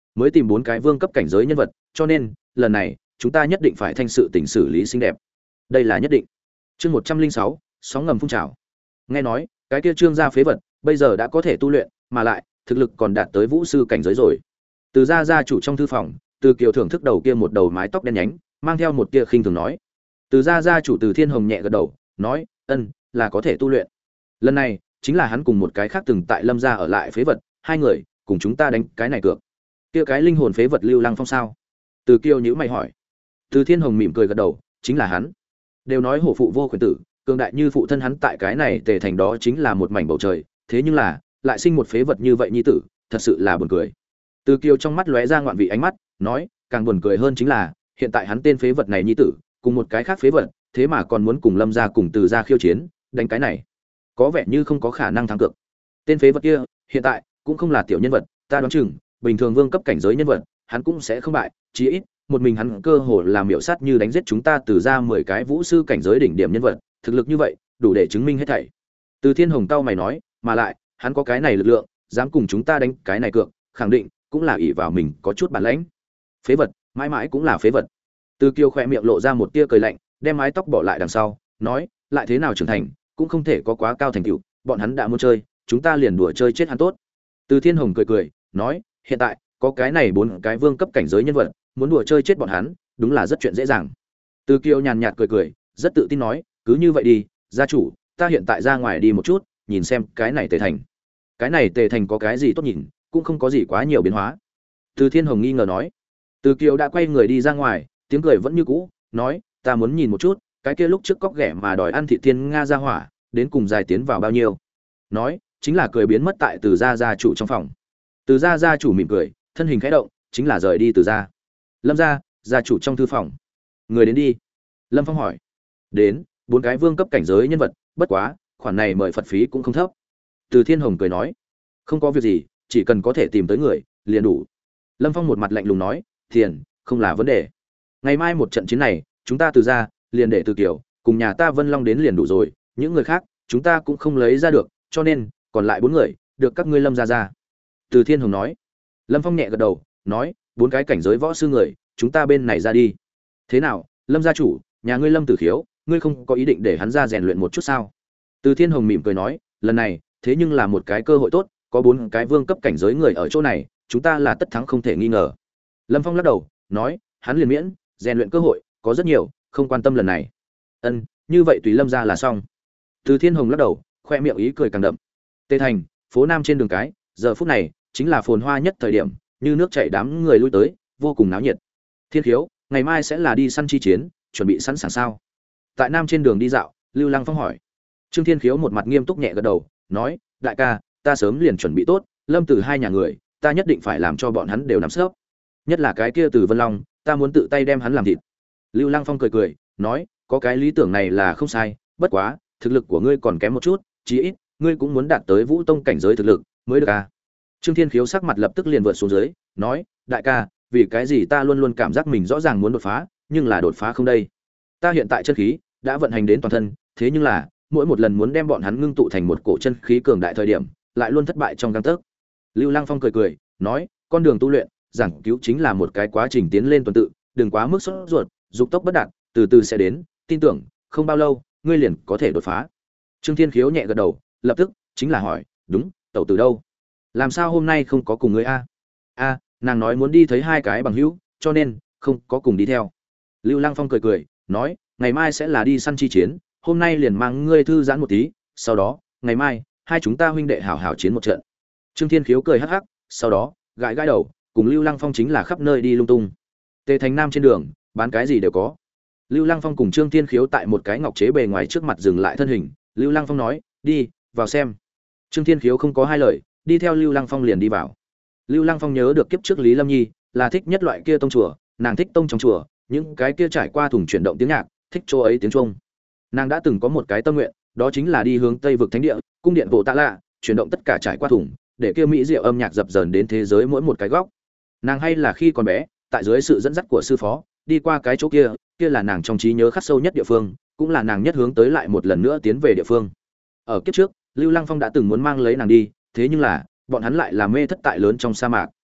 mới tìm bốn cái vương cấp cảnh giới nhân vật, cho nên lần này chúng ta nhất định phải thanh sự tình xử lý xinh đẹp. Đây là nhất định. Chương một trăm linh sáu, sóng ngầm phun trào. Nghe nói, cái kia Trương gia phế vật, bây giờ đã có thể tu luyện, mà lại thực lực còn đạt tới vũ sư cảnh giới rồi. Từ gia gia chủ trong thư phòng, Từ Kiều thưởng thức đầu kia một đầu mái tóc đen nhánh, mang theo một tia khinh thường nói. Từ gia gia chủ Từ Thiên Hồng nhẹ gật đầu, nói, "Ân, là có thể tu luyện." Lần này, chính là hắn cùng một cái khác từng tại Lâm gia ở lại phế vật, hai người cùng chúng ta đánh cái này cược. Kia cái linh hồn phế vật Lưu Lăng Phong sao? Từ Kiều nhíu mày hỏi. Từ Thiên Hồng mỉm cười gật đầu, chính là hắn. Đều nói hổ phụ vô khuyển tử, cường đại như phụ thân hắn tại cái này Tề thành đó chính là một mảnh bầu trời, thế nhưng là, lại sinh một phế vật như vậy nhi tử, thật sự là buồn cười. Từ Kiều trong mắt lóe ra ngoạn vị ánh mắt, nói, càng buồn cười hơn chính là, hiện tại hắn tên phế vật này nhi tử, cùng một cái khác phế vật, thế mà còn muốn cùng Lâm gia cùng Từ gia khiêu chiến, đánh cái này, có vẻ như không có khả năng thắng cược. Tên phế vật kia, hiện tại cũng không là tiểu nhân vật, ta đoán chừng, bình thường vương cấp cảnh giới nhân vật, hắn cũng sẽ không bại, chí ít, một mình hắn cơ hồ làm miểu sát như đánh giết chúng ta Từ gia mười cái vũ sư cảnh giới đỉnh điểm nhân vật, thực lực như vậy, đủ để chứng minh hết thảy. Từ Thiên Hồng cao mày nói, mà lại, hắn có cái này lực lượng, dám cùng chúng ta đánh cái này cược, khẳng định cũng là ỷ vào mình có chút bản lãnh. Phế vật, mãi mãi cũng là phế vật. Từ Kiều khỏe miệng lộ ra một tia cười lạnh, đem mái tóc bỏ lại đằng sau, nói, lại thế nào trưởng thành, cũng không thể có quá cao thành tựu, bọn hắn đã muốn chơi, chúng ta liền đùa chơi chết hắn tốt. Từ Thiên Hồng cười cười, nói, hiện tại có cái này bốn cái vương cấp cảnh giới nhân vật, muốn đùa chơi chết bọn hắn, đúng là rất chuyện dễ dàng. Từ Kiều nhàn nhạt cười cười, rất tự tin nói, cứ như vậy đi, gia chủ, ta hiện tại ra ngoài đi một chút, nhìn xem cái này Tề thành. Cái này Tề thành có cái gì tốt nhìn, cũng không có gì quá nhiều biến hóa. Từ Thiên Hồng nghi ngờ nói. Từ Kiều đã quay người đi ra ngoài, tiếng cười vẫn như cũ, nói, ta muốn nhìn một chút, cái kia lúc trước cóc ghẻ mà đòi ăn thịt thiên nga ra hỏa, đến cùng dài tiến vào bao nhiêu. Nói, chính là cười biến mất tại Từ gia gia chủ trong phòng. Từ gia gia chủ mỉm cười, thân hình khẽ động, chính là rời đi Từ gia. Lâm gia, gia chủ trong thư phòng. Người đến đi. Lâm Phong hỏi. Đến, bốn cái vương cấp cảnh giới nhân vật, bất quá, khoản này mời Phật phí cũng không thấp. Từ Thiên Hồng cười nói, không có việc gì, chỉ cần có thể tìm tới người, liền đủ. Lâm Phong một mặt lạnh lùng nói, tiền, không là vấn đề. Ngày mai một trận chiến này, chúng ta Từ gia, liền để Từ Kiều, cùng nhà ta Vân Long đến liền đủ rồi, những người khác, chúng ta cũng không lấy ra được, cho nên, còn lại bốn người, được các ngươi Lâm gia ra. Từ Thiên Hồng nói. Lâm Phong nhẹ gật đầu, nói, bốn cái cảnh giới võ sư người, chúng ta bên này ra đi. Thế nào, Lâm gia chủ, nhà ngươi Lâm Tử Khiếu, ngươi không có ý định để hắn ra rèn luyện một chút sao? Từ Thiên Hồng mỉm cười nói, lần này, thế nhưng là một cái cơ hội tốt, có bốn cái vương cấp cảnh giới người ở chỗ này, chúng ta là tất thắng không thể nghi ngờ. Lâm Phong lắc đầu, nói, hắn liền miễn, rèn luyện cơ hội có rất nhiều, không quan tâm lần này. Ân, như vậy tùy Lâm gia là xong. Từ Thiên Hồng lắc đầu, khoe miệng ý cười càng đậm. Tề thành, phố Nam trên đường cái, giờ phút này chính là phồn hoa nhất thời điểm, như nước chảy đám người lui tới, vô cùng náo nhiệt. Thiên Khiếu, ngày mai sẽ là đi săn chi chiến, chuẩn bị sẵn sàng sao? Tại Nam trên đường đi dạo, Lưu Lăng Phong hỏi. Trương Thiên Khiếu một mặt nghiêm túc nhẹ gật đầu, nói, đại ca, ta sớm liền chuẩn bị tốt, Lâm Tử hai nhà người, ta nhất định phải làm cho bọn hắn đều nắm sấp. Nhất là cái kia Từ Vân Long, ta muốn tự tay đem hắn làm thịt. Lưu Lăng Phong cười cười, nói, có cái lý tưởng này là không sai, bất quá, thực lực của ngươi còn kém một chút, chí ít, ngươi cũng muốn đạt tới Vũ Tông cảnh giới thực lực mới được à? Trương Thiên Khiếu sắc mặt lập tức liền vượt xuống dưới, nói, đại ca, vì cái gì ta luôn luôn cảm giác mình rõ ràng muốn đột phá, nhưng là đột phá không đây? Ta hiện tại chân khí đã vận hành đến toàn thân, thế nhưng là, mỗi một lần muốn đem bọn hắn ngưng tụ thành một cổ chân khí cường đại thời điểm, lại luôn thất bại trong gang tấc. Lưu Lăng Phong cười cười, nói, con đường tu luyện, giảng cứu chính là một cái quá trình tiến lên tuần tự, đừng quá mức sốt ruột, dục tốc bất đạt, từ từ sẽ đến, tin tưởng, không bao lâu, ngươi liền có thể đột phá. Trương Thiên Khiếu nhẹ gật đầu, lập tức chính là hỏi, đúng, tẩu từ đâu? Làm sao hôm nay không có cùng ngươi a? A, nàng nói muốn đi thấy hai cái bằng hữu, cho nên không có cùng đi theo. Lưu Lăng Phong cười cười, nói, ngày mai sẽ là đi săn chi chiến, hôm nay liền mang ngươi thư giãn một tí, sau đó, ngày mai, hai chúng ta huynh đệ hảo hảo chiến một trận. Trương Thiên Khiếu cười hắc hắc, sau đó, gãi gãi đầu, cùng Lưu Lăng Phong chính là khắp nơi đi lung tung. Tề Thành Nam trên đường, bán cái gì đều có. Lưu Lăng Phong cùng Trương Thiên Khiếu tại một cái ngọc chế bề ngoài trước mặt dừng lại thân hình, Lưu Lăng Phong nói, đi, vào xem. Trương Thiên Khiếu không có hai lời, đi theo Lưu Lăng Phong liền đi vào. Lưu Lăng Phong nhớ được kiếp trước Lý Lâm Nhi, là thích nhất loại kia tông chùa, nàng thích tông trong chùa, những cái kia trải qua thùng chuyển động tiếng nhạc, thích chỗ ấy tiếng Trung. Nàng đã từng có một cái tâm nguyện, đó chính là đi hướng Tây vực thánh địa, cung điện Bộ Tạ Lạ, chuyển động tất cả trải qua thùng, để kia mỹ diệu âm nhạc dập dờn đến thế giới mỗi một cái góc. Nàng hay là khi còn bé, tại dưới sự dẫn dắt của sư phó, đi qua cái chỗ kia, kia là nàng trong trí nhớ khắc sâu nhất địa phương, cũng là nàng nhất hướng tới lại một lần nữa tiến về địa phương. Ở kiếp trước, Lưu Lăng Phong đã từng muốn mang lấy nàng đi, thế nhưng là, bọn hắn lại là mê thất tại lớn trong sa mạc.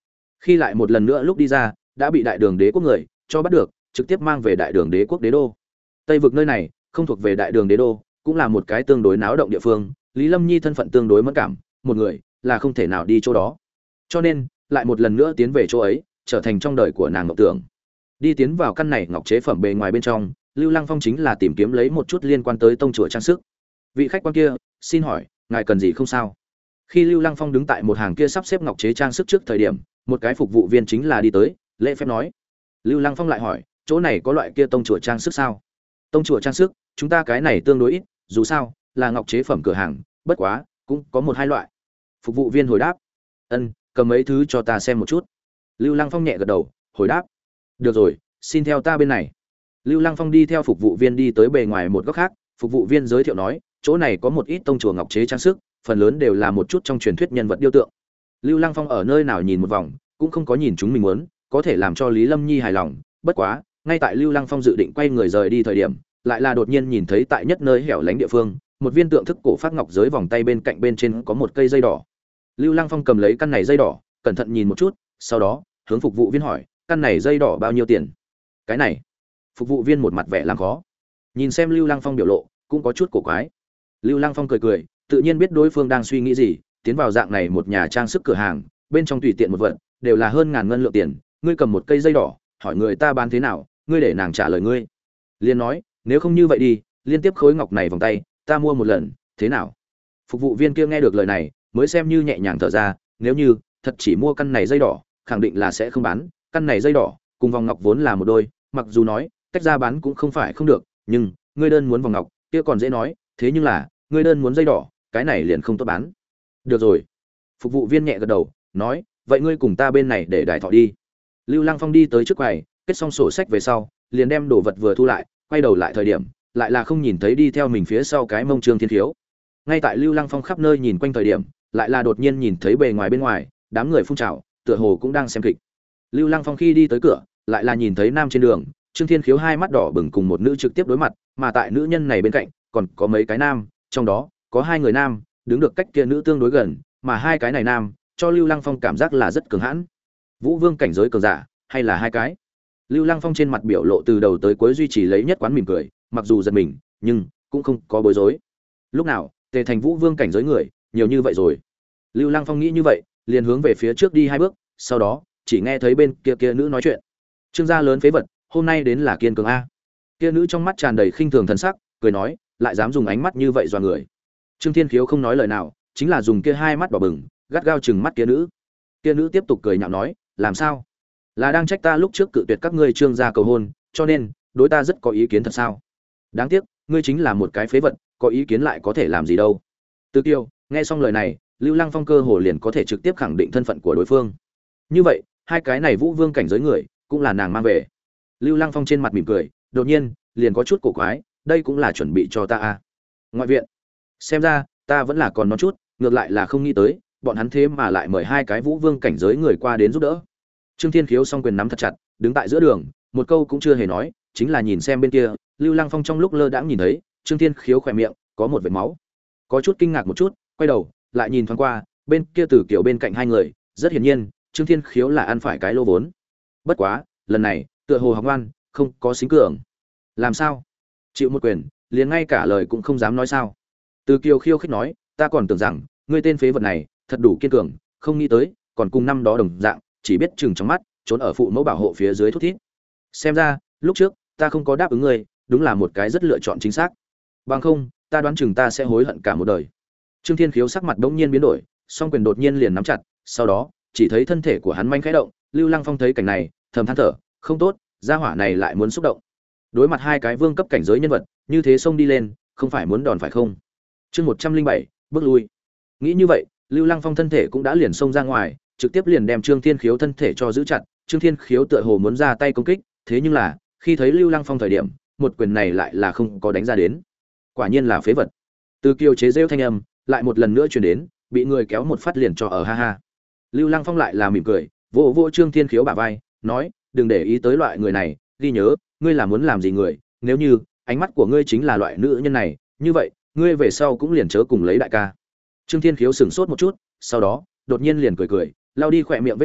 Khi lại một lần nữa lúc đi ra, đã bị đại đường đế quốc người cho bắt được, trực tiếp mang về đại đường đế quốc đế đô. Tây vực nơi này không thuộc về đại đường đế đô, cũng là một cái tương đối náo động địa phương, Lý Lâm Nhi thân phận tương đối mẫn cảm, một người là không thể nào đi chỗ đó. Cho nên, lại một lần nữa tiến về chỗ ấy, trở thành trong đời của nàng ngọc tưởng. Đi tiến vào căn này ngọc chế phẩm bề ngoài bên trong, Lưu Lăng Phong chính là tìm kiếm lấy một chút liên quan tới tông chùa trang sức. Vị khách quan kia, xin hỏi, ngài cần gì không sao? Khi Lưu Lăng Phong đứng tại một hàng kia sắp xếp ngọc chế trang sức trước thời điểm, một cái phục vụ viên chính là đi tới, lễ phép nói. Lưu Lăng Phong lại hỏi, chỗ này có loại kia tông chùa trang sức sao? Tông chùa trang sức, chúng ta cái này tương đối ít, dù sao, là ngọc chế phẩm cửa hàng, bất quá, cũng có một hai loại. Phục vụ viên hồi đáp. Ân, cầm mấy thứ cho ta xem một chút. Lưu Lăng Phong nhẹ gật đầu, hồi đáp. Được rồi, xin theo ta bên này. Lưu Lăng Phong đi theo phục vụ viên đi tới bề ngoài một góc khác, phục vụ viên giới thiệu nói, chỗ này có một ít tông chùa ngọc chế trang sức, phần lớn đều là một chút trong truyền thuyết nhân vật điêu tượng. Lưu Lăng Phong ở nơi nào nhìn một vòng, cũng không có nhìn chúng mình muốn, có thể làm cho Lý Lâm Nhi hài lòng, bất quá, ngay tại Lưu Lăng Phong dự định quay người rời đi thời điểm, lại là đột nhiên nhìn thấy tại nhất nơi hẻo lánh địa phương, một viên tượng thức cổ phát ngọc giới vòng tay bên cạnh bên trên có một cây dây đỏ. Lưu Lăng Phong cầm lấy căn này dây đỏ, cẩn thận nhìn một chút, sau đó, hướng phục vụ viên hỏi, căn này dây đỏ bao nhiêu tiền? Cái này. Phục vụ viên một mặt vẻ làm khó. Nhìn xem Lưu Lăng Phong biểu lộ, cũng có chút cổ quái. Lưu Lăng Phong cười cười, tự nhiên biết đối phương đang suy nghĩ gì, tiến vào dạng này một nhà trang sức cửa hàng, bên trong tùy tiện một vật, đều là hơn ngàn ngân lượng tiền, ngươi cầm một cây dây đỏ, hỏi người ta bán thế nào, ngươi để nàng trả lời ngươi. Liên nói, nếu không như vậy đi, liên tiếp khối ngọc này vòng tay, ta mua một lần, thế nào? Phục vụ viên kia nghe được lời này, mới xem như nhẹ nhàng thở ra, nếu như thật chỉ mua căn này dây đỏ, khẳng định là sẽ không bán, căn này dây đỏ cùng vòng ngọc vốn là một đôi, mặc dù nói tách ra bán cũng không phải không được, nhưng ngươi đơn muốn vòng ngọc, kia còn dễ nói, thế nhưng là ngươi đơn muốn dây đỏ, cái này liền không tốt bán. Được rồi. Phục vụ viên nhẹ gật đầu, nói, vậy ngươi cùng ta bên này để đài thọ đi. Lưu Lăng Phong đi tới trước quầy, kết xong sổ sách về sau, liền đem đồ vật vừa thu lại, quay đầu lại thời điểm, lại là không nhìn thấy đi theo mình phía sau cái mông Trương Thiên Khiếu. Ngay tại Lưu Lăng Phong khắp nơi nhìn quanh thời điểm, lại là đột nhiên nhìn thấy bề ngoài bên ngoài, đám người phun trào, tựa hồ cũng đang xem kịch. Lưu Lăng Phong khi đi tới cửa, lại là nhìn thấy nam trên đường, Trương Thiên Khiếu hai mắt đỏ bừng cùng một nữ trực tiếp đối mặt, mà tại nữ nhân này bên cạnh, còn có mấy cái nam, trong đó có hai người nam, đứng được cách kia nữ tương đối gần, mà hai cái này nam, cho Lưu Lăng Phong cảm giác là rất cường hãn. Vũ Vương cảnh giới cường giả, hay là hai cái? Lưu Lăng Phong trên mặt biểu lộ từ đầu tới cuối duy trì lấy nhất quán mỉm cười, mặc dù giật mình, nhưng cũng không có bối rối. Lúc nào, Tề Thành Vũ Vương cảnh giới người, nhiều như vậy rồi. Lưu Lăng Phong nghĩ như vậy, liền hướng về phía trước đi hai bước, sau đó, chỉ nghe thấy bên kia kia nữ nói chuyện. Trương gia lớn phế vật, hôm nay đến là kiên cường a. Kia nữ trong mắt tràn đầy khinh thường thần sắc, cười nói, lại dám dùng ánh mắt như vậy dọa người. Trương Thiên Khiếu không nói lời nào, chính là dùng kia hai mắt đỏ bừng, gắt gao chừng mắt kia nữ. Kia nữ tiếp tục cười nhạo nói, làm sao? Là đang trách ta lúc trước cự tuyệt các ngươi Trương gia cầu hôn, cho nên đối ta rất có ý kiến thật sao? Đáng tiếc, ngươi chính là một cái phế vật, có ý kiến lại có thể làm gì đâu. Từ Kiều, nghe xong lời này, Lưu Lăng Phong cơ hồ liền có thể trực tiếp khẳng định thân phận của đối phương. Như vậy, hai cái này Vũ Vương cảnh giới người, cũng là nàng mang về. Lưu Lăng Phong trên mặt mỉm cười, đột nhiên, liền có chút cổ quái, đây cũng là chuẩn bị cho ta à? Ngoại viện. Xem ra, ta vẫn là còn non chút, ngược lại là không nghĩ tới, bọn hắn thế mà lại mời hai cái Vũ Vương cảnh giới người qua đến giúp đỡ. Trương Thiên Khiếu song quyền nắm thật chặt, đứng tại giữa đường, một câu cũng chưa hề nói, chính là nhìn xem bên kia, Lưu Lăng Phong trong lúc lơ đãng nhìn thấy, Trương Thiên Khiếu khỏe miệng có một vệt máu. Có chút kinh ngạc một chút, quay đầu, lại nhìn thoáng qua, bên kia Tử Kiều bên cạnh hai người, rất hiển nhiên, Trương Thiên Khiếu là ăn phải cái lô vốn. Bất quá, lần này, tựa hồ học ngoan, không có xính cường. Làm sao? Chịu một quyền, liền ngay cả lời cũng không dám nói sao? Tử Kiều khiêu khích nói, ta còn tưởng rằng, ngươi tên phế vật này, thật đủ kiên cường, không nghĩ tới, còn cùng năm đó đồng dạng, chỉ biết chừng trong mắt, trốn ở phụ mẫu bảo hộ phía dưới thút thít. Xem ra, lúc trước, ta không có đáp ứng ngươi, đúng là một cái rất lựa chọn chính xác. Bằng không, ta đoán chừng ta sẽ hối hận cả một đời. Trương Thiên Khiếu sắc mặt bỗng nhiên biến đổi, song quyền đột nhiên liền nắm chặt, sau đó, chỉ thấy thân thể của hắn manh khẽ động, Lưu Lăng Phong thấy cảnh này, thầm than thở, không tốt, gia hỏa này lại muốn xúc động. Đối mặt hai cái vương cấp cảnh giới nhân vật, như thế xông đi lên, không phải muốn đòn phải không? Chương một trăm linh bảy, bước lui. Nghĩ như vậy, Lưu Lăng Phong thân thể cũng đã liền xông ra ngoài, trực tiếp liền đem Trương Thiên Khiếu thân thể cho giữ chặt, Trương Thiên Khiếu tựa hồ muốn ra tay công kích, thế nhưng là, khi thấy Lưu Lăng Phong thời điểm, một quyền này lại là không có đánh ra đến. Quả nhiên là phế vật. Từ kiều chế rêu thanh âm, lại một lần nữa truyền đến, bị người kéo một phát liền cho ở ha ha. Lưu Lăng Phong lại là mỉm cười, vỗ vỗ Trương Thiên Khiếu bả vai, nói, đừng để ý tới loại người này, ghi nhớ, ngươi là muốn làm gì người, nếu như ánh mắt của ngươi chính là loại nữ nhân này, như vậy, ngươi về sau cũng liền chớ cùng lấy đại ca. Trương Thiên Khiếu sững sốt một chút, sau đó, đột nhiên liền cười cười, lau đi khỏe miệng vết máu,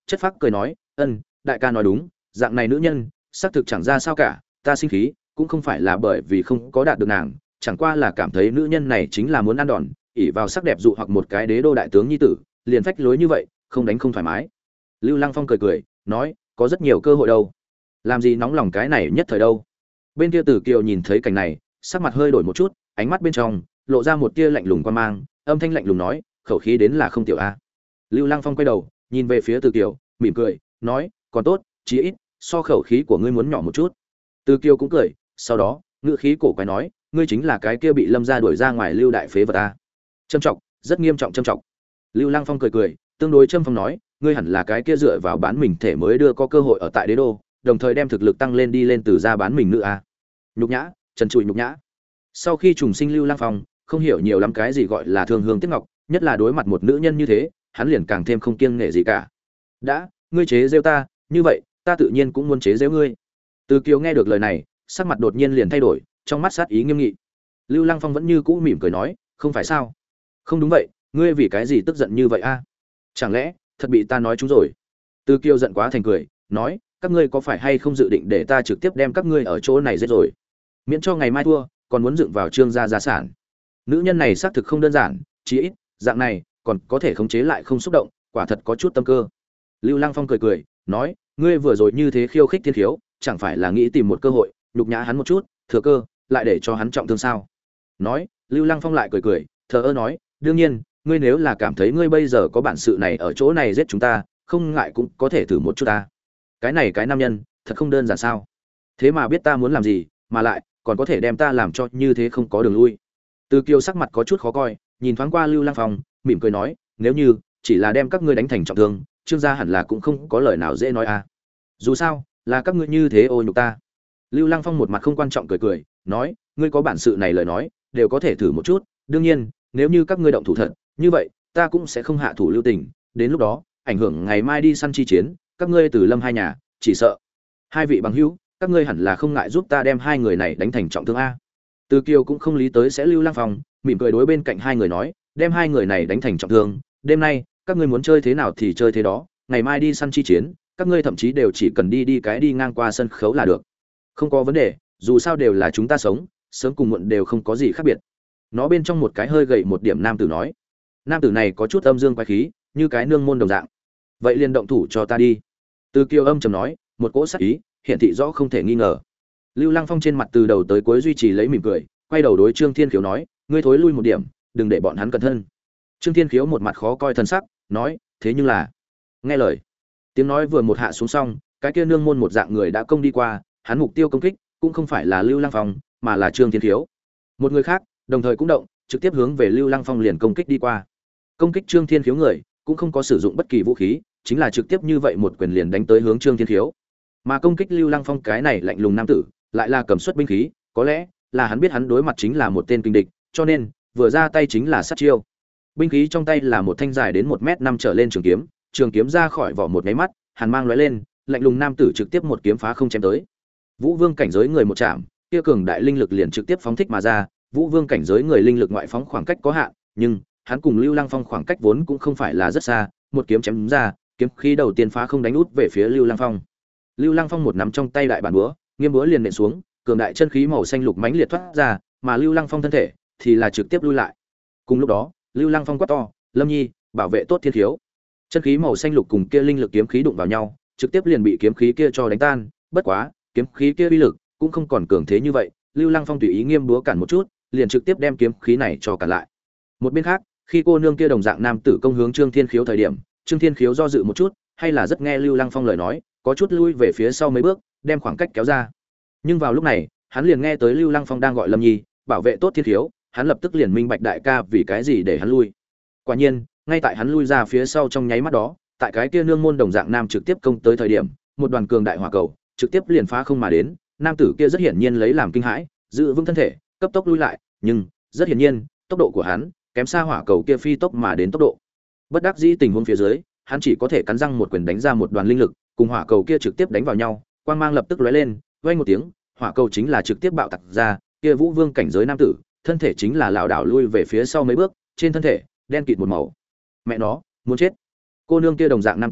chất phác cười nói, ân, đại ca nói đúng, dạng này nữ nhân xác thực chẳng ra sao cả, ta sinh khí cũng không phải là bởi vì không có đạt được nàng, chẳng qua là cảm thấy nữ nhân này chính là muốn ăn đòn, ỷ vào sắc đẹp dụ hoặc một cái đế đô đại tướng nhi tử, liền phách lối như vậy, không đánh không thoải mái. Lưu Lăng Phong cười cười, nói, có rất nhiều cơ hội đâu, làm gì nóng lòng cái này nhất thời đâu. Bên kia Tử Kiều nhìn thấy cảnh này, sắc mặt hơi đổi một chút, ánh mắt bên trong lộ ra một tia lạnh lùng quan mang, âm thanh lạnh lùng nói, khẩu khí đến là không tiểu a. Lưu Lăng Phong quay đầu, nhìn về phía Tử Kiều, mỉm cười, nói, còn tốt, chí ít so khẩu khí của ngươi muốn nhỏ một chút. Tử Kiều cũng cười, sau đó ngữ khí cổ quái nói, ngươi chính là cái kia bị Lâm gia đuổi ra ngoài Lưu đại phế vật a. Trâm trọng, rất nghiêm trọng trâm trọng. Lưu Lăng Phong cười cười, tương đối châm phong nói, ngươi hẳn là cái kia dựa vào bán mình thể mới đưa có cơ hội ở tại đế đô, đồng thời đem thực lực tăng lên đi lên từ ra bán mình nữ a. Nhục nhã, trần trụi nhục nhã. Sau khi trùng sinh Lưu Lăng Phong, không hiểu nhiều lắm cái gì gọi là thương hương tiếc ngọc, nhất là đối mặt một nữ nhân như thế, hắn liền càng thêm không kiêng nể gì cả. Đã, ngươi chế giễu ta, như vậy, ta tự nhiên cũng muốn chế giễu ngươi. Từ Kiều nghe được lời này, sắc mặt đột nhiên liền thay đổi, trong mắt sát ý nghiêm nghị. Lưu Lăng Phong vẫn như cũ mỉm cười nói, không phải sao? Không đúng vậy, ngươi vì cái gì tức giận như vậy a? Chẳng lẽ thật bị ta nói trúng rồi? Từ Kiều giận quá thành cười, nói, các ngươi có phải hay không dự định để ta trực tiếp đem các ngươi ở chỗ này giết rồi, miễn cho ngày mai thua còn muốn dựng vào Trương gia gia sản. Nữ nhân này xác thực không đơn giản, chí ít dạng này còn có thể khống chế lại không xúc động, quả thật có chút tâm cơ. Lưu Lăng Phong cười cười, nói, ngươi vừa rồi như thế khiêu khích thiên khiếu, chẳng phải là nghĩ tìm một cơ hội nhục nhã hắn một chút, thừa cơ lại để cho hắn trọng thương sao? Nói, Lưu Lăng Phong lại cười cười, thờ ơ nói, đương nhiên, ngươi nếu là cảm thấy ngươi bây giờ có bản sự này ở chỗ này giết chúng ta, không ngại cũng có thể thử một chút ta. Cái này cái nam nhân thật không đơn giản sao? Thế mà biết ta muốn làm gì, mà lại còn có thể đem ta làm cho như thế không có đường lui. Từ Kiều sắc mặt có chút khó coi, nhìn thoáng qua Lưu Lăng Phong, mỉm cười nói, nếu như chỉ là đem các ngươi đánh thành trọng thương, Trương gia hẳn là cũng không có lời nào dễ nói à. Dù sao, là các ngươi như thế ô nhục ta. Lưu Lăng Phong một mặt không quan trọng cười cười, nói, ngươi có bản sự này lời nói, đều có thể thử một chút, đương nhiên, nếu như các ngươi động thủ thật, như vậy, ta cũng sẽ không hạ thủ lưu tình, đến lúc đó, ảnh hưởng ngày mai đi săn chi chiến, các ngươi từ Lâm hai nhà, chỉ sợ hai vị bằng hữu, các ngươi hẳn là không ngại giúp ta đem hai người này đánh thành trọng thương a. Từ Kiều cũng không lý tới sẽ Lưu Lăng Phong, mỉm cười đối bên cạnh hai người nói, đem hai người này đánh thành trọng thương, đêm nay, các ngươi muốn chơi thế nào thì chơi thế đó, ngày mai đi săn chi chiến, các ngươi thậm chí đều chỉ cần đi đi cái đi ngang qua sân khấu là được. Không có vấn đề, dù sao đều là chúng ta sống, sớm cùng muộn đều không có gì khác biệt. Nó bên trong một cái hơi gầy một điểm nam tử nói. Nam tử này có chút âm dương quái khí, như cái nương môn đồng dạng. Vậy liền động thủ cho ta đi. Từ Kiều âm trầm nói, một cỗ sát ý, hiện thị rõ không thể nghi ngờ. Lưu Lăng Phong trên mặt từ đầu tới cuối duy trì lấy mỉm cười, quay đầu đối Trương Thiên Khiếu nói, ngươi thối lui một điểm, đừng để bọn hắn cẩn thân. Trương Thiên Khiếu một mặt khó coi thần sắc, nói, thế nhưng là, nghe lời. Tiếng nói vừa một hạ xuống xong, cái kia nương môn một dạng người đã công đi qua, hắn mục tiêu công kích cũng không phải là Lưu Lăng Phong, mà là Trương Thiên Khiếu. Một người khác, đồng thời cũng động, trực tiếp hướng về Lưu Lăng Phong liền công kích đi qua. Công kích Trương Thiên Khiếu người, cũng không có sử dụng bất kỳ vũ khí, chính là trực tiếp như vậy một quyền liền đánh tới hướng Trương Thiên Khiếu. Mà công kích Lưu Lăng Phong cái này lạnh lùng nam tử, lại là cầm xuất binh khí, có lẽ là hắn biết hắn đối mặt chính là một tên kinh địch, cho nên vừa ra tay chính là sát chiêu. Binh khí trong tay là một thanh dài đến một mét năm trở lên trường kiếm, trường kiếm ra khỏi vỏ một cái mắt, hàn mang lóe lên, lạnh lùng nam tử trực tiếp một kiếm phá không chém tới. Vũ Vương cảnh giới người một chạm, kia cường đại linh lực liền trực tiếp phóng thích mà ra, Vũ Vương cảnh giới người linh lực ngoại phóng khoảng cách có hạn, nhưng hắn cùng Lưu Lăng Phong khoảng cách vốn cũng không phải là rất xa, một kiếm chém ra, kiếm khí đầu tiên phá không đánh út về phía Lưu Lăng Phong. Lưu Lăng Phong một nắm trong tay đại bản búa, nghiêm búa liền nện xuống, cường đại chân khí màu xanh lục mãnh liệt thoát ra, mà Lưu Lăng Phong thân thể thì là trực tiếp lui lại. Cùng lúc đó, Lưu Lăng Phong quát to, "Lâm Nhi, bảo vệ tốt Thiên Khiếu." Chân khí màu xanh lục cùng kia linh lực kiếm khí đụng vào nhau, trực tiếp liền bị kiếm khí kia cho đánh tan, bất quá, kiếm khí kia uy lực cũng không còn cường thế như vậy, Lưu Lăng Phong tùy ý nghiêm búa cản một chút, liền trực tiếp đem kiếm khí này cho cản lại. Một bên khác, khi cô nương kia đồng dạng nam tử công hướng Trương Thiên Khiếu thời điểm, Trương Thiên Khiếu do dự một chút, hay là rất nghe Lưu Lăng Phong lời nói, có chút lui về phía sau mấy bước, đem khoảng cách kéo ra. Nhưng vào lúc này, hắn liền nghe tới Lưu Lăng Phong đang gọi Lâm Nhi, bảo vệ tốt Thiên Khiếu, hắn lập tức liền minh bạch đại ca vì cái gì để hắn lui. Quả nhiên, ngay tại hắn lui ra phía sau trong nháy mắt đó, tại cái kia nương môn đồng dạng nam trực tiếp công tới thời điểm, một đoàn cường đại hỏa cầu trực tiếp liền phá không mà đến, nam tử kia rất hiển nhiên lấy làm kinh hãi, giữ vững thân thể, cấp tốc lui lại, nhưng rất hiển nhiên, tốc độ của hắn kém xa hỏa cầu kia phi tốc mà đến tốc độ. Bất đắc dĩ tình huống phía dưới, hắn chỉ có thể cắn răng một quyền đánh ra một đoàn linh lực, cùng hỏa cầu kia trực tiếp đánh vào nhau, quang mang lập tức lóe lên, vang một tiếng, hỏa cầu chính là trực tiếp bạo tạc ra, kia Vũ Vương cảnh giới nam tử, thân thể chính là lảo đảo lui về phía sau mấy bước, trên thân thể đen kịt một màu. Mẹ nó, muốn chết. Cô nương kia đồng dạng nam tử,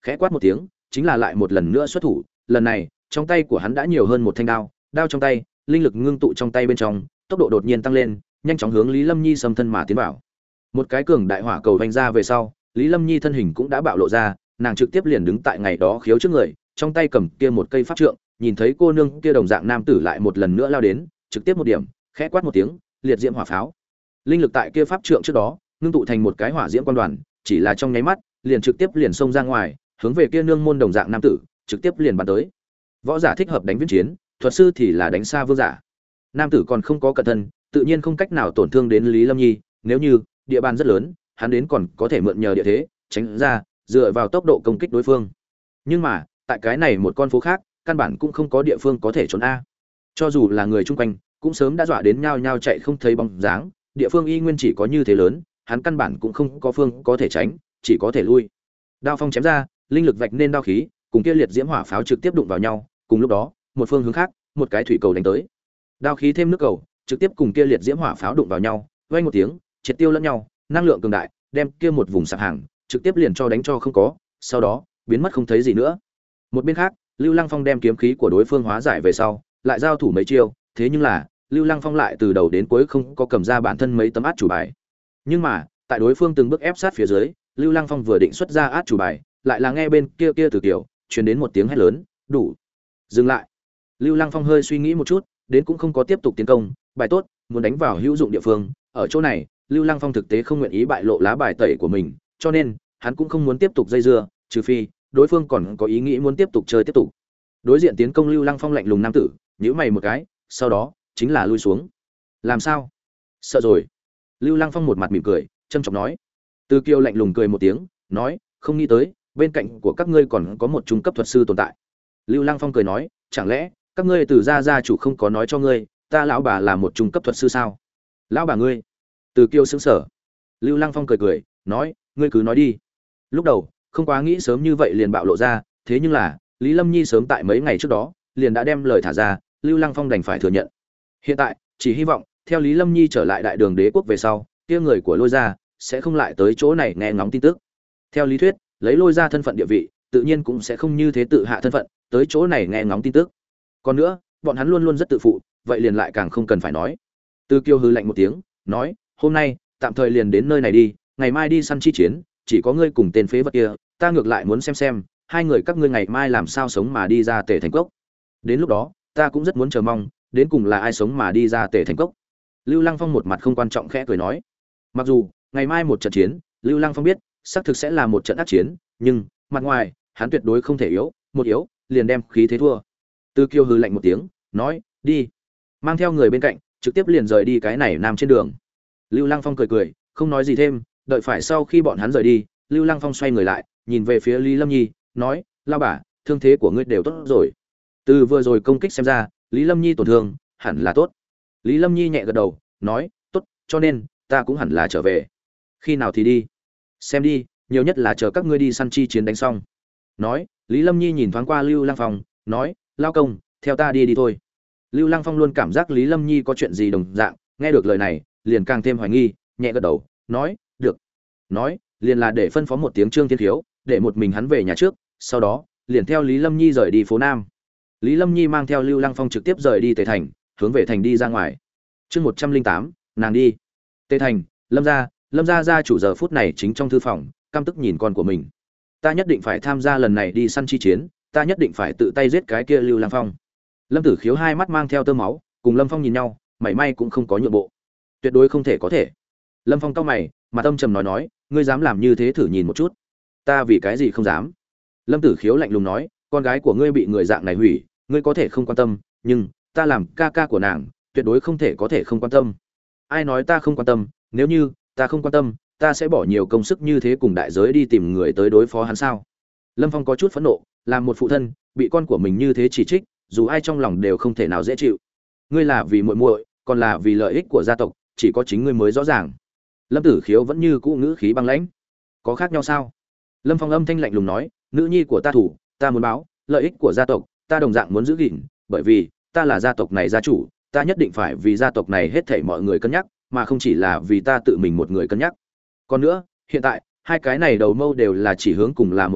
khẽ quát một tiếng, chính là lại một lần nữa xuất thủ, lần này, trong tay của hắn đã nhiều hơn một thanh đao, đao trong tay, linh lực ngưng tụ trong tay bên trong, tốc độ đột nhiên tăng lên, nhanh chóng hướng Lý Lâm Nhi xâm thân mà tiến vào. Một cái cường đại hỏa cầu vành ra về sau, Lý Lâm Nhi thân hình cũng đã bạo lộ ra, nàng trực tiếp liền đứng tại ngày đó khiếu trước người, trong tay cầm kia một cây pháp trượng, nhìn thấy cô nương kia đồng dạng nam tử lại một lần nữa lao đến, trực tiếp một điểm, khẽ quát một tiếng, liệt diễm hỏa pháo. Linh lực tại kia pháp trượng trước đó, ngưng tụ thành một cái hỏa diễm quan đoàn, chỉ là trong nháy mắt, liền trực tiếp liền xông ra ngoài, hướng về kia nương môn đồng dạng nam tử, trực tiếp liền bắn tới. Võ giả thích hợp đánh viễn chiến, thuật sư thì là đánh xa vương giả. Nam tử còn không có cẩn thận, tự nhiên không cách nào tổn thương đến Lý Lâm Nhi, nếu như địa bàn rất lớn, hắn đến còn có thể mượn nhờ địa thế, tránh ra, dựa vào tốc độ công kích đối phương. Nhưng mà, tại cái này một con phố khác, căn bản cũng không có địa phương có thể trốn a. Cho dù là người chung quanh, cũng sớm đã dọa đến nhao nhao chạy không thấy bóng dáng, địa phương y nguyên chỉ có như thế lớn, hắn căn bản cũng không có phương có thể tránh, chỉ có thể lui. Đao phong chém ra, linh lực vạch nên đao khí, cùng kia liệt diễm hỏa pháo trực tiếp đụng vào nhau, cùng lúc đó, một phương hướng khác, một cái thủy cầu đánh tới. Đao khí thêm nước cầu, trực tiếp cùng kia liệt diễm hỏa pháo đụng vào nhau, vang một tiếng, triệt tiêu lẫn nhau, năng lượng cường đại, đem kia một vùng sạp hàng, trực tiếp liền cho đánh cho không có, sau đó, biến mất không thấy gì nữa. Một bên khác, Lưu Lăng Phong đem kiếm khí của đối phương hóa giải về sau, lại giao thủ mấy chiêu, thế nhưng là, Lưu Lăng Phong lại từ đầu đến cuối không có cầm ra bản thân mấy tấm át chủ bài. Nhưng mà, tại đối phương từng bước ép sát phía dưới, Lưu Lăng Phong vừa định xuất ra át chủ bài, lại là nghe bên kia kia từ kiểu, truyền đến một tiếng hét lớn, "Đủ!" Dừng lại. Lưu Lăng Phong hơi suy nghĩ một chút, đến cũng không có tiếp tục tiến công, bài tốt, muốn đánh vào hữu dụng địa phương, ở chỗ này, Lưu Lăng Phong thực tế không nguyện ý bại lộ lá bài tẩy của mình, cho nên, hắn cũng không muốn tiếp tục dây dưa, trừ phi đối phương còn có ý nghĩ muốn tiếp tục chơi tiếp tục. Đối diện tiến công Lưu Lăng Phong lạnh lùng nam tử, nhíu mày một cái, sau đó chính là lui xuống. Làm sao? Sợ rồi. Lưu Lăng Phong một mặt mỉm cười, trâm trọng nói. Từ Kiều lạnh lùng cười một tiếng, nói, không nghĩ tới, bên cạnh của các ngươi còn có một trung cấp thuật sư tồn tại. Lưu Lăng Phong cười nói, chẳng lẽ các ngươi từ gia gia chủ không có nói cho ngươi, ta lão bà là một trung cấp thuật sư sao? Lão bà ngươi? Từ Kiều sững sờ. Lưu Lăng Phong cười cười, nói, ngươi cứ nói đi. Lúc đầu, không quá nghĩ sớm như vậy liền bạo lộ ra, thế nhưng là, Lý Lâm Nhi sớm tại mấy ngày trước đó, liền đã đem lời thả ra, Lưu Lăng Phong đành phải thừa nhận. Hiện tại, chỉ hy vọng, theo Lý Lâm Nhi trở lại Đại Đường Đế quốc về sau, kia người của Lôi gia sẽ không lại tới chỗ này nghe ngóng tin tức. Theo lý thuyết, lấy Lôi gia thân phận địa vị, tự nhiên cũng sẽ không như thế tự hạ thân phận, tới chỗ này nghe ngóng tin tức. Còn nữa, bọn hắn luôn luôn rất tự phụ, vậy liền lại càng không cần phải nói. Từ Kiêu hừ lạnh một tiếng, nói, hôm nay, tạm thời liền đến nơi này đi, ngày mai đi săn chi chiến, chỉ có ngươi cùng tên phế vật kia, ta ngược lại muốn xem xem, hai người các ngươi ngày mai làm sao sống mà đi ra Tề Thành Cốc. Đến lúc đó, ta cũng rất muốn chờ mong, đến cùng là ai sống mà đi ra Tề Thành Cốc. Lưu Lăng Phong một mặt không quan trọng khẽ cười nói, mặc dù ngày mai một trận chiến, Lưu Lăng Phong biết, xác thực sẽ là một trận ác chiến, nhưng mặt ngoài, hắn tuyệt đối không thể yếu, một yếu, liền đem khí thế thua. Từ Kiêu hừ lạnh một tiếng, nói, đi, mang theo người bên cạnh, trực tiếp liền rời đi cái này nam trên đường. Lưu Lăng Phong cười cười, không nói gì thêm, đợi phải sau khi bọn hắn rời đi, Lưu Lăng Phong xoay người lại, nhìn về phía Lý Lâm Nhi, nói, lao bà, thương thế của ngươi đều tốt rồi. Từ vừa rồi công kích xem ra, Lý Lâm Nhi tổn thương hẳn là tốt. Lý Lâm Nhi nhẹ gật đầu, nói, tốt, cho nên ta cũng hẳn là trở về. Khi nào thì đi? Xem đi, nhiều nhất là chờ các ngươi đi săn chi chiến đánh xong. Nói, Lý Lâm Nhi nhìn thoáng qua Lưu Lăng Phong, nói, lao công, theo ta đi đi thôi. Lưu Lăng Phong luôn cảm giác Lý Lâm Nhi có chuyện gì đồng dạng, nghe được lời này, liền càng thêm hoài nghi, nhẹ gật đầu, nói, được. Nói, liền là để phân phó một tiếng Trương Thiên Khiếu, để một mình hắn về nhà trước, sau đó, liền theo Lý Lâm Nhi rời đi phố Nam. Lý Lâm Nhi mang theo Lưu Lăng Phong trực tiếp rời đi Tề Thành, hướng về thành đi ra ngoài. Chương một trăm linh tám, nàng đi. Tề Thành, Lâm gia, Lâm gia gia chủ giờ phút này chính trong thư phòng, căm tức nhìn con của mình. Ta nhất định phải tham gia lần này đi săn chi chiến, ta nhất định phải tự tay giết cái kia Lưu Lăng Phong. Lâm Tử Khiếu hai mắt mang theo tơ máu, cùng Lâm Phong nhìn nhau, mảy may cũng không có nhượng bộ. Tuyệt đối không thể có thể. Lâm Phong cau mày, mà tâm trầm nói nói, ngươi dám làm như thế thử nhìn một chút. Ta vì cái gì không dám? Lâm Tử Khiếu lạnh lùng nói, con gái của ngươi bị người dạng này hủy, ngươi có thể không quan tâm, nhưng ta làm ca ca của nàng, tuyệt đối không thể có thể không quan tâm. Ai nói ta không quan tâm, nếu như ta không quan tâm, ta sẽ bỏ nhiều công sức như thế cùng đại giới đi tìm người tới đối phó hắn sao? Lâm Phong có chút phẫn nộ, làm một phụ thân, bị con của mình như thế chỉ trích, dù ai trong lòng đều không thể nào dễ chịu. Ngươi là vì muội muội, còn là vì lợi ích của gia tộc, chỉ có chính ngươi mới rõ ràng. Lâm Tử Khiếu vẫn như cũ ngữ khí băng lãnh. Có khác nhau sao? Lâm Phong âm thanh lạnh lùng nói, nữ nhi của ta thủ, ta muốn báo, lợi ích của gia tộc, ta đồng dạng muốn giữ gìn, bởi vì ta là gia tộc này gia chủ, ta nhất định phải vì gia tộc này hết thảy mọi người cân nhắc, mà không chỉ là vì ta tự mình một người cân nhắc. Còn nữa, hiện tại, hai cái này đầu mâu đều là chỉ hướng cùng là một người,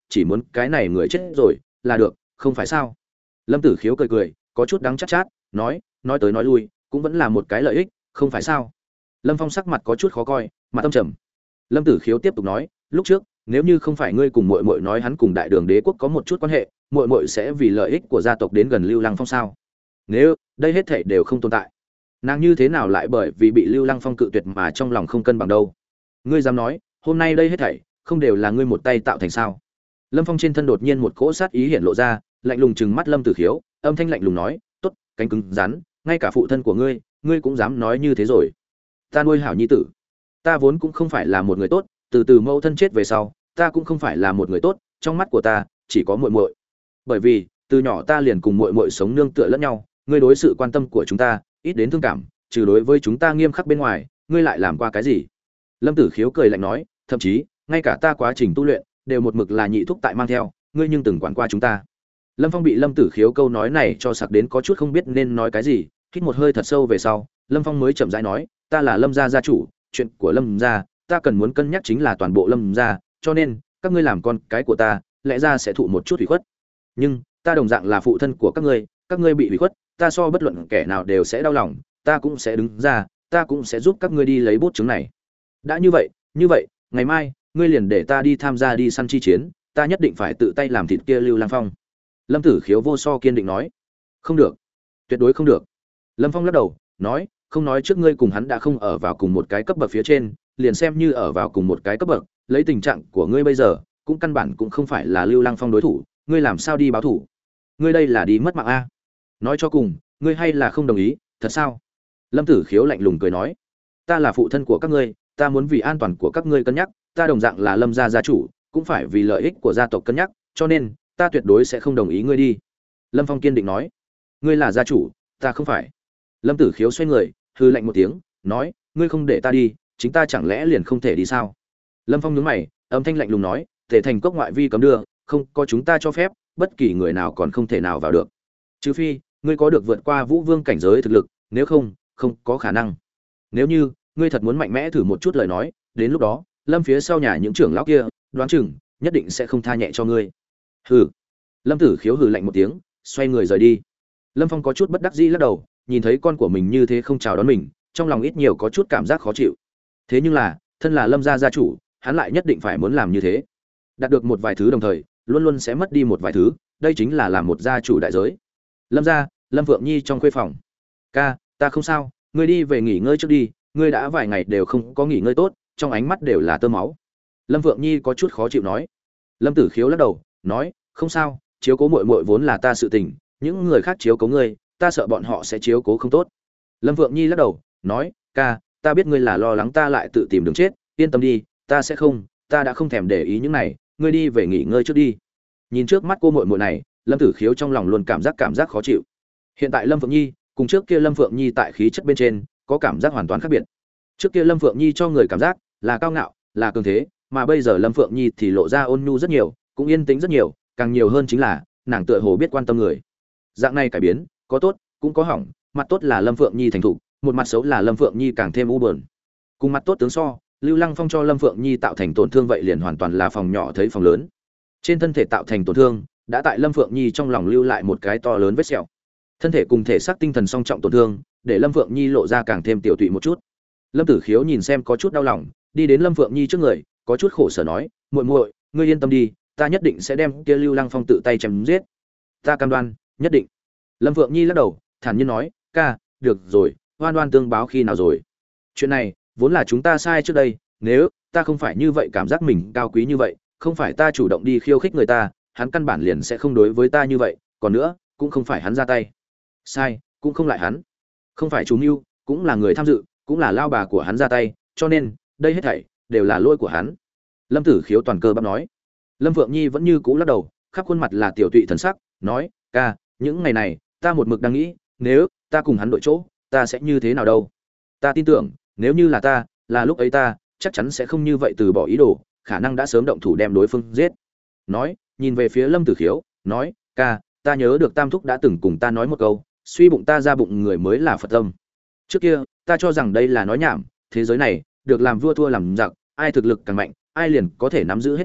chỉ muốn cái này người chết rồi là được, không phải sao? Lâm Tử Khiếu cười cười, có chút đắng chát chát, nói, nói tới nói lui, cũng vẫn là một cái lợi ích, không phải sao? Lâm Phong sắc mặt có chút khó coi, mặt âm trầm. Lâm Tử Khiếu tiếp tục nói, lúc trước, nếu như không phải ngươi cùng muội muội nói hắn cùng Đại Đường Đế quốc có một chút quan hệ, muội muội sẽ vì lợi ích của gia tộc đến gần Lưu Lăng Phong sao? Nếu đây hết thảy đều không tồn tại, nàng như thế nào lại bởi vì bị Lưu Lăng Phong cự tuyệt mà trong lòng không cân bằng đâu? Ngươi dám nói, hôm nay đây hết thảy không đều là ngươi một tay tạo thành sao? Lâm Phong trên thân đột nhiên một cỗ sát ý hiện lộ ra, lạnh lùng trừng mắt Lâm Tử Khiếu, âm thanh lạnh lùng nói, "Tốt, cánh cứng rắn, ngay cả phụ thân của ngươi, ngươi cũng dám nói như thế rồi. Ta nuôi hảo nhi tử, ta vốn cũng không phải là một người tốt, từ từ mẫu thân chết về sau, ta cũng không phải là một người tốt, trong mắt của ta chỉ có muội muội. Bởi vì, từ nhỏ ta liền cùng muội muội sống nương tựa lẫn nhau, ngươi đối sự quan tâm của chúng ta, ít đến thương cảm, trừ đối với chúng ta nghiêm khắc bên ngoài, ngươi lại làm qua cái gì?" Lâm Tử Khiếu cười lạnh nói, "Thậm chí, ngay cả ta quá trình tu luyện đều một mực là nhị thúc tại mang theo, ngươi nhưng từng quản qua chúng ta." Lâm Phong bị Lâm Tử Khiếu câu nói này cho sặc đến có chút không biết nên nói cái gì, hít một hơi thật sâu về sau, Lâm Phong mới chậm rãi nói, "Ta là Lâm gia gia chủ, chuyện của Lâm gia, ta cần muốn cân nhắc chính là toàn bộ Lâm gia, cho nên, các ngươi làm con cái của ta, lẽ ra sẽ thụ một chút ủy khuất. Nhưng, ta đồng dạng là phụ thân của các ngươi, các ngươi bị ủy khuất, ta so bất luận kẻ nào đều sẽ đau lòng, ta cũng sẽ đứng ra, ta cũng sẽ giúp các ngươi đi lấy bút chứng này. Đã như vậy, như vậy, ngày mai, ngươi liền để ta đi tham gia đi săn chi chiến, ta nhất định phải tự tay làm thịt kia Lưu Lăng Phong." Lâm Tử Khiếu vô so kiên định nói. "Không được, tuyệt đối không được." Lâm Phong lắc đầu, nói, "Không nói trước ngươi cùng hắn đã không ở vào cùng một cái cấp bậc phía trên, liền xem như ở vào cùng một cái cấp bậc, lấy tình trạng của ngươi bây giờ, cũng căn bản cũng không phải là Lưu Lăng Phong đối thủ, ngươi làm sao đi báo thủ? Ngươi đây là đi mất mạng a? Nói cho cùng, ngươi hay là không đồng ý, thật sao?" Lâm Tử Khiếu lạnh lùng cười nói, "Ta là phụ thân của các ngươi, ta muốn vì an toàn của các ngươi cân nhắc, ta đồng dạng là Lâm gia gia chủ, cũng phải vì lợi ích của gia tộc cân nhắc, cho nên ta tuyệt đối sẽ không đồng ý ngươi đi." Lâm Phong kiên định nói, "Ngươi là gia chủ, ta không phải." Lâm Tử Khiếu xoay người, hư lạnh một tiếng, nói, "Ngươi không để ta đi, chính ta chẳng lẽ liền không thể đi sao?" Lâm Phong nhướng mày, âm thanh lạnh lùng nói, "Tề thành cốc ngoại vi cấm đưa, không có chúng ta cho phép, bất kỳ người nào còn không thể nào vào được. Trừ phi, ngươi có được vượt qua Vũ Vương cảnh giới thực lực, nếu không, không có khả năng. Nếu như ngươi thật muốn mạnh mẽ thử một chút lời nói, đến lúc đó, Lâm phía sau nhà những trưởng lão kia, đoán chừng nhất định sẽ không tha nhẹ cho ngươi." Hừ. Lâm Tử Khiếu hừ lạnh một tiếng, xoay người rời đi. Lâm Phong có chút bất đắc dĩ lắc đầu, nhìn thấy con của mình như thế không chào đón mình, trong lòng ít nhiều có chút cảm giác khó chịu. Thế nhưng là, thân là Lâm gia gia chủ, hắn lại nhất định phải muốn làm như thế. Đạt được một vài thứ đồng thời, luôn luôn sẽ mất đi một vài thứ, đây chính là làm một gia chủ đại giới. Lâm gia, Lâm Vượng Nhi trong khuê phòng. "Ca, ta không sao, ngươi đi về nghỉ ngơi trước đi, ngươi đã vài ngày đều không có nghỉ ngơi tốt, trong ánh mắt đều là tơ máu." Lâm Vượng Nhi có chút khó chịu nói. Lâm Tử Khiếu lắc đầu, nói, "Không sao, chiếu cố muội muội vốn là ta sự tình, những người khác chiếu cố ngươi, ta sợ bọn họ sẽ chiếu cố không tốt." Lâm Vượng Nhi lắc đầu, nói, "Ca, ta biết ngươi là lo lắng ta lại tự tìm đường chết, yên tâm đi, ta sẽ không, ta đã không thèm để ý những này, ngươi đi về nghỉ ngơi trước đi." Nhìn trước mắt cô muội muội này, Lâm Tử Khiếu trong lòng luôn cảm giác cảm giác khó chịu. Hiện tại Lâm Phượng Nhi, cùng trước kia Lâm Phượng Nhi tại khí chất bên trên, có cảm giác hoàn toàn khác biệt. Trước kia Lâm Phượng Nhi cho người cảm giác là cao ngạo, là cường thế, mà bây giờ Lâm Phượng Nhi thì lộ ra ôn nhu rất nhiều, cũng yên tĩnh rất nhiều, càng nhiều hơn chính là nàng tựa hồ biết quan tâm người. Dạng này cải biến, có tốt, cũng có hỏng, mặt tốt là Lâm Phượng Nhi thành thục, một mặt xấu là Lâm Phượng Nhi càng thêm u buồn. Cùng mặt tốt tướng so, Lưu Lăng Phong cho Lâm Phượng Nhi tạo thành tổn thương vậy liền hoàn toàn là phòng nhỏ thấy phòng lớn. Trên thân thể tạo thành tổn thương, đã tại Lâm Phượng Nhi trong lòng lưu lại một cái to lớn vết sẹo. Thân thể cùng thể xác tinh thần song trọng tổn thương, để Lâm Phượng Nhi lộ ra càng thêm tiểu tụy một chút. Lâm Tử Khiếu nhìn xem có chút đau lòng, đi đến Lâm Phượng Nhi trước người, có chút khổ sở nói, "Muội muội, ngươi yên tâm đi, ta nhất định sẽ đem kia Lưu Lăng Phong tự tay chém giết. Ta cam đoan, nhất định." Lâm Phượng Nhi lắc đầu, thản nhiên nói, "Ca, được rồi, oan oan tương báo khi nào rồi? Chuyện này vốn là chúng ta sai trước đây, nếu ta không phải như vậy cảm giác mình cao quý như vậy, không phải ta chủ động đi khiêu khích người ta, hắn căn bản liền sẽ không đối với ta như vậy, còn nữa, cũng không phải hắn ra tay. Sai, cũng không lại hắn. Không phải chủ mưu, cũng là người tham dự, cũng là lao bà của hắn ra tay, cho nên, đây hết thảy đều là lỗi của hắn." Lâm Tử Khiếu toàn cơ bắp nói. Lâm Phượng Nhi vẫn như cũ lắc đầu, khắp khuôn mặt là tiểu tụy thần sắc, nói, "Ca, những ngày này, ta một mực đang nghĩ, nếu ta cùng hắn đội chỗ, ta sẽ như thế nào đâu? Ta tin tưởng, nếu như là ta, là lúc ấy ta, chắc chắn sẽ không như vậy từ bỏ ý đồ, khả năng đã sớm động thủ đem đối phương giết." Nói, nhìn về phía Lâm Tử Khiếu, nói, "Ca, ta nhớ được Tam thúc đã từng cùng ta nói một câu, suy bụng ta ra bụng người mới là Phật tâm. Trước kia, ta cho rằng đây là nói nhảm, thế giới này, được làm vua thua làm giặc, ai thực lực càng mạnh, ai liền có thể nắm giữ hết thảy,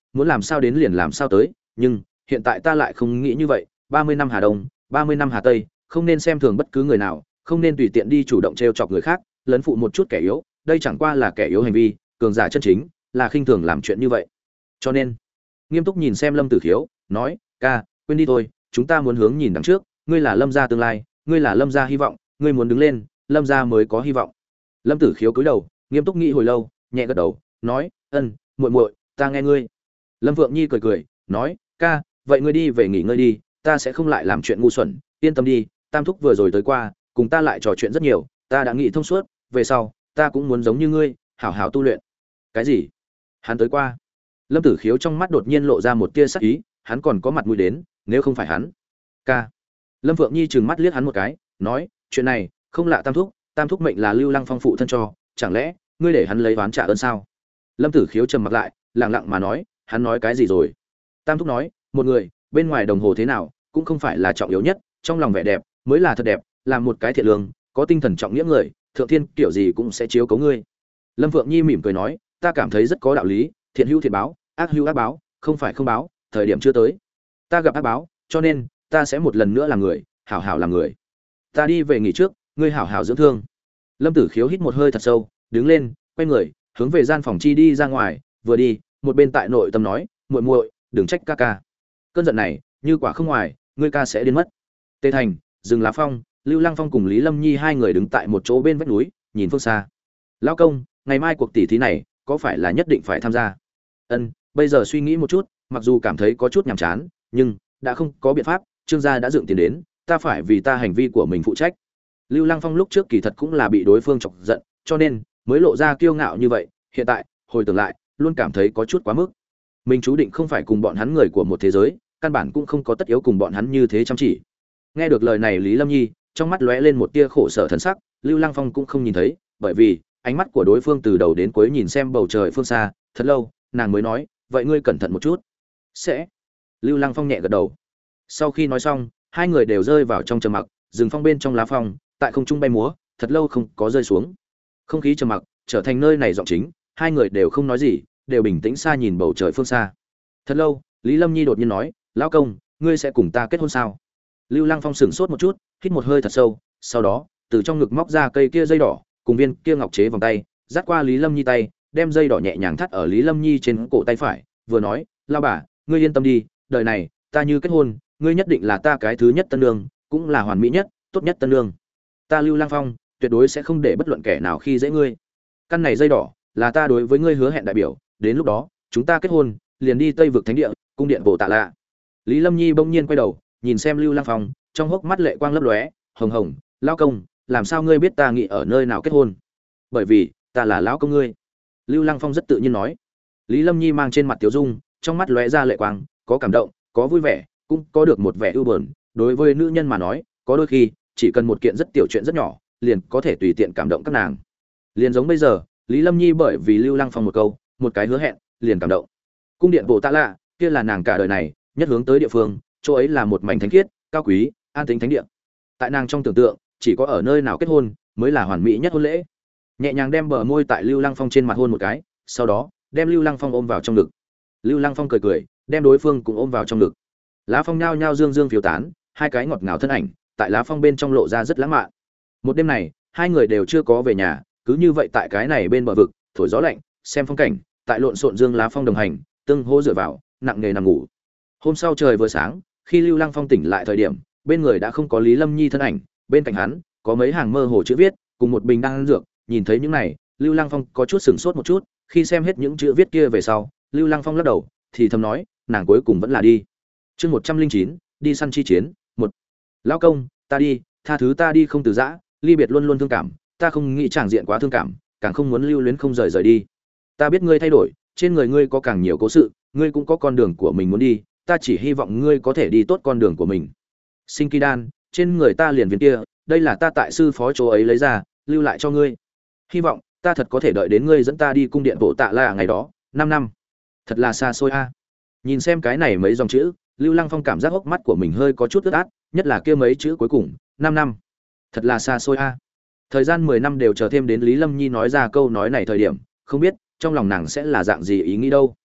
muốn làm sao đến liền làm sao tới, nhưng hiện tại ta lại không nghĩ như vậy, ba mươi năm Hà Đông, ba mươi năm Hà Tây, không nên xem thường bất cứ người nào, không nên tùy tiện đi chủ động trêu chọc người khác, lấn phụ một chút kẻ yếu, đây chẳng qua là kẻ yếu hành vi, cường giả chân chính là khinh thường làm chuyện như vậy. Cho nên, nghiêm túc nhìn xem Lâm Tử Khiếu, nói: "Ca, quên đi thôi, chúng ta muốn hướng nhìn đằng trước, ngươi là Lâm gia tương lai, ngươi là Lâm gia hy vọng, ngươi muốn đứng lên, Lâm gia mới có hy vọng." Lâm Tử Khiếu cúi đầu, nghiêm túc nghĩ hồi lâu, nhẹ gật đầu, nói: "Ân, muội muội, ta nghe ngươi." Lâm Vượng Nhi cười cười, nói: "Ca, vậy ngươi đi về nghỉ ngơi đi, ta sẽ không lại làm chuyện ngu xuẩn, yên tâm đi, Tam thúc vừa rồi tới qua, cùng ta lại trò chuyện rất nhiều, ta đã nghĩ thông suốt, về sau, ta cũng muốn giống như ngươi, hảo hảo tu luyện." "Cái gì?" Hắn tới qua? Lâm Tử Khiếu trong mắt đột nhiên lộ ra một tia sắc ý, hắn còn có mặt mũi đến, nếu không phải hắn. "Ca." Lâm Vượng Nhi trừng mắt liếc hắn một cái, nói: "Chuyện này, không lạ Tam thúc, Tam thúc mệnh là Lưu Lăng Phong phụ thân cho, chẳng lẽ ngươi để hắn lấy oán trả ơn sao?" Lâm Tử Khiếu trầm mặc lại, lặng lặng mà nói: "Hắn nói cái gì rồi?" Tam thúc nói: "Một người, bên ngoài đồng hồ thế nào, cũng không phải là trọng yếu nhất, trong lòng vẻ đẹp mới là thật đẹp, là một cái thiện lương, có tinh thần trọng nghĩa người, thượng thiên kiểu gì cũng sẽ chiếu cố ngươi." Lâm Vượng Nhi mỉm cười nói: "Ta cảm thấy rất có đạo lý, thiện hữu thiện báo, ác hữu ác báo, không phải không báo, thời điểm chưa tới. Ta gặp ác báo, cho nên ta sẽ một lần nữa làm người, hảo hảo làm người. Ta đi về nghỉ trước, ngươi hảo hảo dưỡng thương." Lâm Tử Khiếu hít một hơi thật sâu, đứng lên, quay người, hướng về gian phòng chi đi ra ngoài, vừa đi, một bên tại nội tâm nói: "Muội muội, đừng trách ca ca. Cơn giận này, như quả không ngoài, ngươi ca sẽ điên mất." Tề Thành, Dừng Lá Phong, Lưu Lăng Phong cùng Lý Lâm Nhi hai người đứng tại một chỗ bên vách núi, nhìn phương xa. "Lão công, ngày mai cuộc tỷ thí này, có phải là nhất định phải tham gia?" "Ân, bây giờ suy nghĩ một chút, mặc dù cảm thấy có chút nhàm chán, nhưng đã không có biện pháp, Trương gia đã dựng tiền đến, ta phải vì ta hành vi của mình phụ trách." Lưu Lăng Phong lúc trước kỳ thật cũng là bị đối phương chọc giận, cho nên mới lộ ra kiêu ngạo như vậy, hiện tại, hồi tưởng lại, luôn cảm thấy có chút quá mức. Mình chú định không phải cùng bọn hắn người của một thế giới, căn bản cũng không có tất yếu cùng bọn hắn như thế chăm chỉ. Nghe được lời này Lý Lâm Nhi, trong mắt lóe lên một tia khổ sở thần sắc, Lưu Lăng Phong cũng không nhìn thấy, bởi vì ánh mắt của đối phương từ đầu đến cuối nhìn xem bầu trời phương xa, thật lâu, nàng mới nói: "Vậy ngươi cẩn thận một chút." "Sẽ." Lưu Lăng Phong nhẹ gật đầu. Sau khi nói xong, hai người đều rơi vào trong trầm mặc, rừng phong bên trong lá phong, tại không trung bay múa, thật lâu không có rơi xuống. Không khí trầm mặc, trở thành nơi này giọng chính, hai người đều không nói gì, đều bình tĩnh xa nhìn bầu trời phương xa. Thật lâu, Lý Lâm Nhi đột nhiên nói: "Lão công, ngươi sẽ cùng ta kết hôn sao?" Lưu Lăng Phong sững sốt một chút, hít một hơi thật sâu, sau đó, từ trong ngực móc ra cây kia dây đỏ, cùng viên kia ngọc chế vòng tay, dắt qua Lý Lâm Nhi tay, đem dây đỏ nhẹ nhàng thắt ở Lý Lâm Nhi trên cổ tay phải, vừa nói: "Lão bà, ngươi yên tâm đi, đời này, ta như kết hôn, ngươi nhất định là ta cái thứ nhất tân nương, cũng là hoàn mỹ nhất, tốt nhất tân nương. Ta Lưu Lăng Phong, tuyệt đối sẽ không để bất luận kẻ nào khi dễ ngươi. Căn này dây đỏ, là ta đối với ngươi hứa hẹn đại biểu, đến lúc đó, chúng ta kết hôn, liền đi Tây vực thánh địa, cung điện Bồ Tạ Lạ." Lý Lâm Nhi bỗng nhiên quay đầu, nhìn xem Lưu Lăng Phong, trong hốc mắt lệ quang lấp lóe, hồng hồng: "Lão công, làm sao ngươi biết ta nghĩ ở nơi nào kết hôn?" "Bởi vì, ta là lão công ngươi." Lưu Lăng Phong rất tự nhiên nói. Lý Lâm Nhi mang trên mặt tiểu dung, trong mắt lóe ra lệ quang, có cảm động, có vui vẻ, cũng có được một vẻ ưu buồn. Đối với nữ nhân mà nói, có đôi khi, chỉ cần một kiện rất tiểu chuyện rất nhỏ, liền có thể tùy tiện cảm động các nàng. Liền giống bây giờ, Lý Lâm Nhi bởi vì Lưu Lăng Phong một câu, một cái hứa hẹn, liền cảm động. Cung điện Bồ Tạ Lạ, kia là nàng cả đời này nhất hướng tới địa phương, chỗ ấy là một mảnh thánh khiết, cao quý, an tĩnh thánh địa. Tại nàng trong tưởng tượng, chỉ có ở nơi nào kết hôn mới là hoàn mỹ nhất hôn lễ. Nhẹ nhàng đem bờ môi tại Lưu Lăng Phong trên mặt hôn một cái, sau đó đem Lưu Lăng Phong ôm vào trong ngực. Lưu Lăng Phong cười cười, đem đối phương cũng ôm vào trong ngực. Lá phong nhao nhao dương dương phiêu tán, hai cái ngọt ngào thân ảnh tại lá phong bên trong lộ ra rất lãng mạn. Một đêm này, hai người đều chưa có về nhà, cứ như vậy tại cái này bên bờ vực, thổi gió lạnh, xem phong cảnh, tại lộn xộn dương lá phong đồng hành, tương hô dựa vào, nặng nề nằm ngủ. Hôm sau trời vừa sáng, khi Lưu Lăng Phong tỉnh lại thời điểm, bên người đã không có Lý Lâm Nhi thân ảnh, bên cạnh hắn có mấy hàng mơ hồ chữ viết, cùng một bình đan dược. Nhìn thấy những này, Lưu Lăng Phong có chút sửng sốt một chút, khi xem hết những chữ viết kia về sau, Lưu Lăng Phong lắc đầu, thì thầm nói, nàng cuối cùng vẫn là đi. Chương một trăm linh chín, đi săn chi chiến, một. Lão công, ta đi, tha thứ ta đi không từ giã, ly biệt luôn luôn thương cảm, ta không nghĩ tràng diện quá thương cảm, càng không muốn lưu luyến không rời rời đi. Ta biết ngươi thay đổi, trên người ngươi có càng nhiều cố sự, ngươi cũng có con đường của mình muốn đi, ta chỉ hy vọng ngươi có thể đi tốt con đường của mình. Sinh Kỳ Đan, trên người ta liền viên kia, đây là ta tại sư phó chỗ ấy lấy ra, lưu lại cho ngươi. Hy vọng ta thật có thể đợi đến ngươi dẫn ta đi cung điện Bồ Tạ Lạ ngày đó, năm năm. Thật là xa xôi a. Nhìn xem cái này mấy dòng chữ, Lưu Lăng Phong cảm giác hốc mắt của mình hơi có chút ướt át, nhất là kia mấy chữ cuối cùng, năm năm. Thật là xa xôi a. Thời gian mười năm đều chờ thêm đến Lý Lâm Nhi nói ra câu nói này thời điểm, không biết trong lòng nàng sẽ là dạng gì ý nghĩ đâu.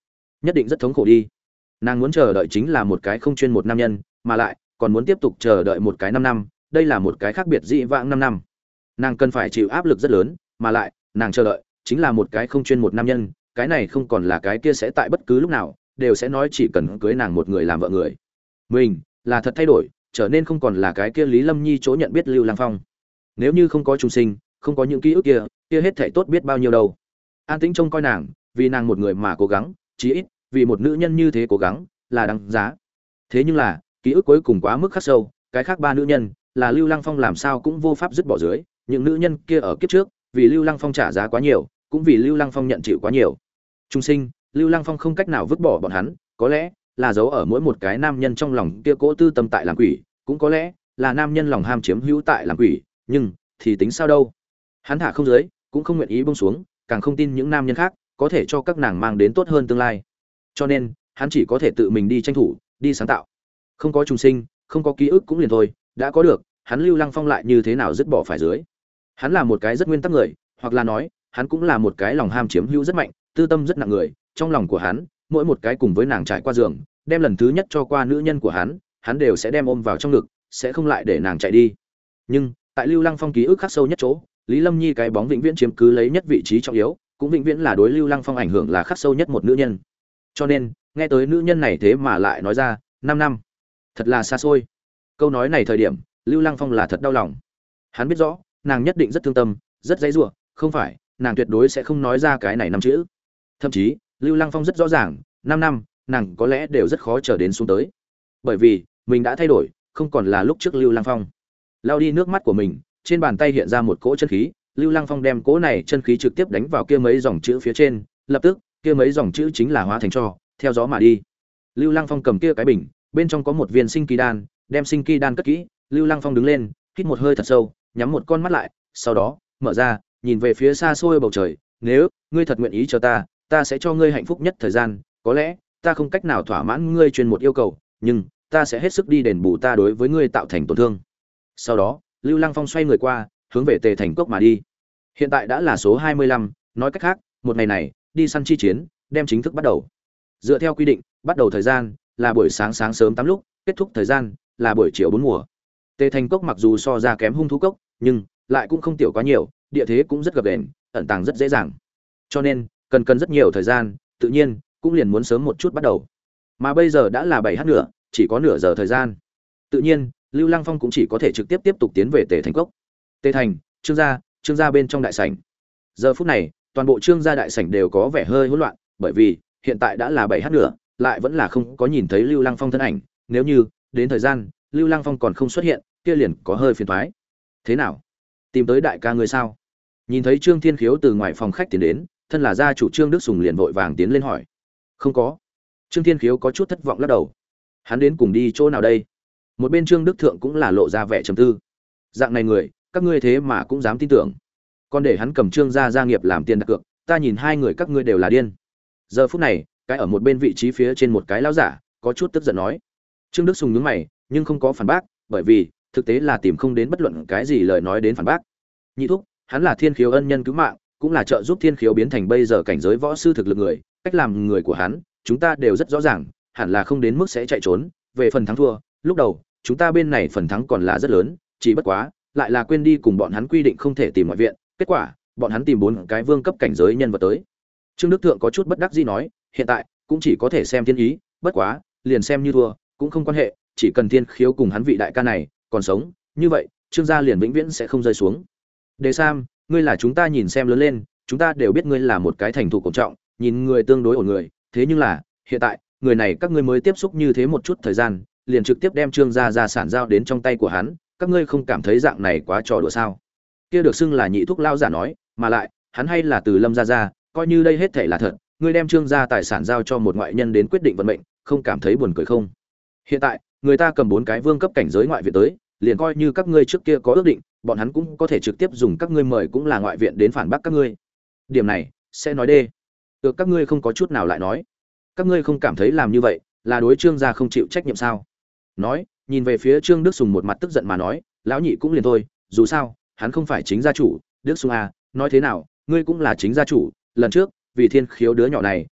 nhất định rất thống khổ đi. Nàng muốn chờ đợi chính là một cái không chuyên một nam nhân, mà lại còn muốn tiếp tục chờ đợi một cái năm năm, đây là một cái khác biệt dị vãng năm năm. Nàng cần phải chịu áp lực rất lớn, mà lại nàng chờ đợi chính là một cái không chuyên một nam nhân, cái này không còn là cái kia sẽ tại bất cứ lúc nào đều sẽ nói chỉ cần cưới nàng một người làm vợ người. Mình là thật thay đổi, trở nên không còn là cái kia Lý Lâm Nhi chỗ nhận biết Lưu Lăng Phong. Nếu như không có trùng sinh, không có những ký ức kia, kia hết thảy tốt biết bao nhiêu đâu. An Tĩnh trông coi nàng, vì nàng một người mà cố gắng, chí ít vì một nữ nhân như thế cố gắng là đáng giá. Thế nhưng là, ký ức cuối cùng quá mức khắc sâu, cái khác ba nữ nhân, là Lưu Lăng Phong làm sao cũng vô pháp dứt bỏ dưới, những nữ nhân kia ở kiếp trước, vì Lưu Lăng Phong trả giá quá nhiều, cũng vì Lưu Lăng Phong nhận chịu quá nhiều. Trung sinh, Lưu Lăng Phong không cách nào vứt bỏ bọn hắn, có lẽ là giấu ở mỗi một cái nam nhân trong lòng kia cỗ tư tâm tại làm quỷ, cũng có lẽ là nam nhân lòng ham chiếm hữu tại làm quỷ, nhưng thì tính sao đâu? Hắn thả không dưới, cũng không nguyện ý buông xuống, càng không tin những nam nhân khác có thể cho các nàng mang đến tốt hơn tương lai. Cho nên, hắn chỉ có thể tự mình đi tranh thủ, đi sáng tạo. Không có trùng sinh, không có ký ức cũng liền thôi, đã có được, hắn Lưu Lăng Phong lại như thế nào dứt bỏ phải dưới. Hắn là một cái rất nguyên tắc người, hoặc là nói, hắn cũng là một cái lòng ham chiếm hữu rất mạnh, tư tâm rất nặng người, trong lòng của hắn, mỗi một cái cùng với nàng trải qua giường, đem lần thứ nhất cho qua nữ nhân của hắn, hắn đều sẽ đem ôm vào trong ngực, sẽ không lại để nàng chạy đi. Nhưng, tại Lưu Lăng Phong ký ức khắc sâu nhất chỗ, Lý Lâm Nhi cái bóng vĩnh viễn chiếm cứ lấy nhất vị trí trọng yếu, cũng vĩnh viễn là đối Lưu Lăng Phong ảnh hưởng là khắc sâu nhất một nữ nhân. Cho nên, nghe tới nữ nhân này thế mà lại nói ra, năm năm, thật là xa xôi. Câu nói này thời điểm, Lưu Lăng Phong là thật đau lòng. Hắn biết rõ, nàng nhất định rất thương tâm, rất dãy rủa, không phải, nàng tuyệt đối sẽ không nói ra cái này năm chữ. Thậm chí, Lưu Lăng Phong rất rõ ràng, năm năm, nàng có lẽ đều rất khó chờ đến xuống tới. Bởi vì, mình đã thay đổi, không còn là lúc trước Lưu Lăng Phong. Lau đi nước mắt của mình, trên bàn tay hiện ra một cỗ chân khí, Lưu Lăng Phong đem cỗ này chân khí trực tiếp đánh vào kia mấy dòng chữ phía trên, lập tức, kia mấy dòng chữ chính là hóa thành tro, theo gió mà đi. Lưu Lăng Phong cầm kia cái bình, bên trong có một viên sinh kỳ đan, đem sinh kỳ đan cất kỹ, Lưu Lăng Phong đứng lên, hít một hơi thật sâu, nhắm một con mắt lại, sau đó, mở ra, nhìn về phía xa xôi bầu trời, nếu ngươi thật nguyện ý cho ta, ta sẽ cho ngươi hạnh phúc nhất thời gian, có lẽ ta không cách nào thỏa mãn ngươi chuyên một yêu cầu, nhưng ta sẽ hết sức đi đền bù ta đối với ngươi tạo thành tổn thương. Sau đó, Lưu Lăng Phong xoay người qua, hướng về Tề Thành Cốc mà đi. Hiện tại đã là số hai mươi lăm, nói cách khác, một ngày này, đi săn chi chiến, đem chính thức bắt đầu. Dựa theo quy định, bắt đầu thời gian là buổi sáng sáng sớm tám lúc, kết thúc thời gian là buổi chiều bốn mùa. Tề Thành Cốc mặc dù so ra kém Hung thú cốc, nhưng lại cũng không tiểu quá nhiều, địa thế cũng rất gập ghềnh, ẩn tàng rất dễ dàng. Cho nên, cần cần rất nhiều thời gian, tự nhiên cũng liền muốn sớm một chút bắt đầu. Mà bây giờ đã là bảy h nữa, chỉ có nửa giờ thời gian. Tự nhiên, Lưu Lăng Phong cũng chỉ có thể trực tiếp tiếp tục tiến về Tề Thành Cốc. Tề Thành, Trương gia, Trương gia bên trong đại sảnh. Giờ phút này, toàn bộ Trương gia đại sảnh đều có vẻ hơi hỗn loạn, bởi vì hiện tại đã là bảy h nữa, lại vẫn là không có nhìn thấy Lưu Lăng Phong thân ảnh, nếu như đến thời gian Lưu Lăng Phong còn không xuất hiện, kia liền có hơi phiền toái. Thế nào? Tìm tới đại ca ngươi sao? Nhìn thấy Trương Thiên Khiếu từ ngoài phòng khách tiến đến, thân là gia chủ Trương Đức Sùng liền vội vàng tiến lên hỏi. Không có. Trương Thiên Khiếu có chút thất vọng lắc đầu. Hắn đến cùng đi chỗ nào đây? Một bên Trương Đức Thượng cũng là lộ ra vẻ trầm tư. Dạng này người, các ngươi thế mà cũng dám tin tưởng. Còn để hắn cầm Trương gia gia nghiệp làm tiền đặt cược, ta nhìn hai người các ngươi đều là điên. Giờ phút này, cái ở một bên vị trí phía trên một cái lão giả, có chút tức giận nói. Trương Đức Sùng nhướng mày, nhưng không có phản bác, bởi vì thực tế là tìm không đến bất luận cái gì lời nói đến phản bác. Nhị thúc, hắn là Thiên Khiếu ân nhân cứu mạng, cũng là trợ giúp Thiên Khiếu biến thành bây giờ cảnh giới võ sư thực lực người, cách làm người của hắn, chúng ta đều rất rõ ràng, hẳn là không đến mức sẽ chạy trốn. Về phần thắng thua, lúc đầu chúng ta bên này phần thắng còn là rất lớn, chỉ bất quá lại là quên đi cùng bọn hắn quy định không thể tìm ngoại viện, kết quả bọn hắn tìm bốn cái vương cấp cảnh giới nhân vật tới. Trương Đức Thượng có chút bất đắc dĩ nói, hiện tại cũng chỉ có thể xem thiên ý, bất quá liền xem như thua cũng không quan hệ, chỉ cần Thiên Khiếu cùng hắn vị đại ca này còn sống, như vậy Trương gia liền vĩnh viễn sẽ không rơi xuống. Đề Sam, ngươi là chúng ta nhìn xem lớn lên, chúng ta đều biết ngươi là một cái thành thủ cổ trọng, nhìn người tương đối ổn người, thế nhưng là hiện tại người này các ngươi mới tiếp xúc như thế một chút thời gian, liền trực tiếp đem Trương gia gia sản giao đến trong tay của hắn, các ngươi không cảm thấy dạng này quá trò đùa sao? Kia được xưng là nhị thúc lao giả nói, mà lại hắn hay là từ Lâm gia gia, coi như đây hết thảy là thật, ngươi đem Trương gia tài sản giao cho một ngoại nhân đến quyết định vận mệnh, không cảm thấy buồn cười không? Hiện tại, người ta cầm bốn cái vương cấp cảnh giới ngoại viện tới, liền coi như các ngươi trước kia có ước định, bọn hắn cũng có thể trực tiếp dùng các ngươi mời cũng là ngoại viện đến phản bác các ngươi. Điểm này, sẽ nói đê. Được các ngươi không có chút nào lại nói. Các ngươi không cảm thấy làm như vậy là đối Trương gia không chịu trách nhiệm sao? Nói, nhìn về phía Trương Đức Sùng một mặt tức giận mà nói, lão nhị cũng liền thôi, dù sao, hắn không phải chính gia chủ, Đức Sùng à, nói thế nào, ngươi cũng là chính gia chủ, lần trước, vì Thiên Khiếu đứa nhỏ này,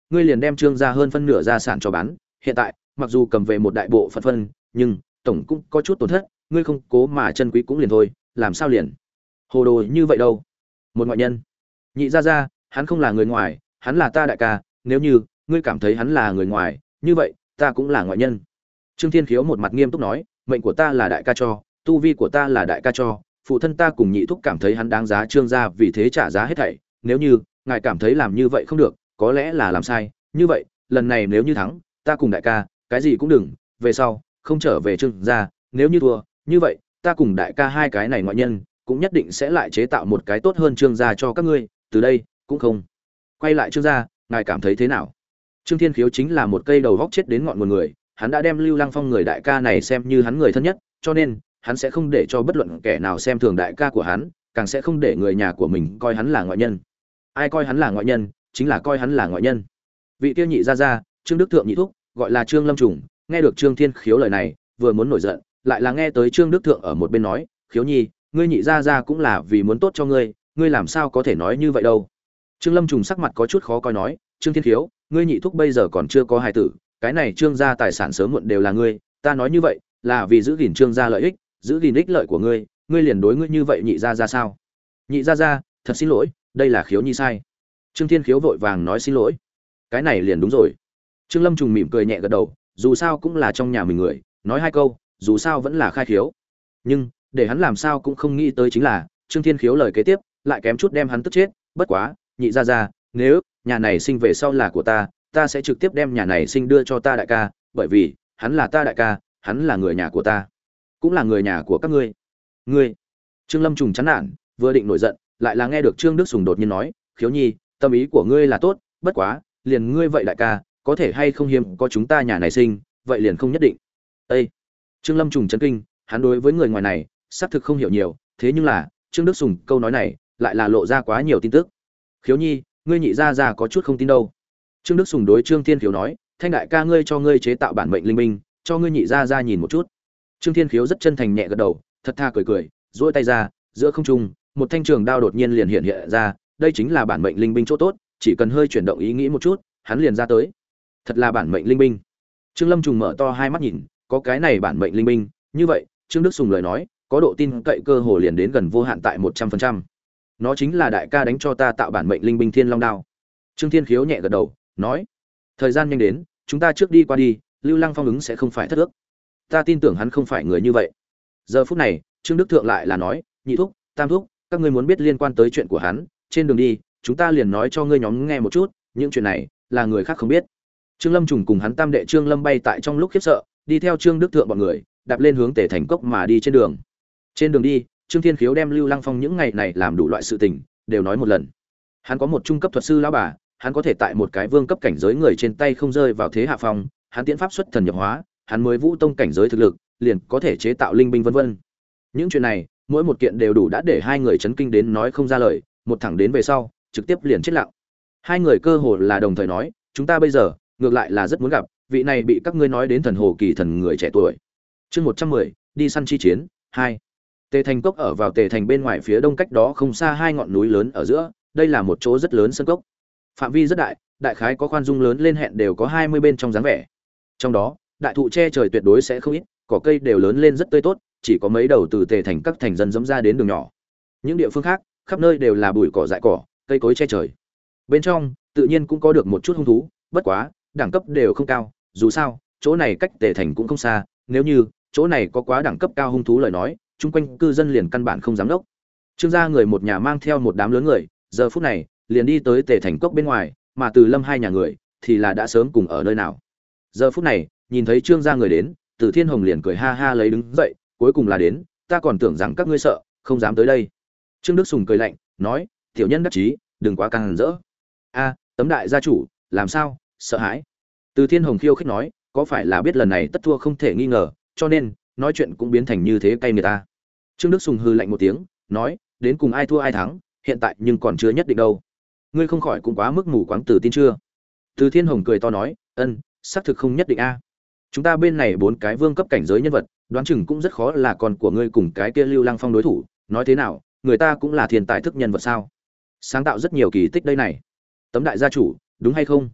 ngươi liền đem Trương gia hơn phân nửa gia sản cho bán, hiện tại, mặc dù cầm về một đại bộ phận phân, nhưng tổng cũng có chút tổn thất, ngươi không cố mà chân quý cũng liền thôi, làm sao liền hồ đồ như vậy đâu. Một ngoại nhân. Nhị gia gia, hắn không là người ngoài, hắn là ta đại ca, nếu như ngươi cảm thấy hắn là người ngoài, như vậy, ta cũng là ngoại nhân. Trương Thiên Khiếu một mặt nghiêm túc nói, mệnh của ta là đại ca cho, tu vi của ta là đại ca cho, phụ thân ta cùng nhị thúc cảm thấy hắn đáng giá Trương gia vì thế trả giá hết thảy, nếu như ngài cảm thấy làm như vậy không được, có lẽ là làm sai, như vậy, lần này nếu như thắng, ta cùng đại ca, cái gì cũng đừng, về sau không trở về Trương gia, nếu như thua, như vậy, ta cùng đại ca hai cái này ngoại nhân, cũng nhất định sẽ lại chế tạo một cái tốt hơn Trương gia cho các ngươi, từ đây, cũng không quay lại Trương gia, ngài cảm thấy thế nào? Trương Thiên Khiếu chính là một cây đầu vóc chết đến ngọn nguồn người, hắn đã đem Lưu Lăng Phong người đại ca này xem như hắn người thân nhất, cho nên hắn sẽ không để cho bất luận kẻ nào xem thường đại ca của hắn, càng sẽ không để người nhà của mình coi hắn là ngoại nhân. Ai coi hắn là ngoại nhân, chính là coi hắn là ngoại nhân. Vị kia nhị gia gia, Trương Đức Thượng nhị thúc, gọi là Trương Lâm Trùng, nghe được Trương Thiên Khiếu lời này, vừa muốn nổi giận, lại là nghe tới Trương Đức Thượng ở một bên nói, "Khiếu nhi, ngươi nhị gia gia cũng là vì muốn tốt cho ngươi, ngươi làm sao có thể nói như vậy đâu?" Trương Lâm Trùng sắc mặt có chút khó coi nói, "Trương Thiên Khiếu, ngươi nhị thúc bây giờ còn chưa có hài tử, cái này Trương gia tài sản sớm muộn đều là ngươi, ta nói như vậy, là vì giữ gìn Trương gia lợi ích, giữ gìn ích lợi của ngươi, ngươi liền đối ngươi như vậy nhị gia gia sao?" "Nhị gia gia, thật xin lỗi, đây là Khiếu nhi sai." Trương Thiên Khiếu vội vàng nói xin lỗi. "Cái này liền đúng rồi." Trương Lâm Trùng mỉm cười nhẹ gật đầu, dù sao cũng là trong nhà mình người, nói hai câu, dù sao vẫn là khai khiếu. Nhưng, để hắn làm sao cũng không nghĩ tới chính là, Trương Thiên Khiếu lời kế tiếp, lại kém chút đem hắn tức chết, bất quá, nhị gia gia, nếu nhà này sinh về sau là của ta, ta sẽ trực tiếp đem nhà này sinh đưa cho ta đại ca, bởi vì hắn là ta đại ca, hắn là người nhà của ta, cũng là người nhà của các ngươi. Ngươi. Trương Lâm Trùng chán nản, vừa định nổi giận, lại là nghe được Trương Đức Sùng đột nhiên nói, "Khiếu nhi, tâm ý của ngươi là tốt, bất quá, liền ngươi vậy đại ca, có thể hay không hiếm có chúng ta nhà này sinh, vậy liền không nhất định." Ê! Trương Lâm Trùng chấn kinh, hắn đối với người ngoài này, xác thực không hiểu nhiều, thế nhưng là, Trương Đức Sùng câu nói này, lại là lộ ra quá nhiều tin tức. "Khiếu nhi, ngươi nhị gia gia có chút không tin đâu." Trương Đức Sùng đối Trương Thiên Khiếu nói, "Thanh đại ca ngươi cho ngươi chế tạo bản mệnh linh minh, cho ngươi nhị gia gia nhìn một chút." Trương Thiên Khiếu rất chân thành nhẹ gật đầu, thật tha cười cười, duỗi tay ra, giữa không trung, một thanh trường đao đột nhiên liền hiện hiện ra, đây chính là bản mệnh linh binh chỗ tốt, chỉ cần hơi chuyển động ý nghĩ một chút, hắn liền ra tới. Thật là bản mệnh linh binh. Trương Lâm Trùng mở to hai mắt nhìn, có cái này bản mệnh linh binh, như vậy, Trương Đức Sùng lời nói, có độ tin cậy cơ hồ liền đến gần vô hạn tại một trăm phần trăm. Nó chính là đại ca đánh cho ta tạo bản mệnh linh binh Thiên Long đao. Trương Thiên Khiếu nhẹ gật đầu, nói: "Thời gian nhanh đến, chúng ta trước đi qua đi, Lưu Lăng Phong ứng sẽ không phải thất ước. Ta tin tưởng hắn không phải người như vậy." Giờ phút này, Trương Đức Thượng lại là nói: "Nhị thúc, tam thúc, các ngươi muốn biết liên quan tới chuyện của hắn, trên đường đi, chúng ta liền nói cho ngươi nhóm nghe một chút, những chuyện này là người khác không biết." Trương Lâm Trùng cùng hắn tam đệ Trương Lâm bay tại trong lúc khiếp sợ, đi theo Trương Đức Thượng bọn người, đạp lên hướng Tề Thành Cốc mà đi trên đường. Trên đường đi, Trương Thiên Khiếu đem Lưu Lăng Phong những ngày này làm đủ loại sự tình, đều nói một lần. Hắn có một trung cấp thuật sư lão bà, hắn có thể tại một cái vương cấp cảnh giới người trên tay không rơi vào thế hạ phong, hắn tiễn pháp xuất thần nhập hóa, hắn mới vũ tông cảnh giới thực lực, liền có thể chế tạo linh binh vân vân. Những chuyện này, mỗi một kiện đều đủ đã để hai người chấn kinh đến nói không ra lời, một thẳng đến về sau, trực tiếp liền chết lặng. Hai người cơ hồ là đồng thời nói, chúng ta bây giờ, ngược lại là rất muốn gặp, vị này bị các ngươi nói đến thần hồ kỳ thần người trẻ tuổi. Chương một trăm mười, đi săn chi chiến, hai. Tề Thành Cốc ở vào Tề Thành bên ngoài phía đông cách đó không xa hai ngọn núi lớn ở giữa, đây là một chỗ rất lớn sân cốc. Phạm vi rất đại, đại khái có khoan dung lớn lên hẹn đều có hai mươi bên trong dáng vẻ. Trong đó, đại thụ che trời tuyệt đối sẽ không ít, cỏ cây đều lớn lên rất tươi tốt, chỉ có mấy đầu từ Tề Thành các thành dân dẫm ra đến đường nhỏ. Những địa phương khác, khắp nơi đều là bụi cỏ dại cỏ, cây cối che trời. Bên trong, tự nhiên cũng có được một chút hung thú, bất quá, đẳng cấp đều không cao, dù sao, chỗ này cách Tề Thành cũng không xa, nếu như chỗ này có quá đẳng cấp cao hung thú lời nói, chung quanh cư dân liền căn bản không dám đốc. Trương gia người một nhà mang theo một đám lớn người, giờ phút này, liền đi tới Tề Thành cốc bên ngoài, mà Từ Lâm hai nhà người thì là đã sớm cùng ở nơi nào. Giờ phút này, nhìn thấy Trương gia người đến, Từ Thiên Hồng liền cười ha ha lấy đứng dậy, cuối cùng là đến, ta còn tưởng rằng các ngươi sợ, không dám tới đây. Trương Đức Sùng cười lạnh, nói, tiểu nhân đắc chí, đừng quá căng rỡ. A, tấm đại gia chủ, làm sao, sợ hãi? Từ Thiên Hồng khiêu khích nói, có phải là biết lần này tất thua không thể nghi ngờ, cho nên nói chuyện cũng biến thành như thế cay người ta. Trương Đức Sùng hừ lạnh một tiếng, nói, đến cùng ai thua ai thắng, hiện tại nhưng còn chưa nhất định đâu. Ngươi không khỏi cũng quá mức mù quáng tự tin chưa? Từ Thiên Hồng cười to nói, ân, xác thực không nhất định a. Chúng ta bên này bốn cái vương cấp cảnh giới nhân vật, đoán chừng cũng rất khó là con của ngươi cùng cái kia Lưu Lăng Phong đối thủ, nói thế nào, người ta cũng là thiên tài thức nhân vật sao? Sáng tạo rất nhiều kỳ tích đây này. Tấm đại gia chủ, đúng hay không?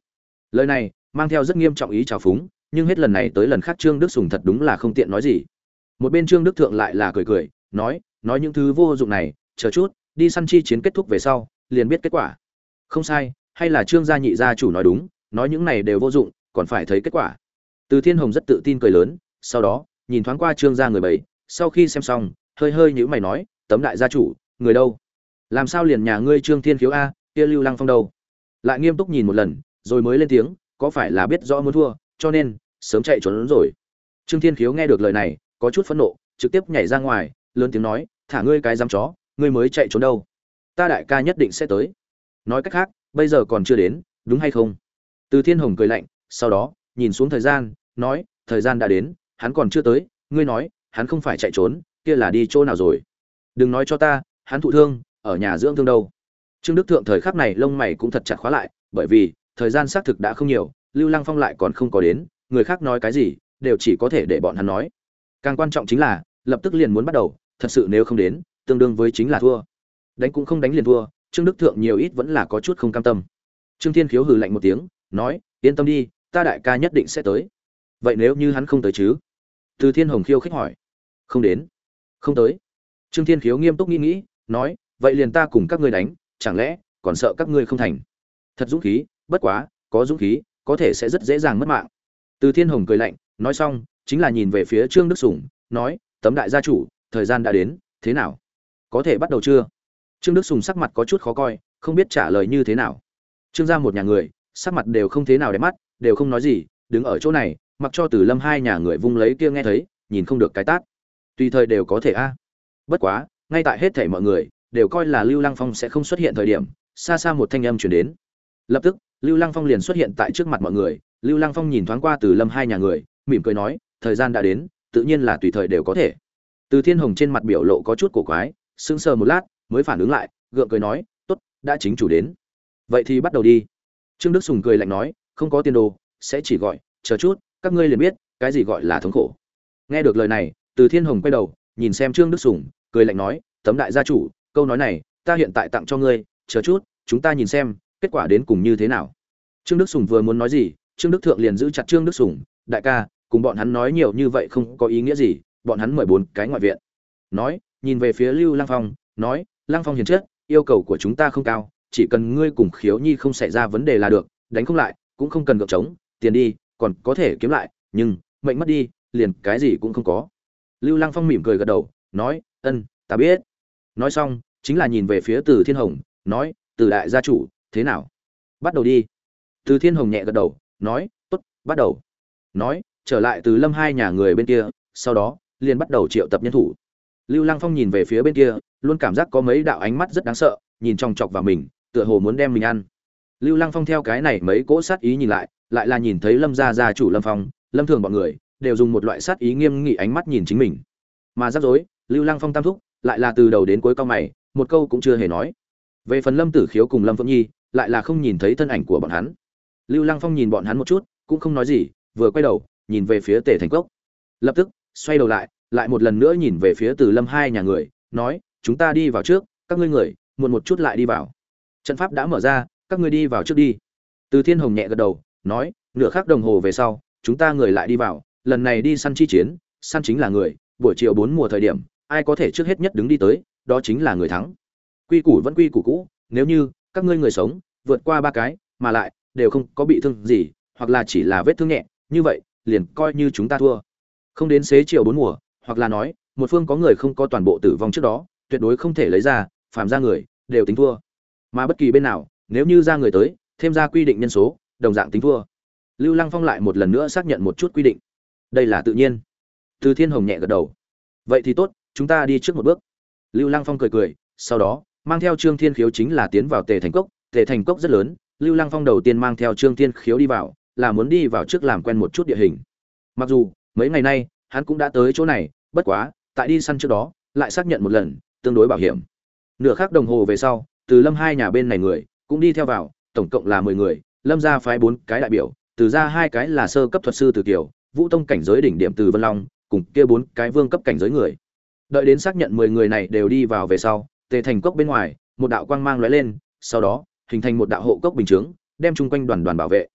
Lời này mang theo rất nghiêm trọng ý trào phúng, nhưng hết lần này tới lần khác Trương Đức Sùng thật đúng là không tiện nói gì. Một bên Trương Đức Thượng lại là cười cười, nói, nói những thứ vô dụng này, chờ chút, đi săn chi chiến kết thúc về sau, liền biết kết quả. Không sai, hay là Trương gia nhị gia chủ nói đúng, nói những này đều vô dụng, còn phải thấy kết quả. Từ Thiên Hồng rất tự tin cười lớn, sau đó, nhìn thoáng qua Trương gia người bảy, sau khi xem xong, hơi hơi nhíu mày nói, Tấm đại gia chủ, người đâu? Làm sao liền nhà ngươi Trương Thiên Khiếu a, kia Lưu Lăng Phong đâu? Lại nghiêm túc nhìn một lần, rồi mới lên tiếng, có phải là biết rõ muốn thua, cho nên sớm chạy trốn rồi. Trương Thiên Khiếu nghe được lời này, có chút phẫn nộ, trực tiếp nhảy ra ngoài, lớn tiếng nói, thả ngươi cái giám chó, ngươi mới chạy trốn đâu? Ta đại ca nhất định sẽ tới. Nói cách khác, bây giờ còn chưa đến, đúng hay không? Từ Thiên Hồng cười lạnh, sau đó nhìn xuống thời gian, nói, thời gian đã đến, hắn còn chưa tới, ngươi nói, hắn không phải chạy trốn, kia là đi chỗ nào rồi? Đừng nói cho ta, hắn thụ thương, ở nhà dưỡng thương đâu? Trương Đức Thượng thời khắc này lông mày cũng thật chặt khóa lại, bởi vì thời gian xác thực đã không nhiều, Lưu Lăng Phong lại còn không có đến, người khác nói cái gì, đều chỉ có thể để bọn hắn nói. Càng quan trọng chính là, lập tức liền muốn bắt đầu, thật sự nếu không đến, tương đương với chính là thua. Đánh cũng không đánh liền thua, Trương Đức Thượng nhiều ít vẫn là có chút không cam tâm. Trương Thiên Khiếu hừ lạnh một tiếng, nói, yên tâm đi, ta đại ca nhất định sẽ tới. Vậy nếu như hắn không tới chứ? Từ Thiên Hồng khiêu khích hỏi. Không đến. Không tới. Trương Thiên Khiếu nghiêm túc nghĩ nghĩ, nói, vậy liền ta cùng các ngươi đánh, chẳng lẽ còn sợ các ngươi không thành? Thật dũng khí, bất quá, có dũng khí, có thể sẽ rất dễ dàng mất mạng. Từ Thiên Hồng cười lạnh, nói xong, chính là nhìn về phía Trương Đức Sủng, nói, Tấm đại gia chủ, thời gian đã đến, thế nào? Có thể bắt đầu chưa? Trương Đức Sùng sắc mặt có chút khó coi, không biết trả lời như thế nào. Trương gia một nhà người, sắc mặt đều không thế nào đẹp mắt, đều không nói gì, đứng ở chỗ này, mặc cho Từ Lâm hai nhà người vung lấy kia nghe thấy, nhìn không được cái tát. Tùy thời đều có thể a. Bất quá, ngay tại hết thảy mọi người đều coi là Lưu Lăng Phong sẽ không xuất hiện thời điểm, xa xa một thanh âm truyền đến. Lập tức, Lưu Lăng Phong liền xuất hiện tại trước mặt mọi người, Lưu Lăng Phong nhìn thoáng qua Từ Lâm hai nhà người, mỉm cười nói, thời gian đã đến, tự nhiên là tùy thời đều có thể. Từ Thiên Hồng trên mặt biểu lộ có chút cổ quái, sững sờ một lát, mới phản ứng lại, gượng cười nói, "Tốt, đã chính chủ đến. Vậy thì bắt đầu đi." Trương Đức Sùng cười lạnh nói, "Không có tiền đồ, sẽ chỉ gọi, chờ chút, các ngươi liền biết, cái gì gọi là thống khổ." Nghe được lời này, Từ Thiên Hồng quay đầu, nhìn xem Trương Đức Sùng, cười lạnh nói, "Tấm đại gia chủ, câu nói này, ta hiện tại tặng cho ngươi, chờ chút, chúng ta nhìn xem, kết quả đến cùng như thế nào." Trương Đức Sùng vừa muốn nói gì, Trương Đức Thượng liền giữ chặt Trương Đức Sùng, "Đại ca, cùng bọn hắn nói nhiều như vậy không có ý nghĩa gì, bọn hắn mời bốn cái ngoại viện." Nói, nhìn về phía Lưu Lăng Phong, nói, "Lăng Phong hiền chất, yêu cầu của chúng ta không cao, chỉ cần ngươi cùng Khiếu Nhi không xảy ra vấn đề là được, đánh không lại, cũng không cần gượng chống, tiền đi, còn có thể kiếm lại, nhưng mệnh mất đi, liền cái gì cũng không có." Lưu Lăng Phong mỉm cười gật đầu, nói, "Ân, ta biết." Nói xong, chính là nhìn về phía Từ Thiên Hồng, nói, "Từ đại gia chủ, thế nào? Bắt đầu đi." Từ Thiên Hồng nhẹ gật đầu, nói, "Tốt, bắt đầu." Nói, trở lại Từ Lâm hai nhà người bên kia, sau đó liền bắt đầu triệu tập nhân thủ. Lưu Lăng Phong nhìn về phía bên kia, luôn cảm giác có mấy đạo ánh mắt rất đáng sợ, nhìn chòng chọc vào mình, tựa hồ muốn đem mình ăn. Lưu Lăng Phong theo cái này mấy cỗ sát ý nhìn lại, lại là nhìn thấy Lâm gia gia chủ Lâm Phong, Lâm Thường bọn người, đều dùng một loại sát ý nghiêm nghị ánh mắt nhìn chính mình. Mà rắc rối, Lưu Lăng Phong tam thúc, lại là từ đầu đến cuối cau mày, một câu cũng chưa hề nói. Về phần Lâm Tử Khiếu cùng Lâm Phượng Nhi, lại là không nhìn thấy thân ảnh của bọn hắn. Lưu Lăng Phong nhìn bọn hắn một chút, cũng không nói gì, vừa quay đầu, nhìn về phía Tề Thành Cốc. Lập tức, xoay đầu lại, lại một lần nữa nhìn về phía Từ Lâm hai nhà người, nói, "Chúng ta đi vào trước, các ngươi người, muộn một chút lại đi vào. Trận pháp đã mở ra, các ngươi đi vào trước đi." Từ Thiên Hồng nhẹ gật đầu, nói, "Nửa khắc đồng hồ về sau, chúng ta người lại đi vào, lần này đi săn chi chiến, săn chính là người, buổi chiều bốn mùa thời điểm, ai có thể trước hết nhất đứng đi tới, đó chính là người thắng. Quy củ vẫn quy củ cũ, nếu như các ngươi người sống vượt qua ba cái, mà lại đều không có bị thương gì, hoặc là chỉ là vết thương nhẹ, như vậy, liền coi như chúng ta thua. Không đến xế chiều bốn mùa, hoặc là nói, một phương có người không có toàn bộ tử vong trước đó, tuyệt đối không thể lấy ra, phàm ra người, đều tính thua. Mà bất kỳ bên nào, nếu như ra người tới, thêm ra quy định nhân số, đồng dạng tính thua." Lưu Lăng Phong lại một lần nữa xác nhận một chút quy định. Đây là tự nhiên. Từ Thiên Hồng nhẹ gật đầu. "Vậy thì tốt, chúng ta đi trước một bước." Lưu Lăng Phong cười cười, sau đó, mang theo Trương Thiên Khiếu chính là tiến vào Tề Thành Cốc. Tề Thành Cốc rất lớn, Lưu Lăng Phong đầu tiên mang theo Trương Thiên Khiếu đi vào, là muốn đi vào trước làm quen một chút địa hình. Mặc dù, mấy ngày nay, hắn cũng đã tới chỗ này, bất quá, tại đi săn trước đó, lại xác nhận một lần, tương đối bảo hiểm. Nửa khắc đồng hồ về sau, Từ Lâm hai nhà bên này người cũng đi theo vào, tổng cộng là mười người, Lâm gia phái bốn cái đại biểu, Từ gia hai cái là sơ cấp thuật sư Từ Kiều, Vũ Tông cảnh giới đỉnh điểm Từ Vân Long, cùng kia bốn cái vương cấp cảnh giới người. Đợi đến xác nhận mười người này đều đi vào về sau, Tề Thành Cốc bên ngoài, một đạo quang mang lóe lên, sau đó, hình thành một đạo hộ cốc bình chướng, đem chung quanh đoàn đoàn bảo vệ.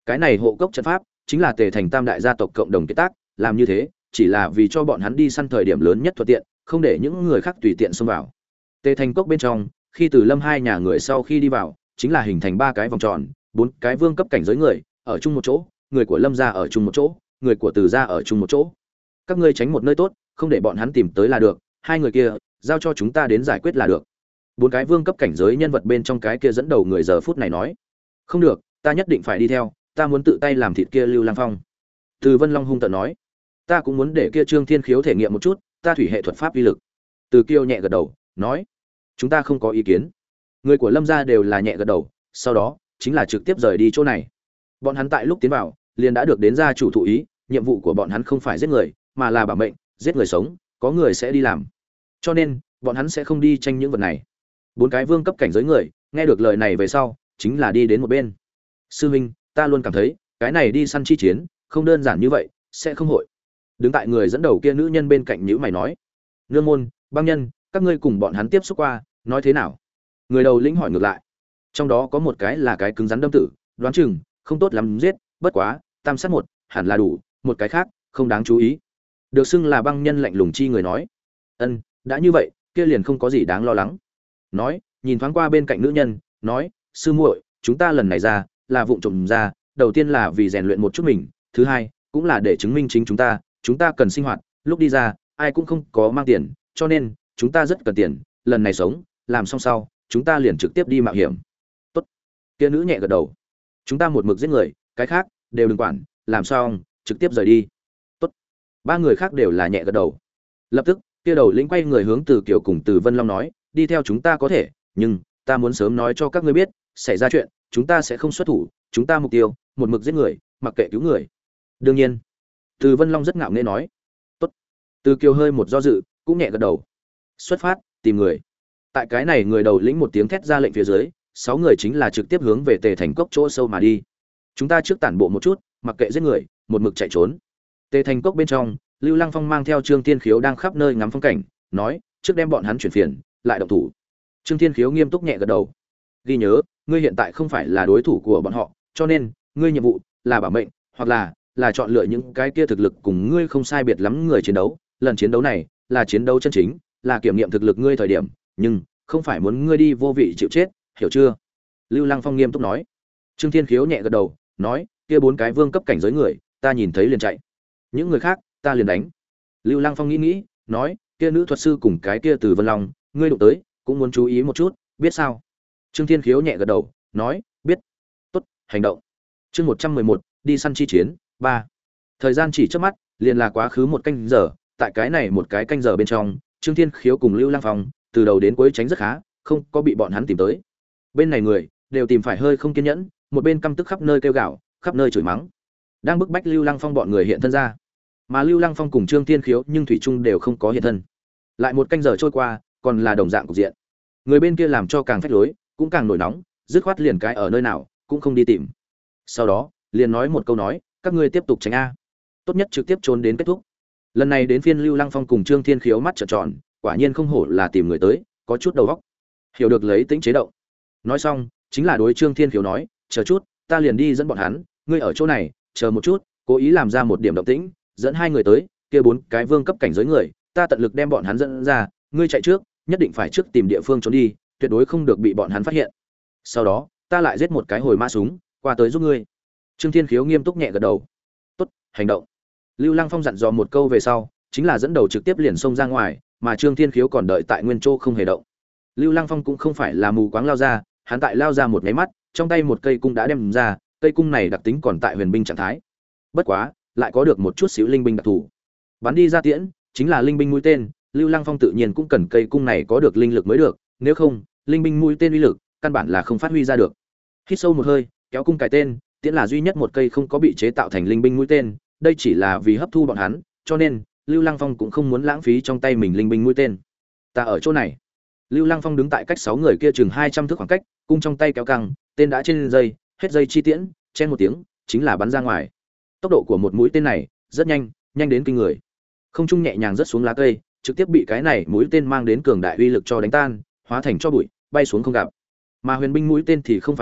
Cái này hộ cốc trận pháp chính là Tề Thành Tam đại gia tộc cộng đồng kết tác, làm như thế chỉ là vì cho bọn hắn đi săn thời điểm lớn nhất thuận tiện, không để những người khác tùy tiện xông vào. Tề Thành cốc bên trong, khi Từ Lâm hai nhà người sau khi đi vào, chính là hình thành ba cái vòng tròn, bốn cái vương cấp cảnh giới người ở chung một chỗ, người của Lâm gia ở chung một chỗ, người của Từ gia ở chung một chỗ. Các ngươi tránh một nơi tốt, không để bọn hắn tìm tới là được, hai người kia giao cho chúng ta đến giải quyết là được. Bốn cái vương cấp cảnh giới nhân vật bên trong cái kia dẫn đầu người giờ phút này nói. Không được, ta nhất định phải đi theo, ta muốn tự tay làm thịt kia Lưu Lang Phong. Từ Vân Long hung tợn nói. Ta cũng muốn để kia Trương Thiên Khiếu thể nghiệm một chút, ta thủy hệ thuật pháp uy lực. Từ Kiêu nhẹ gật đầu, nói, chúng ta không có ý kiến. Người của Lâm gia đều là nhẹ gật đầu, sau đó chính là trực tiếp rời đi chỗ này. Bọn hắn tại lúc tiến vào, liền đã được đến gia chủ thụ ý, nhiệm vụ của bọn hắn không phải giết người, mà là bảo mệnh, giết người sống, có người sẽ đi làm. Cho nên, bọn hắn sẽ không đi tranh những vật này. Bốn cái vương cấp cảnh giới người, nghe được lời này về sau, chính là đi đến một bên. Sư huynh, ta luôn cảm thấy, cái này đi săn chi chiến, không đơn giản như vậy, sẽ không hội. Đứng tại người dẫn đầu kia nữ nhân bên cạnh nhíu mày nói, nương môn, băng nhân, các ngươi cùng bọn hắn tiếp xúc qua, nói thế nào? Người đầu lĩnh hỏi ngược lại. Trong đó có một cái là cái cứng rắn đâm tử, đoán chừng không tốt lắm giết, bất quá, tam sát một, hẳn là đủ, một cái khác, không đáng chú ý. Được xưng là băng nhân lạnh lùng chi người nói, ân, đã như vậy, kia liền không có gì đáng lo lắng. Nói, nhìn thoáng qua bên cạnh nữ nhân, nói, sư muội, chúng ta lần này ra, là vụng trộm ra, đầu tiên là vì rèn luyện một chút mình, thứ hai, cũng là để chứng minh chính chúng ta, chúng ta cần sinh hoạt, lúc đi ra, ai cũng không có mang tiền, cho nên chúng ta rất cần tiền, lần này sống, làm xong sau, chúng ta liền trực tiếp đi mạo hiểm. Tốt. Kia nữ nhẹ gật đầu. Chúng ta một mực giết người, cái khác đều đừng quản, làm xong, trực tiếp rời đi. Tốt. Ba người khác đều là nhẹ gật đầu. Lập tức, kia đầu lĩnh quay người hướng Từ Kiều cùng Từ Vân Long nói, đi theo chúng ta có thể, nhưng ta muốn sớm nói cho các ngươi biết, xảy ra chuyện, chúng ta sẽ không xuất thủ, chúng ta mục tiêu, một mực giết người, mặc kệ cứu người. Đương nhiên. Từ Vân Long rất ngạo nghễ nói. Tốt. Từ Kiều hơi một do dự, cũng nhẹ gật đầu. Xuất phát, tìm người. Tại cái này người đầu lĩnh một tiếng thét ra lệnh phía dưới, sáu người chính là trực tiếp hướng về Tề Thành cốc chỗ sâu mà đi. Chúng ta trước tản bộ một chút, mặc kệ giết người, một mực chạy trốn. Tề Thành cốc bên trong, Lưu Lăng Phong mang theo Trương Thiên Khiếu đang khắp nơi ngắm phong cảnh, nói, trước đem bọn hắn chuyển phiền, lại động thủ. Trương Thiên Khiếu nghiêm túc nhẹ gật đầu. Ghi nhớ, ngươi hiện tại không phải là đối thủ của bọn họ, cho nên, ngươi nhiệm vụ là bảo mệnh, hoặc là là chọn lựa những cái kia thực lực cùng ngươi không sai biệt lắm người chiến đấu. Lần chiến đấu này là chiến đấu chân chính, là kiểm nghiệm thực lực ngươi thời điểm, nhưng không phải muốn ngươi đi vô vị chịu chết, hiểu chưa? Lưu Lăng Phong nghiêm túc nói. Trương Thiên Khiếu nhẹ gật đầu, nói, kia bốn cái vương cấp cảnh giới người, ta nhìn thấy liền chạy. Những người khác, ta liền đánh. Lưu Lăng Phong nghĩ nghĩ, nói, kia nữ thuật sư cùng cái kia Từ Vân Long, ngươi đụng tới, cũng muốn chú ý một chút, biết sao? Trương Thiên Khiếu nhẹ gật đầu, nói, biết. Tốt, hành động. Chương một trăm mười một, đi săn chi chiến, ba. Thời gian chỉ chớp mắt, liền là quá khứ một canh giờ, tại cái này một cái canh giờ bên trong, Trương Thiên Khiếu cùng Lưu Lăng Phong, từ đầu đến cuối tránh rất khá, không có bị bọn hắn tìm tới. Bên này người đều tìm phải hơi không kiên nhẫn, một bên căm tức khắp nơi kêu gào, khắp nơi chửi mắng, đang bức bách Lưu Lăng Phong bọn người hiện thân ra. Mà Lưu Lăng Phong cùng Trương Thiên Khiếu nhưng thủy chung đều không có hiện thân. Lại một canh giờ trôi qua, còn là đồng dạng cục diện. Người bên kia làm cho càng phách lối, cũng càng nổi nóng, dứt khoát liền cái ở nơi nào cũng không đi tìm. Sau đó, liền nói một câu nói, các ngươi tiếp tục tránh a. Tốt nhất trực tiếp trốn đến kết thúc. Lần này đến phiên Lưu Lăng Phong cùng Trương Thiên Khiếu mắt trợn tròn, quả nhiên không hổ là tìm người tới, có chút đầu óc. Hiểu được lấy tính chế động. Nói xong, chính là đối Trương Thiên Khiếu nói, chờ chút, ta liền đi dẫn bọn hắn, ngươi ở chỗ này, chờ một chút, cố ý làm ra một điểm động tĩnh, dẫn hai người tới, kia bốn cái vương cấp cảnh giới người, ta tận lực đem bọn hắn dẫn ra, ngươi chạy trước, nhất định phải trước tìm địa phương trốn đi, tuyệt đối không được bị bọn hắn phát hiện. Sau đó, ta lại giết một cái hồi mã súng, qua tới giúp ngươi. Trương Thiên Khiếu nghiêm túc nhẹ gật đầu. Tốt, hành động. Lưu Lăng Phong dặn dò một câu về sau, chính là dẫn đầu trực tiếp liền xông ra ngoài, mà Trương Thiên Khiếu còn đợi tại nguyên chỗ không hề động. Lưu Lăng Phong cũng không phải là mù quáng lao ra, hắn tại lao ra một cái mắt, trong tay một cây cung đã đem ra, cây cung này đặc tính còn tại huyền binh trạng thái. Bất quá, lại có được một chút xíu linh binh đặc thù. Bắn đi ra tiễn, chính là linh binh mũi tên, Lưu Lăng Phong tự nhiên cũng cần cây cung này có được linh lực mới được, nếu không, linh binh mũi tên uy lực, căn bản là không phát huy ra được. Hít sâu một hơi, kéo cung cài tên, tiễn là duy nhất một cây không có bị chế tạo thành linh binh mũi tên, đây chỉ là vì hấp thu bọn hắn, cho nên Lưu Lăng Phong cũng không muốn lãng phí trong tay mình linh binh mũi tên. Ta ở chỗ này. Lưu Lăng Phong đứng tại cách sáu người kia chừng hai trăm thước khoảng cách, cung trong tay kéo căng, tên đã trên dây, hết dây chi tiễn, chen một tiếng, chính là bắn ra ngoài. Tốc độ của một mũi tên này rất nhanh, nhanh đến kinh người. Không trung nhẹ nhàng rớt xuống lá cây, trực tiếp bị cái này mũi tên mang đến cường đại uy lực cho đánh tan, hóa thành cho bụi, bay xuống không gặp. Mà huyền binh mũi tên thì không phải vậy,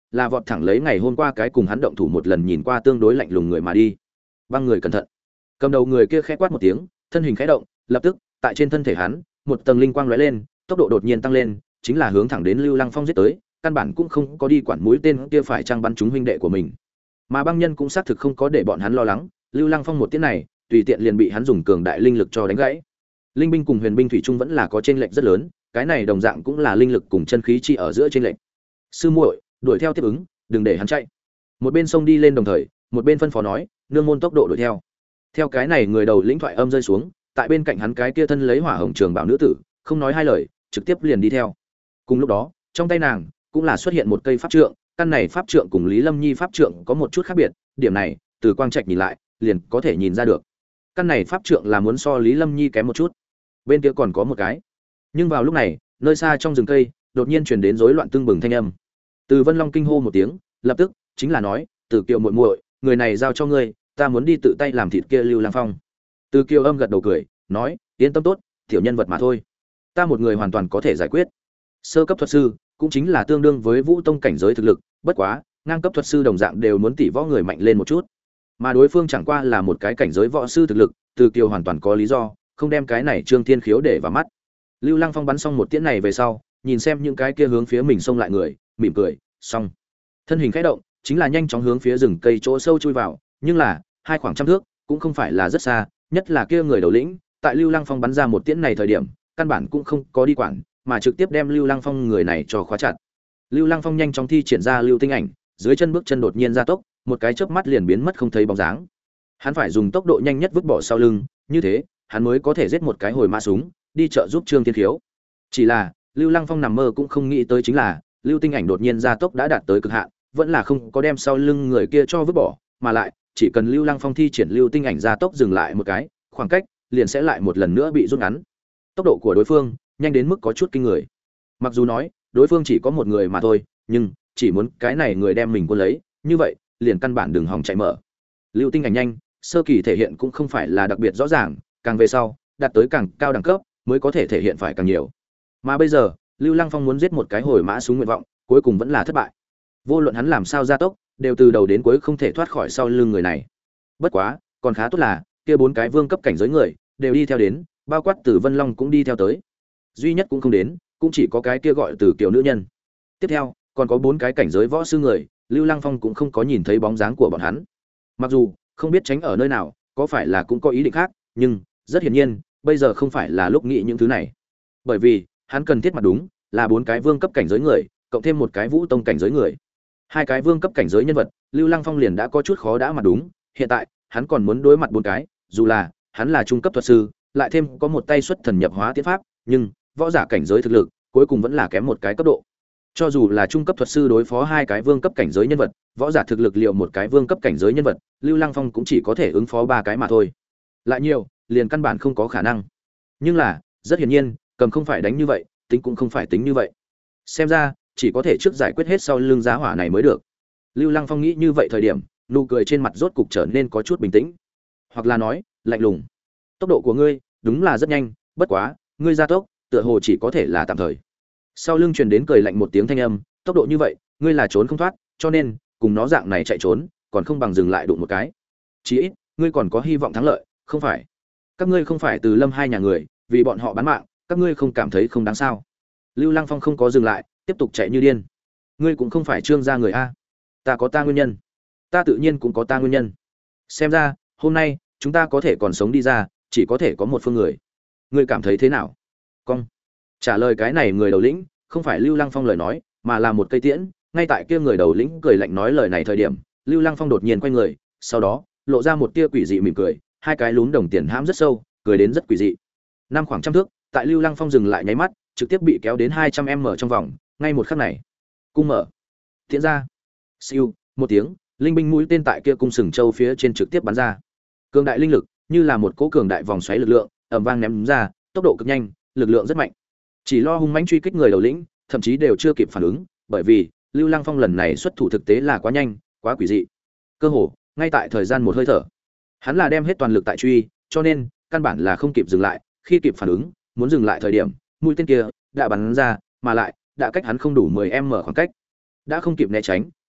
là vọt thẳng lấy ngày hôm qua cái cùng hắn động thủ một lần nhìn qua tương đối lạnh lùng người mà đi. Băng người cẩn thận. Cầm đầu người kia khẽ quát một tiếng, thân hình khẽ động, lập tức, tại trên thân thể hắn, một tầng linh quang lóe lên, tốc độ đột nhiên tăng lên, chính là hướng thẳng đến Lưu Lăng Phong giết tới, căn bản cũng không có đi quản mũi tên kia phải chăng bắn trúng huynh đệ của mình. Mà băng nhân cũng xác thực không có để bọn hắn lo lắng, Lưu Lăng Phong một tiếng này, tùy tiện liền bị hắn dùng cường đại linh lực cho đánh gãy. Linh binh cùng huyền binh thủy chung vẫn là có chênh lệch rất lớn, cái này đồng dạng cũng là linh lực cùng chân khí chi ở giữa chênh lệch. Sư muội, đuổi theo tiếp ứng, đừng để hắn chạy. Một bên sông đi lên đồng thời, một bên phân phó nói, nương môn tốc độ đuổi theo. Theo cái này người đầu lĩnh thoại âm rơi xuống, tại bên cạnh hắn cái kia thân lấy hỏa hồng trường bảo nữ tử, không nói hai lời, trực tiếp liền đi theo. Cùng lúc đó, trong tay nàng cũng là xuất hiện một cây pháp trượng, căn này pháp trượng cùng Lý Lâm Nhi pháp trượng có một chút khác biệt, điểm này, từ quang trạch nhìn lại, liền có thể nhìn ra được. Căn này pháp trượng là muốn so Lý Lâm Nhi kém một chút. Bên kia còn có một cái. Nhưng vào lúc này, nơi xa trong rừng cây, đột nhiên truyền đến rối loạn tương bừng thanh âm. Từ Vân Long kinh hô một tiếng, lập tức chính là nói, "Từ Kiều muội muội, người này giao cho ngươi, ta muốn đi tự tay làm thịt kia Lưu Lang Phong." Từ Kiều âm gật đầu cười, nói, "Yên tâm tốt, tiểu nhân vật mà thôi, ta một người hoàn toàn có thể giải quyết." Sơ cấp thuật sư, cũng chính là tương đương với Vũ Tông cảnh giới thực lực, bất quá, ngang cấp thuật sư đồng dạng đều muốn tỷ võ người mạnh lên một chút. Mà đối phương chẳng qua là một cái cảnh giới võ sư thực lực, Từ Kiều hoàn toàn có lý do không đem cái này Trương Thiên Khiếu để vào mắt. Lưu Lăng Phong bắn xong một tiễn này về sau, nhìn xem những cái kia hướng phía mình xông lại người, mỉm cười, xong. Thân hình khẽ động, chính là nhanh chóng hướng phía rừng cây chỗ sâu chui vào, nhưng là, hai khoảng trăm thước, cũng không phải là rất xa, nhất là kia người đầu lĩnh, tại Lưu Lăng Phong bắn ra một tiễn này thời điểm, căn bản cũng không có đi quản, mà trực tiếp đem Lưu Lăng Phong người này cho khóa chặt. Lưu Lăng Phong nhanh chóng thi triển ra lưu tinh ảnh, dưới chân bước chân đột nhiên gia tốc, một cái chớp mắt liền biến mất không thấy bóng dáng. Hắn phải dùng tốc độ nhanh nhất vứt bỏ sau lưng, như thế, hắn mới có thể giết một cái hồi mã súng, đi trợ giúp Trương Thiên Khiếu. Chỉ là, Lưu Lăng Phong nằm mơ cũng không nghĩ tới chính là, lưu tinh ảnh đột nhiên gia tốc đã đạt tới cực hạn, vẫn là không có đem sau lưng người kia cho vứt bỏ, mà lại, chỉ cần Lưu Lăng Phong thi triển lưu tinh ảnh gia tốc dừng lại một cái, khoảng cách liền sẽ lại một lần nữa bị rút ngắn. Tốc độ của đối phương nhanh đến mức có chút kinh người. Mặc dù nói, đối phương chỉ có một người mà thôi, nhưng chỉ muốn cái này người đem mình cuốn lấy, như vậy, liền căn bản đừng hòng chạy mở. Lưu tinh ảnh nhanh, sơ kỳ thể hiện cũng không phải là đặc biệt rõ ràng, càng về sau, đạt tới càng cao đẳng cấp, mới có thể thể hiện phải càng nhiều. Mà bây giờ, Lưu Lăng Phong muốn giết một cái hồi mã súng nguyện vọng, cuối cùng vẫn là thất bại. Vô luận hắn làm sao gia tốc, đều từ đầu đến cuối không thể thoát khỏi sau lưng người này. Bất quá, còn khá tốt là, kia bốn cái vương cấp cảnh giới người đều đi theo đến, bao quát Tử Vân Long cũng đi theo tới. Duy nhất cũng không đến, cũng chỉ có cái kia gọi Từ Kiều nữ nhân. Tiếp theo, còn có bốn cái cảnh giới võ sư người, Lưu Lăng Phong cũng không có nhìn thấy bóng dáng của bọn hắn. Mặc dù không biết tránh ở nơi nào, có phải là cũng có ý định khác, nhưng rất hiển nhiên, bây giờ không phải là lúc nghĩ những thứ này. Bởi vì, hắn cần thiết mặt đúng, là bốn cái vương cấp cảnh giới người, cộng thêm một cái vũ tông cảnh giới người. Hai cái vương cấp cảnh giới nhân vật, Lưu Lăng Phong liền đã có chút khó đã mặt đúng, hiện tại, hắn còn muốn đối mặt bốn cái, dù là hắn là trung cấp thuật sư, lại thêm có một tay xuất thần nhập hóa tiến pháp, nhưng võ giả cảnh giới thực lực, cuối cùng vẫn là kém một cái cấp độ. Cho dù là trung cấp thuật sư đối phó hai cái vương cấp cảnh giới nhân vật, võ giả thực lực liệu một cái vương cấp cảnh giới nhân vật, Lưu Lăng Phong cũng chỉ có thể ứng phó ba cái mà thôi. Lại nhiều, liền căn bản không có khả năng. Nhưng là, rất hiển nhiên, cầm không phải đánh như vậy, tính cũng không phải tính như vậy. Xem ra, chỉ có thể trước giải quyết hết sau lưng giá hỏa này mới được. Lưu Lăng Phong nghĩ như vậy thời điểm, nụ cười trên mặt rốt cục trở nên có chút bình tĩnh, hoặc là nói, lạnh lùng. Tốc độ của ngươi, đúng là rất nhanh, bất quá, ngươi gia tốc, tựa hồ chỉ có thể là tạm thời. Sau lưng truyền đến cười lạnh một tiếng thanh âm, tốc độ như vậy, ngươi là trốn không thoát, cho nên, cùng nó dạng này chạy trốn, còn không bằng dừng lại đụng một cái. Chí ít, ngươi còn có hy vọng thắng lợi, không phải? Các ngươi không phải Từ Lâm hai nhà người, vì bọn họ bán mạng, các ngươi không cảm thấy không đáng sao? Lưu Lăng Phong không có dừng lại, tiếp tục chạy như điên. Ngươi cũng không phải Trương gia người a? Ta có ta nguyên nhân. Ta tự nhiên cũng có ta nguyên nhân. Xem ra, hôm nay, chúng ta có thể còn sống đi ra, chỉ có thể có một phương người. Ngươi cảm thấy thế nào? Cong. Trả lời cái này người đầu lĩnh, không phải Lưu Lăng Phong lời nói, mà là một cây tiễn, ngay tại kia người đầu lĩnh cười lạnh nói lời này thời điểm, Lưu Lăng Phong đột nhiên quay người, sau đó, lộ ra một tia quỷ dị mỉm cười, hai cái lún đồng tiền hãm rất sâu, cười đến rất quỷ dị. Năm khoảng trăm thước, tại Lưu Lăng Phong dừng lại nháy mắt, trực tiếp bị kéo đến hai trăm mét trong vòng, ngay một khắc này. Cung mở. Tiễn ra. Siêu, một tiếng, linh binh mũi tên tại kia cung sừng châu phía trên trực tiếp bắn ra. Cường đại linh lực, như là một cỗ cường đại vòng xoáy lực lượng, ầm vang ném ra, tốc độ cực nhanh, lực lượng rất mạnh. Chỉ lo hung mãnh truy kích người đầu lĩnh, thậm chí đều chưa kịp phản ứng, bởi vì Lưu Lăng Phong lần này xuất thủ thực tế là quá nhanh, quá quỷ dị. Cơ hồ, ngay tại thời gian một hơi thở, hắn là đem hết toàn lực tại truy, cho nên căn bản là không kịp dừng lại, khi kịp phản ứng, muốn dừng lại thời điểm, mũi tên kia đã bắn ra, mà lại đã cách hắn không đủ mười mét khoảng cách. Đã không kịp né tránh,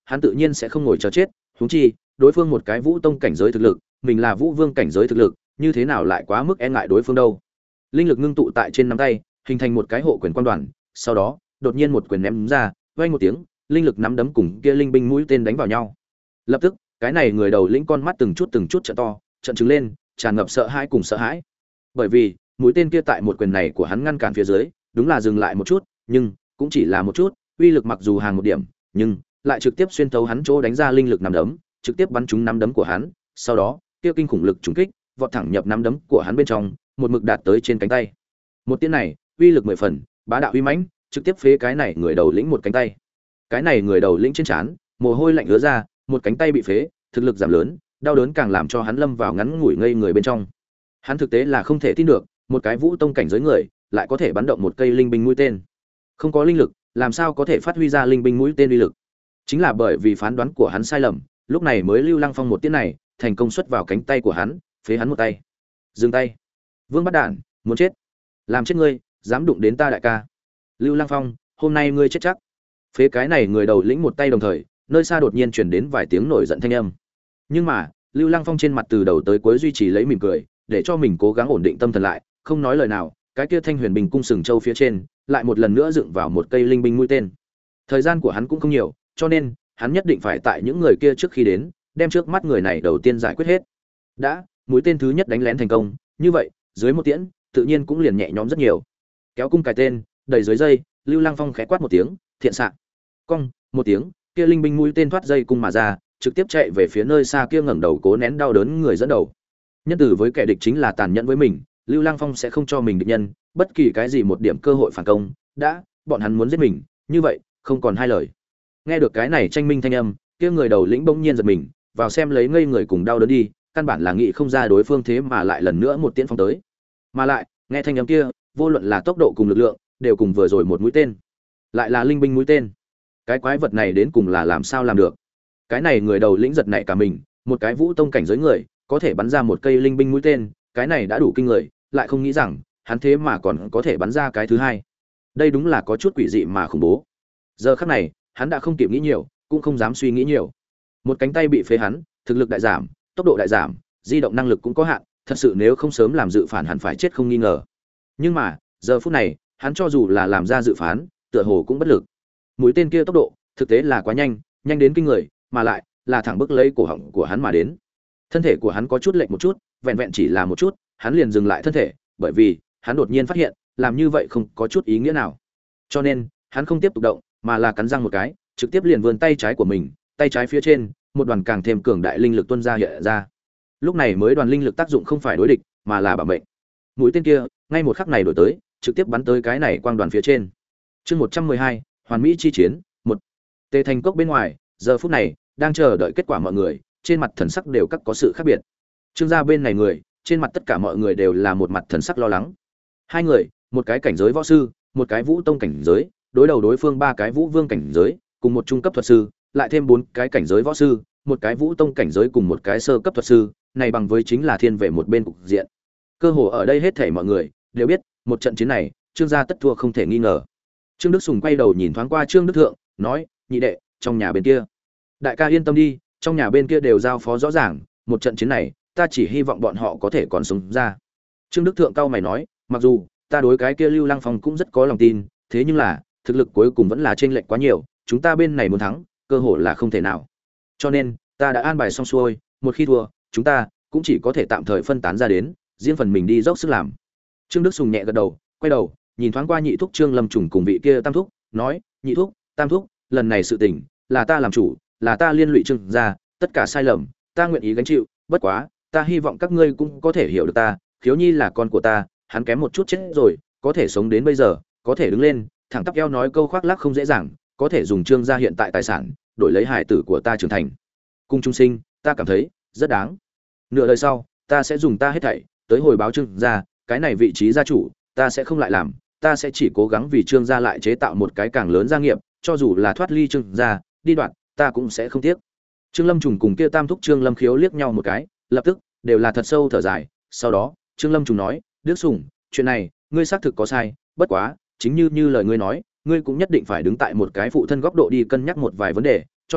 hắn tự nhiên sẽ không ngồi chờ chết, huống chi, đối phương một cái Vũ tông cảnh giới thực lực, mình là Vũ vương cảnh giới thực lực, như thế nào lại quá mức e ngại đối phương đâu. Linh lực ngưng tụ tại trên nắm tay, hình thành một cái hộ quyền quan đoàn, sau đó, đột nhiên một quyền ném ra, vang một tiếng, linh lực nắm đấm cùng kia linh binh mũi tên đánh vào nhau. Lập tức, cái này người đầu lĩnh con mắt từng chút từng chút trợ to, trợn trừng lên, tràn ngập sợ hãi cùng sợ hãi. Bởi vì, mũi tên kia tại một quyền này của hắn ngăn cản phía dưới, đúng là dừng lại một chút, nhưng cũng chỉ là một chút, uy lực mặc dù hàng một điểm, nhưng lại trực tiếp xuyên thấu hắn chỗ đánh ra linh lực nắm đấm, trực tiếp bắn trúng nắm đấm của hắn, sau đó, kia kinh khủng lực trùng kích, vọt thẳng nhập nắm đấm của hắn bên trong, một mực đạt tới trên cánh tay. Một tiếng này, uy lực mười phần, bá đạo uy mãnh, trực tiếp phế cái này người đầu lĩnh một cánh tay. Cái này người đầu lĩnh trên trán, mồ hôi lạnh ứa ra, một cánh tay bị phế, thực lực giảm lớn, đau đớn càng làm cho hắn lâm vào ngắn ngủi ngây người bên trong. Hắn thực tế là không thể tin được, một cái Vũ tông cảnh giới người, lại có thể bắn động một cây linh binh mũi tên. Không có linh lực, làm sao có thể phát huy ra linh binh mũi tên uy lực? Chính là bởi vì phán đoán của hắn sai lầm, lúc này mới Lưu Lăng Phong một tiếng này, thành công xuất vào cánh tay của hắn, phế hắn một tay. Dừng tay. Vương Bắt Đản, muốn chết. Làm chết ngươi, dám đụng đến ta đại ca. Lưu Lăng Phong, hôm nay ngươi chết chắc. Phế cái này người đầu lĩnh một tay đồng thời, nơi xa đột nhiên truyền đến vài tiếng nổi giận thanh âm. Nhưng mà, Lưu Lăng Phong trên mặt từ đầu tới cuối duy trì lấy mỉm cười, để cho mình cố gắng ổn định tâm thần lại, không nói lời nào, cái kia Thanh Huyền Bình cung sừng châu phía trên, lại một lần nữa dựng vào một cây linh binh mũi tên. Thời gian của hắn cũng không nhiều, cho nên, hắn nhất định phải tại những người kia trước khi đến, đem trước mắt người này đầu tiên giải quyết hết. Đã, mũi tên thứ nhất đánh lén thành công, như vậy, dưới một tiễn, tự nhiên cũng liền nhẹ nhõm rất nhiều. Kéo cung cài tên, đẩy dưới dây, Lưu Lăng Phong khẽ quát một tiếng, thiện xạ. Cong, một tiếng, kia linh binh mũi tên thoát dây cung mà ra, trực tiếp chạy về phía nơi xa kia ngẩng đầu cố nén đau đớn người dẫn đầu. Nhân tử với kẻ địch chính là tàn nhẫn với mình, Lưu Lăng Phong sẽ không cho mình địch nhân bất kỳ cái gì một điểm cơ hội phản công, đã, bọn hắn muốn giết mình, như vậy, không còn hai lời. Nghe được cái này tranh minh thanh âm, kia người đầu lĩnh bỗng nhiên giật mình, vào xem lấy ngây người cùng đau đớn đi, căn bản là nghĩ không ra đối phương thế mà lại lần nữa một tiễn phong tới. Mà lại, nghe thanh âm kia, vô luận là tốc độ cùng lực lượng, đều cùng vừa rồi một mũi tên. Lại là linh binh mũi tên. Cái quái vật này đến cùng là làm sao làm được? Cái này người đầu lĩnh giật nảy cả mình, một cái Vũ tông cảnh giới người, có thể bắn ra một cây linh binh mũi tên, cái này đã đủ kinh người, lại không nghĩ rằng, hắn thế mà còn có thể bắn ra cái thứ hai. Đây đúng là có chút quỷ dị mà khủng bố. Giờ khắc này, hắn đã không kịp nghĩ nhiều, cũng không dám suy nghĩ nhiều. Một cánh tay bị phế hắn, thực lực đại giảm, tốc độ đại giảm, di động năng lực cũng có hạn, thật sự nếu không sớm làm dự phản hẳn phải chết không nghi ngờ. Nhưng mà, giờ phút này, hắn cho dù là làm ra dự phán, tựa hồ cũng bất lực. Mũi tên kia tốc độ, thực tế là quá nhanh, nhanh đến kinh người, mà lại là thẳng bức lấy cổ họng của hắn mà đến. Thân thể của hắn có chút lệch một chút, vẹn vẹn chỉ là một chút, hắn liền dừng lại thân thể, bởi vì hắn đột nhiên phát hiện, làm như vậy không có chút ý nghĩa nào. Cho nên, hắn không tiếp tục động, mà là cắn răng một cái, trực tiếp liền vươn tay trái của mình, tay trái phía trên, một đoàn càng thêm cường đại linh lực tuôn ra hiện ra. Lúc này mới đoàn linh lực tác dụng không phải đối địch, mà là bảo mệnh. Mũi tên kia, ngay một khắc này đổi tới, trực tiếp bắn tới cái này quang đoàn phía trên. Chương một trăm mười hai, Hoàn Mỹ chi chiến, một. Tề Thành Cốc bên ngoài, giờ phút này, đang chờ đợi kết quả mọi người, trên mặt thần sắc đều các có sự khác biệt. Trương gia bên này người, trên mặt tất cả mọi người đều là một mặt thần sắc lo lắng. Hai người, một cái cảnh giới võ sư, một cái Vũ tông cảnh giới, đối đầu đối phương ba cái Vũ vương cảnh giới, cùng một trung cấp thuật sư, lại thêm bốn cái cảnh giới võ sư, một cái Vũ tông cảnh giới cùng một cái sơ cấp thuật sư, này bằng với chính là thiên về một bên cục diện. Cơ hồ ở đây hết thảy mọi người đều biết, một trận chiến này, Trương gia tất thua không thể nghi ngờ. Trương Đức Sùng quay đầu nhìn thoáng qua Trương Đức Thượng, nói: "Nhị đệ, trong nhà bên kia, đại ca yên tâm đi, trong nhà bên kia đều giao phó rõ ràng, một trận chiến này, ta chỉ hy vọng bọn họ có thể còn sống ra." Trương Đức Thượng cao mày nói: "Mặc dù ta đối cái kia Lưu Lăng Phong cũng rất có lòng tin, thế nhưng là, thực lực cuối cùng vẫn là chênh lệch quá nhiều, chúng ta bên này muốn thắng, cơ hội là không thể nào. Cho nên, ta đã an bài xong xuôi, một khi thua, chúng ta cũng chỉ có thể tạm thời phân tán ra đến, riêng phần mình đi dốc sức làm." Trương Đức Sùng nhẹ gật đầu, quay đầu, nhìn thoáng qua nhị thúc Trương Lâm Trùng cùng vị kia tam thúc, nói: "Nhị thúc, tam thúc, lần này sự tình là ta làm chủ, là ta liên lụy Trương gia, tất cả sai lầm, ta nguyện ý gánh chịu, bất quá, ta hy vọng các ngươi cũng có thể hiểu được ta, Khiếu Nhi là con của ta, hắn kém một chút chết rồi, có thể sống đến bây giờ, có thể đứng lên, thẳng tắp eo nói câu khoác lác không dễ dàng, có thể dùng Trương gia hiện tại tài sản, đổi lấy hải tử của ta trưởng thành. Cung trung sinh, ta cảm thấy rất đáng. Nửa đời sau, ta sẽ dùng ta hết thảy tới hồi báo Trương gia, cái này vị trí gia chủ, ta sẽ không lại làm, ta sẽ chỉ cố gắng vì Trương gia lại chế tạo một cái càng lớn gia nghiệp, cho dù là thoát ly Trương gia, đi đoạn, ta cũng sẽ không tiếc." Trương Lâm Trùng cùng kia tam thúc Trương Lâm Khiếu liếc nhau một cái, lập tức đều là thật sâu thở dài, sau đó, Trương Lâm Trùng nói: "Đức Sùng, chuyện này, ngươi xác thực có sai, bất quá, chính như như lời ngươi nói, ngươi cũng nhất định phải đứng tại một cái phụ thân góc độ đi cân nhắc một vài vấn đề, cho nên,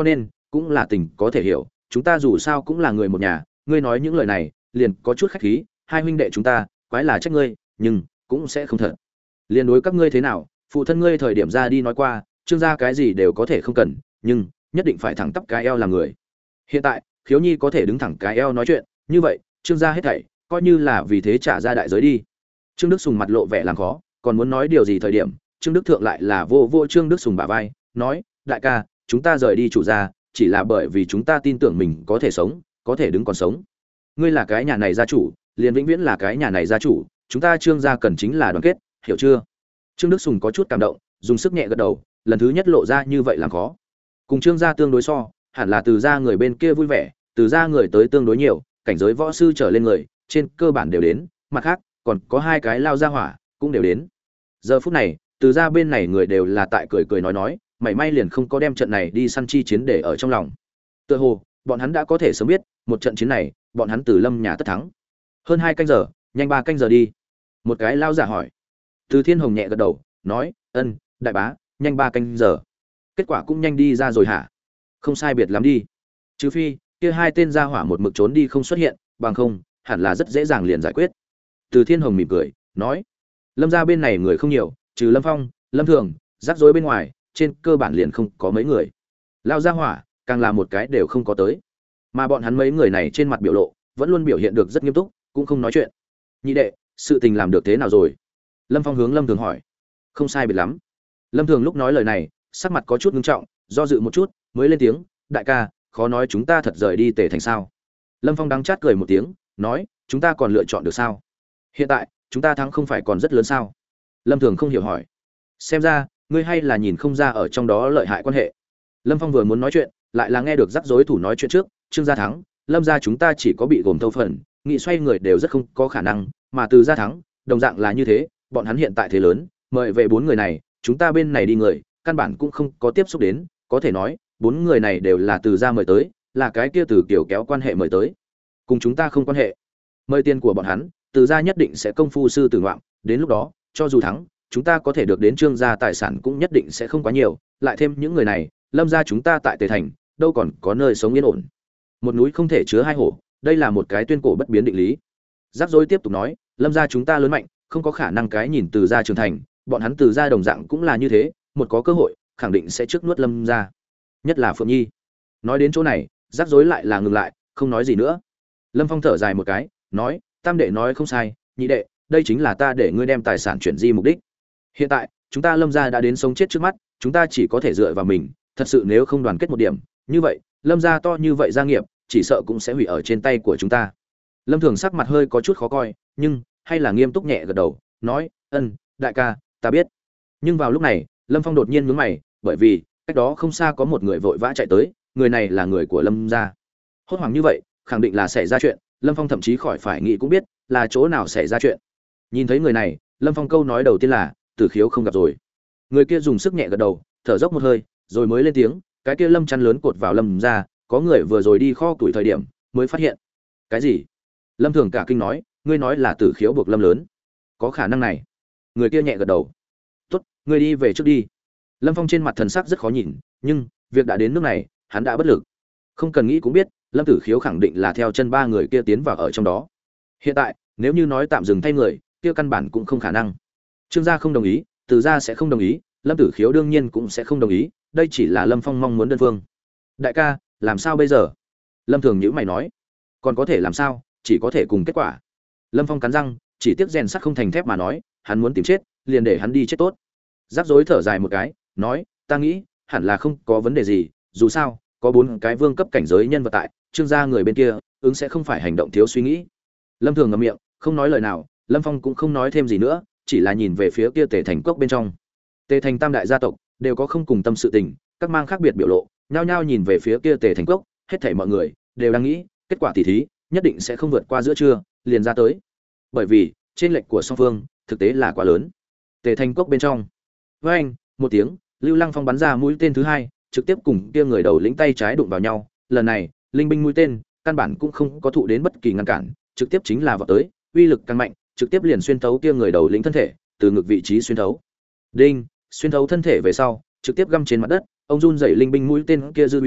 cũng là tình có thể hiểu, chúng ta dù sao cũng là người một nhà, ngươi nói những lời này liền có chút khách khí, hai huynh đệ chúng ta quái là trách ngươi, nhưng cũng sẽ không thật liền đối các ngươi thế nào, phụ thân ngươi thời điểm ra đi nói qua, Trương gia cái gì đều có thể không cần, nhưng nhất định phải thẳng tắp cái eo làm người. Hiện tại Khiếu Nhi có thể đứng thẳng cái eo nói chuyện, như vậy Trương gia hết thảy coi như là vì thế trả ra đại giới đi. Trương Đức Sùng mặt lộ vẻ làm khó, còn muốn nói điều gì thời điểm, Trương Đức Thượng lại là vô vô Trương Đức Sùng bả vai, nói: "Đại ca, chúng ta rời đi chủ gia, chỉ là bởi vì chúng ta tin tưởng mình có thể sống, có thể đứng còn sống. Ngươi là cái nhà này gia chủ, liền vĩnh viễn là cái nhà này gia chủ, chúng ta Trương gia cần chính là đoàn kết, hiểu chưa?" Trương Đức Sùng có chút cảm động, dùng sức nhẹ gật đầu, lần thứ nhất lộ ra như vậy làm khó. Cùng Trương gia tương đối so, hẳn là Từ gia người bên kia vui vẻ, Từ gia người tới tương đối nhiều, cảnh giới võ sư trở lên người, trên cơ bản đều đến, mặt khác, còn có hai cái lao gia hỏa, cũng đều đến. Giờ phút này, Từ gia bên này người đều là tại cười cười nói nói, mảy may liền không có đem trận này đi săn chi chiến để ở trong lòng. Tựa hồ, bọn hắn đã có thể sớm biết, một trận chiến này, bọn hắn Từ Lâm nhà tất thắng. Hơn hai canh giờ, nhanh ba canh giờ đi. Một cái lao giả hỏi. Từ Thiên Hồng nhẹ gật đầu, nói: "Ân, đại bá, nhanh ba canh giờ." Kết quả cũng nhanh đi ra rồi hả? Không sai biệt lắm đi. Trừ phi, kia hai tên gia hỏa một mực trốn đi không xuất hiện, bằng không, hẳn là rất dễ dàng liền giải quyết. Từ Thiên Hồng mỉm cười, nói: "Lâm gia bên này người không nhiều, trừ Lâm Phong, Lâm Thường, rắc rối bên ngoài, trên cơ bản liền không có mấy người. Lao gia hỏa, càng là một cái đều không có tới. Mà bọn hắn mấy người này trên mặt biểu lộ, vẫn luôn biểu hiện được rất nghiêm túc, cũng không nói chuyện. Nhị đệ, sự tình làm được thế nào rồi?" Lâm Phong hướng Lâm Thường hỏi. "Không sai biệt lắm." Lâm Thường lúc nói lời này, sắc mặt có chút ngưng trọng, do dự một chút, mới lên tiếng: "Đại ca, khó nói chúng ta thật rời đi Tề Thành sao?" Lâm Phong đắng chát cười một tiếng, nói: "Chúng ta còn lựa chọn được sao? Hiện tại, chúng ta thắng không phải còn rất lớn sao?" Lâm Thường không hiểu hỏi: "Xem ra, ngươi hay là nhìn không ra ở trong đó lợi hại quan hệ." Lâm Phong vừa muốn nói chuyện, lại là nghe được rắc rối thủ nói chuyện trước: "Trương gia thắng, Lâm gia chúng ta chỉ có bị gồm thâu phần, nghị xoay người đều rất không có khả năng, mà Từ gia thắng, đồng dạng là như thế, bọn hắn hiện tại thế lớn, mời về bốn người này, chúng ta bên này đi người, căn bản cũng không có tiếp xúc đến, có thể nói, bốn người này đều là Từ gia mời tới, là cái kia Từ Kiều kéo quan hệ mời tới. Cùng chúng ta không quan hệ. Mời tiền của bọn hắn, Từ gia nhất định sẽ công phu sư tử ngoạm, đến lúc đó, cho dù thắng, chúng ta có thể được đến Trương gia tài sản cũng nhất định sẽ không quá nhiều, lại thêm những người này, Lâm gia chúng ta tại Tề Thành, đâu còn có nơi sống yên ổn. Một núi không thể chứa hai hổ, đây là một cái tuyên cổ bất biến định lý." Rắc rối tiếp tục nói: "Lâm gia chúng ta lớn mạnh, không có khả năng cái nhìn Từ gia trưởng thành, bọn hắn Từ gia đồng dạng cũng là như thế, một có cơ hội, khẳng định sẽ trước nuốt Lâm gia. Nhất là Phượng Nhi." Nói đến chỗ này, rắc rối lại là ngừng lại, không nói gì nữa. Lâm Phong thở dài một cái, nói: "Tam đệ nói không sai, nhị đệ, đây chính là ta để ngươi đem tài sản chuyển di mục đích. Hiện tại, chúng ta Lâm gia đã đến sống chết trước mắt, chúng ta chỉ có thể dựa vào mình, thật sự nếu không đoàn kết một điểm, như vậy, Lâm gia to như vậy gia nghiệp, chỉ sợ cũng sẽ hủy ở trên tay của chúng ta." Lâm Thường sắc mặt hơi có chút khó coi, nhưng hay là nghiêm túc nhẹ gật đầu, nói: "Ân, đại ca, ta biết." Nhưng vào lúc này, Lâm Phong đột nhiên nhướng mày, bởi vì cách đó không xa có một người vội vã chạy tới, người này là người của Lâm gia. Hốt hoảng như vậy, khẳng định là xảy ra chuyện, Lâm Phong thậm chí khỏi phải nghĩ cũng biết là chỗ nào xảy ra chuyện. Nhìn thấy người này, Lâm Phong câu nói đầu tiên là: "Tử Khiếu không gặp rồi." Người kia dùng sức nhẹ gật đầu, thở dốc một hơi, rồi mới lên tiếng: "Cái kia Lâm chăn lớn cột vào Lâm gia, có người vừa rồi đi kho tuổi thời điểm mới phát hiện." "Cái gì?" Lâm Thường cả kinh nói: "Ngươi nói là Tử Khiếu buộc Lâm lớn?" "Có khả năng này." Người kia nhẹ gật đầu. "Tốt, ngươi đi về trước đi." Lâm Phong trên mặt thần sắc rất khó nhìn, nhưng việc đã đến nước này, hắn đã bất lực. Không cần nghĩ cũng biết, Lâm Tử Khiếu khẳng định là theo chân ba người kia tiến vào ở trong đó. Hiện tại, nếu như nói tạm dừng thay người, kia căn bản cũng không khả năng. Trương gia không đồng ý, Từ gia sẽ không đồng ý, Lâm Tử Khiếu đương nhiên cũng sẽ không đồng ý, đây chỉ là Lâm Phong mong muốn đơn phương. "Đại ca, làm sao bây giờ?" Lâm Thường nhíu mày nói. "Còn có thể làm sao, chỉ có thể cùng kết quả." Lâm Phong cắn răng, chỉ tiếc rèn sắt không thành thép mà nói, hắn muốn tìm chết, liền để hắn đi chết tốt. Rắc rối thở dài một cái, nói: "Ta nghĩ, hẳn là không có vấn đề gì, dù sao, có bốn cái vương cấp cảnh giới nhân vật tại, Trương gia người bên kia, ứng sẽ không phải hành động thiếu suy nghĩ." Lâm Thường ngậm miệng, không nói lời nào, Lâm Phong cũng không nói thêm gì nữa, chỉ là nhìn về phía kia Tề Thành cốc bên trong. Tề Thành tam đại gia tộc đều có không cùng tâm sự tình, các mang khác biệt biểu lộ, nhao nhao nhìn về phía kia Tề Thành cốc, hết thảy mọi người đều đang nghĩ, kết quả tỉ thí nhất định sẽ không vượt qua giữa trưa liền ra tới. Bởi vì, trên lệch của song phương thực tế là quá lớn. Tề Thành cốc bên trong. Với anh, một tiếng, Lưu Lăng Phong bắn ra mũi tên thứ hai, trực tiếp cùng kia người đầu lĩnh tay trái đụng vào nhau, lần này, linh binh mũi tên, căn bản cũng không có thụ đến bất kỳ ngăn cản, trực tiếp chính là vọt tới, uy lực càng mạnh, trực tiếp liền xuyên thấu kia người đầu lĩnh thân thể, từ ngực vị trí xuyên thấu. Đinh, xuyên thấu thân thể về sau, trực tiếp găm trên mặt đất, ông run rẩy linh binh mũi tên kia dư uy,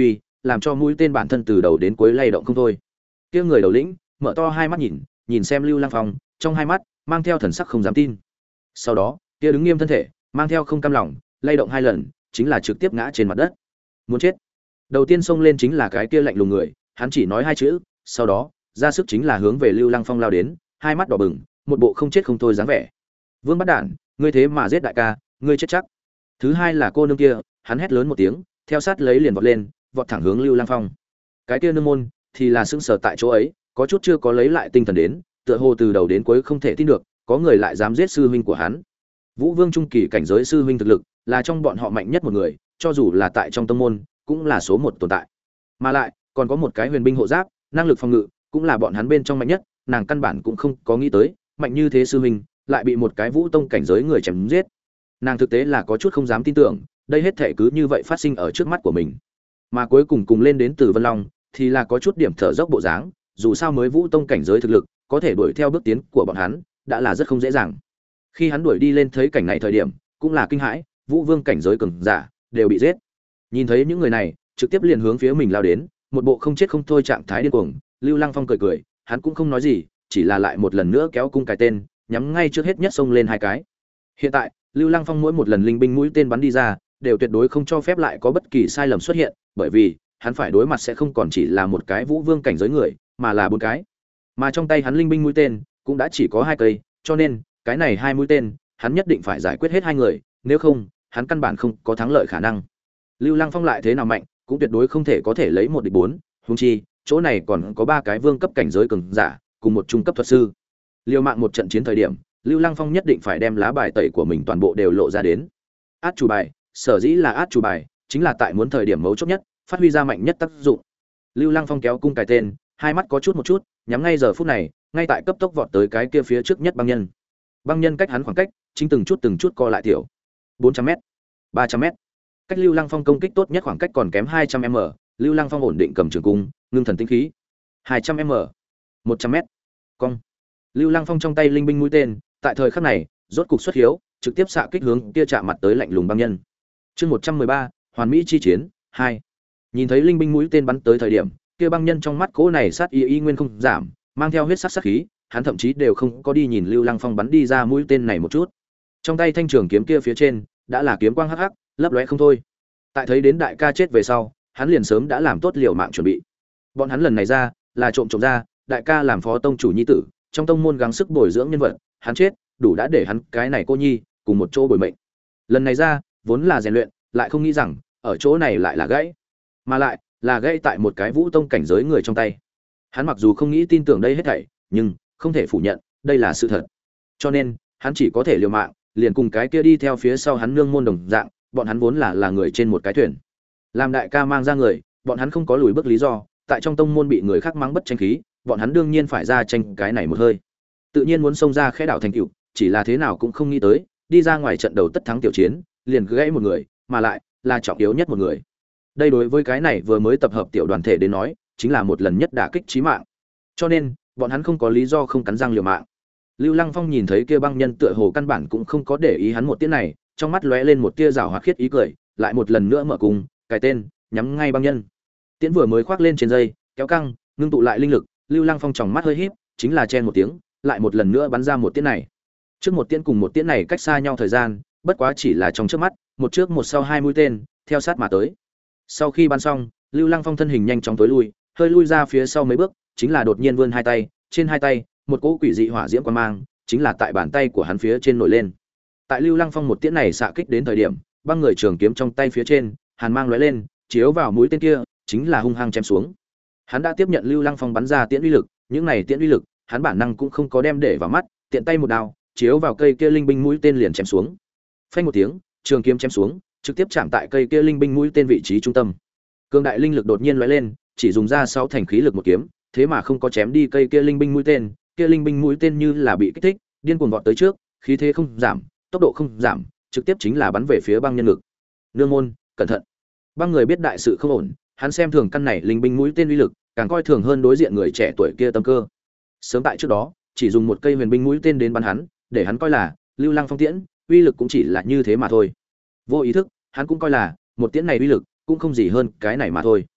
làm cho mũi tên bản thân từ đầu đến cuối lay động không thôi. Kia người đầu lĩnh mở to hai mắt nhìn, nhìn xem Lưu Lăng Phong, trong hai mắt mang theo thần sắc không dám tin. Sau đó, kia đứng nghiêm thân thể, mang theo không cam lòng, lay động hai lần, chính là trực tiếp ngã trên mặt đất. Muốn chết. Đầu tiên xông lên chính là cái kia lạnh lùng người, hắn chỉ nói hai chữ, sau đó, ra sức chính là hướng về Lưu Lăng Phong lao đến, hai mắt đỏ bừng, một bộ không chết không thôi dáng vẻ. Vương Bắt Đản, ngươi thế mà giết đại ca, ngươi chết chắc. Thứ hai là cô nương kia, hắn hét lớn một tiếng, theo sát lấy liền vọt lên, vọt thẳng hướng Lưu Lăng Phong. Cái kia nương môn thì là sững sờ tại chỗ ấy, có chút chưa có lấy lại tinh thần đến, tựa hồ từ đầu đến cuối không thể tin được, có người lại dám giết sư huynh của hắn. Vũ Vương trung kỳ cảnh giới sư huynh thực lực, là trong bọn họ mạnh nhất một người, cho dù là tại trong tông môn, cũng là số một tồn tại. Mà lại, còn có một cái huyền binh hộ giáp, năng lực phòng ngự, cũng là bọn hắn bên trong mạnh nhất, nàng căn bản cũng không có nghĩ tới, mạnh như thế sư huynh, lại bị một cái Vũ tông cảnh giới người chém giết. Nàng thực tế là có chút không dám tin tưởng, đây hết thể cứ như vậy phát sinh ở trước mắt của mình. Mà cuối cùng cùng lên đến từ Vân Long, thì là có chút điểm thở dốc bộ dáng, dù sao mới Vũ tông cảnh giới thực lực, có thể đuổi theo bước tiến của bọn hắn, đã là rất không dễ dàng. Khi hắn đuổi đi lên thấy cảnh này thời điểm, cũng là kinh hãi, Vũ Vương cảnh giới cường giả đều bị giết. Nhìn thấy những người này, trực tiếp liền hướng phía mình lao đến, một bộ không chết không thôi trạng thái điên cuồng, Lưu Lăng Phong cười cười, hắn cũng không nói gì, chỉ là lại một lần nữa kéo cung cái tên, nhắm ngay trước hết nhất xông lên hai cái. Hiện tại, Lưu Lăng Phong mỗi một lần linh binh mũi tên bắn đi ra, đều tuyệt đối không cho phép lại có bất kỳ sai lầm xuất hiện, bởi vì hắn phải đối mặt sẽ không còn chỉ là một cái Vũ Vương cảnh giới người, mà là bốn cái. Mà trong tay hắn linh binh mũi tên cũng đã chỉ có hai cây, cho nên cái này hai mũi tên, hắn nhất định phải giải quyết hết hai người, nếu không, hắn căn bản không có thắng lợi khả năng. Lưu Lăng Phong lại thế nào mạnh, cũng tuyệt đối không thể có thể lấy một địch bốn, huống chi, chỗ này còn có ba cái vương cấp cảnh giới cường giả, cùng một trung cấp thuật sư. Liều mạng một trận chiến thời điểm, Lưu Lăng Phong nhất định phải đem lá bài tẩy của mình toàn bộ đều lộ ra đến. Át chủ bài, sở dĩ là át chủ bài, chính là tại muốn thời điểm mấu chốt nhất, phát huy ra mạnh nhất tác dụng. Lưu Lăng Phong kéo cung cài tên, hai mắt có chút một chút, nhắm ngay giờ phút này, ngay tại cấp tốc vọt tới cái kia phía trước nhất băng nhân. Băng nhân cách hắn khoảng cách, chính từng chút từng chút co lại tiểu. bốn trăm mét, ba trăm mét. Cách Lưu Lăng Phong công kích tốt nhất khoảng cách còn kém hai trăm mét, Lưu Lăng Phong ổn định cầm trường cung, ngưng thần tĩnh khí. hai trăm mét, một trăm mét. Cong. Lưu Lăng Phong trong tay linh binh mũi tên, tại thời khắc này, rốt cục xuất hiếu, trực tiếp xạ kích hướng kia chạm mặt tới lạnh lùng băng nhân. Chương một trăm mười ba, Hoàn Mỹ chi chiến hai. Nhìn thấy linh binh mũi tên bắn tới thời điểm, kia băng nhân trong mắt cố này sát y y nguyên không giảm, mang theo huyết sắc sát khí, hắn thậm chí đều không có đi nhìn Lưu Lăng Phong bắn đi ra mũi tên này một chút. Trong tay thanh trường kiếm kia phía trên, đã là kiếm quang hắc hắc, lấp lóe không thôi. Tại thấy đến đại ca chết về sau, hắn liền sớm đã làm tốt liều mạng chuẩn bị. Bọn hắn lần này ra, là trộm trộm ra, đại ca làm phó tông chủ nhi tử, trong tông môn gắng sức bồi dưỡng nhân vật, hắn chết, đủ đã để hắn cái này cô nhi cùng một chỗ bồi mệnh. Lần này ra, vốn là rèn luyện, lại không nghĩ rằng, ở chỗ này lại là gãy. Mà lại, là gãy tại một cái Vũ tông cảnh giới người trong tay. Hắn mặc dù không nghĩ tin tưởng đây hết thảy, nhưng không thể phủ nhận, đây là sự thật. Cho nên, hắn chỉ có thể liều mạng, liền cùng cái kia đi theo phía sau hắn nương môn đồng dạng, bọn hắn vốn là là người trên một cái thuyền. Làm đại ca mang ra người, bọn hắn không có lùi bước lý do, tại trong tông môn bị người khác mắng bất tranh khí, bọn hắn đương nhiên phải ra tranh cái này một hơi. Tự nhiên muốn xông ra khẽ đảo thành tựu, chỉ là thế nào cũng không nghĩ tới, đi ra ngoài trận đầu tất thắng tiểu chiến, liền gãy một người, mà lại là trọng yếu nhất một người. Đây đối với cái này vừa mới tập hợp tiểu đoàn thể đến nói, chính là một lần nhất đả kích chí mạng. Cho nên, bọn hắn không có lý do không cắn răng liều mạng. Lưu Lăng Phong nhìn thấy kia băng nhân tựa hồ căn bản cũng không có để ý hắn một tiếng này, trong mắt lóe lên một tia giảo hoạt khiết ý cười, lại một lần nữa mở cung, cài tên, nhắm ngay băng nhân. Tiễn vừa mới khoác lên trên dây, kéo căng, ngưng tụ lại linh lực, Lưu Lăng Phong tròng mắt hơi híp, chính là chen một tiếng, lại một lần nữa bắn ra một tiễn này. Trước một tiễn cùng một tiễn này cách xa nhau thời gian, bất quá chỉ là trong trước mắt, một trước một sau hai mũi tên, theo sát mà tới. Sau khi bắn xong, Lưu Lăng Phong thân hình nhanh chóng tối lui, hơi lui ra phía sau mấy bước, chính là đột nhiên vươn hai tay, trên hai tay, một cỗ quỷ dị hỏa diễm quang mang, chính là tại bàn tay của hắn phía trên nổi lên. Tại Lưu Lăng Phong một tiễn này xạ kích đến thời điểm, băng người trường kiếm trong tay phía trên, hàn mang lóe lên, chiếu vào mũi tên kia, chính là hung hăng chém xuống. Hắn đã tiếp nhận Lưu Lăng Phong bắn ra tiễn uy lực, những này tiễn uy lực, hắn bản năng cũng không có đem để vào mắt, tiện tay một đao, chiếu vào cây kia linh binh mũi tên liền chém xuống. Phanh một tiếng, trường kiếm chém xuống, trực tiếp chạm tại cây kia linh binh mũi tên vị trí trung tâm. Cương đại linh lực đột nhiên lóe lên, chỉ dùng ra sáu thành khí lực một kiếm, thế mà không có chém đi cây kia linh binh mũi tên, kia linh binh mũi tên như là bị kích thích, điên cuồng vọt tới trước, khí thế không giảm, tốc độ không giảm, trực tiếp chính là bắn về phía băng nhân lực. Nương môn, cẩn thận. Băng người biết đại sự không ổn, hắn xem thường căn này linh binh mũi tên uy lực, càng coi thường hơn đối diện người trẻ tuổi kia tâm cơ. Sớm tại trước đó, chỉ dùng một cây huyền binh mũi tên đến bắn hắn, để hắn coi là Lưu Lăng Phong tiễn, uy lực cũng chỉ là như thế mà thôi. Vô ý thức, hắn cũng coi là một tiễn này uy lực cũng không gì hơn cái này mà thôi.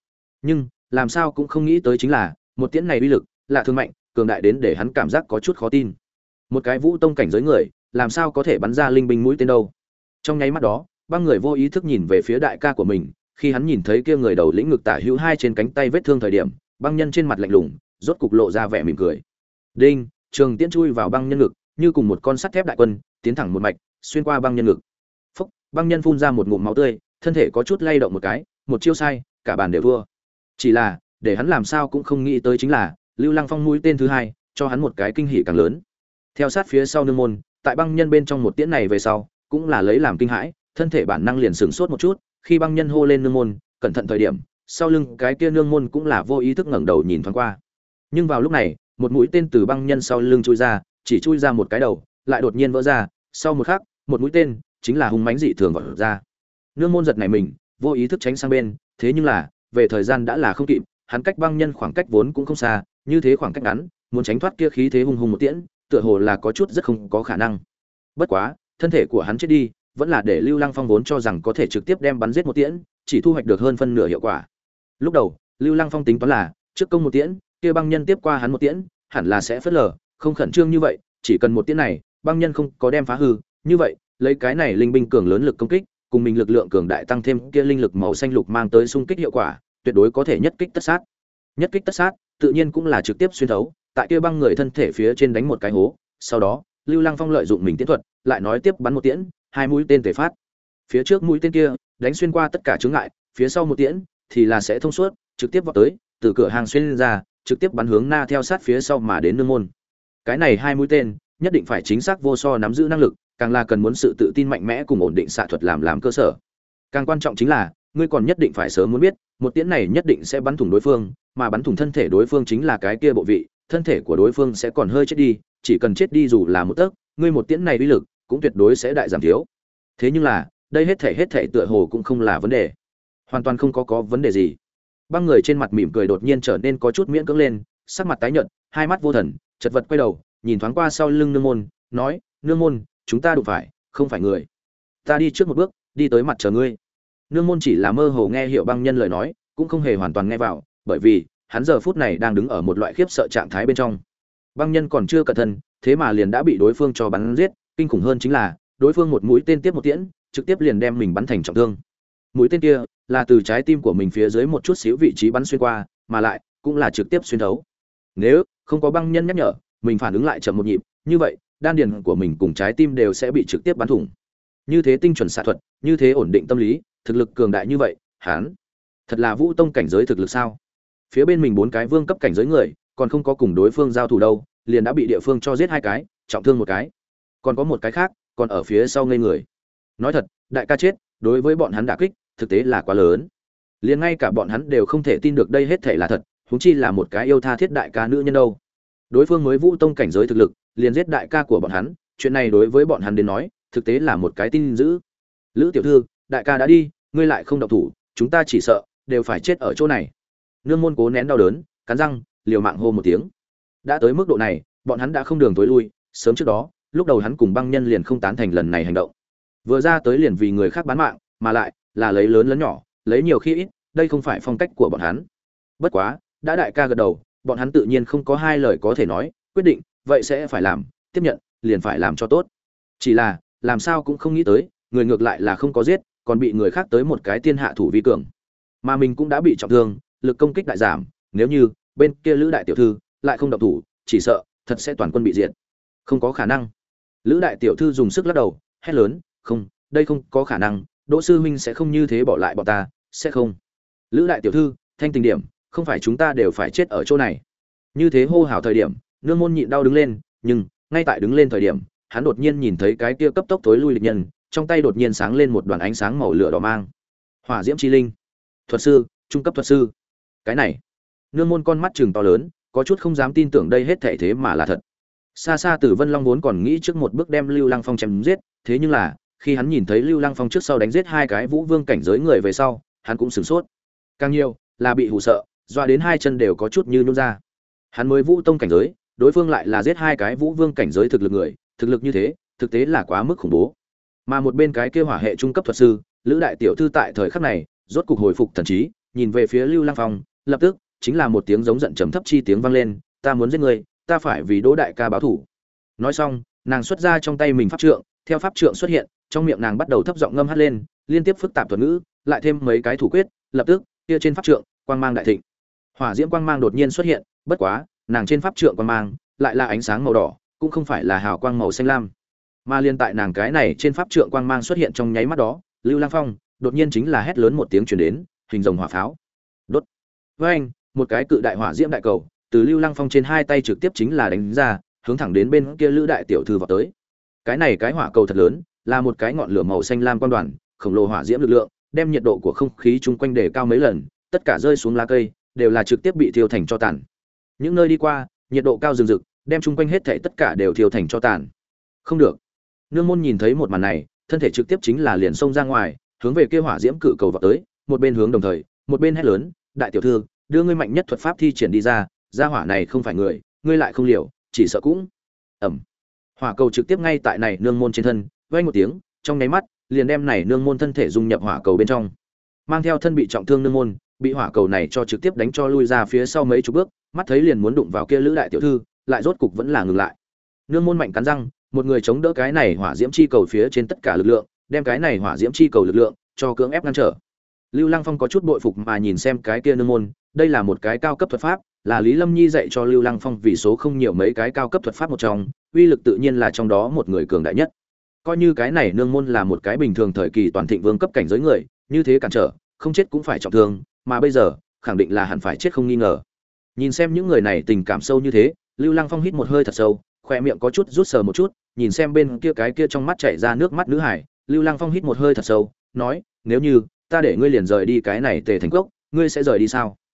Nhưng làm sao cũng không nghĩ tới chính là một tiễn này uy lực lạ thường mạnh, cường đại đến để hắn cảm giác có chút khó tin. Một cái vũ tông cảnh giới người làm sao có thể bắn ra linh binh mũi tên đâu? Trong nháy mắt đó, băng người vô ý thức nhìn về phía đại ca của mình, khi hắn nhìn thấy kia người đầu lĩnh ngực tả hữu hai trên cánh tay vết thương thời điểm, băng nhân trên mặt lạnh lùng, rốt cục lộ ra vẻ mỉm cười. Đinh, trường tiễn chui vào băng nhân ngực, như cùng một con sắt thép đại quân, tiến thẳng một mạch, xuyên qua băng nhân ngực. Phốc, băng nhân phun ra một ngụm máu tươi, thân thể có chút lay động một cái, một chiêu sai, cả bàn đều thua. Chỉ là, để hắn làm sao cũng không nghĩ tới chính là, Lưu Lăng Phong mũi tên thứ hai, cho hắn một cái kinh hỉ càng lớn. Theo sát phía sau nương môn, tại băng nhân bên trong một tiễn này về sau, cũng là lấy làm kinh hãi, thân thể bản năng liền sửng sốt một chút, khi băng nhân hô lên nương môn, cẩn thận thời điểm, sau lưng cái kia nương môn cũng là vô ý thức ngẩng đầu nhìn thoáng qua. Nhưng vào lúc này, một mũi tên từ băng nhân sau lưng chui ra, chỉ chui ra một cái đầu, lại đột nhiên vỡ ra, sau một khắc, một mũi tên chính là hung mãnh dị thường vọt ra. Nương môn giật nảy mình, vô ý thức tránh sang bên, thế nhưng là, về thời gian đã là không kịp, hắn cách băng nhân khoảng cách vốn cũng không xa, như thế khoảng cách ngắn, muốn tránh thoát kia khí thế hung hùng một tiễn, tựa hồ là có chút rất không có khả năng. Bất quá, thân thể của hắn chết đi, vẫn là để Lưu Lăng Phong vốn cho rằng có thể trực tiếp đem bắn giết một tiễn, chỉ thu hoạch được hơn phân nửa hiệu quả. Lúc đầu, Lưu Lăng Phong tính toán là, trước công một tiễn, kia băng nhân tiếp qua hắn một tiễn, hẳn là sẽ phớt lờ, không khẩn trương như vậy, chỉ cần một tiễn này, băng nhân không có đem phá hư, như vậy, lấy cái này linh binh cường lớn lực công kích, cùng mình lực lượng cường đại tăng thêm kia linh lực màu xanh lục mang tới xung kích hiệu quả, tuyệt đối có thể nhất kích tất sát. Nhất kích tất sát, tự nhiên cũng là trực tiếp xuyên thấu, tại kia băng người thân thể phía trên đánh một cái hố, sau đó, Lưu Lăng Phong lợi dụng mình tiến thuật, lại nói tiếp bắn một tiễn, hai mũi tên tề phát. Phía trước mũi tên kia, đánh xuyên qua tất cả chướng ngại, phía sau một tiễn thì là sẽ thông suốt, trực tiếp vọt tới, từ cửa hàng xuyên lên ra, trực tiếp bắn hướng na theo sát phía sau mà đến nương môn. Cái này hai mũi tên, nhất định phải chính xác vô so nắm giữ năng lực, càng là cần muốn sự tự tin mạnh mẽ cùng ổn định xạ thuật làm làm cơ sở. Càng quan trọng chính là, ngươi còn nhất định phải sớm muốn biết, một tiễn này nhất định sẽ bắn thủng đối phương, mà bắn thủng thân thể đối phương chính là cái kia bộ vị, thân thể của đối phương sẽ còn hơi chết đi, chỉ cần chết đi dù là một tấc, ngươi một tiễn này uy lực cũng tuyệt đối sẽ đại giảm thiếu. Thế nhưng là, đây hết thể hết thể tựa hồ cũng không là vấn đề, hoàn toàn không có có vấn đề gì. Băng người trên mặt mỉm cười đột nhiên trở nên có chút miễn cưỡng lên, sắc mặt tái nhợt, hai mắt vô thần, chật vật quay đầu, nhìn thoáng qua sau lưng nương môn, nói: "Nương môn, chúng ta đụng phải, không phải người. Ta đi trước một bước, đi tới mặt chờ ngươi." Nương môn chỉ là mơ hồ nghe hiểu băng nhân lời nói, cũng không hề hoàn toàn nghe vào, bởi vì hắn giờ phút này đang đứng ở một loại khiếp sợ trạng thái bên trong. Băng nhân còn chưa cẩn thận, thế mà liền đã bị đối phương cho bắn giết, kinh khủng hơn chính là, đối phương một mũi tên tiếp một tiễn, trực tiếp liền đem mình bắn thành trọng thương. Mũi tên kia là từ trái tim của mình phía dưới một chút xíu vị trí bắn xuyên qua, mà lại cũng là trực tiếp xuyên thấu. Nếu không có băng nhân nhắc nhở, mình phản ứng lại chậm một nhịp, như vậy, đan điền của mình cùng trái tim đều sẽ bị trực tiếp bắn thủng. Như thế tinh chuẩn xạ thuật, như thế ổn định tâm lý, thực lực cường đại như vậy, hắn thật là vũ tông cảnh giới thực lực sao? Phía bên mình bốn cái vương cấp cảnh giới người, còn không có cùng đối phương giao thủ đâu, liền đã bị địa phương cho giết hai cái, trọng thương một cái. Còn có một cái khác, còn ở phía sau ngây người. Nói thật, đại ca chết, đối với bọn hắn đả kích, thực tế là quá lớn. Liền ngay cả bọn hắn đều không thể tin được đây hết thể là thật, huống chi là một cái yêu tha thiết đại ca nữ nhân đâu. Đối phương mới vũ tông cảnh giới thực lực, liền giết đại ca của bọn hắn, chuyện này đối với bọn hắn đến nói, thực tế là một cái tin dữ. Lữ tiểu thư, đại ca đã đi, ngươi lại không động thủ, chúng ta chỉ sợ đều phải chết ở chỗ này. Nương môn cố nén đau đớn, cắn răng, liều mạng hô một tiếng. Đã tới mức độ này, bọn hắn đã không đường tối lui, sớm trước đó, lúc đầu hắn cùng băng nhân liền không tán thành lần này hành động. Vừa ra tới liền vì người khác bán mạng, mà lại là lấy lớn lớn nhỏ, lấy nhiều khi ít, đây không phải phong cách của bọn hắn. Bất quá, đã đại ca gật đầu, bọn hắn tự nhiên không có hai lời có thể nói, quyết định, vậy sẽ phải làm, tiếp nhận, liền phải làm cho tốt. Chỉ là, làm sao cũng không nghĩ tới, người ngược lại là không có giết, còn bị người khác tới một cái tiên hạ thủ vi cường. Mà mình cũng đã bị trọng thương, lực công kích đại giảm, nếu như bên kia Lữ đại tiểu thư lại không động thủ, chỉ sợ thật sẽ toàn quân bị diệt. Không có khả năng. Lữ đại tiểu thư dùng sức lắc đầu, hét lớn, "Không, đây không có khả năng, Đỗ sư huynh sẽ không như thế bỏ lại bọn ta, sẽ không." Lữ đại tiểu thư, thanh tình điểm, không phải chúng ta đều phải chết ở chỗ này. Như thế hô hào thời điểm, nương môn nhịn đau đứng lên, nhưng ngay tại đứng lên thời điểm, hắn đột nhiên nhìn thấy cái kia cấp tốc tối lui địch nhân, trong tay đột nhiên sáng lên một đoàn ánh sáng màu lửa đỏ mang. Hỏa diễm chi linh, thuật sư, trung cấp thuật sư. Cái này, nương môn con mắt trừng to lớn, có chút không dám tin tưởng đây hết thảy thế mà là thật. Xa xa Tử Vân Long vốn còn nghĩ trước một bước đem Lưu Lăng Phong chém giết, thế nhưng là, khi hắn nhìn thấy Lưu Lăng Phong trước sau đánh giết hai cái vũ vương cảnh giới người về sau, hắn cũng sửng sốt. Càng nhiều là bị hù sợ, doa đến hai chân đều có chút như nhũn ra. Hắn mới vũ tông cảnh giới, đối phương lại là giết hai cái vũ vương cảnh giới thực lực người, thực lực như thế, thực tế là quá mức khủng bố. Mà một bên cái kia hỏa hệ trung cấp thuật sư, Lữ đại tiểu thư tại thời khắc này, rốt cục hồi phục thần trí, nhìn về phía Lưu Lăng Phong, Lập tức chính là một tiếng giống giận trầm thấp chi tiếng vang lên, ta muốn giết ngươi, ta phải vì Đỗ đại ca báo thù. Nói xong, nàng xuất ra trong tay mình pháp trượng, theo pháp trượng xuất hiện, trong miệng nàng bắt đầu thấp giọng ngâm hát lên, liên tiếp phức tạp thuật ngữ, lại thêm mấy cái thủ quyết, lập tức, kia trên pháp trượng, quang mang đại thịnh. Hỏa diễm quang mang đột nhiên xuất hiện, bất quá, nàng trên pháp trượng quang mang lại là ánh sáng màu đỏ, cũng không phải là hào quang màu xanh lam. Mà liên tại nàng cái này trên pháp trượng quang mang xuất hiện trong nháy mắt đó, Lưu Lăng Phong đột nhiên chính là hét lớn một tiếng truyền đến, hình rồng hỏa pháo. Đốt. Với anh, một cái cự đại hỏa diễm đại cầu, từ Lưu Lăng Phong trên hai tay trực tiếp chính là đánh ra, hướng thẳng đến bên kia Lữ đại tiểu thư vọt tới. Cái này cái hỏa cầu thật lớn, là một cái ngọn lửa màu xanh lam quang đoàn, khổng lồ hỏa diễm lực lượng, đem nhiệt độ của không khí chung quanh đề cao mấy lần, tất cả rơi xuống lá cây, đều là trực tiếp bị thiêu thành tro tàn. Những nơi đi qua, nhiệt độ cao rừng rực, đem chung quanh hết thảy tất cả đều thiêu thành tro tàn. Không được. Nương môn nhìn thấy một màn này, thân thể trực tiếp chính là liền xông ra ngoài, hướng về kia hỏa diễm cự cầu vọt tới, một bên hướng đồng thời, một bên hét lớn, "Đại tiểu thư, đưa ngươi mạnh nhất thuật pháp thi triển đi ra, gia hỏa này không phải người, ngươi lại không liều, chỉ sợ cũng." Ầm. Hỏa cầu trực tiếp ngay tại này nương môn trên thân, vang một tiếng, trong nháy mắt, liền đem này nương môn thân thể dung nhập hỏa cầu bên trong. Mang theo thân bị trọng thương nương môn, bị hỏa cầu này cho trực tiếp đánh cho lui ra phía sau mấy chục bước, mắt thấy liền muốn đụng vào kia Lữ đại tiểu thư, lại rốt cục vẫn là ngừng lại. Nương môn mạnh cắn răng, một người chống đỡ cái này hỏa diễm chi cầu phía trên tất cả lực lượng, đem cái này hỏa diễm chi cầu lực lượng cho cưỡng ép ngăn trở. Lưu Lăng Phong có chút bội phục mà nhìn xem cái kia nương môn, đây là một cái cao cấp thuật pháp, là Lý Lâm Nhi dạy cho Lưu Lăng Phong vì số không nhiều mấy cái cao cấp thuật pháp một trong, uy lực tự nhiên là trong đó một người cường đại nhất. Coi như cái này nương môn là một cái bình thường thời kỳ toàn thịnh vương cấp cảnh giới người, như thế cản trở, không chết cũng phải trọng thương, mà bây giờ, khẳng định là hẳn phải chết không nghi ngờ. Nhìn xem những người này tình cảm sâu như thế, Lưu Lăng Phong hít một hơi thật sâu, khóe miệng có chút rút sờ một chút, nhìn xem bên kia cái kia trong mắt chảy ra nước mắt nữ hải, Lưu Lăng Phong hít một hơi thật sâu, nói, nếu như ta để ngươi liền rời đi cái này Tề Thành Cốc, ngươi sẽ rời đi sao?